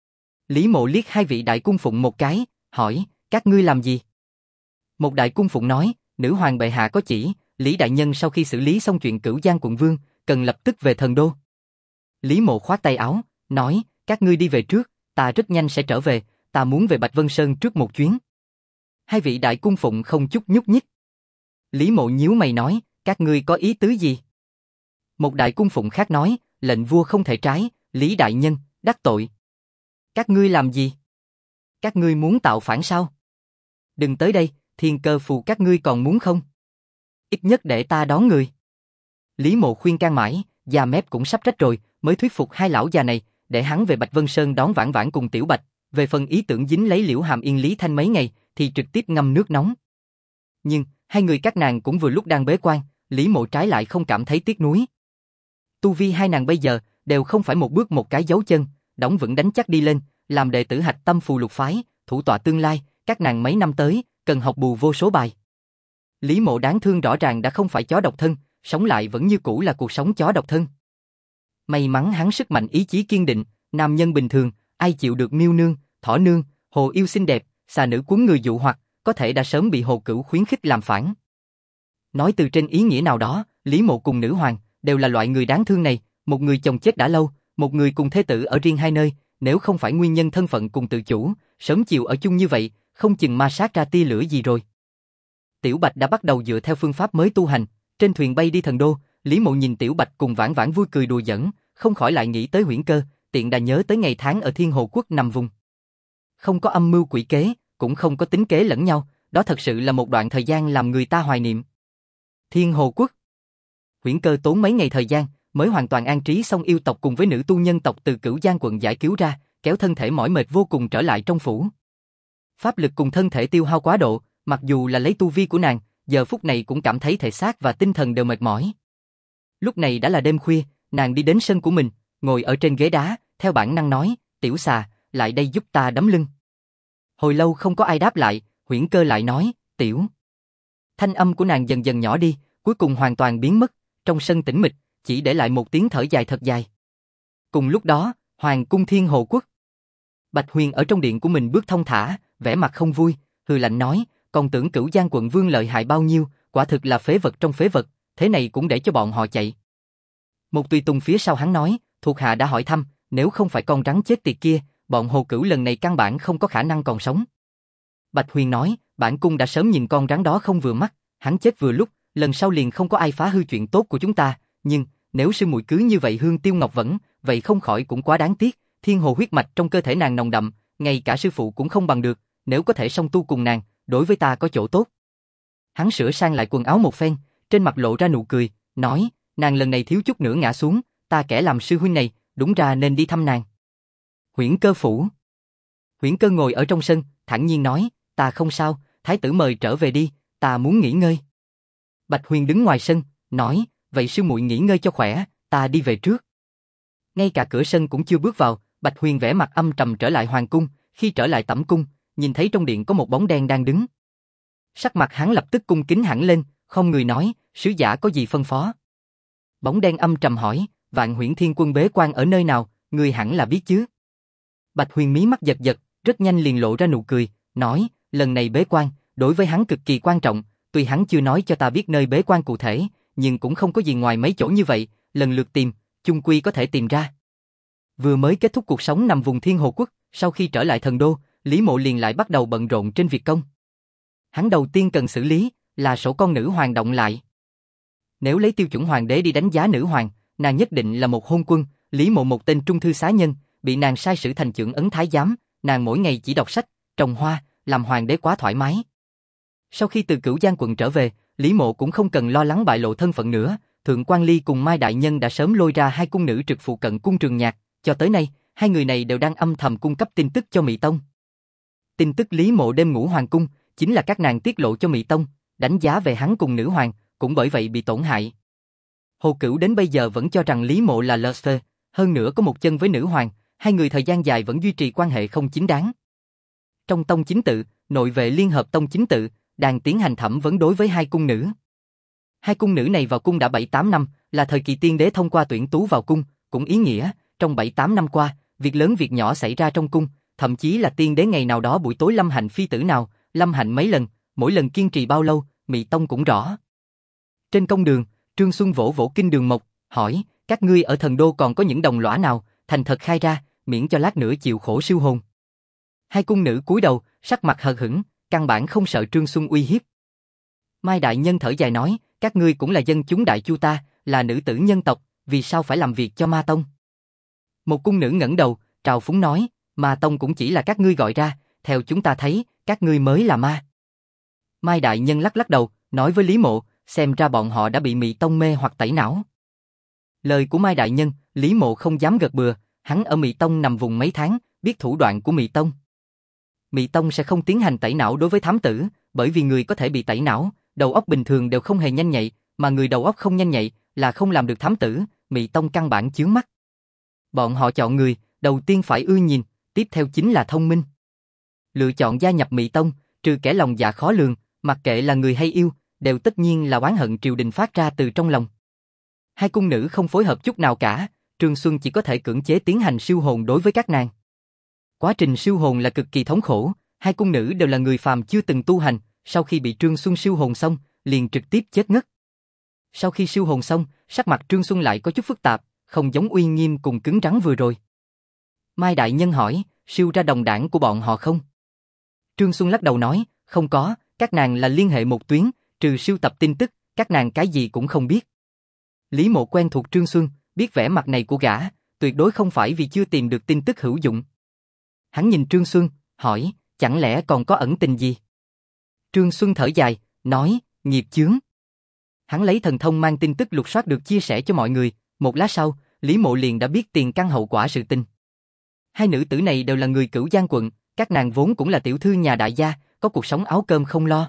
Lý Mộ liếc hai vị đại cung phụng một cái, hỏi, các ngươi làm gì? Một đại cung phụng nói, nữ hoàng bệ hạ có chỉ, Lý đại nhân sau khi xử lý xong chuyện Cửu Giang quận vương, cần lập tức về Thần Đô. Lý Mộ khoát tay áo, nói, các ngươi đi về trước, ta rất nhanh sẽ trở về, ta muốn về Bạch Vân Sơn trước một chuyến. Hai vị đại cung phụng không chút nhúc nhích. Lý Mộ nhíu mày nói, các ngươi có ý tứ gì? Một đại cung phụng khác nói, lệnh vua không thể trái, Lý đại nhân, đắc tội. Các ngươi làm gì? Các ngươi muốn tạo phản sao? Đừng tới đây, thiên cơ phù các ngươi còn muốn không? Ít nhất để ta đón người. Lý Mộ khuyên can mãi, da mép cũng sắp rách rồi, mới thuyết phục hai lão già này, để hắn về Bạch Vân Sơn đón Vãn Vãn cùng Tiểu Bạch. Về phần ý tưởng dính lấy Liễu Hàm Yên Lý Thanh mấy ngày, thì trực tiếp ngâm nước nóng. Nhưng, hai người các nàng cũng vừa lúc đang bế quan, Lý Mộ trái lại không cảm thấy tiếc nuối. Tu vi hai nàng bây giờ, đều không phải một bước một cái dấu chân, đóng vững đánh chắc đi lên, làm đệ tử Hạch Tâm Phù Lục phái, thủ tọa tương lai, các nàng mấy năm tới, cần học bù vô số bài. Lý Mộ đáng thương rõ ràng đã không phải chó độc thân, sống lại vẫn như cũ là cuộc sống chó độc thân. May mắn hắn sức mạnh ý chí kiên định, nam nhân bình thường, ai chịu được miêu nương, thỏ nương, hồ yêu xinh đẹp, xà nữ cuốn người dụ hoặc, có thể đã sớm bị Hồ Cửu khuyến khích làm phản. Nói từ trên ý nghĩa nào đó, Lý Mộ cùng nữ hoàng, đều là loại người đáng thương này, một người chồng chết đã lâu, một người cùng thê tử ở riêng hai nơi, nếu không phải nguyên nhân thân phận cùng tự chủ, sớm chiều ở chung như vậy, không chừng ma sát ra tia lửa gì rồi. Tiểu Bạch đã bắt đầu dựa theo phương pháp mới tu hành, trên thuyền bay đi Thần Đô, Lý Mộ nhìn Tiểu Bạch cùng Vãn Vãn vui cười đùa giỡn, không khỏi lại nghĩ tới Huyễn Cơ, tiện đà nhớ tới ngày tháng ở Thiên Hồ Quốc nằm vùng. Không có âm mưu quỷ kế, cũng không có tính kế lẫn nhau, đó thật sự là một đoạn thời gian làm người ta hoài niệm. Thiên Hồ Quốc. Huyễn Cơ tốn mấy ngày thời gian, mới hoàn toàn an trí xong yêu tộc cùng với nữ tu nhân tộc từ Cửu Giang quận giải cứu ra, kéo thân thể mỏi mệt vô cùng trở lại trong phủ. Pháp lực cùng thân thể tiêu hao quá độ, mặc dù là lấy tu vi của nàng, giờ phút này cũng cảm thấy thể xác và tinh thần đều mệt mỏi. Lúc này đã là đêm khuya, nàng đi đến sân của mình, ngồi ở trên ghế đá, theo bản năng nói, Tiểu xà, lại đây giúp ta đấm lưng. Hồi lâu không có ai đáp lại, Huyễn Cơ lại nói, Tiểu. Thanh âm của nàng dần dần nhỏ đi, cuối cùng hoàn toàn biến mất, trong sân tĩnh mịch, chỉ để lại một tiếng thở dài thật dài. Cùng lúc đó, Hoàng cung Thiên Hồ Quốc. Bạch Huyền ở trong điện của mình bước thong thả, vẻ mặt không vui, hừ lạnh nói, còn tưởng Cửu Giang quận vương lợi hại bao nhiêu, quả thực là phế vật trong phế vật, thế này cũng để cho bọn họ chạy. Một tùy tùng phía sau hắn nói, thuộc hạ đã hỏi thăm, nếu không phải con rắn chết tiệt kia, bọn Hồ Cửu lần này căn bản không có khả năng còn sống. Bạch Huyền nói, bản cung đã sớm nhìn con rắn đó không vừa mắt, hắn chết vừa lúc, lần sau liền không có ai phá hư chuyện tốt của chúng ta, nhưng nếu sư muội cứ như vậy hương tiêu ngọc vẫn, vậy không khỏi cũng quá đáng tiếc, thiên hồ huyết mạch trong cơ thể nàng nồng đậm, ngay cả sư phụ cũng không bằng được, nếu có thể song tu cùng nàng, đối với ta có chỗ tốt. Hắn sửa sang lại quần áo một phen, trên mặt lộ ra nụ cười, nói, nàng lần này thiếu chút nữa ngã xuống, ta kẻ làm sư huynh này, đúng ra nên đi thăm nàng. Huyễn Cơ phủ. Huyễn Cơ ngồi ở trong sân, thản nhiên nói, ta không sao, thái tử mời trở về đi, ta muốn nghỉ ngơi. Bạch Huyền đứng ngoài sân, nói, vậy sư muội nghỉ ngơi cho khỏe, ta đi về trước. Ngay cả cửa sân cũng chưa bước vào, Bạch Huyền vẻ mặt âm trầm trở lại hoàng cung, khi trở lại tẩm cung, nhìn thấy trong điện có một bóng đen đang đứng. Sắc mặt hắn lập tức cung kính hẳn lên, không người nói, sứ giả có gì phân phó. Bóng đen âm trầm hỏi, Vạn Huyễn Thiên Quân bế quan ở nơi nào, người hẳn là biết chứ. Bạch Huyền mí mắt giật giật, rất nhanh liền lộ ra nụ cười, nói, lần này bế quan, đối với hắn cực kỳ quan trọng, tuy hắn chưa nói cho ta biết nơi bế quan cụ thể, nhưng cũng không có gì ngoài mấy chỗ như vậy, lần lượt tìm, chung quy có thể tìm ra. Vừa mới kết thúc cuộc sống nằm vùng Thiên Hồ Quốc, sau khi trở lại thần đô, Lý Mộ liền lại bắt đầu bận rộn trên việc công. Hắn đầu tiên cần xử lý là sổ con nữ hoàng động lại. Nếu lấy tiêu chuẩn hoàng đế đi đánh giá nữ hoàng, nàng nhất định là một hôn quân, Lý Mộ một tên trung thư xá nhân, bị nàng sai sử thành trưởng ấn thái giám, nàng mỗi ngày chỉ đọc sách, trồng hoa, làm hoàng đế quá thoải mái. Sau khi từ Cửu Giang quận trở về, Lý Mộ cũng không cần lo lắng bại lộ thân phận nữa, Thượng Quan Ly cùng Mai Đại Nhân đã sớm lôi ra hai cung nữ trực phụ cận cung Trường Nhạc, cho tới nay, hai người này đều đang âm thầm cung cấp tin tức cho Mị Tông. Tin tức Lý Mộ đêm ngủ hoàng cung, chính là các nàng tiết lộ cho Mị Tông, đánh giá về hắn cùng nữ hoàng, cũng bởi vậy bị tổn hại. Hồ Cửu đến bây giờ vẫn cho rằng Lý Mộ là Lucifer, hơn nữa có một chân với nữ hoàng, hai người thời gian dài vẫn duy trì quan hệ không chính đáng. Trong tông chính tự, nội vệ liên hợp tông chính tự, đang tiến hành thẩm vấn đối với hai cung nữ. Hai cung nữ này vào cung đã 7-8 năm, là thời kỳ tiên đế thông qua tuyển tú vào cung, cũng ý nghĩa, trong 7-8 năm qua, việc lớn việc nhỏ xảy ra trong cung, thậm chí là tiên đế ngày nào đó buổi tối lâm hạnh phi tử nào, lâm hạnh mấy lần, mỗi lần kiên trì bao lâu, Mị Tông cũng rõ. Trên công đường, Trương Xuân vỗ vỗ kinh đường mộc, hỏi, các ngươi ở thần đô còn có những đồng lõa nào, thành thật khai ra, miễn cho lát nữa chịu khổ siêu hồn. Hai cung nữ cúi đầu, sắc mặt hờ hững, căn bản không sợ Trương Xuân uy hiếp. Mai Đại Nhân thở dài nói, các ngươi cũng là dân chúng Đại Chu ta, là nữ tử nhân tộc, vì sao phải làm việc cho Ma Tông? Một cung nữ ngẩng đầu, trào phúng nói, Ma Tông cũng chỉ là các ngươi gọi ra, theo chúng ta thấy, các ngươi mới là ma. Mai Đại Nhân lắc lắc đầu, nói với Lý Mộ, xem ra bọn họ đã bị Mị Tông mê hoặc tẩy não. Lời của Mai Đại Nhân, Lý Mộ không dám gật bừa, hắn ở Mị Tông nằm vùng mấy tháng, biết thủ đoạn của Mị Tông. Mị Tông sẽ không tiến hành tẩy não đối với thám tử, bởi vì người có thể bị tẩy não, đầu óc bình thường đều không hề nhanh nhạy, mà người đầu óc không nhanh nhạy là không làm được thám tử, Mị Tông căn bản chướng mắt. Bọn họ chọn người, đầu tiên phải ưa nhìn, tiếp theo chính là thông minh. Lựa chọn gia nhập Mị Tông, trừ kẻ lòng dạ khó lường, mặc kệ là người hay yêu, đều tất nhiên là oán hận triều đình phát ra từ trong lòng. Hai cung nữ không phối hợp chút nào cả, Trương Xuân chỉ có thể cưỡng chế tiến hành siêu hồn đối với các nàng. Quá trình siêu hồn là cực kỳ thống khổ, hai cung nữ đều là người phàm chưa từng tu hành, sau khi bị Trương Xuân siêu hồn xong, liền trực tiếp chết ngất. Sau khi siêu hồn xong, sắc mặt Trương Xuân lại có chút phức tạp, không giống uy nghiêm cùng cứng rắn vừa rồi. Mai Đại Nhân hỏi, siêu ra đồng đảng của bọn họ không? Trương Xuân lắc đầu nói, không có, các nàng là liên hệ một tuyến, trừ siêu tập tin tức, các nàng cái gì cũng không biết. Lý Mộ quen thuộc Trương Xuân, biết vẻ mặt này của gã, tuyệt đối không phải vì chưa tìm được tin tức hữu dụng. Hắn nhìn Trương Xuân, hỏi, chẳng lẽ còn có ẩn tình gì? Trương Xuân thở dài, nói, nghiệp chướng. Hắn lấy thần thông mang tin tức lục soát được chia sẻ cho mọi người, một lát sau, Lý Mộ liền đã biết tiền căn hậu quả sự tình. Hai nữ tử này đều là người Cửu Giang quận, các nàng vốn cũng là tiểu thư nhà đại gia, có cuộc sống áo cơm không lo.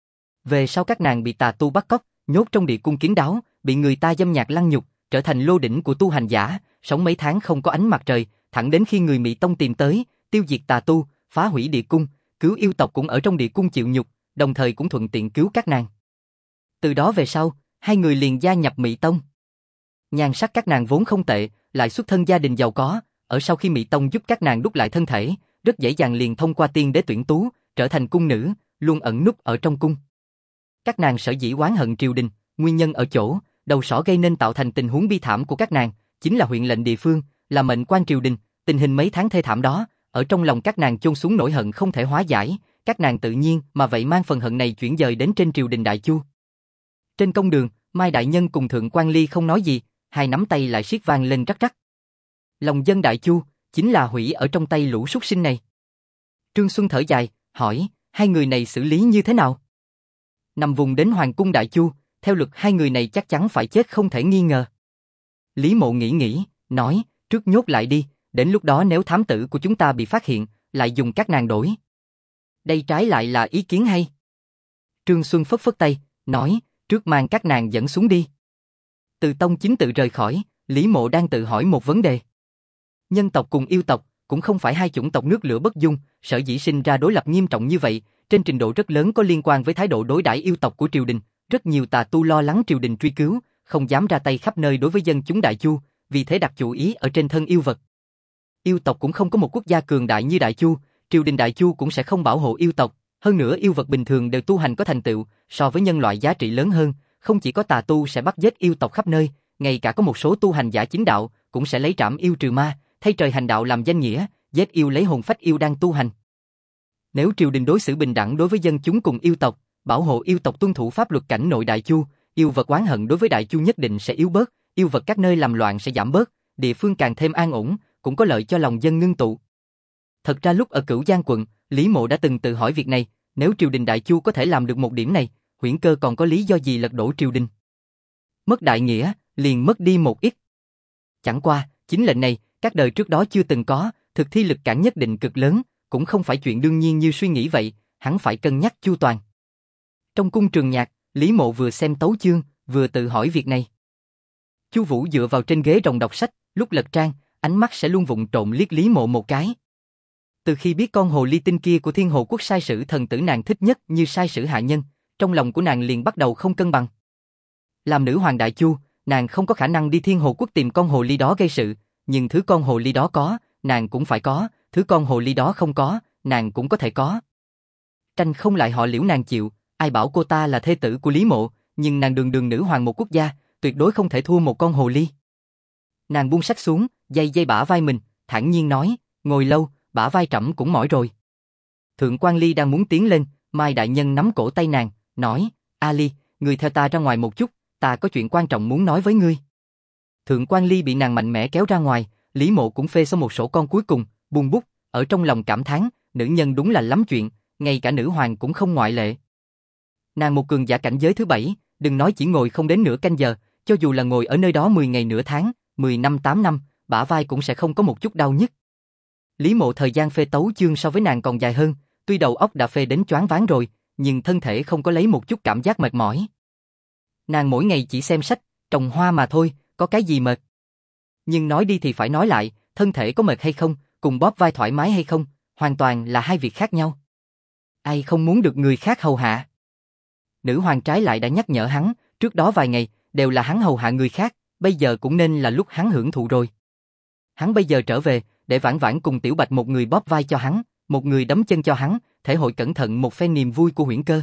Về sau các nàng bị tà tu bắt cóc, nhốt trong địa cung kín đáo, bị người ta dâm nhạc lăng nhục, trở thành lô đỉnh của tu hành giả, sống mấy tháng không có ánh mặt trời, thẳng đến khi người Mị Tông tìm tới, tiêu diệt tà tu, phá hủy địa cung, cứu yêu tộc cũng ở trong địa cung chịu nhục, đồng thời cũng thuận tiện cứu các nàng. Từ đó về sau, hai người liền gia nhập Mị Tông. Nhan sắc các nàng vốn không tệ, lại xuất thân gia đình giàu có, ở sau khi Mị Tông giúp các nàng đúc lại thân thể, rất dễ dàng liền thông qua tiên đế tuyển tú, trở thành cung nữ, luôn ẩn núp ở trong cung. Các nàng sở dĩ oán hận triều đình, nguyên nhân ở chỗ, đầu sỏ gây nên tạo thành tình huống bi thảm của các nàng, chính là huyện lệnh địa phương, là mệnh quan triều đình, tình hình mấy tháng thê thảm đó, ở trong lòng các nàng chôn xuống nỗi hận không thể hóa giải, các nàng tự nhiên mà vậy mang phần hận này chuyển dời đến trên triều đình Đại Chu. Trên công đường, Mai Đại Nhân cùng Thượng Quan Ly không nói gì, hai nắm tay lại siết vang lên rắc rắc. Lòng dân Đại Chu chính là hủy ở trong tay lũ súc sinh này. Trương Xuân thở dài, hỏi, hai người này xử lý như thế nào? Nằm vùng đến Hoàng cung Đại Chu, theo luật hai người này chắc chắn phải chết không thể nghi ngờ. Lý Mộ nghĩ, nói, trước nhốt lại đi, đến lúc đó nếu thám tử của chúng ta bị phát hiện, lại dùng các nàng đổi. Đây trái lại là ý kiến hay. Trương Xuân phất phất tay, nói, trước mang các nàng dẫn xuống đi. Từ Tông chính tự rời khỏi, Lý Mộ đang tự hỏi một vấn đề. Nhân tộc cùng yêu tộc cũng không phải hai chủng tộc nước lửa bất dung, sở dĩ sinh ra đối lập nghiêm trọng như vậy, trên trình độ rất lớn có liên quan với thái độ đối đãi yêu tộc của triều đình. Rất nhiều tà tu lo lắng triều đình truy cứu, không dám ra tay khắp nơi đối với dân chúng Đại Chu, vì thế đặt chủ ý ở trên thân yêu vật. Yêu tộc cũng không có một quốc gia cường đại như Đại Chu, triều đình Đại Chu cũng sẽ không bảo hộ yêu tộc. Hơn nữa yêu vật bình thường đều tu hành có thành tựu, so với nhân loại giá trị lớn hơn, không chỉ có tà tu sẽ bắt giết yêu tộc khắp nơi, ngay cả có một số tu hành giả chính đạo cũng sẽ lấy trảm yêu trừ ma, thay trời hành đạo làm danh nghĩa, giết yêu lấy hồn phách yêu đang tu hành. Nếu triều đình đối xử bình đẳng đối với dân chúng cùng yêu tộc, bảo hộ yêu tộc tuân thủ pháp luật cảnh nội Đại Chu, yêu vật oán hận đối với Đại Chu nhất định sẽ yếu bớt, yêu vật các nơi làm loạn sẽ giảm bớt, địa phương càng thêm an ổn, cũng có lợi cho lòng dân ngưng tụ. Thật ra lúc ở Cửu Giang quận, Lý Mộ đã từng tự hỏi việc này, nếu triều đình Đại Chu có thể làm được một điểm này, Huyễn Cơ còn có lý do gì lật đổ triều đình? Mất đại nghĩa, liền mất đi một ít. Chẳng qua, chính lệnh này, các đời trước đó chưa từng có, thực thi lực cản nhất định cực lớn, cũng không phải chuyện đương nhiên như suy nghĩ vậy, hắn phải cân nhắc chu toàn. Trong cung Trường Nhạc, Lý Mộ vừa xem tấu chương, vừa tự hỏi việc này. Chu Vũ dựa vào trên ghế rồng đọc sách, lúc lật trang, ánh mắt sẽ luôn vụng trộm liếc Lý Mộ một cái. Từ khi biết con hồ ly tinh kia của Thiên Hồ Quốc sai sử thần tử nàng thích nhất như sai sử hạ nhân, trong lòng của nàng liền bắt đầu không cân bằng. Làm nữ hoàng Đại Chu, nàng không có khả năng đi Thiên Hồ Quốc tìm con hồ ly đó gây sự, nhưng thứ con hồ ly đó có, nàng cũng phải có, thứ con hồ ly đó không có, nàng cũng có thể có. Tranh không lại họ Liễu nàng chịu, ai bảo cô ta là thê tử của Lý Mộ, nhưng nàng đường đường nữ hoàng một quốc gia, tuyệt đối không thể thua một con hồ ly. Nàng buông sách xuống, dây bả vai mình, thản nhiên nói, ngồi lâu, bả vai trẫm cũng mỏi rồi. Thượng quan Ly đang muốn tiến lên, Mai đại nhân nắm cổ tay nàng, nói, A Ly, ngươi theo ta ra ngoài một chút, ta có chuyện quan trọng muốn nói với ngươi. Thượng quan Ly bị nàng mạnh mẽ kéo ra ngoài, Lý Mộ cũng phê xong một sổ con cuối cùng, buông bút, ở trong lòng cảm thán, nữ nhân đúng là lắm chuyện, ngay cả nữ hoàng cũng không ngoại lệ. Nàng một cường giả cảnh giới thứ 7, đừng nói chỉ ngồi không đến nửa canh giờ, cho dù là ngồi ở nơi đó 10 ngày nửa tháng, 10 năm 8 năm, bả vai cũng sẽ không có một chút đau nhức. Lý Mộ thời gian phê tấu chương so với nàng còn dài hơn, tuy đầu óc đã phê đến choáng váng rồi, nhưng thân thể không có lấy một chút cảm giác mệt mỏi. Nàng mỗi ngày chỉ xem sách, trồng hoa mà thôi, có cái gì mệt. Nhưng nói đi thì phải nói lại, thân thể có mệt hay không, cùng bóp vai thoải mái hay không, hoàn toàn là hai việc khác nhau. Ai không muốn được người khác hầu hạ? Nữ hoàng trái lại đã nhắc nhở hắn, trước đó vài ngày, đều là hắn hầu hạ người khác, bây giờ cũng nên là lúc hắn hưởng thụ rồi. Hắn bây giờ trở về, để Vãn Vãn cùng Tiểu Bạch một người bóp vai cho hắn, một người đấm chân cho hắn, thể hội cẩn thận một phen niềm vui của Huyễn Cơ.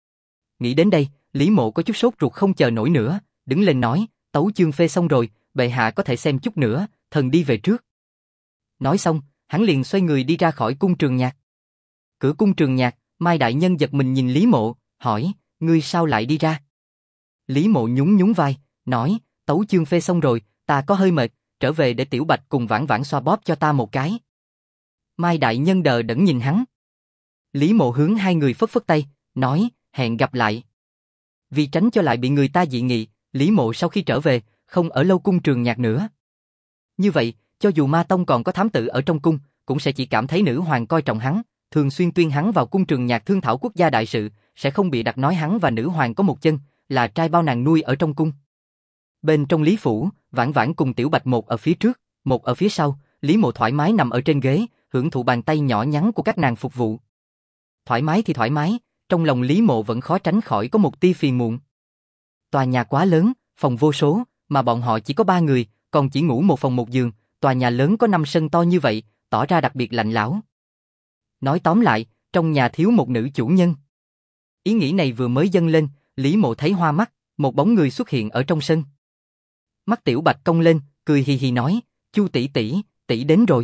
Nghĩ đến đây, Lý Mộ có chút sốt ruột không chờ nổi nữa, đứng lên nói, tấu chương phê xong rồi, bệ hạ có thể xem chút nữa, thần đi về trước. Nói xong, hắn liền xoay người đi ra khỏi cung Trường Nhạc. Cửa cung Trường Nhạc, Mai đại nhân giật mình nhìn Lý Mộ, hỏi, ngươi sao lại đi ra? Lý Mộ nhún nhún vai, nói, tấu chương phê xong rồi, ta có hơi mệt, trở về để Tiểu Bạch cùng Vãn Vãn xoa bóp cho ta một cái. Mai đại nhân đờ đẫn nhìn hắn. Lý Mộ hướng hai người phất phất tay, nói, hẹn gặp lại. Vì tránh cho lại bị người ta dị nghị, Lý Mộ sau khi trở về, không ở lâu cung Trường Nhạc nữa. Như vậy, cho dù Ma Tông còn có thám tử ở trong cung, cũng sẽ chỉ cảm thấy nữ hoàng coi trọng hắn, thường xuyên tuyên hắn vào cung Trường Nhạc thương thảo quốc gia đại sự, sẽ không bị đặt nói hắn và nữ hoàng có một chân, là trai bao nàng nuôi ở trong cung. Bên trong Lý Phủ, Vãn Vãn cùng Tiểu Bạch một ở phía trước, một ở phía sau, Lý Mộ thoải mái nằm ở trên ghế, hưởng thụ bàn tay nhỏ nhắn của các nàng phục vụ. Thoải mái thì thoải mái, trong lòng Lý Mộ vẫn khó tránh khỏi có một tia phiền muộn. Tòa nhà quá lớn, phòng vô số, mà bọn họ chỉ có 3 người, còn chỉ ngủ một phòng một giường, tòa nhà lớn có 5 sân to như vậy, tỏ ra đặc biệt lạnh lẽo. Nói tóm lại, trong nhà thiếu một nữ chủ nhân. Ý nghĩ này vừa mới dâng lên, Lý Mộ thấy hoa mắt, một bóng người xuất hiện ở trong sân. Mắt Tiểu Bạch cong lên, cười hì hì nói, Chu tỷ tỷ, tỷ đến rồi.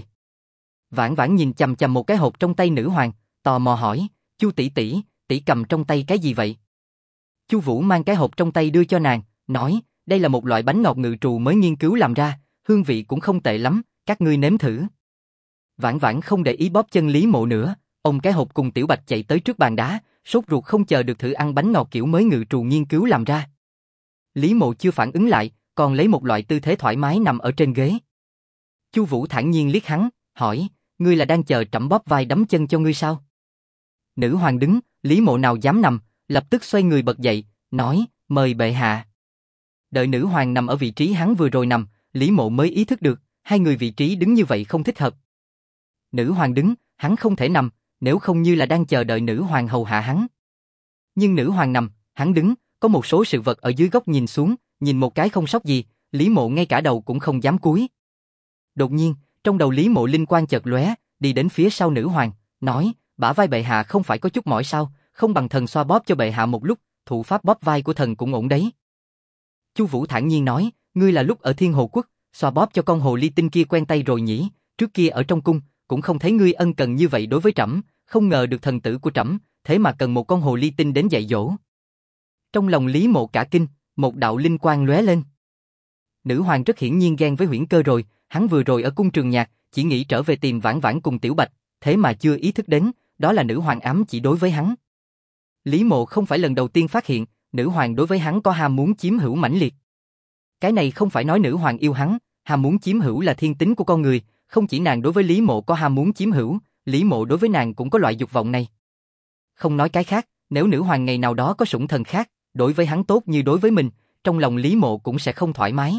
Vãn Vãn nhìn chằm chằm một cái hộp trong tay nữ hoàng, tò mò hỏi, Chu tỷ tỷ, tỷ cầm trong tay cái gì vậy? Chu Vũ mang cái hộp trong tay đưa cho nàng, nói, đây là một loại bánh ngọt ngự trù mới nghiên cứu làm ra, hương vị cũng không tệ lắm, các ngươi nếm thử. Vãn Vãn không để ý bóp chân Lý Mộ nữa, ôm cái hộp cùng Tiểu Bạch chạy tới trước bàn đá, sốt ruột không chờ được thử ăn bánh ngọt kiểu mới ngự trù nghiên cứu làm ra. Lý Mộ chưa phản ứng lại, còn lấy một loại tư thế thoải mái nằm ở trên ghế. Chu Vũ thản nhiên liếc hắn, hỏi, ngươi là đang chờ trẫm bóp vai đấm chân cho ngươi sao? Nữ hoàng đứng, Lý Mộ nào dám nằm, lập tức xoay người bật dậy, nói, mời bệ hạ. Đợi nữ hoàng nằm ở vị trí hắn vừa rồi nằm, Lý Mộ mới ý thức được, hai người vị trí đứng như vậy không thích hợp. Nữ hoàng đứng, hắn không thể nằm, nếu không như là đang chờ đợi nữ hoàng hầu hạ hắn. Nhưng nữ hoàng nằm, hắn đứng, có một số sự vật ở dưới góc nhìn xuống, nhìn một cái không sót gì, Lý Mộ ngay cả đầu cũng không dám cúi. Đột nhiên, trong đầu Lý Mộ linh quang chợt lóe, đi đến phía sau nữ hoàng, nói, bả vai bệ hạ không phải có chút mỏi sao, không bằng thần xoa bóp cho bệ hạ một lúc, thủ pháp bóp vai của thần cũng ổn đấy. Chu Vũ thản nhiên nói, ngươi là lúc ở Thiên Hồ Quốc, xoa bóp cho con hồ ly tinh kia quen tay rồi nhỉ, trước kia ở trong cung, cũng không thấy ngươi ân cần như vậy đối với trẫm, không ngờ được thần tử của trẫm, thế mà cần một con hồ ly tinh đến dạy dỗ. Trong lòng Lý Mộ cả kinh, một đạo linh quang lóe lên. Nữ hoàng rất hiển nhiên ghen với Huyễn Cơ rồi, hắn vừa rồi ở cung Trường Nhạc, chỉ nghĩ trở về tìm Vãn Vãn cùng Tiểu Bạch, thế mà chưa ý thức đến, đó là nữ hoàng ám chỉ đối với hắn. Lý Mộ không phải lần đầu tiên phát hiện, nữ hoàng đối với hắn có ham muốn chiếm hữu mãnh liệt. Cái này không phải nói nữ hoàng yêu hắn, ham muốn chiếm hữu là thiên tính của con người, không chỉ nàng đối với Lý Mộ có ham muốn chiếm hữu, Lý Mộ đối với nàng cũng có loại dục vọng này. Không nói cái khác, nếu nữ hoàng ngày nào đó có sủng thần khác, đối với hắn tốt như đối với mình, trong lòng Lý Mộ cũng sẽ không thoải mái.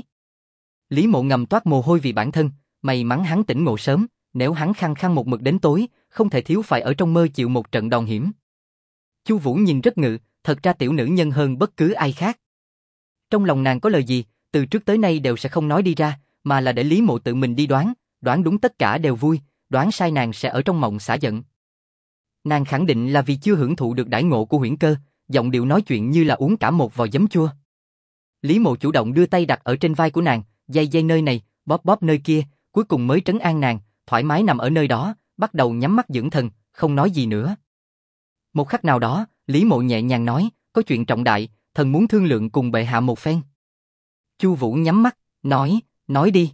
Lý Mộ ngầm toát mồ hôi vì bản thân, may mắn hắn tỉnh ngộ sớm, nếu hắn khăng khăng một mực đến tối, không thể thiếu phải ở trong mơ chịu một trận đòn hiểm. Chu Vũ nhìn rất ngự, thật ra tiểu nữ nhân hơn bất cứ ai khác. Trong lòng nàng có lời gì, từ trước tới nay đều sẽ không nói đi ra, mà là để Lý Mộ tự mình đi đoán, đoán đúng tất cả đều vui, đoán sai nàng sẽ ở trong mộng xả giận. Nàng khẳng định là vì chưa hưởng thụ được đãi ngộ của Huyễn Cơ, giọng điệu nói chuyện như là uống cả một vò giấm chua. Lý Mộ chủ động đưa tay đặt ở trên vai của nàng, day day nơi này, bóp bóp nơi kia, cuối cùng mới trấn an nàng, thoải mái nằm ở nơi đó, bắt đầu nhắm mắt dưỡng thần, không nói gì nữa. Một khắc nào đó, Lý Mộ nhẹ nhàng nói, có chuyện trọng đại, thần muốn thương lượng cùng bệ hạ một phen. Chu Vũ nhắm mắt, nói đi.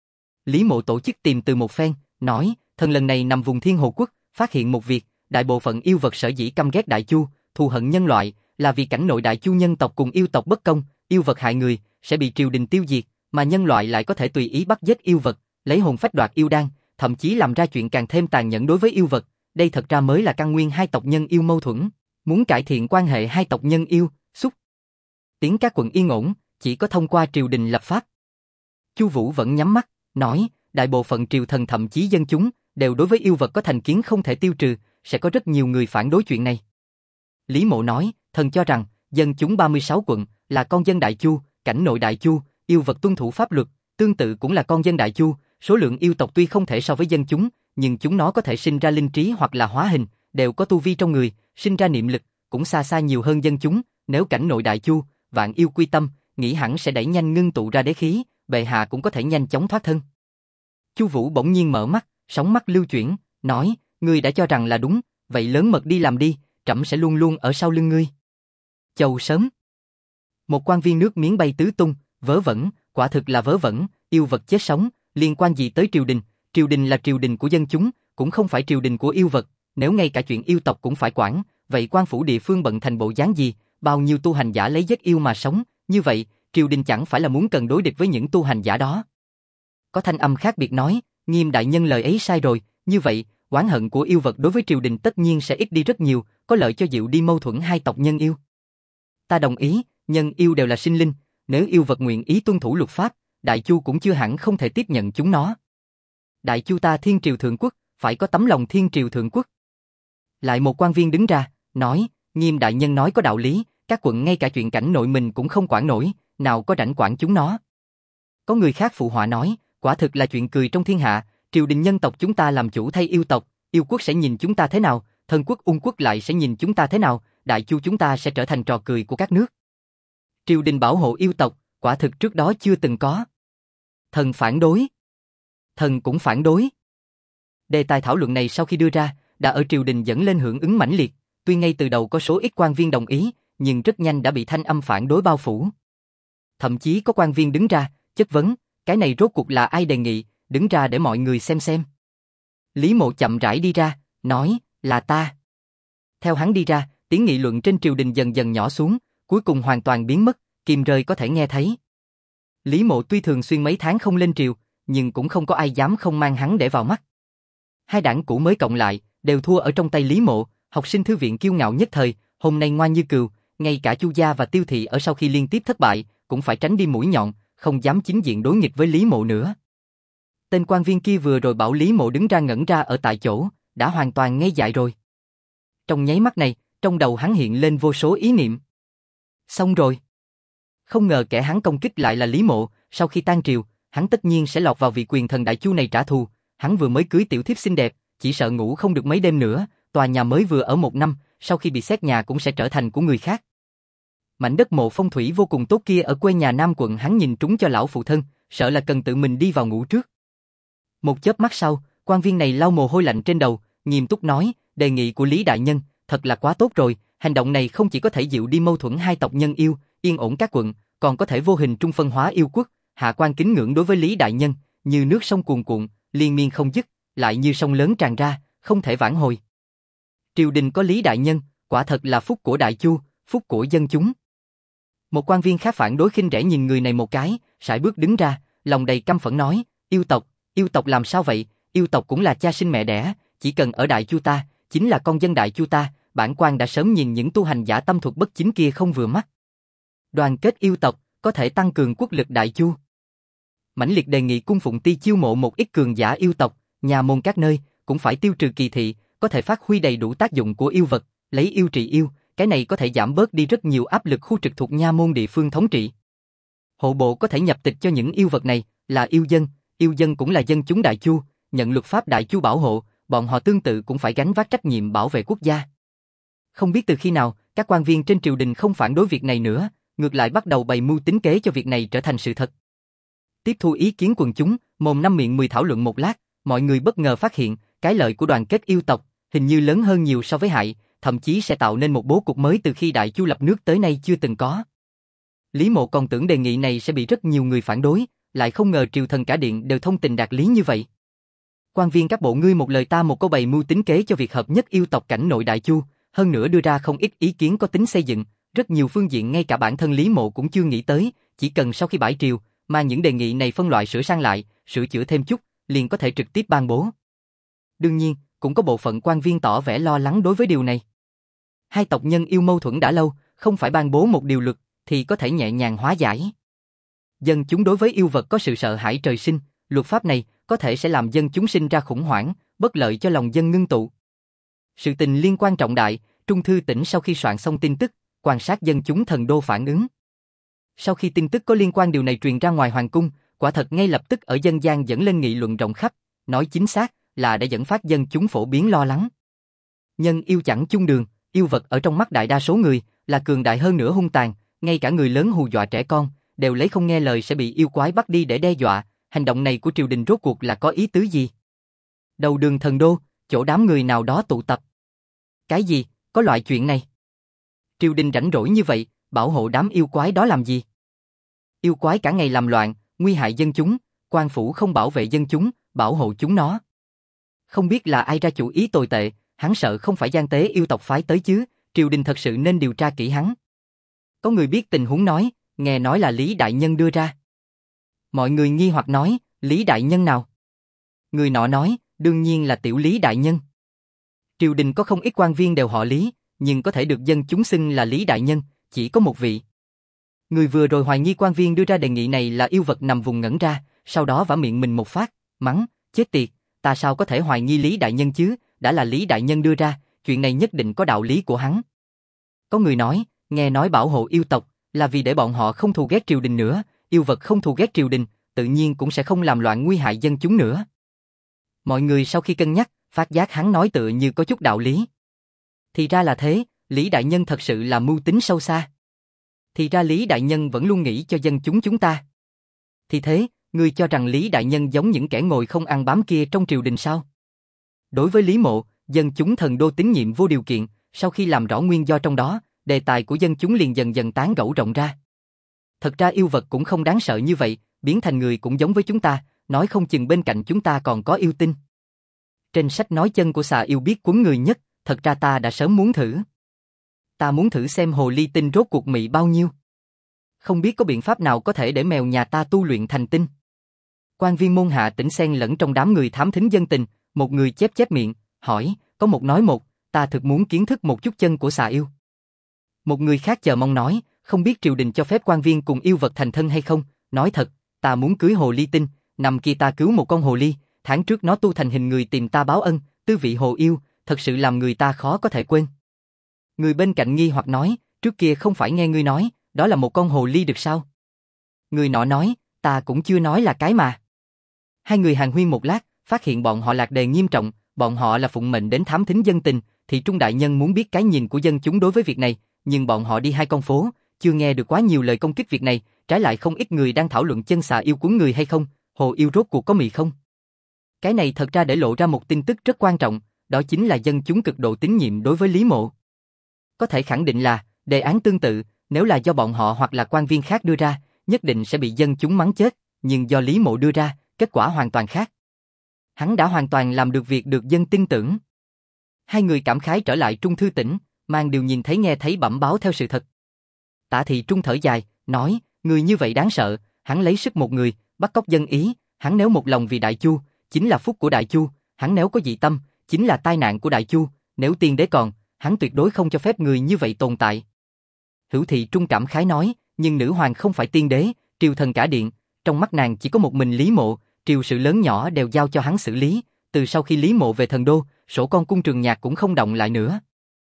Lý Mộ tổ chức tìm từ một phen, nói, thần lần này nằm vùng Thiên Hồ Quốc, phát hiện một việc, đại bộ phận yêu vật sở dĩ căm ghét Đại Chu, thù hận nhân loại, là vì cảnh nội Đại Chu nhân tộc cùng yêu tộc bất công, yêu vật hại người, sẽ bị triều đình tiêu diệt, mà nhân loại lại có thể tùy ý bắt giết yêu vật, lấy hồn phách đoạt yêu đan, thậm chí làm ra chuyện càng thêm tàn nhẫn đối với yêu vật. Đây thật ra mới là căn nguyên hai tộc nhân yêu mâu thuẫn, muốn cải thiện quan hệ hai tộc nhân yêu, xúc tiến các quận yên ổn, chỉ có thông qua triều đình lập pháp. Chu Vũ vẫn nhắm mắt, nói, đại bộ phận triều thần thậm chí dân chúng đều đối với yêu vật có thành kiến không thể tiêu trừ, sẽ có rất nhiều người phản đối chuyện này. Lý Mộ nói, thần cho rằng dân chúng 36 quận là con dân Đại Chu, cảnh nội Đại Chu, yêu vật tuân thủ pháp luật, tương tự cũng là con dân Đại Chu, số lượng yêu tộc tuy không thể so với dân chúng, nhưng chúng nó có thể sinh ra linh trí hoặc là hóa hình, đều có tu vi trong người, sinh ra niệm lực, cũng xa xa nhiều hơn dân chúng, nếu cảnh nội Đại Chu, vạn yêu quy tâm, nghĩ hẳn sẽ đẩy nhanh ngưng tụ ra đế khí, bệ hạ cũng có thể nhanh chóng thoát thân. Chu Vũ bỗng nhiên mở mắt, sóng mắt lưu chuyển, nói, ngươi đã cho rằng là đúng, vậy lớn mật đi làm đi, trẫm sẽ luôn luôn ở sau lưng ngươi. Chầu sớm. Một quan viên nước miếng bay tứ tung, vớ vẩn, quả thực là vớ vẩn, yêu vật chết sống, liên quan gì tới triều đình là triều đình của dân chúng, cũng không phải triều đình của yêu vật, nếu ngay cả chuyện yêu tộc cũng phải quản, vậy quan phủ địa phương bận thành bộ dáng gì, bao nhiêu tu hành giả lấy giết yêu mà sống, như vậy, triều đình chẳng phải là muốn cần đối địch với những tu hành giả đó. Có thanh âm khác biệt nói, Nghiêm đại nhân lời ấy sai rồi, như vậy, oán hận của yêu vật đối với triều đình tất nhiên sẽ ít đi rất nhiều, có lợi cho dịu đi mâu thuẫn hai tộc nhân yêu. Ta đồng ý, nhân yêu đều là sinh linh, nếu yêu vật nguyện ý tuân thủ luật pháp, Đại Chu cũng chưa hẳn không thể tiếp nhận chúng nó. Đại Chu ta thiên triều thượng quốc, phải có tấm lòng thiên triều thượng quốc. Lại một quan viên đứng ra, nói, Nghiêm đại nhân nói có đạo lý, các quận ngay cả chuyện cảnh nội mình cũng không quản nổi, nào có rảnh quản chúng nó. Có người khác phụ họa nói, quả thực là chuyện cười trong thiên hạ, triều đình nhân tộc chúng ta làm chủ thay yêu tộc, yêu quốc sẽ nhìn chúng ta thế nào, thần quốc ung quốc lại sẽ nhìn chúng ta thế nào, Đại Chu chúng ta sẽ trở thành trò cười của các nước. Triều đình bảo hộ yêu tộc, quả thực trước đó chưa từng có. Thần phản đối. Thần cũng phản đối. Đề tài thảo luận này sau khi đưa ra, đã ở triều đình dẫn lên hưởng ứng mãnh liệt, tuy ngay từ đầu có số ít quan viên đồng ý, nhưng rất nhanh đã bị thanh âm phản đối bao phủ. Thậm chí có quan viên đứng ra, chất vấn, cái này rốt cuộc là ai đề nghị, đứng ra để mọi người xem. Lý Mộ chậm rãi đi ra, nói, là ta. Theo hắn đi ra, tiếng nghị luận trên triều đình dần dần nhỏ xuống, cuối cùng hoàn toàn biến mất, kim rơi có thể nghe thấy. Lý Mộ tuy thường xuyên mấy tháng không lên triều, nhưng cũng không có ai dám không mang hắn để vào mắt. Hai đảng cũ mới cộng lại, đều thua ở trong tay Lý Mộ, học sinh thư viện kiêu ngạo nhất thời, hôm nay ngoan như cừu, ngay cả Chu gia và Tiêu thị ở sau khi liên tiếp thất bại, cũng phải tránh đi mũi nhọn, không dám chính diện đối nghịch với Lý Mộ nữa. Tên quan viên kia vừa rồi bảo Lý Mộ đứng ra ngẩn ra ở tại chỗ, đã hoàn toàn ngây dại rồi. Trong nháy mắt này, trong đầu hắn hiện lên vô số ý niệm. Xong rồi. Không ngờ kẻ hắn công kích lại là Lý Mộ, sau khi tan triều, hắn tất nhiên sẽ lọt vào vị quyền thần đại chu này trả thù, hắn vừa mới cưới tiểu thiếp xinh đẹp, chỉ sợ ngủ không được mấy đêm nữa, tòa nhà mới vừa ở 1 năm, sau khi bị xét nhà cũng sẽ trở thành của người khác. Mảnh đất mộ phong thủy vô cùng tốt kia ở quê nhà Nam quận hắn nhìn trúng cho lão phụ thân, sợ là cần tự mình đi vào ngủ trước. Một chớp mắt sau, quan viên này lau mồ hôi lạnh trên đầu, nghiêm túc nói, đề nghị của Lý đại nhân, thật là quá tốt rồi, hành động này không chỉ có thể dịu đi mâu thuẫn hai tộc nhân yêu, yên ổn các quận, còn có thể vô hình trung phân hóa yêu quốc, hạ quan kính ngưỡng đối với Lý đại nhân, như nước sông cuồn cuộn, liên miên không dứt, lại như sông lớn tràn ra, không thể vãn hồi. Triều đình có Lý đại nhân, quả thật là phúc của đại chu, phúc của dân chúng. Một quan viên khác phản đối khinh rẻ nhìn người này một cái, sải bước đứng ra, lòng đầy căm phẫn nói, yêu tộc làm sao vậy, yêu tộc cũng là cha sinh mẹ đẻ, chỉ cần ở đại chu ta, chính là con dân đại chu ta, bản quan đã sớm nhìn những tu hành giả tâm thuật bất chính kia không vừa mắt. Đoàn kết yêu tộc, có thể tăng cường quốc lực đại chu. Mãnh liệt đề nghị cung Phụng Ti chiêu mộ một ít cường giả yêu tộc, nhà môn các nơi, cũng phải tiêu trừ kỳ thị, có thể phát huy đầy đủ tác dụng của yêu vật, lấy yêu trị yêu, cái này có thể giảm bớt đi rất nhiều áp lực khu trực thuộc nha môn địa phương thống trị. Hộ bộ có thể nhập tịch cho những yêu vật này, là yêu dân cũng là dân chúng đại chu, nhận luật pháp đại chu bảo hộ, bọn họ tương tự cũng phải gánh vác trách nhiệm bảo vệ quốc gia. Không biết từ khi nào, các quan viên trên triều đình không phản đối việc này nữa, ngược lại bắt đầu bày mưu tính kế cho việc này trở thành sự thật. Tiếp thu ý kiến quần chúng, mồm năm miệng 10 thảo luận một lát, mọi người bất ngờ phát hiện, cái lợi của đoàn kết yêu tộc, hình như lớn hơn nhiều so với hại, thậm chí sẽ tạo nên một bố cục mới từ khi đại chu lập nước tới nay chưa từng có. Lý Mộ còn tưởng đề nghị này sẽ bị rất nhiều người phản đối, lại không ngờ triều thần cả điện đều thông tình đạt lý như vậy. Quan viên các bộ ngươi một lời ta một câu bày mưu tính kế cho việc hợp nhất yêu tộc cảnh nội đại chu, hơn nữa đưa ra không ít ý kiến có tính xây dựng, rất nhiều phương diện ngay cả bản thân Lý Mộ cũng chưa nghĩ tới, chỉ cần sau khi bãi triều, mà những đề nghị này phân loại sửa sang lại, sửa chữa thêm chút, liền có thể trực tiếp ban bố. Đương nhiên, cũng có bộ phận quan viên tỏ vẻ lo lắng đối với điều này. Hai tộc nhân yêu mâu thuẫn đã lâu, không phải ban bố một điều luật, thì có thể nhẹ nhàng hóa giải. Dân chúng đối với yêu vật có sự sợ hãi trời sinh, luật pháp này có thể sẽ làm dân chúng sinh ra khủng hoảng, bất lợi cho lòng dân ngưng tụ. Sự tình liên quan trọng đại, Trung Thư tỉnh sau khi soạn xong tin tức, quan sát dân chúng thần đô phản ứng. Sau khi tin tức có liên quan điều này truyền ra ngoài hoàng cung, quả thật ngay lập tức ở dân gian dẫn lên nghị luận rộng khắp, nói chính xác là đã dẫn phát dân chúng phổ biến lo lắng. Nhân yêu chẳng chung đường, yêu vật ở trong mắt đại đa số người là cường đại hơn nữa hung tàn, ngay cả người lớn hù dọa trẻ con, đều lấy không nghe lời sẽ bị yêu quái bắt đi để đe dọa, hành động này của triều đình rốt cuộc là có ý tứ gì? Đầu đường thần đô, chỗ đám người nào đó tụ tập. Cái gì, có loại chuyện này? Triều đình rảnh rỗi như vậy, bảo hộ đám yêu quái đó làm gì? Yêu quái cả ngày làm loạn, nguy hại dân chúng, quan phủ không bảo vệ dân chúng, bảo hộ chúng nó. Không biết là ai ra chủ ý tồi tệ, hắn sợ không phải gian tế yêu tộc phái tới chứ, triều đình thật sự nên điều tra kỹ hắn. Có người biết tình huống nói, nghe nói là Lý đại nhân đưa ra. Mọi người nghi hoặc nói, Lý đại nhân nào? Người nọ nói, đương nhiên là tiểu Lý đại nhân. Triều đình có không ít quan viên đều họ Lý, nhưng có thể được dân chúng xưng là Lý đại nhân, chỉ có một vị. Người vừa rồi hoài nghi quan viên đưa ra đề nghị này là yêu vật nằm vùng ngẩn ra, sau đó vả miệng mình một phát, mắng, chết tiệt, ta sao có thể hoài nghi Lý đại nhân chứ, đã là Lý đại nhân đưa ra, chuyện này nhất định có đạo lý của hắn. Có người nói, nghe nói bảo hộ yêu tộc là vì để bọn họ không thù ghét triều đình nữa, yêu vật không thù ghét triều đình, tự nhiên cũng sẽ không làm loạn nguy hại dân chúng nữa. Mọi người sau khi cân nhắc, phát giác hắn nói tựa như có chút đạo lý. Thì ra là thế, Lý đại nhân thật sự là mưu tính sâu xa. Thì ra Lý đại nhân vẫn luôn nghĩ cho dân chúng ta. Thì thế, ngươi cho rằng Lý đại nhân giống những kẻ ngồi không ăn bám kia trong triều đình sao? Đối với Lý Mộ, dân chúng thần đô tín nhiệm vô điều kiện, sau khi làm rõ nguyên do trong đó, đề tài của dân chúng liền dần dần tán gẫu rộng ra. Thật ra yêu vật cũng không đáng sợ như vậy, biến thành người cũng giống với chúng ta, nói không chừng bên cạnh chúng ta còn có yêu tinh. Trên sách nói chân của xà yêu biết quấn người nhất, thật ra ta đã sớm muốn thử. Ta muốn thử xem hồ ly tinh rốt cuộc mị bao nhiêu. Không biết có biện pháp nào có thể để mèo nhà ta tu luyện thành tinh. Quan viên môn hạ tỉnh xen lẫn trong đám người thám thính dân tình, một người chép chép miệng, hỏi, có một nói một, ta thực muốn kiến thức một chút chân của xà yêu. Một người khác chờ mong nói, không biết triều đình cho phép quan viên cùng yêu vật thành thân hay không, nói thật, ta muốn cưới hồ ly tinh, năm kia ta cứu một con hồ ly, tháng trước nó tu thành hình người tìm ta báo ân, tư vị hồ yêu, thật sự làm người ta khó có thể quên. Người bên cạnh nghi hoặc nói, trước kia không phải nghe ngươi nói, đó là một con hồ ly được sao? Người nọ nói, ta cũng chưa nói là cái mà. Hai người hàn huyên một lát, phát hiện bọn họ lạc đề nghiêm trọng, bọn họ là phụng mệnh đến thám thính dân tình, thì Trung đại nhân muốn biết cái nhìn của dân chúng đối với việc này, nhưng bọn họ đi hai con phố, chưa nghe được quá nhiều lời công kích việc này, trái lại không ít người đang thảo luận chân xà yêu cuốn người hay không, hồ yêu rốt cuộc có mị không. Cái này thật ra để lộ ra một tin tức rất quan trọng, đó chính là dân chúng cực độ tín nhiệm đối với Lý Mộ. Có thể khẳng định là, đề án tương tự, nếu là do bọn họ hoặc là quan viên khác đưa ra, nhất định sẽ bị dân chúng mắng chết, nhưng do Lý Mộ đưa ra, kết quả hoàn toàn khác. Hắn đã hoàn toàn làm được việc được dân tin tưởng. Hai người cảm khái trở lại Trung Thư Tỉnh, mang điều nhìn thấy nghe thấy bẩm báo theo sự thật. Tạ Thị Trung thở dài, nói, người như vậy đáng sợ, hắn lấy sức một người, bắt cóc dân ý, hắn nếu một lòng vì Đại Chu, chính là phúc của Đại Chu, hắn nếu có dị tâm, chính là tai nạn của Đại Chu, nếu tiên đế còn, hắn tuyệt đối không cho phép người như vậy tồn tại. Hữu Thị Trung cảm khái nói, nhưng nữ hoàng không phải tiên đế, triều thần cả điện, trong mắt nàng chỉ có một mình Lý Mộ, triều sự lớn nhỏ đều giao cho hắn xử lý, từ sau khi Lý Mộ về thần đô, sổ con cung Trường Nhạc cũng không động lại nữa.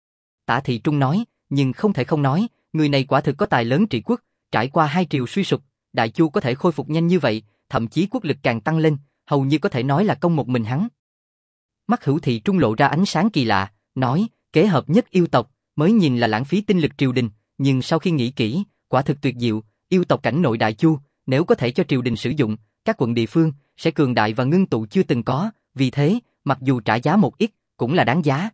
Tạ Thị Trung nói, nhưng không thể không nói, người này quả thực có tài lớn trị quốc, trải qua hai triều suy sụp, Đại Chu có thể khôi phục nhanh như vậy, thậm chí quốc lực càng tăng lên, hầu như có thể nói là công một mình hắn. Mắt Hữu Thị Trung lộ ra ánh sáng kỳ lạ, nói, kế hợp nhất yêu tộc, mới nhìn là lãng phí tinh lực triều đình, nhưng sau khi nghĩ kỹ, quả thực tuyệt diệu, yêu tộc cảnh nội Đại Chu, nếu có thể cho triều đình sử dụng, các quận địa phương sẽ cường đại và ngưng tụ chưa từng có, vì thế, mặc dù trả giá một ít, cũng là đáng giá.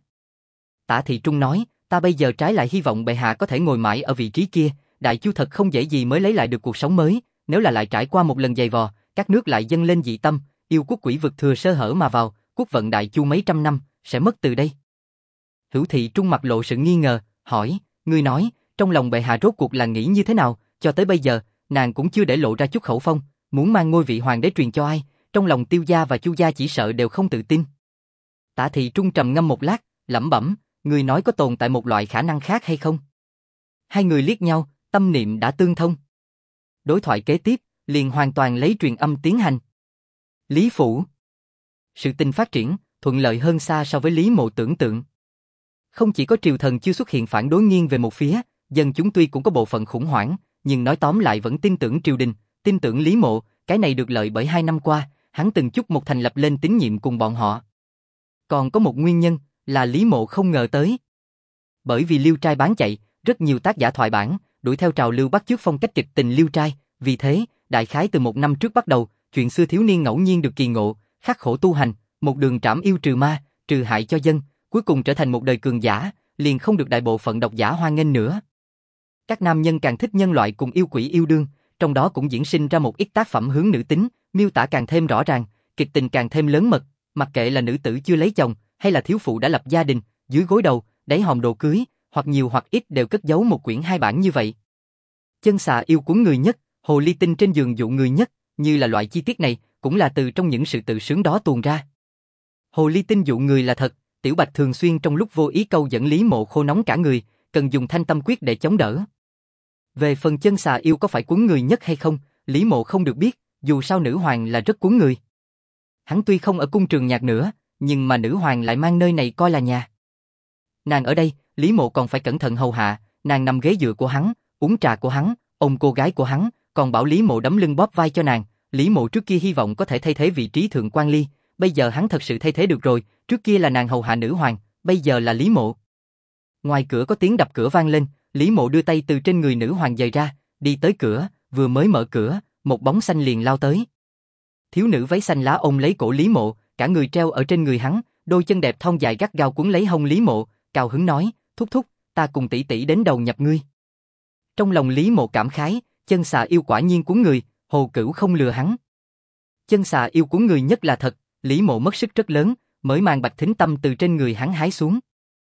Tạ Thị Trung nói, ta bây giờ trái lại hy vọng bệ hạ có thể ngồi mãi ở vị trí kia, Đại Chu thật không dễ gì mới lấy lại được cuộc sống mới, nếu là lại trải qua một lần dày vò, các nước lại dâng lên dị tâm, yêu quốc quỷ vực thừa sơ hở mà vào, quốc vận Đại Chu mấy trăm năm, sẽ mất từ đây. Hữu Thị Trung mặt lộ sự nghi ngờ, hỏi, ngươi nói, trong lòng bệ hạ rốt cuộc là nghĩ như thế nào, cho tới bây giờ, nàng cũng chưa để lộ ra chút khẩu phong, muốn mang ngôi vị hoàng đế truyền cho ai, trong lòng Tiêu gia và Chu gia chỉ sợ đều không tự tin. Tạ Thị Trung trầm ngâm một lát, lẩm bẩm, ngươi nói có tồn tại một loại khả năng khác hay không? Hai người liếc nhau, tâm niệm đã tương thông. Đối thoại kế tiếp, liền hoàn toàn lấy truyền âm tiến hành. Lý Phủ. Sự tình phát triển, thuận lợi hơn xa so với Lý Mộ tưởng tượng. Không chỉ có triều thần chưa xuất hiện phản đối nghiêng về một phía, dân chúng tuy cũng có bộ phận khủng hoảng, nhưng nói tóm lại vẫn tin tưởng triều đình, tin tưởng Lý Mộ, cái này được lợi bởi 2 năm qua, hắn từng chút một thành lập lên tín nhiệm cùng bọn họ. Còn có một nguyên nhân, là Lý Mộ không ngờ tới. Bởi vì Liêu Trai bán chạy, rất nhiều tác giả thoại bản, đuổi theo trào lưu bắt chước phong cách kịch tình Liêu Trai, vì thế, đại khái từ 1 năm trước bắt đầu, chuyện xưa thiếu niên ngẫu nhiên được kỳ ngộ, khắc khổ tu hành, một đường trảm yêu trừ ma, trừ hại cho dân, cuối cùng trở thành một đời cường giả, liền không được đại bộ phận độc giả hoan nghênh nữa. Các nam nhân càng thích nhân loại cùng yêu quỷ yêu đương, trong đó cũng diễn sinh ra một ít tác phẩm hướng nữ tính, miêu tả càng thêm rõ ràng, kịch tình càng thêm lớn mật, mặc kệ là nữ tử chưa lấy chồng, hay là thiếu phụ đã lập gia đình, dưới gối đầu, đáy hòm đồ cưới, hoặc nhiều hoặc ít đều cất giấu một quyển 2 bản như vậy. Chân xà yêu cuốn người nhất, hồ ly tinh trên giường dụ người nhất, như là loại chi tiết này, cũng là từ trong những sự tự sướng đó tuôn ra. Hồ ly tinh dụ người là thật, Tiểu Bạch thường xuyên trong lúc vô ý câu dẫn Lý Mộ khô nóng cả người, cần dùng thanh tâm quyết để chống đỡ. Về phần chân xà yêu có phải cuốn người nhất hay không, Lý Mộ không được biết, dù sao nữ hoàng là rất cuốn người. Hắn tuy không ở cung Trường Nhạc nữa, nhưng mà nữ hoàng lại mang nơi này coi là nhà. Nàng ở đây, Lý Mộ còn phải cẩn thận hầu hạ, nàng nằm ghế dựa của hắn, uống trà của hắn, ôm cô gái của hắn, còn bảo Lý Mộ đấm lưng bóp vai cho nàng. Lý Mộ trước kia hy vọng có thể thay thế vị trí thượng quan ly, bây giờ hắn thật sự thay thế được rồi, trước kia là nàng hầu hạ nữ hoàng, bây giờ là Lý Mộ. Ngoài cửa có tiếng đập cửa vang lên, Lý Mộ đưa tay từ trên người nữ hoàng giày ra, đi tới cửa, vừa mới mở cửa, một bóng xanh liền lao tới. Thiếu nữ váy xanh lá ôm lấy cổ Lý Mộ, cả người treo ở trên người hắn, đôi chân đẹp thon dài gắt gao quấn lấy hông Lý Mộ, cao hứng nói, thúc thúc, ta cùng tỷ tỷ đến đầu nhập ngươi. Trong lòng Lý Mộ cảm khái, chân xà yêu quả nhiên cuốn người, Hồ Cửu không lừa hắn. Chân xà yêu cuốn người nhất là thật, Lý Mộ mất sức rất lớn, mới mang Bạch Thính Tâm từ trên người hắn hái xuống.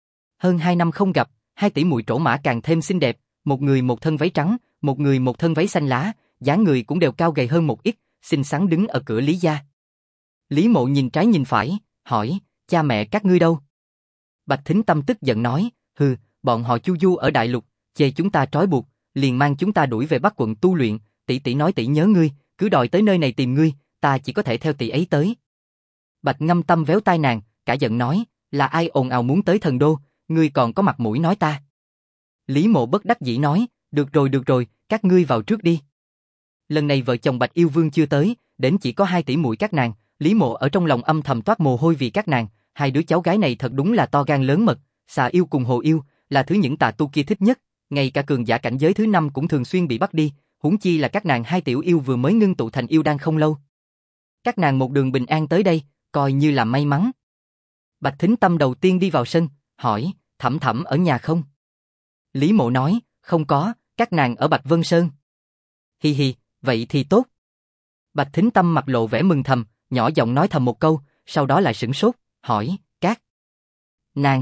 Hơn 2 năm không gặp, 2 tỷ muội trổ mã càng thêm xinh đẹp, một người một thân váy trắng, một người một thân váy xanh lá, dáng người cũng đều cao gầy hơn một ít, xinh xắn đứng ở cửa Lý gia. Lý Mộ nhìn trái nhìn phải, hỏi, cha mẹ các ngươi đâu? Bạch Thính Tâm tức giận nói, hừ, bọn họ chu du ở đại lục, chê chúng ta trói buộc, liền mang chúng ta đuổi về Bắc quận tu luyện, tỷ tỷ nói tỷ nhớ ngươi, cứ đòi tới nơi này tìm ngươi, ta chỉ có thể theo tỷ ấy tới. Bạch Ngâm Tâm véo tai nàng, cả giận nói, là ai ồn ào muốn tới Thần Đô, ngươi còn có mặt mũi nói ta. Lý Mộ bất đắc dĩ nói, được rồi, các ngươi vào trước đi. Lần này vợ chồng Bạch Yêu Vương chưa tới, đến chỉ có 2 tỷ muội các nàng, Lý Mộ ở trong lòng âm thầm toát mồ hôi vì các nàng, 2 đứa cháu gái này thật đúng là to gan lớn mật, xà yêu cùng hồ yêu, là thứ những tà tu kia thích nhất, ngay cả cường giả cảnh giới thứ 5 cũng thường xuyên bị bắt đi, huống chi là các nàng 2 tiểu yêu vừa mới ngưng tụ thành yêu đan không lâu. Các nàng một đường bình an tới đây, coi như là may mắn. Bạch Thính Tâm đầu tiên đi vào sân, hỏi, Thẩm Thẩm ở nhà không? Lý Mộ nói, không có, các nàng ở Bạch Vân Sơn. Hi hi, vậy thì tốt. Bạch Thính Tâm mặt lộ vẻ mừng thầm, nhỏ giọng nói thầm một câu, sau đó lại sửng sốt, hỏi, các nàng.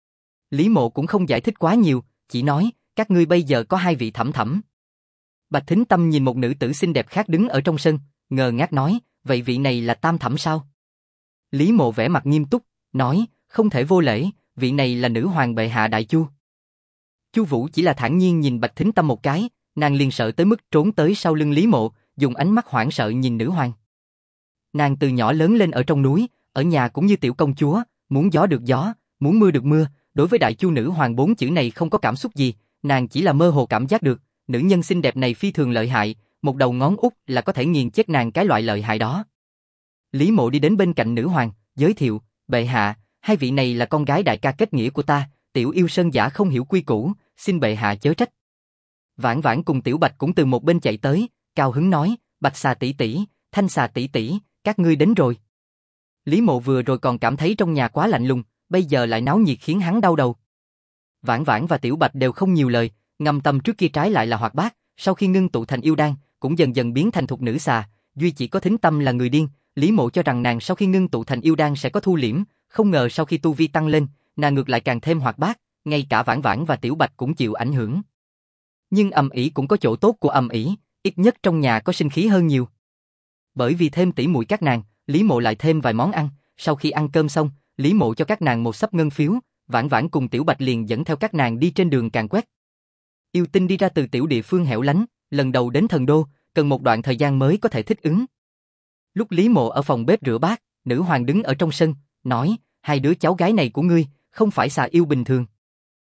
Lý Mộ cũng không giải thích quá nhiều, chỉ nói, các ngươi bây giờ có 2 vị Thẩm Thẩm. Bạch Thính Tâm nhìn một nữ tử xinh đẹp khác đứng ở trong sân, ngờ ngác nói, vậy vị này là Tam Thẩm sao? Lý Mộ vẻ mặt nghiêm túc, nói, không thể vô lễ, vị này là nữ hoàng bệ hạ Đại Chu. Chu Vũ chỉ là thản nhiên nhìn Bạch Thính Tâm một cái, nàng liền sợ tới mức trốn tới sau lưng Lý Mộ, dùng ánh mắt hoảng sợ nhìn nữ hoàng. Nàng từ nhỏ lớn lên ở trong núi, ở nhà cũng như tiểu công chúa, muốn gió được gió, muốn mưa được mưa, đối với Đại Chu nữ hoàng 4 chữ này không có cảm xúc gì, nàng chỉ là mơ hồ cảm giác được, nữ nhân xinh đẹp này phi thường lợi hại, một đầu ngón út là có thể nghiền chết nàng cái loại lợi hại đó. Lý Mộ đi đến bên cạnh nữ hoàng, giới thiệu, bệ hạ, 2 vị này là con gái đại ca kết nghĩa của ta, tiểu yêu sơn giả không hiểu quy củ, xin bệ hạ chớ trách. Vãn Vãn cùng Tiểu Bạch cũng từ một bên chạy tới, cao hứng nói, Bạch xà tỷ tỷ, Thanh xà tỷ tỷ, các ngươi đến rồi. Lý Mộ vừa rồi còn cảm thấy trong nhà quá lạnh lùng, bây giờ lại náo nhiệt khiến hắn đau đầu. Vãn Vãn và Tiểu Bạch đều không nhiều lời, Ngâm Tâm trước kia trái lại là hoạt bát, sau khi ngưng tụ thành yêu đan, cũng dần dần biến thành thục nữ xà, duy chỉ có Thính Tâm là người điên. Lý Mộ cho rằng nàng sau khi ngưng tụ thành yêu đan sẽ có thu liễm, không ngờ sau khi tu vi tăng lên, nàng ngược lại càng thêm hoạt bát, ngay cả Vãn Vãn và Tiểu Bạch cũng chịu ảnh hưởng. Nhưng ầm ĩ cũng có chỗ tốt của ầm ĩ, ít nhất trong nhà có sinh khí hơn nhiều. Bởi vì thêm tỷ muội các nàng, Lý Mộ lại thêm vài món ăn, sau khi ăn cơm xong, Lý Mộ cho các nàng một xấp ngân phiếu, Vãn Vãn cùng Tiểu Bạch liền dẫn theo các nàng đi trên đường càn quét. Yêu tinh đi ra từ tiểu địa phương hẻo lánh, lần đầu đến Thần Đô, cần một đoạn thời gian mới có thể thích ứng. Lúc Lý Mộ ở phòng bếp rửa bát, nữ hoàng đứng ở trong sân, nói, 2 đứa cháu gái này của ngươi, không phải xà yêu bình thường.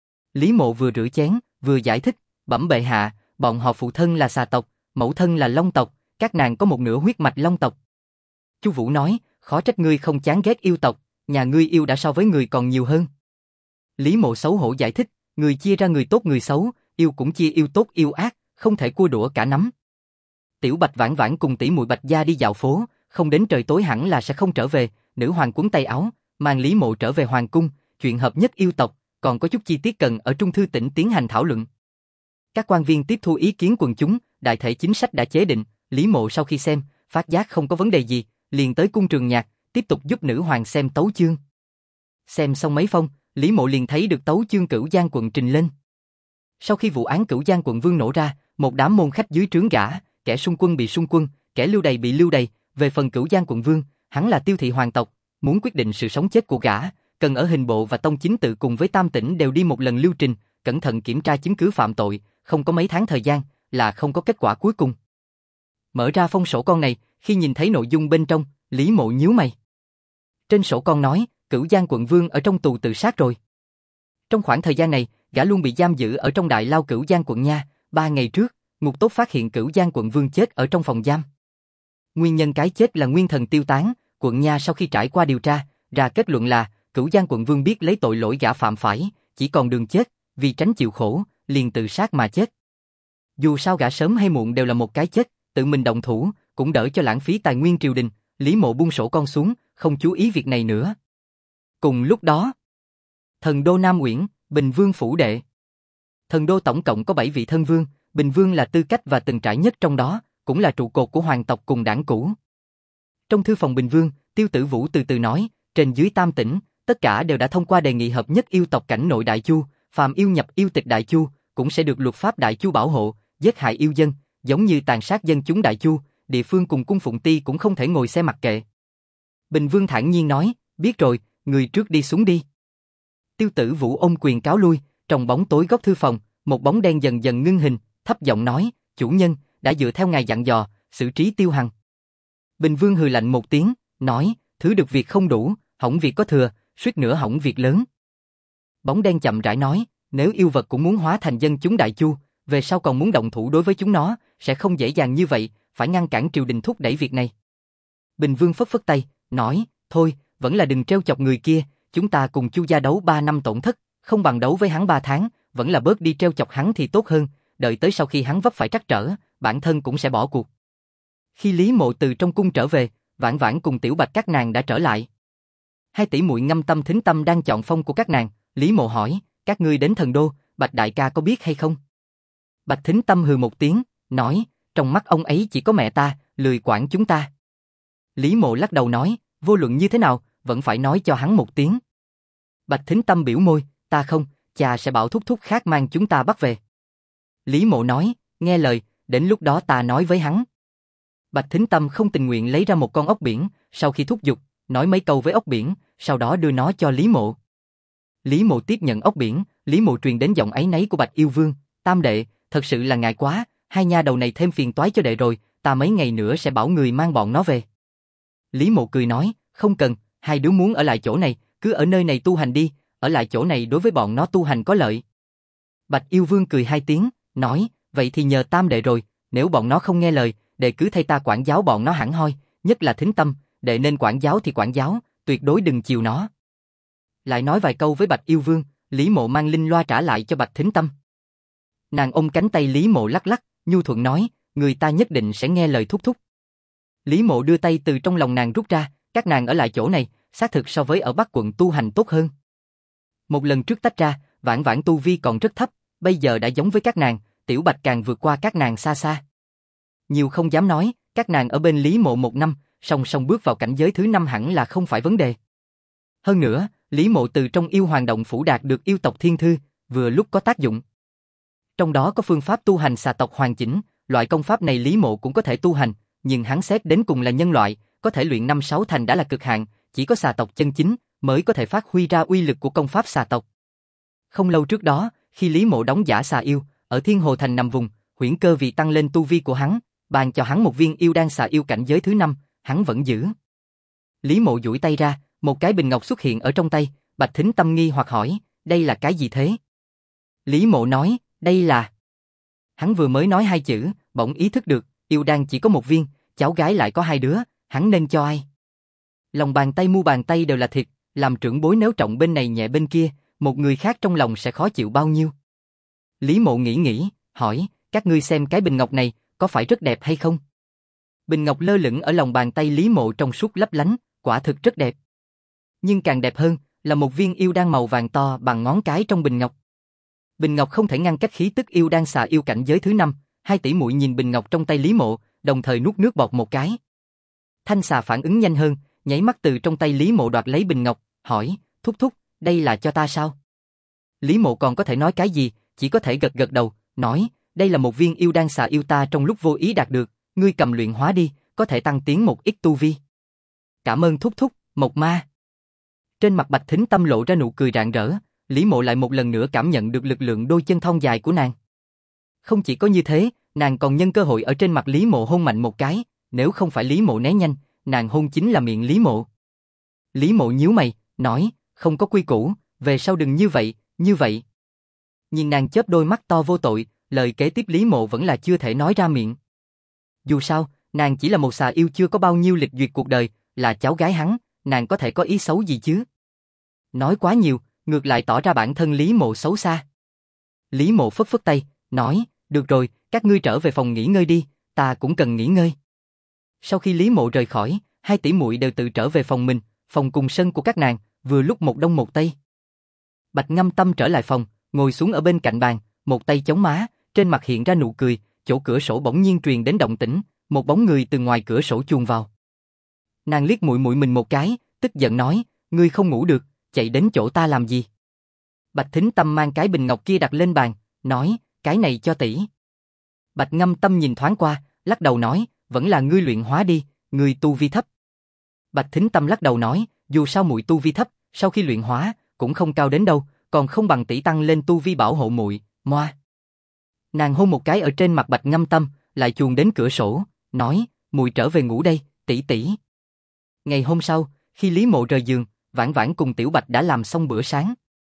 Lý Mộ vừa rửa chén, vừa giải thích, bẩm bệ hạ, bọn họ phụ thân là xà tộc, mẫu thân là long tộc, các nàng có một nửa huyết mạch long tộc. Chu Vũ nói, khó trách ngươi không chán ghét yêu tộc, nhà ngươi yêu đã so với người còn nhiều hơn. Lý Mộ xấu hổ giải thích, người chia ra người tốt người xấu, yêu cũng chia yêu tốt yêu ác, không thể cua đũa cả nắm. Tiểu Bạch Vãn Vãn cùng tỷ muội Bạch gia đi dạo phố, không đến trời tối hẳn là sẽ không trở về, nữ hoàng cuốn tay áo, mang Lý Mộ trở về hoàng cung, chuyện hợp nhất yêu tộc, còn có chút chi tiết cần ở Trung thư tỉnh tiến hành thảo luận. Các quan viên tiếp thu ý kiến quần chúng, đại thể chính sách đã chế định, Lý Mộ sau khi xem, phát giác không có vấn đề gì, liền tới cung Trường Nhạc, tiếp tục giúp nữ hoàng xem tấu chương. Xem xong mấy phong, Lý Mộ liền thấy được tấu chương Cửu Giang quận trình lên. Sau khi vụ án Cửu Giang quận vương nổ ra, một đám môn khách dưới trướng gã, kẻ xung quân bị xung quân, kẻ lưu đày bị lưu đày, về phần Cửu Giang quận vương, hắn là tiêu thị hoàng tộc, muốn quyết định sự sống chết của gã, cần ở hình bộ và tông chính tự cùng với Tam tỉnh đều đi một lần lưu trình, cẩn thận kiểm tra chứng cứ phạm tội, không có mấy tháng thời gian, là không có kết quả cuối cùng. Mở ra phong sổ con này, khi nhìn thấy nội dung bên trong, Lý Mộ nhíu mày. Trên sổ con nói, Cửu Giang quận vương ở trong tù tự sát rồi. Trong khoảng thời gian này, gã luôn bị giam giữ ở trong đại lao Cửu Giang quận nha, 3 ngày trước, ngục tốt phát hiện Cửu Giang quận vương chết ở trong phòng giam. Nguyên nhân cái chết là nguyên thần tiêu tán, quận nha sau khi trải qua điều tra, ra kết luận là Cửu Giang quận vương biết lấy tội lỗi gã phạm phải, chỉ còn đường chết, vì tránh chịu khổ, liền tự sát mà chết. Dù sao gã sớm hay muộn đều là một cái chết, tự mình động thủ, cũng đỡ cho lãng phí tài nguyên triều đình. Lý Mộ buông sổ con xuống, không chú ý việc này nữa. Cùng lúc đó, Thần Đô Nam Uyển, Bình Vương phủ đệ. Thần Đô tổng cộng có 7 vị thân vương, Bình Vương là tư cách và từng trải nhất trong đó, cũng là trụ cột của hoàng tộc cùng đảng cũ. Trong thư phòng Bình Vương, Tiêu Tử Vũ từ từ nói, trên dưới Tam tỉnh, tất cả đều đã thông qua đề nghị hợp nhất yêu tộc cảnh nội Đại Chu, phàm yêu nhập yêu tịch Đại Chu, cũng sẽ được luật pháp Đại Chu bảo hộ, giết hại yêu dân, giống như tàn sát dân chúng Đại Chu, địa phương cùng cung Phụng Ti cũng không thể ngồi xem mặc kệ. Bình Vương thản nhiên nói, Biết rồi, người trước đi xuống đi. Tiêu Tử Vũ ôm quyền cáo lui, trong bóng tối góc thư phòng, một bóng đen dần dần ngưng hình, thấp giọng nói, chủ nhân, đã dựa theo ngài dặn dò, xử trí Tiêu Hằng. Bình Vương hừ lạnh một tiếng, nói, thứ được việc không đủ, hỏng việc có thừa, suýt nữa hỏng việc lớn. Bóng đen chậm rãi nói, nếu yêu vật cũng muốn hóa thành dân chúng Đại Chu, về sau còn muốn động thủ đối với chúng nó, sẽ không dễ dàng như vậy, phải ngăn cản triều đình thúc đẩy việc này. Bình Vương phất phất tay, nói, thôi, vẫn là đừng trêu chọc người kia, chúng ta cùng Chu gia đấu 3 năm tổn thất, không bằng đấu với hắn 3 tháng, vẫn là bớt đi trêu chọc hắn thì tốt hơn, đợi tới sau khi hắn vấp phải trắc trở, bản thân cũng sẽ bỏ cuộc. Khi Lý Mộ từ trong cung trở về, Vãn Vãn cùng Tiểu Bạch các nàng đã trở lại. Hai tỷ muội Ngâm Tâm Thính Tâm đang chọn phong của các nàng, Lý Mộ hỏi, các ngươi đến Thần Đô, Bạch đại ca có biết hay không? Bạch Thính Tâm hừ một tiếng, nói, trong mắt ông ấy chỉ có mẹ ta, lười quản chúng ta. Lý Mộ lắc đầu nói, vô luận như thế nào, vẫn phải nói cho hắn một tiếng. Bạch Thính Tâm biểu môi, ta không, cha sẽ bảo thúc thúc khác mang chúng ta bắt về. Lý Mộ nói, nghe lời, đến lúc đó ta nói với hắn. Bạch Thính Tâm không tình nguyện lấy ra một con ốc biển, sau khi thúc giục, nói mấy câu với ốc biển, sau đó đưa nó cho Lý Mộ. Lý Mộ tiếp nhận ốc biển, Lý Mộ truyền đến giọng áy náy của Bạch Yêu Vương, tam đệ, thật sự là ngại quá, hai nha đầu này thêm phiền toái cho đệ rồi, ta mấy ngày nữa sẽ bảo người mang bọn nó về. Lý Mộ cười nói, không cần, hai đứa muốn ở lại chỗ này, cứ ở nơi này tu hành đi, ở lại chỗ này đối với bọn nó tu hành có lợi. Bạch Yêu Vương cười hai tiếng, nói, vậy thì nhờ tam đệ rồi, nếu bọn nó không nghe lời, đệ cứ thay ta quản giáo bọn nó hẳn hoi, nhất là Thính Tâm, đệ nên quản giáo thì quản giáo, tuyệt đối đừng chiều nó. Lại nói vài câu với Bạch Yêu Vương, Lý Mộ mang linh loa trả lại cho Bạch Thính Tâm. Nàng ôm cánh tay Lý Mộ lắc lắc, nhu thuận nói, người ta nhất định sẽ nghe lời thúc thúc. Lý Mộ đưa tay từ trong lòng nàng rút ra, các nàng ở lại chỗ này, xác thực so với ở Bắc quận tu hành tốt hơn. Một lần trước tách ra, Vãn Vãn tu vi còn rất thấp, bây giờ đã giống với các nàng, Tiểu Bạch càng vượt qua các nàng xa xa. Nhiều không dám nói, các nàng ở bên Lý Mộ 1 năm, song song bước vào cảnh giới thứ 5 hẳn là không phải vấn đề. Hơn nữa, Lý Mộ từ trong Yêu Hoàng Động Phủ đạt được yêu tộc thiên thư, vừa lúc có tác dụng. Trong đó có phương pháp tu hành xà tộc hoàn chỉnh, loại công pháp này Lý Mộ cũng có thể tu hành, nhưng hắn xét đến cùng là nhân loại, có thể luyện 5-6 thành đã là cực hạn, chỉ có xà tộc chân chính mới có thể phát huy ra uy lực của công pháp xà tộc. Không lâu trước đó, khi Lý Mộ đóng giả xà yêu, ở Thiên Hồ Thành nằm vùng, Huyễn Cơ vì tăng lên tu vi của hắn, ban cho hắn một viên yêu đan xà yêu cảnh giới thứ 5, hắn vẫn giữ. Lý Mộ duỗi tay ra, một cái bình ngọc xuất hiện ở trong tay, Bạch Thính Tâm nghi hoặc hỏi, đây là cái gì thế? Lý Mộ nói, đây là... Hắn vừa mới nói 2 chữ, bỗng ý thức được, yêu đan chỉ có 1 viên, cháu gái lại có 2 đứa, hắn nên cho ai? Lòng bàn tay mu bàn tay đều là thịt, làm trưởng bối nếu trọng bên này nhẹ bên kia, một người khác trong lòng sẽ khó chịu bao nhiêu? Lý Mộ nghĩ, hỏi, các ngươi xem cái bình ngọc này, có phải rất đẹp hay không? Bình ngọc lơ lửng ở lòng bàn tay Lý Mộ trong suốt lấp lánh, quả thực rất đẹp. Nhưng càng đẹp hơn, là một viên yêu đan màu vàng to bằng ngón cái trong bình ngọc. Bình ngọc không thể ngăn cách khí tức yêu đan xà yêu cảnh giới thứ 5, hai tỷ muội nhìn bình ngọc trong tay Lý Mộ, đồng thời nuốt nước bọt một cái. Thanh xà phản ứng nhanh hơn, nháy mắt từ trong tay Lý Mộ đoạt lấy bình ngọc, hỏi, thúc thúc, đây là cho ta sao? Lý Mộ còn có thể nói cái gì, chỉ có thể gật gật đầu, nói, đây là một viên yêu đan xà yêu ta trong lúc vô ý đạt được, ngươi cầm luyện hóa đi, có thể tăng tiến một ít tu vi. Cảm ơn thúc thúc, Mộc Ma. Trên mặt Bạch Thính Tâm lộ ra nụ cười rạng rỡ, Lý Mộ lại một lần nữa cảm nhận được lực lượng đôi chân thon dài của nàng. Không chỉ có như thế, nàng còn nhân cơ hội ở trên mặt Lý Mộ hôn mạnh một cái, nếu không phải Lý Mộ né nhanh, nàng hôn chính là miệng Lý Mộ. Lý Mộ nhíu mày, nói, không có quy củ, về sau đừng như vậy. Nhìn nàng chớp đôi mắt to vô tội, lời kế tiếp Lý Mộ vẫn là chưa thể nói ra miệng. Dù sao, nàng chỉ là một xà yêu chưa có bao nhiêu lịch duyệt cuộc đời, là cháu gái hắn, nàng có thể có ý xấu gì chứ? Nói quá nhiều, ngược lại tỏ ra bản thân Lý Mộ xấu xa. Lý Mộ phất phất tay, nói, được rồi, các ngươi trở về phòng nghỉ ngơi đi, ta cũng cần nghỉ ngơi. Sau khi Lý Mộ rời khỏi, hai tỷ muội đều tự trở về phòng mình, phòng cùng sân của các nàng, vừa lúc một đông một tây. Bạch Ngâm Tâm trở lại phòng, ngồi xuống ở bên cạnh bàn, một tay chống má, trên mặt hiện ra nụ cười, chỗ cửa sổ bỗng nhiên truyền đến động tĩnh, một bóng người từ ngoài cửa sổ chuồn vào. Nàng liếc muội muội mình một cái, tức giận nói, ngươi không ngủ được, chạy đến chỗ ta làm gì? Bạch Thính Tâm mang cái bình ngọc kia đặt lên bàn, nói, cái này cho tỷ. Bạch Ngâm Tâm nhìn thoáng qua, lắc đầu nói, vẫn là ngươi luyện hóa đi, ngươi tu vi thấp. Bạch Thính Tâm lắc đầu nói, dù sao muội tu vi thấp, sau khi luyện hóa, cũng không cao đến đâu, còn không bằng tỷ tăng lên tu vi bảo hộ muội, moa. Nàng hôn một cái ở trên mặt Bạch Ngâm Tâm, lại chuồn đến cửa sổ, nói, muội trở về ngủ đây, tỷ tỷ. Ngày hôm sau, khi Lý Mộ rời giường, Vãn Vãn cùng Tiểu Bạch đã làm xong bữa sáng.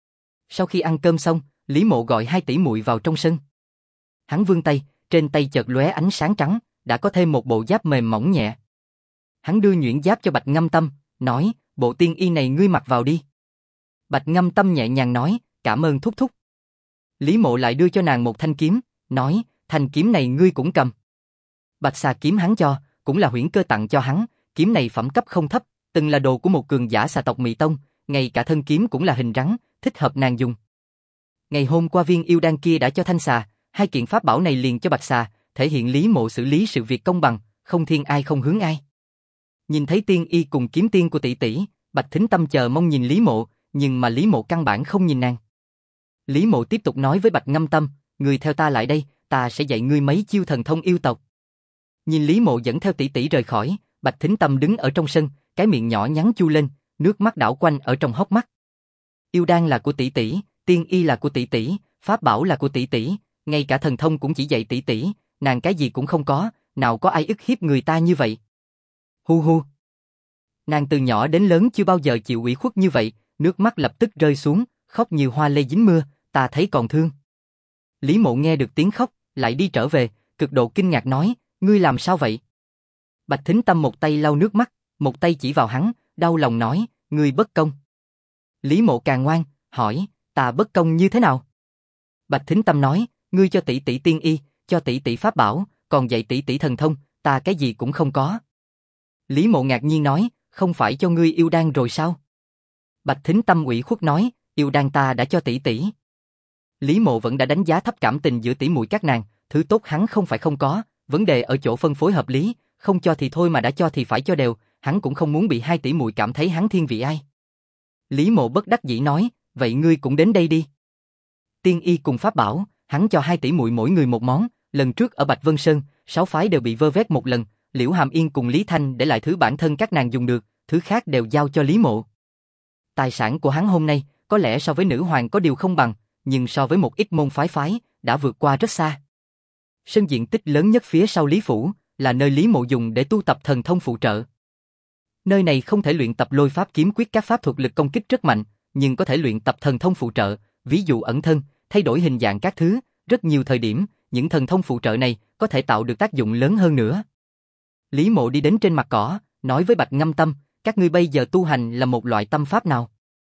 Sau khi ăn cơm xong, Lý Mộ gọi hai tỷ muội vào trong sân. Hắn vươn tay, trên tay chợt lóe ánh sáng trắng, đã có thêm một bộ giáp mềm mỏng nhẹ. Hắn đưa nhuyễn giáp cho Bạch Ngâm Tâm, nói, bộ tiên y này ngươi mặc vào đi. Bạch Ngâm Tâm nhẹ nhàng nói, cảm ơn thúc thúc. Lý Mộ lại đưa cho nàng một thanh kiếm, nói, thanh kiếm này ngươi cũng cầm. Bạch xà kiếm hắn cho, cũng là Huyễn Cơ tặng cho hắn, kiếm này phẩm cấp không thấp, từng là đồ của một cường giả xà tộc Mị Tông, ngay cả thân kiếm cũng là hình rắn, thích hợp nàng dùng. Ngày hôm qua viên yêu đan kia đã cho thanh xà, hai kiện pháp bảo này liền cho Bạch xà, thể hiện Lý Mộ xử lý sự việc công bằng, không thiên ai không hướng ai. Nhìn thấy tiên y cùng kiếm tiên của tỷ tỷ, Bạch Thính Tâm chờ mong nhìn Lý Mộ, nhưng mà Lý Mộ căn bản không nhìn nàng. Lý Mộ tiếp tục nói với Bạch Ngâm Tâm, ngươi theo ta lại đây, ta sẽ dạy ngươi mấy chiêu thần thông yêu tộc. Nhìn Lý Mộ dẫn theo tỷ tỷ rời khỏi, Bạch Thính Tâm đứng ở trong sân, cái miệng nhỏ nhắn chu lên, nước mắt đảo quanh ở trong hốc mắt. Yêu đan là của tỷ tỷ, tiên y là của tỷ tỷ, pháp bảo là của tỷ tỷ, ngay cả thần thông cũng chỉ dạy tỷ tỷ, nàng cái gì cũng không có, nào có ai ức hiếp người ta như vậy. Hu hu. Nàng từ nhỏ đến lớn chưa bao giờ chịu ủy khuất như vậy, nước mắt lập tức rơi xuống, khóc như hoa lê dính mưa, ta thấy còn thương. Lý Mộ nghe được tiếng khóc, lại đi trở về, cực độ kinh ngạc nói, ngươi làm sao vậy? Bạch Thính Tâm một tay lau nước mắt, một tay chỉ vào hắn, đau lòng nói, ngươi bất công. Lý Mộ càng ngoan, hỏi, ta bất công như thế nào? Bạch Thính Tâm nói, ngươi cho tỷ tỷ tiên y, cho tỷ tỷ pháp bảo, còn dạy tỷ tỷ thần thông, ta cái gì cũng không có. Lý Mộ ngạc nhiên nói, không phải cho ngươi yêu đan rồi sao? Bạch Thính Tâm ủy khuất nói, yêu đan ta đã cho tỷ tỷ. Lý Mộ vẫn đã đánh giá thấp cảm tình giữa tỷ muội các nàng, thứ tốt hắn không phải không có, vấn đề ở chỗ phân phối hợp lý, không cho thì thôi mà đã cho thì phải cho đều, hắn cũng không muốn bị hai tỷ muội cảm thấy hắn thiên vị ai. Lý Mộ bất đắc dĩ nói, vậy ngươi cũng đến đây đi. Tiên y cùng pháp bảo, hắn cho hai tỷ muội mỗi người một món, lần trước ở Bạch Vân Sơn, 6 phái đều bị vơ vét một lần, Liễu Hàm Yên cùng Lý Thanh để lại thứ bản thân các nàng dùng được, thứ khác đều giao cho Lý Mộ. Tài sản của hắn hôm nay, có lẽ so với nữ hoàng có điều không bằng, nhưng so với một ít môn phái, đã vượt qua rất xa. Sân diện tích lớn nhất phía sau Lý Phủ, là nơi Lý Mộ dùng để tu tập thần thông phụ trợ. Nơi này không thể luyện tập lôi pháp kiếm quyết các pháp thuật lực công kích rất mạnh, nhưng có thể luyện tập thần thông phụ trợ, ví dụ ẩn thân, thay đổi hình dạng các thứ, rất nhiều thời điểm, những thần thông phụ trợ này có thể tạo được tác dụng lớn hơn nữa. Lý Mộ đi đến trên mặt cỏ, nói với Bạch Ngâm Tâm, các ngươi bây giờ tu hành là một loại tâm pháp nào?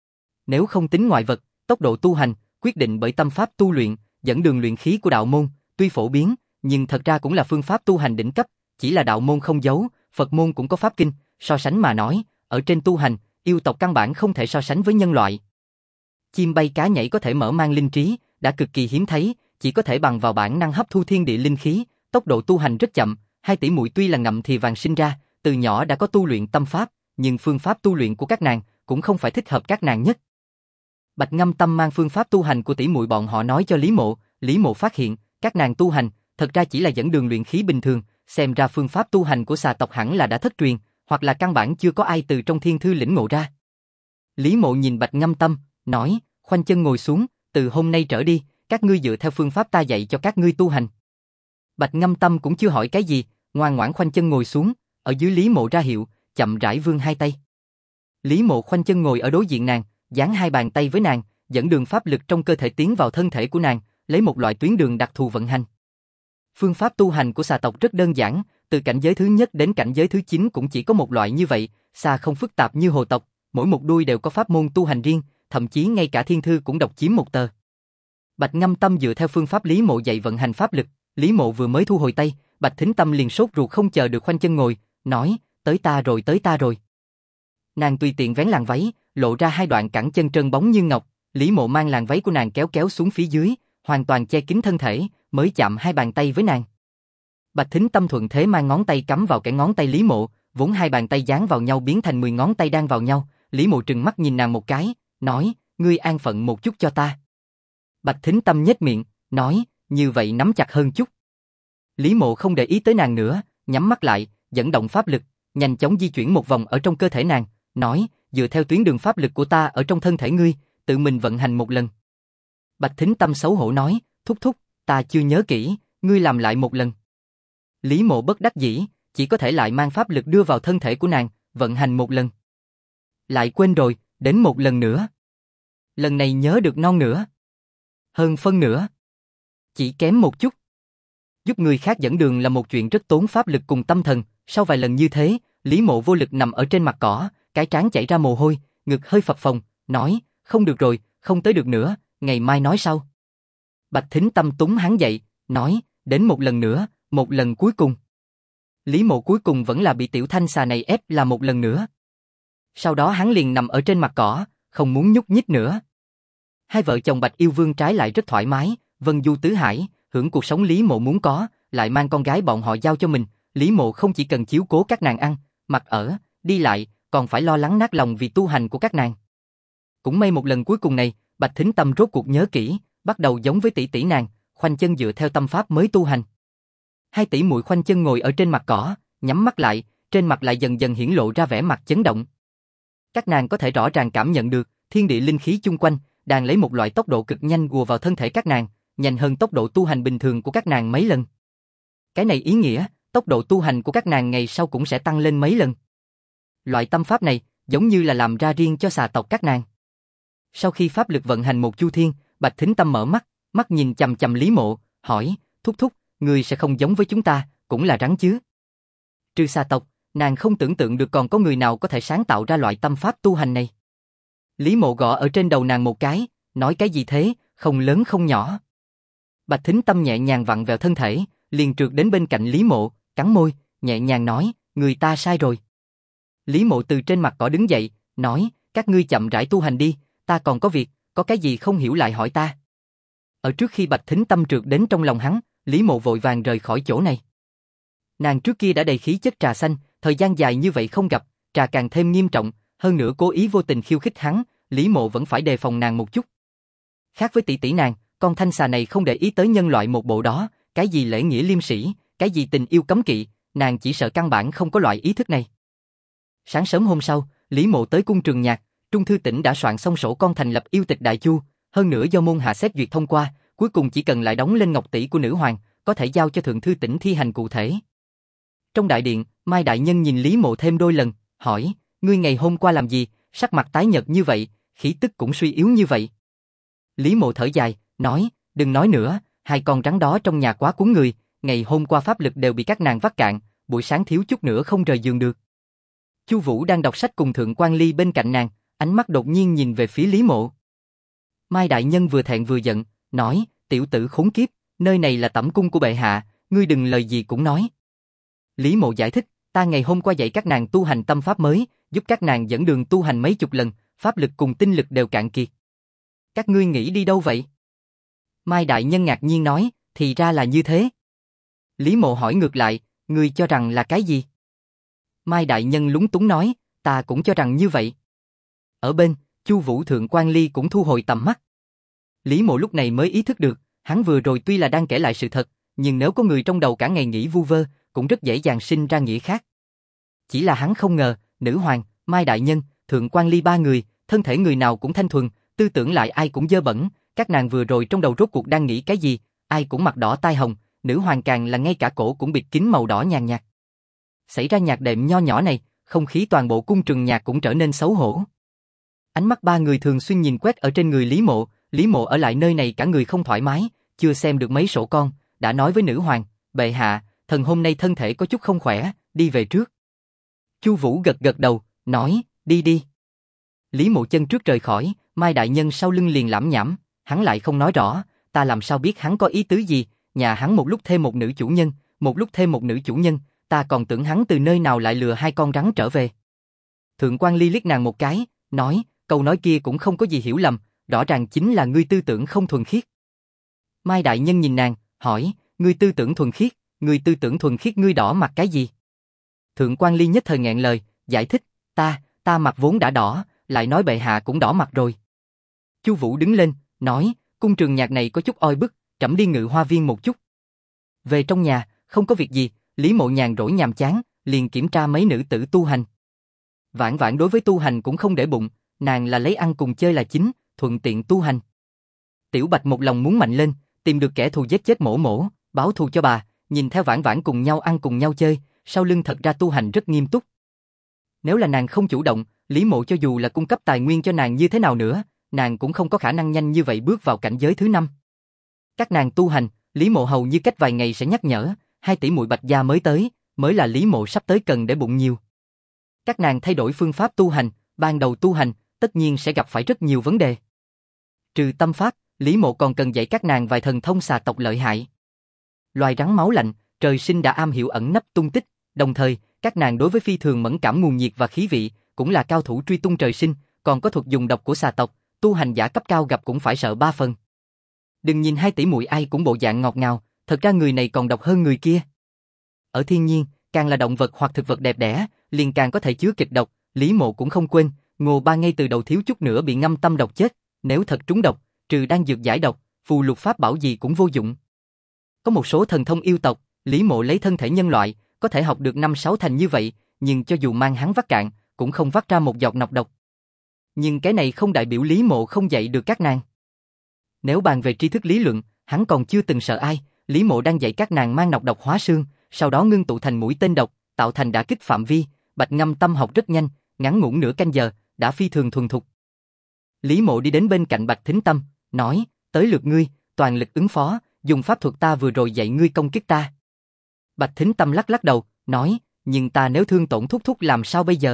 Nếu không tính ngoại vật, tốc độ tu hành, quyết định bởi tâm pháp tu luyện, dẫn đường luyện khí của đạo môn, tuy phổ biến, nhưng thật ra cũng là phương pháp tu hành đỉnh cấp, chỉ là đạo môn không giấu, Phật môn cũng có pháp kinh, so sánh mà nói, ở trên tu hành, yêu tộc căn bản không thể so sánh với nhân loại. Chim bay cá nhảy có thể mở mang linh trí, đã cực kỳ hiếm thấy, chỉ có thể bằng vào bản năng hấp thu thiên địa linh khí, tốc độ tu hành rất chậm, hai tỷ muội tuy là ngậm thì vàng sinh ra, từ nhỏ đã có tu luyện tâm pháp, nhưng phương pháp tu luyện của các nàng cũng không phải thích hợp các nàng nhất. Bạch Ngâm Tâm mang phương pháp tu hành của tỷ muội bọn họ nói cho Lý Mộ phát hiện, các nàng tu hành, thật ra chỉ là dẫn đường luyện khí bình thường, xem ra phương pháp tu hành của xà tộc hẳn là đã thất truyền, hoặc là căn bản chưa có ai từ trong thiên thư lĩnh ngộ ra. Lý Mộ nhìn Bạch Ngâm Tâm, nói, khoanh chân ngồi xuống, từ hôm nay trở đi, các ngươi dựa theo phương pháp ta dạy cho các ngươi tu hành. Bạch Ngâm Tâm cũng chưa hỏi cái gì, ngoan ngoãn khoanh chân ngồi xuống, ở dưới Lý Mộ ra hiệu, chậm rãi vươn hai tay. Lý Mộ khoanh chân ngồi ở đối diện nàng, dán hai bàn tay với nàng, dẫn đường pháp lực trong cơ thể tiến vào thân thể của nàng, lấy một loại tuyến đường đặc thù vận hành. Phương pháp tu hành của xà tộc rất đơn giản, từ cảnh giới thứ nhất đến cảnh giới thứ 9 cũng chỉ có một loại như vậy, xà không phức tạp như hồ tộc, mỗi một đuôi đều có pháp môn tu hành riêng, thậm chí ngay cả thiên thư cũng độc chiếm một tờ. Bạch Ngâm Tâm dựa theo phương pháp Lý Mộ dạy vận hành pháp lực, Lý Mộ vừa mới thu hồi tay, Bạch Thính Tâm liền sốt ruột không chờ được khoanh chân ngồi, nói, tới ta rồi. Nàng tùy tiện vén làn váy, lộ ra hai đoạn cẳng chân trơn bóng như ngọc, Lý Mộ mang làn váy của nàng kéo xuống phía dưới, hoàn toàn che kín thân thể, mới chạm hai bàn tay với nàng. Bạch Thính Tâm thuận thế mang ngón tay cắm vào cái ngón tay Lý Mộ, vốn hai bàn tay dán vào nhau biến thành 10 ngón tay đan vào nhau, Lý Mộ trừng mắt nhìn nàng một cái, nói, ngươi an phận một chút cho ta. Bạch Thính Tâm nhếch miệng, nói, như vậy nắm chặt hơn chút. Lý Mộ không để ý tới nàng nữa, nhắm mắt lại, dẫn động pháp lực, nhanh chóng di chuyển một vòng ở trong cơ thể nàng, nói, dựa theo tuyến đường pháp lực của ta ở trong thân thể ngươi, tự mình vận hành một lần. Bạch Thính Tâm xấu hổ nói, thúc thúc, ta chưa nhớ kỹ, ngươi làm lại một lần. Lý Mộ bất đắc dĩ, chỉ có thể lại mang pháp lực đưa vào thân thể của nàng, vận hành một lần. Lại quên rồi, đến một lần nữa. Lần này nhớ được non nữa. Hơn phân nữa. Chỉ kém một chút. Giúp người khác dẫn đường là một chuyện rất tốn pháp lực cùng tâm thần, sau vài lần như thế, Lý Mộ vô lực nằm ở trên mặt cỏ, cái trán chảy ra mồ hôi, ngực hơi phập phồng, nói, không được rồi, không tới được nữa, ngày mai nói sau. Bạch Thính Tâm túng hắn dậy, nói, đến một lần nữa, một lần cuối cùng. Lý Mộ cuối cùng vẫn là bị tiểu thanh xà này ép là một lần nữa. Sau đó hắn liền nằm ở trên mặt cỏ, không muốn nhúc nhích nữa. Hai vợ chồng Bạch Yêu Vương trái lại rất thoải mái, vân du tứ hải, hưởng cuộc sống Lý Mộ muốn có, lại mang con gái bọn họ giao cho mình. Lý Mộ không chỉ cần chiếu cố các nàng ăn, mặc ở, đi lại, còn phải lo lắng nát lòng vì tu hành của các nàng. Cũng may một lần cuối cùng này, Bạch Thính Tâm rốt cuộc nhớ kỹ, bắt đầu giống với tỷ tỷ nàng, khoanh chân dựa theo tâm pháp mới tu hành. Hai tỷ muội khoanh chân ngồi ở trên mặt cỏ, nhắm mắt lại, trên mặt lại dần dần hiển lộ ra vẻ mặt chấn động. Các nàng có thể rõ ràng cảm nhận được, thiên địa linh khí chung quanh đang lấy một loại tốc độ cực nhanh ùa vào thân thể các nàng, nhanh hơn tốc độ tu hành bình thường của các nàng mấy lần. Cái này ý nghĩa, tốc độ tu hành của các nàng ngày sau cũng sẽ tăng lên mấy lần. Loại tâm pháp này, giống như là làm ra riêng cho xà tộc các nàng. Sau khi pháp lực vận hành một chu thiên, Bạch Thính Tâm mở mắt, mắt nhìn chằm chằm Lý Mộ, hỏi, thúc thúc, ngươi sẽ không giống với chúng ta, cũng là rắn chứ? Trừ xà tộc, nàng không tưởng tượng được còn có người nào có thể sáng tạo ra loại tâm pháp tu hành này. Lý Mộ gõ ở trên đầu nàng một cái, nói cái gì thế, không lớn không nhỏ. Bạch Thính Tâm nhẹ nhàng vặn vẹo thân thể, liền trượt đến bên cạnh Lý Mộ, cắn môi, nhẹ nhàng nói, người ta sai rồi. Lý Mộ từ trên mặt cỏ đứng dậy, nói, các ngươi chậm rãi tu hành đi, ta còn có việc, có cái gì không hiểu lại hỏi ta. Ở trước khi Bạch Thính Tâm trượt đến trong lòng hắn, Lý Mộ vội vàng rời khỏi chỗ này. Nàng trước kia đã đầy khí chất trà xanh, thời gian dài như vậy không gặp, trà càng thêm nghiêm trọng, hơn nữa cố ý vô tình khiêu khích hắn, Lý Mộ vẫn phải đề phòng nàng một chút. Khác với tỷ tỷ nàng, con thanh xà này không để ý tới nhân loại một bộ đó, cái gì lễ nghĩa liêm sĩ, cái gì tình yêu cấm kỵ, nàng chỉ sợ căn bản không có loại ý thức này. Sáng sớm hôm sau, Lý Mộ tới cung Trường Nhạc, Trung Thư Tỉnh đã soạn xong sổ con thành lập yêu tịch Đại Chu, hơn nữa do môn hạ xét duyệt thông qua, cuối cùng chỉ cần lại đóng lên ngọc tỷ của nữ hoàng, có thể giao cho Thượng Thư Tỉnh thi hành cụ thể. Trong đại điện, Mai Đại Nhân nhìn Lý Mộ thêm đôi lần, hỏi, ngươi ngày hôm qua làm gì, sắc mặt tái nhợt như vậy, khí tức cũng suy yếu như vậy. Lý Mộ thở dài, nói, đừng nói nữa, hai con rắn đó trong nhà quá cuốn người, ngày hôm qua pháp lực đều bị các nàng vắt cạn, buổi sáng thiếu chút nữa không rời giường được. Chu Vũ đang đọc sách cùng Thượng Quan Ly bên cạnh nàng, ánh mắt đột nhiên nhìn về phía Lý Mộ. Mai Đại Nhân vừa thẹn vừa giận, nói, tiểu tử khốn kiếp, nơi này là tẩm cung của bệ hạ, ngươi đừng lời gì cũng nói. Lý Mộ giải thích, ta ngày hôm qua dạy các nàng tu hành tâm pháp mới, giúp các nàng dẫn đường tu hành mấy chục lần, pháp lực cùng tinh lực đều cạn kiệt. Các ngươi nghĩ đi đâu vậy? Mai Đại Nhân ngạc nhiên nói, thì ra là như thế. Lý Mộ hỏi ngược lại, ngươi cho rằng là cái gì? Mai Đại Nhân lúng túng nói, ta cũng cho rằng như vậy. Ở bên, Chu Vũ Thượng Quan Ly cũng thu hồi tầm mắt. Lý Mộ lúc này mới ý thức được, hắn vừa rồi tuy là đang kể lại sự thật, nhưng nếu có người trong đầu cả ngày nghĩ vu vơ, cũng rất dễ dàng sinh ra nghĩa khác. Chỉ là hắn không ngờ, nữ hoàng, Mai Đại Nhân, Thượng Quan Ly ba người, thân thể người nào cũng thanh thuần, tư tưởng lại ai cũng dơ bẩn, các nàng vừa rồi trong đầu rốt cuộc đang nghĩ cái gì, ai cũng mặt đỏ tai hồng, nữ hoàng càng là ngay cả cổ cũng bịt kín màu đỏ nhàn nhạt. Xảy ra nhạc đệm nho nhỏ này, không khí toàn bộ cung Trường Nhạc cũng trở nên xấu hổ. Ánh mắt ba người thường xuyên nhìn quét ở trên người Lý Mộ ở lại nơi này cả người không thoải mái, chưa xem được mấy sổ con, đã nói với nữ hoàng, bệ hạ, thần hôm nay thân thể có chút không khỏe, đi về trước. Chu Vũ gật gật đầu, nói, đi đi. Lý Mộ chân trước rời khỏi, Mai Đại Nhân sau lưng liền lẩm nhẩm, hắn lại không nói rõ, ta làm sao biết hắn có ý tứ gì, nhà hắn một lúc thêm một nữ chủ nhân, một lúc thêm một nữ chủ nhân, ta còn tưởng hắn từ nơi nào lại lừa hai con rắn trở về. Thượng Quan Ly liếc nàng một cái, nói, câu nói kia cũng không có gì hiểu lầm, rõ ràng chính là ngươi tư tưởng không thuần khiết. Mai Đại Nhân nhìn nàng, hỏi, ngươi tư tưởng thuần khiết, ngươi đỏ mặt cái gì? Thượng Quan Ly nhất thời nghẹn lời, giải thích, ta mặt vốn đã đỏ, lại nói bệ hạ cũng đỏ mặt rồi. Chu Vũ đứng lên, nói, cung Trường Nhạc này có chút oi bức, trẫm đi Ngự Hoa Viên một chút. Về trong nhà, không có việc gì, Lý Mộ nhàn rỗi nhàm chán, liền kiểm tra mấy nữ tử tu hành. Vãn Vãn đối với tu hành cũng không để bụng, nàng là lấy ăn cùng chơi là chính, thuận tiện tu hành. Tiểu Bạch một lòng muốn mạnh lên, tìm được kẻ thù giết chết Mỗ Mỗ, báo thù cho bà, nhìn theo Vãn Vãn cùng nhau ăn cùng nhau chơi, sau lưng thật ra tu hành rất nghiêm túc. Nếu là nàng không chủ động, Lý Mộ cho dù là cung cấp tài nguyên cho nàng như thế nào nữa, nàng cũng không có khả năng nhanh như vậy bước vào cảnh giới thứ 5. Các nàng tu hành, Lý Mộ hầu như cách vài ngày sẽ nhắc nhở, 2 tỷ muội Bạch gia mới tới, mới là Lý Mộ sắp tới cần để bụng nhiều. Các nàng thay đổi phương pháp tu hành, ban đầu tu hành, tất nhiên sẽ gặp phải rất nhiều vấn đề. Trừ tâm pháp, Lý Mộ còn cần dạy các nàng vài thần thông xà tộc lợi hại. Loài rắn máu lạnh, trời sinh đã am hiểu ẩn nấp tung tích, đồng thời, các nàng đối với phi thường mẫn cảm nguồn nhiệt và khí vị, cũng là cao thủ truy tung trời sinh, còn có thuật dùng độc của xà tộc, tu hành giả cấp cao gặp cũng phải sợ 3 phần. Đừng nhìn 2 tỷ muội ai cũng bộ dạng ngọt ngào, thật ra người này còn độc hơn người kia. Ở thiên nhiên, càng là động vật hoặc thực vật đẹp đẽ, liền càng có thể chứa kịch độc, Lý Mộ cũng không quên, Ngô Ba ngay từ đầu thiếu chút nữa bị ngâm tâm độc chết, nếu thật trúng độc, trừ đan dược giải độc, phù lục pháp bảo gì cũng vô dụng. Có một số thần thông yêu tộc, Lý Mộ lấy thân thể nhân loại, có thể học được 5-6 thành như vậy, nhưng cho dù mang hắn vắt cạn, cũng không vắt ra một giọt nọc độc. Nhưng cái này không đại biểu Lý Mộ không dạy được các nàng. Nếu bàn về tri thức lý luận, hắn còn chưa từng sợ ai, Lý Mộ đang dạy các nàng mang nọc độc hóa xương, sau đó ngưng tụ thành mũi tên độc, tạo thành đả kích phạm vi, Bạch Ngâm Tâm học rất nhanh, ngắn ngủn nửa canh giờ, đã phi thường thuần thục. Lý Mộ đi đến bên cạnh Bạch Thính Tâm, nói, tới lượt ngươi, toàn lực ứng phó, dùng pháp thuật ta vừa rồi dạy ngươi công kích ta. Bạch Thính Tâm lắc lắc đầu, nói, nhưng ta nếu thương tổn Thúc Thúc làm sao bây giờ?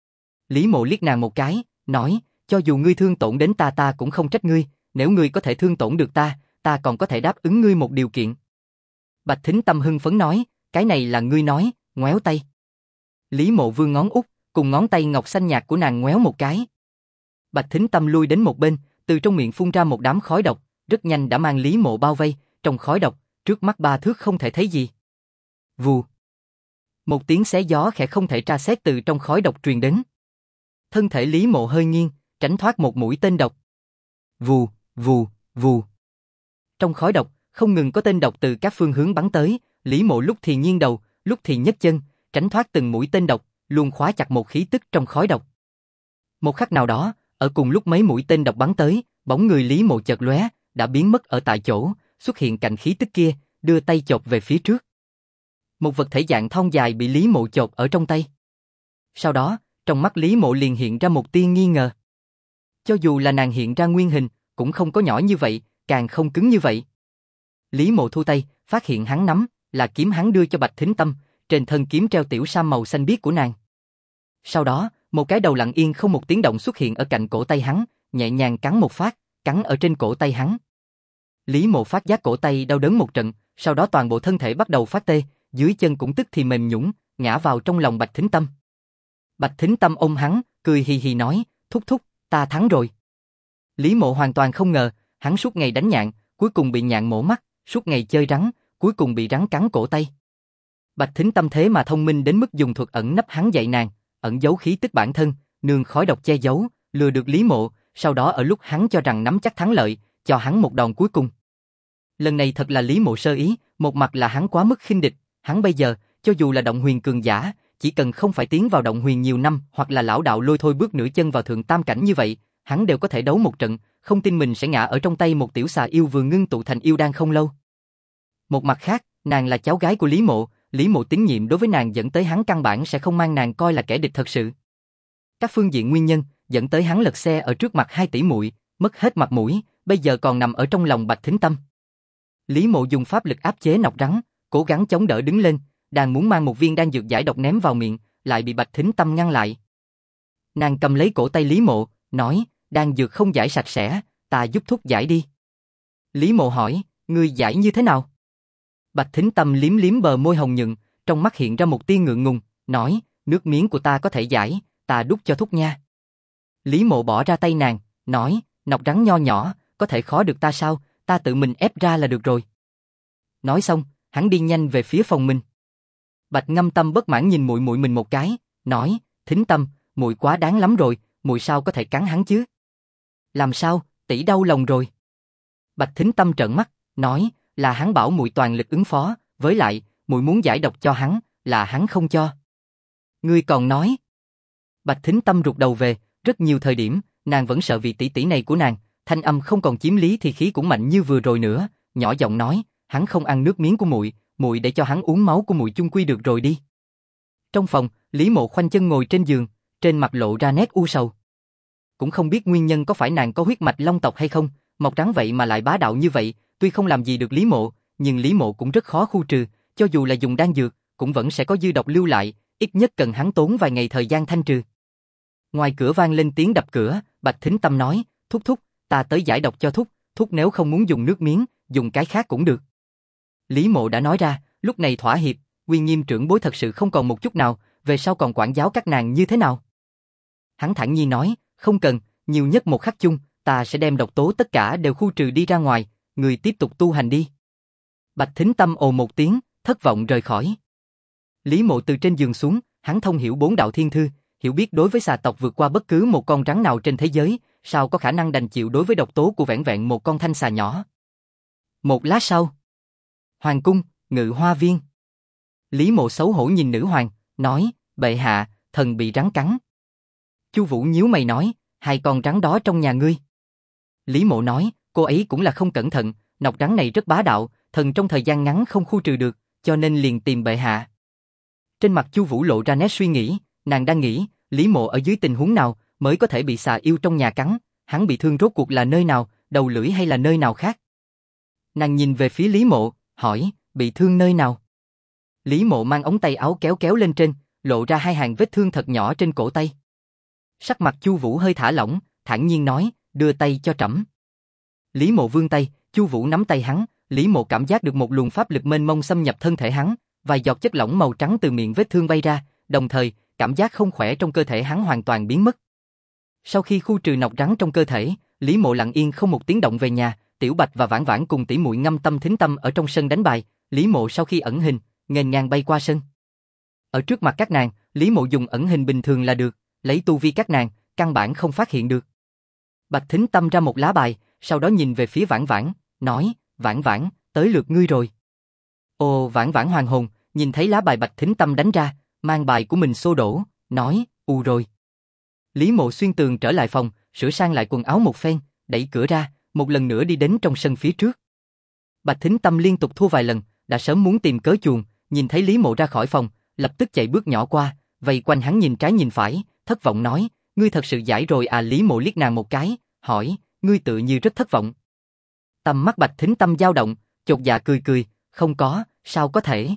Lý Mộ liếc nàng một cái, nói, cho dù ngươi thương tổn đến ta cũng không trách ngươi, nếu ngươi có thể thương tổn được ta còn có thể đáp ứng ngươi một điều kiện. Bạch Thính Tâm hưng phấn nói, cái này là ngươi nói, ngoéo tay. Lý Mộ vươn ngón út, cùng ngón tay ngọc xanh nhạt của nàng ngoéo một cái. Bạch Thính Tâm lui đến một bên, từ trong miệng phun ra một đám khói độc, rất nhanh đã mang Lý Mộ bao vây, trong khói độc, trước mắt 3 thước không thể thấy gì. Vù. Một tiếng xé gió khẽ không thể tra xét từ trong khói độc truyền đến. Thân thể Lý Mộ hơi nghiêng, tránh thoát một mũi tên độc. Vù, vù, vù. Trong khói độc, không ngừng có tên độc từ các phương hướng bắn tới, Lý Mộ lúc thì nghiêng đầu, lúc thì nhấc chân, tránh thoát từng mũi tên độc, luôn khóa chặt một khí tức trong khói độc. Một khắc nào đó, ở cùng lúc mấy mũi tên độc bắn tới, bóng người Lý Mộ chợt lóe, đã biến mất ở tại chỗ, xuất hiện cạnh khí tức kia, đưa tay chộp về phía trước. Một vật thể dạng thon dài bị Lý Mộ chộp ở trong tay. Sau đó, trong mắt Lý Mộ liền hiện ra một tia nghi ngờ. Cho dù là nàng hiện ra nguyên hình, cũng không có nhỏ như vậy, càng không cứng như vậy. Lý Mộ thu tay, phát hiện hắn nắm, là kiếm hắn đưa cho Bạch Thính Tâm, trên thân kiếm treo tiểu sa màu xanh biếc của nàng. Sau đó, một cái đầu lặng yên không một tiếng động xuất hiện ở cạnh cổ tay hắn, nhẹ nhàng cắn một phát, cắn ở trên cổ tay hắn. Lý Mộ phát giác cổ tay đau đớn một trận, sau đó toàn bộ thân thể bắt đầu phát tê, dưới chân cũng tức thì mềm nhũn, ngã vào trong lòng Bạch Thính Tâm. Bạch Thính Tâm ôm hắn, cười hì hì nói, thúc thúc, ta thắng rồi. Lý Mộ hoàn toàn không ngờ, hắn suốt ngày đánh nhạn, cuối cùng bị nhạn mổ mắt, suốt ngày chơi rắn, cuối cùng bị rắn cắn cổ tay. Bạch Thính Tâm thế mà thông minh đến mức dùng thuật ẩn nấp hắn dạy nàng, ẩn giấu khí tức bản thân, nương khói độc che giấu, lừa được Lý Mộ, sau đó ở lúc hắn cho rằng nắm chắc thắng lợi, cho hắn một đòn cuối cùng. Lần này thật là Lý Mộ sơ ý, một mặt là hắn quá mức khinh địch, hắn bây giờ, cho dù là động huyền cường giả, chỉ cần không phải tiến vào động huyền nhiều năm hoặc là lão đạo lôi thôi bước nửa chân vào thượng tam cảnh như vậy, hắn đều có thể đấu một trận, không tin mình sẽ ngã ở trong tay một tiểu xà yêu vừa ngưng tụ thành yêu đan không lâu. Một mặt khác, nàng là cháu gái của Lý Mộ tín nhiệm đối với nàng dẫn tới hắn căn bản sẽ không mang nàng coi là kẻ địch thật sự. Các phương diện nguyên nhân dẫn tới hắn lật xe ở trước mặt 2 tỷ muội, mất hết mặt mũi, bây giờ còn nằm ở trong lòng Bạch Thính Tâm. Lý Mộ dùng pháp lực áp chế nọc rắn, cố gắng chống đỡ đứng lên, đang muốn mang một viên đan dược giải độc ném vào miệng, lại bị Bạch Thính Tâm ngăn lại. Nàng cầm lấy cổ tay Lý Mộ, nói, đan dược không giải sạch sẽ, ta giúp thúc giải đi. Lý Mộ hỏi, ngươi giải như thế nào? Bạch Thính Tâm liếm liếm bờ môi hồng nhuận, trong mắt hiện ra một tia ngượng ngùng, nói, nước miếng của ta có thể giải, ta đút cho thúc nha. Lý Mộ bỏ ra tay nàng, nói, nọc rắn nho nhỏ, có thể khó được ta sao, ta tự mình ép ra là được rồi. Nói xong, hắn đi nhanh về phía phòng mình. Bạch Ngâm Tâm bất mãn nhìn muội muội mình một cái, nói, Thính Tâm, muội quá đáng lắm rồi, muội sao có thể cắn hắn chứ? Làm sao, tỷ đau lòng rồi. Bạch Thính Tâm trợn mắt, nói, là hắn bảo muội toàn lực ứng phó, với lại, muội muốn giải độc cho hắn, là hắn không cho. Ngươi còn nói. Bạch Thính Tâm rụt đầu về, rất nhiều thời điểm, nàng vẫn sợ vị tỷ tỷ này của nàng, thanh âm không còn chiếm lý thì khí cũng mạnh như vừa rồi nữa, nhỏ giọng nói, hắn không ăn nước miếng của muội, muội để cho hắn uống máu của muội chung quy được rồi đi. Trong phòng, Lý Mộ khoanh chân ngồi trên giường, trên mặt lộ ra nét u sầu. Cũng không biết nguyên nhân có phải nàng có huyết mạch long tộc hay không, mọc trắng vậy mà lại bá đạo như vậy, tuy không làm gì được Lý Mộ, nhưng Lý Mộ cũng rất khó khu trừ, cho dù là dùng đan dược, cũng vẫn sẽ có dư độc lưu lại, ít nhất cần hắn tốn vài ngày thời gian thanh trừ. Ngoài cửa vang lên tiếng đập cửa, Bạch Thính Tâm nói, thúc thúc, ta tới giải độc cho thúc, thúc nếu không muốn dùng nước miếng, dùng cái khác cũng được. Lý Mộ đã nói ra, lúc này thỏa hiệp, uy nghiêm trưởng bối thật sự không còn một chút nào, về sau còn quản giáo các nàng như thế nào? Hắn thản nhiên nói, không cần, nhiều nhất một khắc chung, ta sẽ đem độc tố tất cả đều khu trừ đi ra ngoài, người tiếp tục tu hành đi. Bạch Thính Tâm ồ một tiếng, thất vọng rời khỏi. Lý Mộ từ trên giường xuống, hắn thông hiểu 4 đạo thiên thư, hiểu biết đối với xà tộc vượt qua bất cứ một con rắn nào trên thế giới, sao có khả năng đành chịu đối với độc tố của vẻn vẹn một con thanh xà nhỏ. Một lát sau, hoàng cung, Ngự Hoa Viên. Lý Mộ xấu hổ nhìn nữ hoàng, nói, bệ hạ, thần bị rắn cắn. Chu Vũ nhíu mày nói, hai con rắn đó trong nhà ngươi. Lý Mộ nói, cô ấy cũng là không cẩn thận, nọc rắn này rất bá đạo, thần trong thời gian ngắn không khu trừ được, cho nên liền tìm bệ hạ. Trên mặt Chu Vũ lộ ra nét suy nghĩ, nàng đang nghĩ, Lý Mộ ở dưới tình huống nào mới có thể bị xà yêu trong nhà cắn, hắn bị thương rốt cuộc là nơi nào, đầu lưỡi hay là nơi nào khác. Nàng nhìn về phía Lý Mộ, hỏi, bị thương nơi nào? Lý Mộ mang ống tay áo kéo kéo lên trên, lộ ra hai hàng vết thương thật nhỏ trên cổ tay. Sắc mặt Chu Vũ hơi thả lỏng, thản nhiên nói, đưa tay cho trẫm. Lý Mộ vươn tay, Chu Vũ nắm tay hắn, Lý Mộ cảm giác được một luồng pháp lực mênh mông xâm nhập thân thể hắn, vài giọt chất lỏng màu trắng từ miệng vết thương bay ra, đồng thời, cảm giác không khỏe trong cơ thể hắn hoàn toàn biến mất. Sau khi khu trừ nọc rắn trong cơ thể, Lý Mộ lặng yên không một tiếng động về nhà, Tiểu Bạch và Vãn Vãn cùng tỷ muội Ngâm Tâm Thính Tâm ở trong sân đánh bài, Lý Mộ sau khi ẩn hình, nghênh ngang bay qua sân. Ở trước mặt các nàng, Lý Mộ dùng ẩn hình bình thường là được, lấy tu vi các nàng, căn bản không phát hiện được. Bạch Thính Tâm ra một lá bài, sau đó nhìn về phía Vãn Vãn, nói, Vãn Vãn, tới lượt ngươi rồi. Ồ, Vãn Vãn hoàn hồn, nhìn thấy lá bài Bạch Thính Tâm đánh ra, mang bài của mình xô đổ, nói, rồi. Lý Mộ xuyên tường trở lại phòng, sửa sang lại quần áo một phen, đẩy cửa ra, một lần nữa đi đến trong sân phía trước. Bạch Thính Tâm liên tục thua vài lần, đã sớm muốn tìm cớ chuồn, nhìn thấy Lý Mộ ra khỏi phòng, lập tức chạy bước nhỏ qua, vây quanh hắn nhìn trái nhìn phải, thất vọng nói, ngươi thật sự giải rồi à? Lý Mộ liếc nàng một cái, hỏi, ngươi tự như rất thất vọng. Tầm mắt Bạch Thính Tâm dao động, chột dạ cười cười, không có, sao có thể?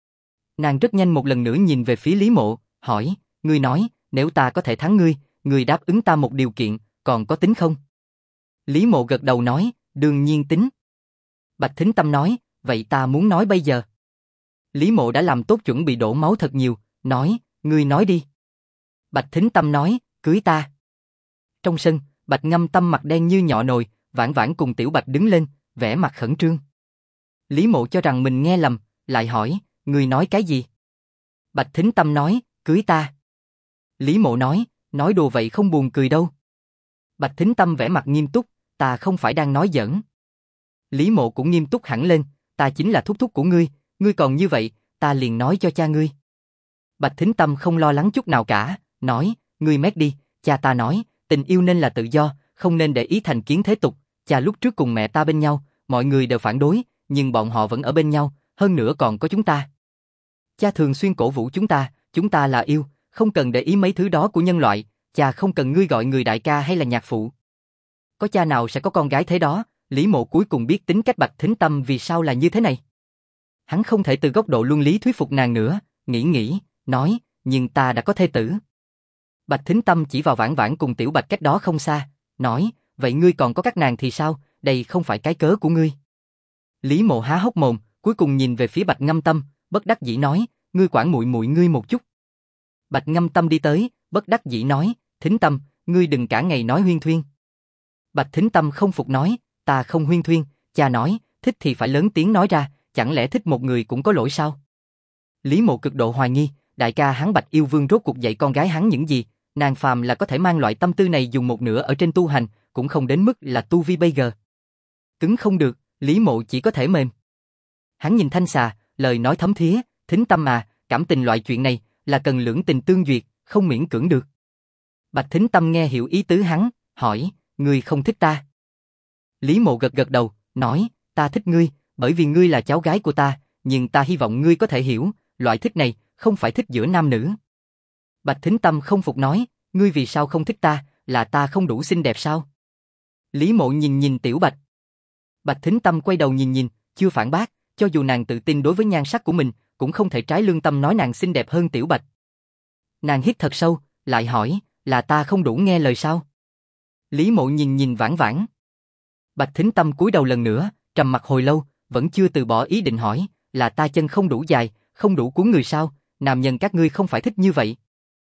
Nàng rất nhanh một lần nữa nhìn về phía Lý Mộ, hỏi, ngươi nói, nếu ta có thể thắng ngươi, ngươi đáp ứng ta một điều kiện, còn có tính không? Lý Mộ gật đầu nói, đương nhiên tính. Bạch Thính Tâm nói, vậy ta muốn nói bây giờ. Lý Mộ đã làm tốt chuẩn bị đổ máu thật nhiều, nói, ngươi nói đi. Bạch Thính Tâm nói, cưới ta. Trong sân, Bạch Ngâm Tâm mặt đen như nhọ nồi, Vãn Vãn cùng Tiểu Bạch đứng lên, vẻ mặt khẩn trương. Lý Mộ cho rằng mình nghe lầm, lại hỏi, ngươi nói cái gì? Bạch Thính Tâm nói, cưới ta. Lý Mộ nói đùa vậy không buồn cười đâu. Bạch Thính Tâm vẻ mặt nghiêm túc, ta không phải đang nói giỡn. Lý Mộ cũng nghiêm túc hẳn lên, ta chính là thúc thúc của ngươi còn như vậy, ta liền nói cho cha ngươi. Bạch Thính Tâm không lo lắng chút nào cả, nói, ngươi mét đi, cha ta nói, tình yêu nên là tự do, không nên để ý thành kiến thế tục, cha lúc trước cùng mẹ ta bên nhau, mọi người đều phản đối, nhưng bọn họ vẫn ở bên nhau, hơn nữa còn có chúng ta. Cha thường xuyên cổ vũ chúng ta là yêu, không cần để ý mấy thứ đó của nhân loại, cha không cần ngươi gọi người đại ca hay là nhạc phụ. Có cha nào sẽ có con gái thế đó? Lý Mộ cuối cùng biết tính cách Bạch Thính Tâm vì sao là như thế này. Hắn không thể từ góc độ luân lý thuyết phục nàng nữa, nghĩ, nói, nhưng ta đã có thê tử. Bạch Thính Tâm chỉ vào Vãn Vãn cùng Tiểu Bạch cách đó không xa, nói, vậy ngươi còn có các nàng thì sao, đây không phải cái cớ của ngươi. Lý Mộ há hốc mồm, cuối cùng nhìn về phía Bạch Ngâm Tâm, bất đắc dĩ nói, ngươi quản muội muội ngươi một chút. Bạch Ngâm Tâm đi tới, bất đắc dĩ nói, Thính Tâm, ngươi đừng cả ngày nói huyên thuyên. Bạch Thính Tâm không phục nói, ta không huyên thuyên, cha nói, thích thì phải lớn tiếng nói ra, chẳng lẽ thích một người cũng có lỗi sao? Lý Mộ cực độ hoài nghi, đại ca hắn Bạch Yêu Vương rốt cuộc dạy con gái hắn những gì, nàng phàm là có thể mang loại tâm tư này dùng một nửa ở trên tu hành, cũng không đến mức là tu vi bây giờ. Cứng không được, Lý Mộ chỉ có thể mềm. Hắn nhìn Thanh Xà, lời nói thấm thía, Thính Tâm à, cảm tình loại chuyện này là cần lưỡng tình tương duyệt, không miễn cưỡng được. Bạch Thính Tâm nghe hiểu ý tứ hắn, hỏi, ngươi không thích ta? Lý Mộ gật gật đầu, nói, ta thích ngươi, bởi vì ngươi là cháu gái của ta, nhưng ta hy vọng ngươi có thể hiểu, loại thích này, không phải thích giữa nam nữ. Bạch Thính Tâm không phục nói, ngươi vì sao không thích ta, là ta không đủ xinh đẹp sao? Lý Mộ nhìn nhìn Tiểu Bạch. Bạch Thính Tâm quay đầu nhìn nhìn, chưa phản bác, cho dù nàng tự tin đối với nhan sắc của mình, cũng không thể trái lương tâm nói nàng xinh đẹp hơn Tiểu Bạch. Nàng hít thật sâu, lại hỏi, là ta không đủ nghe lời sao? Lý Mộ nhìn nhìn Vãn Vãn. Bạch Thính Tâm cúi đầu lần nữa, trầm mặc hồi lâu, vẫn chưa từ bỏ ý định hỏi, là ta chân không đủ dài, không đủ cuốn người sao, nam nhân các ngươi không phải thích như vậy.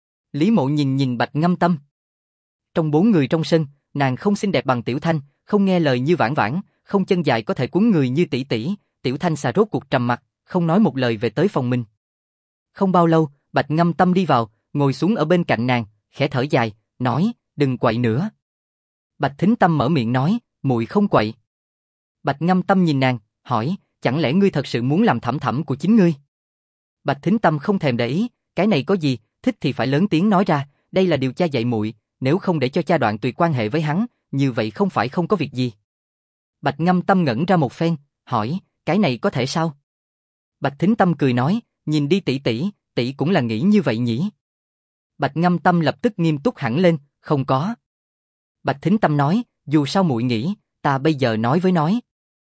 Lý Mộ nhìn nhìn Bạch Ngâm Tâm. Trong 4 người trong sân, nàng không xinh đẹp bằng Tiểu Thanh, không nghe lời như Vãn Vãn, không chân dài có thể cuốn người như tỷ tỷ. Tiểu Thanh xà rốt cuộc trầm mặc, không nói một lời về tới phòng mình. Không bao lâu, Bạch Ngâm Tâm đi vào, ngồi xuống ở bên cạnh nàng, khẽ thở dài, nói, đừng quậy nữa. Bạch Thính Tâm mở miệng nói, muội không quậy. Bạch Ngâm Tâm nhìn nàng, hỏi, chẳng lẽ ngươi thật sự muốn làm thẩm thẩm của chính ngươi? Bạch Thính Tâm không thèm để ý, cái này có gì, thích thì phải lớn tiếng nói ra, đây là điều cha dạy muội, nếu không để cho cha đoạn tuyệt quan hệ với hắn, như vậy không phải không có việc gì. Bạch Ngâm Tâm ngẩn ra một phen, hỏi, cái này có thể sao? Bạch Thính Tâm cười nói, nhìn đi tỷ tỷ, tỷ cũng là nghĩ như vậy nhỉ? Bạch Ngâm Tâm lập tức nghiêm túc hẳn lên, không có. Bạch Thính Tâm nói, dù sao muội nghĩ, ta bây giờ nói với nói.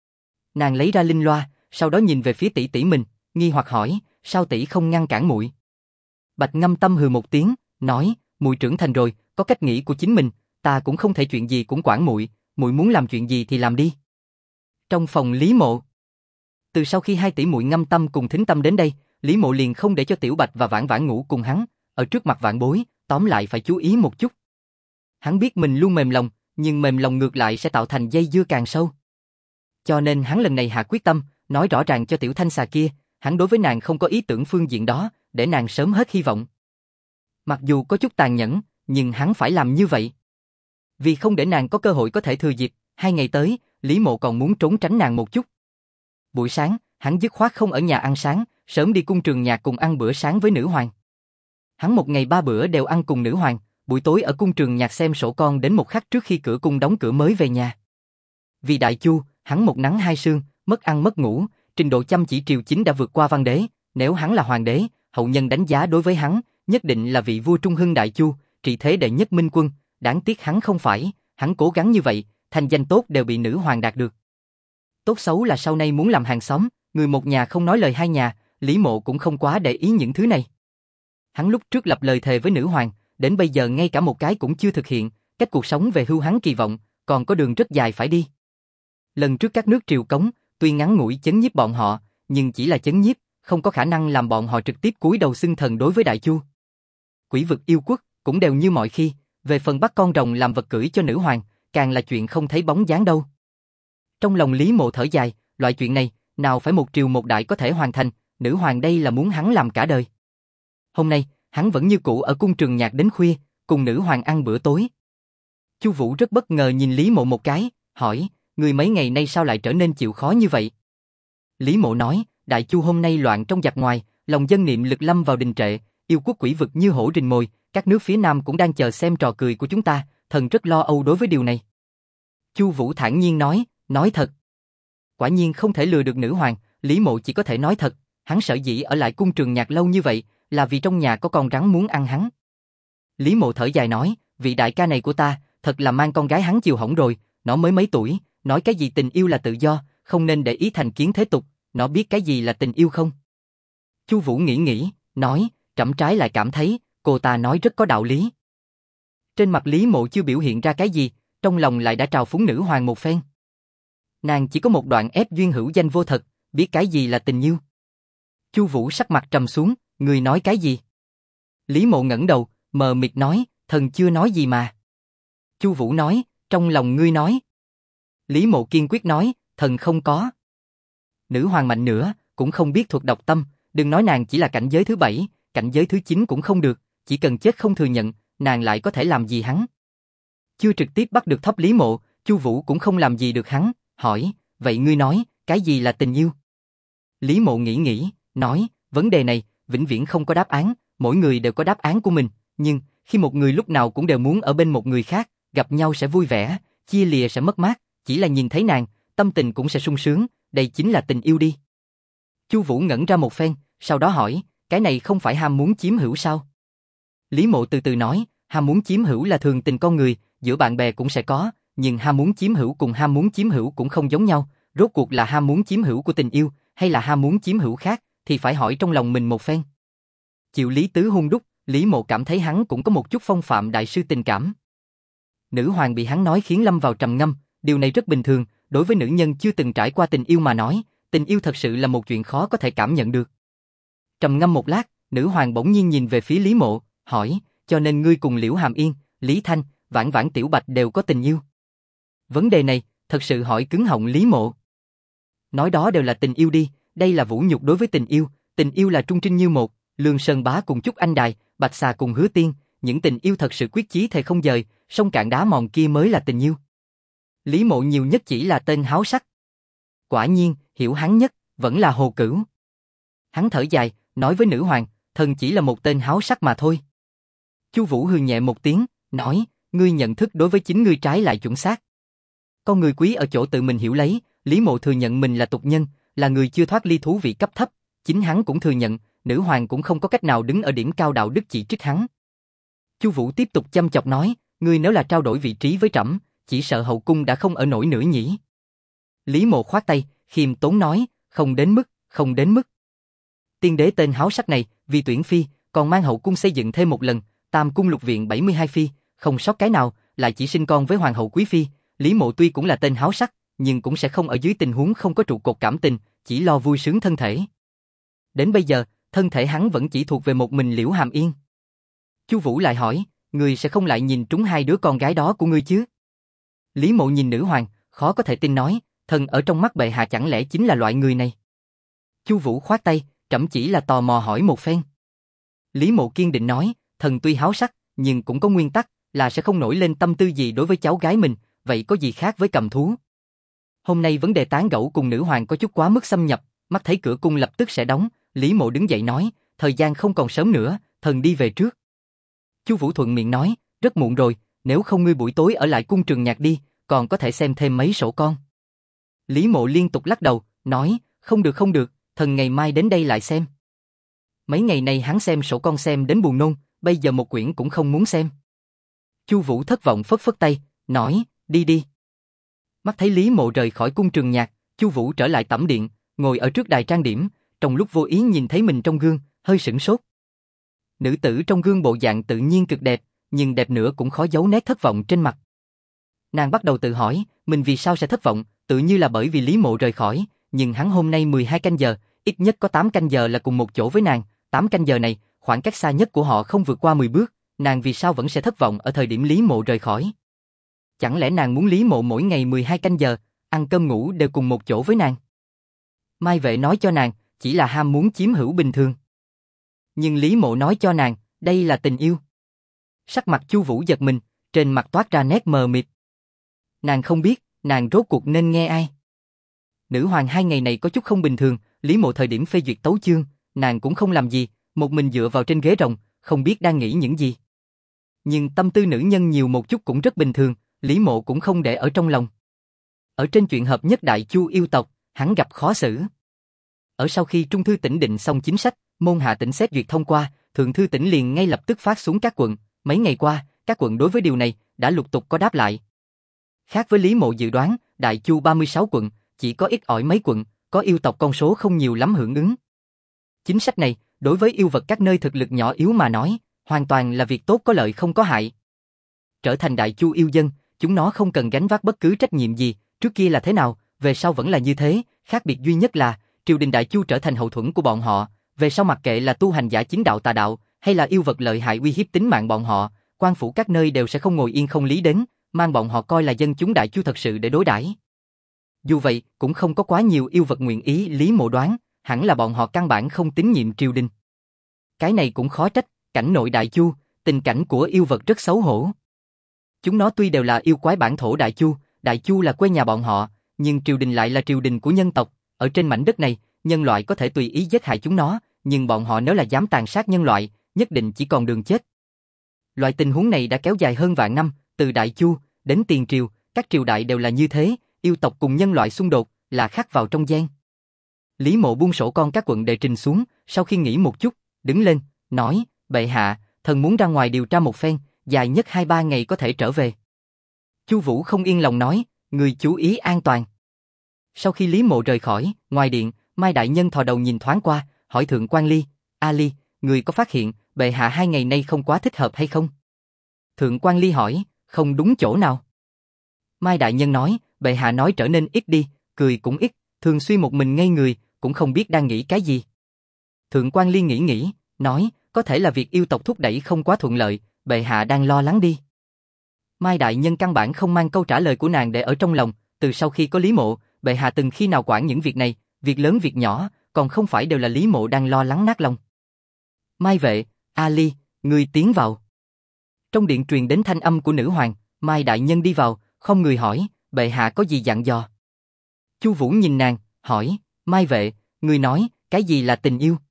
Nàng lấy ra linh loa, sau đó nhìn về phía tỷ tỷ mình, nghi hoặc hỏi, sao tỷ không ngăn cản muội? Bạch Ngâm Tâm hừ một tiếng, nói, muội trưởng thành rồi, có cách nghĩ của chính mình, ta cũng không thể chuyện gì cũng quản muội, muội muốn làm chuyện gì thì làm đi. Trong phòng Lý Mộ. Từ sau khi hai tỷ muội Ngâm Tâm cùng Thính Tâm đến đây, Lý Mộ liền không để cho Tiểu Bạch và Vãn Vãn ngủ cùng hắn, ở trước mặt vạn bối, tóm lại phải chú ý một chút. Hắn biết mình luôn mềm lòng, nhưng mềm lòng ngược lại sẽ tạo thành dây dưa càng sâu. Cho nên hắn lần này hạ quyết tâm, nói rõ ràng cho Tiểu Thanh xà kia, hắn đối với nàng không có ý tưởng phương diện đó, để nàng sớm hết hy vọng. Mặc dù có chút tàn nhẫn, nhưng hắn phải làm như vậy. Vì không để nàng có cơ hội có thể thừa dịp, 2 ngày tới, Lý Mộ còn muốn trốn tránh nàng một chút. Buổi sáng, hắn dứt khoát không ở nhà ăn sáng, sớm đi cung trường nhạc cùng ăn bữa sáng với nữ hoàng. Hắn một ngày 3 bữa đều ăn cùng nữ hoàng, buổi tối ở cung trường nhạc xem sổ con đến một khắc trước khi cửa cung đóng cửa mới về nhà. Vì Đại Chu, hắn một nắng hai sương, mất ăn mất ngủ, trình độ chăm chỉ triều chính đã vượt qua văn đế, nếu hắn là hoàng đế, hậu nhân đánh giá đối với hắn, nhất định là vị vua trung hưng Đại Chu, trị thế đệ nhất minh quân, đáng tiếc hắn không phải, hắn cố gắng như vậy, thành danh tốt đều bị nữ hoàng đạt được. Tốt xấu là sau này muốn làm hàng xóm, người một nhà không nói lời hai nhà, Lý Mộ cũng không quá để ý những thứ này. Hắn lúc trước lập lời thề với nữ hoàng, đến bây giờ ngay cả một cái cũng chưa thực hiện, cách cuộc sống về hưu hắn kỳ vọng, còn có đường rất dài phải đi. Lần trước các nước triều cống, tuy ngắn ngủi chấn nhiếp bọn họ, nhưng chỉ là chấn nhiếp, không có khả năng làm bọn họ trực tiếp cúi đầu xưng thần đối với Đại Chu. Quỷ vực yêu quốc, cũng đều như mọi khi, về phần bắt con rồng làm vật cưỡi cho nữ hoàng, càng là chuyện không thấy bóng dáng đâu. Trong lòng Lý Mộ thở dài, loại chuyện này, nào phải một triều một đại có thể hoàn thành, nữ hoàng đây là muốn hắn làm cả đời. Hôm nay, hắn vẫn như cũ ở cung trường nhạc đến khuya, cùng nữ hoàng ăn bữa tối. Chu Vũ rất bất ngờ nhìn Lý Mộ một cái, hỏi, người mấy ngày nay sao lại trở nên chịu khó như vậy? Lý Mộ nói, Đại Chu hôm nay loạn trong giặc ngoài, lòng dân niệm lực lâm vào đình trệ, yêu quốc quỷ vực như hổ rình mồi, các nước phía Nam cũng đang chờ xem trò cười của chúng ta, thần rất lo âu đối với điều này. Chu Vũ thản nhiên nói thật. Quả nhiên không thể lừa được nữ hoàng, Lý Mộ chỉ có thể nói thật, hắn sở dĩ ở lại cung trường nhạc lâu như vậy, là vì trong nhà có con rắn muốn ăn hắn. Lý Mộ thở dài nói, vị đại ca này của ta, thật là mang con gái hắn chiều hỏng rồi, nó mới mấy tuổi, nói cái gì tình yêu là tự do, không nên để ý thành kiến thế tục, nó biết cái gì là tình yêu không? Chu Vũ nghĩ, nói, trẫm trái lại cảm thấy, cô ta nói rất có đạo lý. Trên mặt Lý Mộ chưa biểu hiện ra cái gì, trong lòng lại đã trào phúng nữ hoàng một phen. Nàng chỉ có một đoạn ép duyên hữu danh vô thật, biết cái gì là tình yêu. Chu Vũ sắc mặt trầm xuống, người nói cái gì? Lý Mộ ngẩng đầu, mờ mịt nói, thần chưa nói gì mà. Chu Vũ nói, trong lòng ngươi nói. Lý Mộ kiên quyết nói, thần không có. Nữ hoàng mạnh nữa, cũng không biết thuật đọc tâm, đừng nói nàng chỉ là cảnh giới thứ 7, cảnh giới thứ 9 cũng không được, chỉ cần chết không thừa nhận, nàng lại có thể làm gì hắn. Chưa trực tiếp bắt được thấp Lý Mộ, Chu Vũ cũng không làm gì được hắn, hỏi, vậy ngươi nói, cái gì là tình yêu? Lý Mộ nghĩ, nói, vấn đề này, vĩnh viễn không có đáp án, mỗi người đều có đáp án của mình, nhưng, khi một người lúc nào cũng đều muốn ở bên một người khác, gặp nhau sẽ vui vẻ, chia lìa sẽ mất mát, chỉ là nhìn thấy nàng, tâm tình cũng sẽ sung sướng, đây chính là tình yêu đi. Chu Vũ ngẩn ra một phen, sau đó hỏi, cái này không phải ham muốn chiếm hữu sao? Lý Mộ từ từ nói, ham muốn chiếm hữu là thường tình con người, giữa bạn bè cũng sẽ có, nhưng ham muốn chiếm hữu cùng ham muốn chiếm hữu cũng không giống nhau, rốt cuộc là ham muốn chiếm hữu của tình yêu, hay là ham muốn chiếm hữu khác, thì phải hỏi trong lòng mình một phen. Chịu Lý Tứ hung đúc, Lý Mộ cảm thấy hắn cũng có một chút phong phạm đại sư tình cảm. Nữ hoàng bị hắn nói khiến lâm vào trầm ngâm, điều này rất bình thường, đối với nữ nhân chưa từng trải qua tình yêu mà nói, tình yêu thật sự là một chuyện khó có thể cảm nhận được. Trầm ngâm một lát, nữ hoàng bỗng nhiên nhìn về phía Lý Mộ, hỏi, cho nên ngươi cùng Liễu Hàm Yên, Lý Thanh, Vãn Vãn Tiểu Bạch đều có tình yêu. Vấn đề này, thật sự hỏi cứng họng Lý Mộ. Nói đó đều là tình yêu đi, đây là vũ nhục đối với tình yêu là trung trinh như một, Lương Sơn Bá cùng Trúc Anh Đài, Bạch Xà cùng Hứa Tiên, những tình yêu thật sự quyết chí thề không dời, sông cạn đá mòn kia mới là tình yêu. Lý Mộ nhiều nhất chỉ là tên háo sắc. Quả nhiên, hiểu hắn nhất, vẫn là Hồ Cửu. Hắn thở dài, nói với nữ hoàng, thần chỉ là một tên háo sắc mà thôi. Chu Vũ hừ nhẹ một tiếng, nói, ngươi nhận thức đối với chính ngươi trái lại chuẩn xác. Con người quý ở chỗ tự mình hiểu lấy, Lý Mộ thừa nhận mình là tục nhân, là người chưa thoát ly thú vị cấp thấp, chính hắn cũng thừa nhận, nữ hoàng cũng không có cách nào đứng ở điểm cao đạo đức chỉ trích hắn. Chu Vũ tiếp tục chăm chọc nói, ngươi nếu là trao đổi vị trí với trẫm, chỉ sợ hậu cung đã không ở nổi nữa nhỉ. Lý Mộ khoát tay, khiêm tốn nói, không đến mức, không đến mức. Tiên đế tên háo sắc này, vì tuyển phi, còn mang hậu cung xây dựng thêm một lần, Tam cung lục viện 72 phi, không sót cái nào, lại chỉ sinh con với hoàng hậu quý phi. Lý Mộ tuy cũng là tên háo sắc, nhưng cũng sẽ không ở dưới tình huống không có trụ cột cảm tình, chỉ lo vui sướng thân thể. Đến bây giờ, thân thể hắn vẫn chỉ thuộc về một mình Liễu Hàm Yên. Chu Vũ lại hỏi, ngươi sẽ không lại nhìn trúng hai đứa con gái đó của ngươi chứ? Lý Mộ nhìn nữ hoàng, khó có thể tin nói, thần ở trong mắt bệ hạ chẳng lẽ chính là loại người này? Chu Vũ khoát tay, trẫm chỉ là tò mò hỏi một phen. Lý Mộ kiên định nói, thần tuy háo sắc, nhưng cũng có nguyên tắc, là sẽ không nổi lên tâm tư gì đối với cháu gái mình, vậy có gì khác với cầm thú? Hôm nay vấn đề tán gẫu cùng nữ hoàng có chút quá mức xâm nhập, mắt thấy cửa cung lập tức sẽ đóng, Lý Mộ đứng dậy nói, thời gian không còn sớm nữa, thần đi về trước. Chu Vũ thuận miệng nói, rất muộn rồi, nếu không ngươi buổi tối ở lại cung Trường Nhạc đi, còn có thể xem thêm mấy sổ con. Lý Mộ liên tục lắc đầu, nói, không được không được, thần ngày mai đến đây lại xem. Mấy ngày nay hắn xem sổ con xem đến buồn nôn, bây giờ một quyển cũng không muốn xem. Chu Vũ thất vọng phất phất tay, nói, đi đi. Mắt thấy Lý Mộ rời khỏi cung Trường Nhạc, Chu Vũ trở lại tẩm điện, ngồi ở trước đài trang điểm, trong lúc vô ý nhìn thấy mình trong gương, hơi sửng sốt. Nữ tử trong gương bộ dạng tự nhiên cực đẹp, nhưng đẹp nữa cũng khó giấu nét thất vọng trên mặt. Nàng bắt đầu tự hỏi, mình vì sao sẽ thất vọng, tự như là bởi vì Lý Mộ rời khỏi, nhưng hắn hôm nay 12 canh giờ, ít nhất có 8 canh giờ là cùng một chỗ với nàng, 8 canh giờ này, khoảng cách xa nhất của họ không vượt qua 10 bước, nàng vì sao vẫn sẽ thất vọng ở thời điểm Lý Mộ rời khỏi? Chẳng lẽ nàng muốn Lý Mộ mỗi ngày 12 canh giờ, ăn cơm ngủ đều cùng một chỗ với nàng? Mai Vệ nói cho nàng, chỉ là ham muốn chiếm hữu bình thường. Nhưng Lý Mộ nói cho nàng, đây là tình yêu. Sắc mặt Chu Vũ giật mình, trên mặt toát ra nét mờ mịt. Nàng không biết, nàng rốt cuộc nên nghe ai. Nữ hoàng 2 ngày này có chút không bình thường, Lý Mộ thời điểm phê duyệt tấu chương, nàng cũng không làm gì, một mình dựa vào trên ghế rồng, không biết đang nghĩ những gì. Nhưng tâm tư nữ nhân nhiều một chút cũng rất bình thường, Lý Mộ cũng không để ở trong lòng. Ở trên chuyện hợp nhất Đại Chu yêu tộc, hắn gặp khó xử. Ở sau khi Trung thư tỉnh định xong chính sách, môn hạ tỉnh xét duyệt thông qua, Thượng thư tỉnh liền ngay lập tức phát xuống các quận, mấy ngày qua, các quận đối với điều này đã lục tục có đáp lại. Khác với Lý Mộ dự đoán, Đại Chu 36 quận, chỉ có ít ỏi mấy quận, có yêu tộc con số không nhiều lắm hưởng ứng. Chính sách này, đối với yêu vật các nơi thực lực nhỏ yếu mà nói, hoàn toàn là việc tốt có lợi không có hại. Trở thành Đại Chu yêu dân, chúng nó không cần gánh vác bất cứ trách nhiệm gì, trước kia là thế nào, về sau vẫn là như thế, khác biệt duy nhất là, triều đình Đại Chu trở thành hậu thuẫn của bọn họ, về sau mặc kệ là tu hành giả chính đạo tà đạo, hay là yêu vật lợi hại uy hiếp tính mạng bọn họ, quan phủ các nơi đều sẽ không ngồi yên không lý đến, mang bọn họ coi là dân chúng Đại Chu thật sự để đối đãi. Dù vậy, cũng không có quá nhiều yêu vật nguyện ý Lý Mộ đoán, hẳn là bọn họ căn bản không tín nhiệm triều đình. Cái này cũng khó trách, cảnh nội Đại Chu, tình cảnh của yêu vật rất xấu hổ. Chúng nó tuy đều là yêu quái bản thổ Đại Chu là quê nhà bọn họ, nhưng triều đình lại là triều đình của nhân tộc, ở trên mảnh đất này, nhân loại có thể tùy ý giết hại chúng nó, nhưng bọn họ nếu là dám tàn sát nhân loại, nhất định chỉ còn đường chết. Loại tình huống này đã kéo dài hơn vạn năm, từ Đại Chu đến Tiền Triều, các triều đại đều là như thế, yêu tộc cùng nhân loại xung đột là khắc vào trong gen. Lý Mộ buông sổ con các quận đệ trình xuống, sau khi nghĩ một chút, đứng lên, nói, bệ hạ, thần muốn ra ngoài điều tra một phen, dài nhất 2-3 ngày có thể trở về. Chu Vũ không yên lòng nói, người chú ý an toàn. Sau khi Lý Mộ rời khỏi, ngoài điện, Mai Đại Nhân thò đầu nhìn thoáng qua, hỏi Thượng Quan Ly, A Ly, người có phát hiện, bệ hạ 2 ngày nay không quá thích hợp hay không? Thượng Quan Ly hỏi, không đúng chỗ nào? Mai Đại Nhân nói, bệ hạ nói trở nên ít đi, cười cũng ít, thường xuyên một mình ngây người, cũng không biết đang nghĩ cái gì. Thượng Quan Ly nghĩ, nói, có thể là việc yêu tộc thúc đẩy không quá thuận lợi, bệ hạ đang lo lắng đi. Mai Đại Nhân căn bản không mang câu trả lời của nàng để ở trong lòng, từ sau khi có Lý Mộ, bệ hạ từng khi nào quản những việc này, việc lớn việc nhỏ, còn không phải đều là Lý Mộ đang lo lắng nát lòng. Mai vệ, A Ly, ngươi tiến vào. Trong điện truyền đến thanh âm của nữ hoàng, Mai Đại Nhân đi vào, không người hỏi, bệ hạ có gì dặn dò. Chu Vũ nhìn nàng, hỏi, Mai vệ, ngươi nói, cái gì là tình yêu?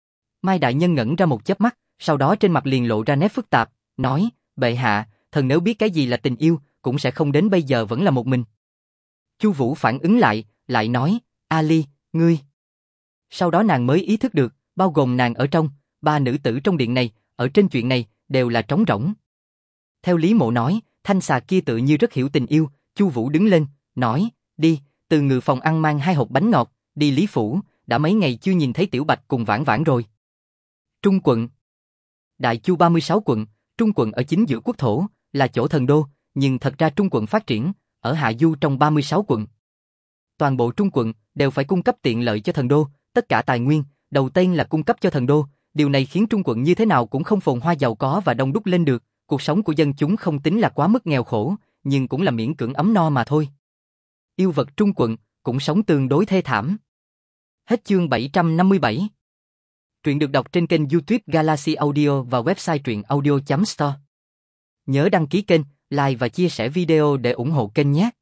Mai Đại Nhân ngẩn ra một chớp mắt, sau đó trên mặt liền lộ ra nét phức tạp, nói, bệ hạ, thần nếu biết cái gì là tình yêu, cũng sẽ không đến bây giờ vẫn là một mình. Chu Vũ phản ứng lại nói, A Ly, ngươi. Sau đó nàng mới ý thức được, bao gồm nàng ở trong, 3 nữ tử trong điện này, ở trên chuyện này, đều là trống rỗng. Theo Lý Mộ nói, thanh xà kia tự như rất hiểu tình yêu, Chu Vũ đứng lên, nói, đi, từ ngự phòng ăn mang 2 hộp bánh ngọt, đi Lý Phủ, đã mấy ngày chưa nhìn thấy Tiểu Bạch cùng Vãn Vãn rồi. Trung quận. Đại Chu 36 quận, Trung quận ở chính giữa quốc thổ, là chỗ thần đô, nhưng thật ra Trung quận phát triển, ở hạ du trong 36 quận. Toàn bộ Trung quận đều phải cung cấp tiện lợi cho thần đô, tất cả tài nguyên, đầu tiên là cung cấp cho thần đô, điều này khiến Trung quận như thế nào cũng không phồn hoa giàu có và đông đúc lên được, cuộc sống của dân chúng không tính là quá mức nghèo khổ, nhưng cũng là miễn cưỡng ấm no mà thôi. Yêu vật Trung quận cũng sống tương đối thê thảm. Hết chương 757. Truyện được đọc trên kênh YouTube Galaxy Audio và website truyệnaudio.store. Nhớ đăng ký kênh, like và chia sẻ video để ủng hộ kênh nhé.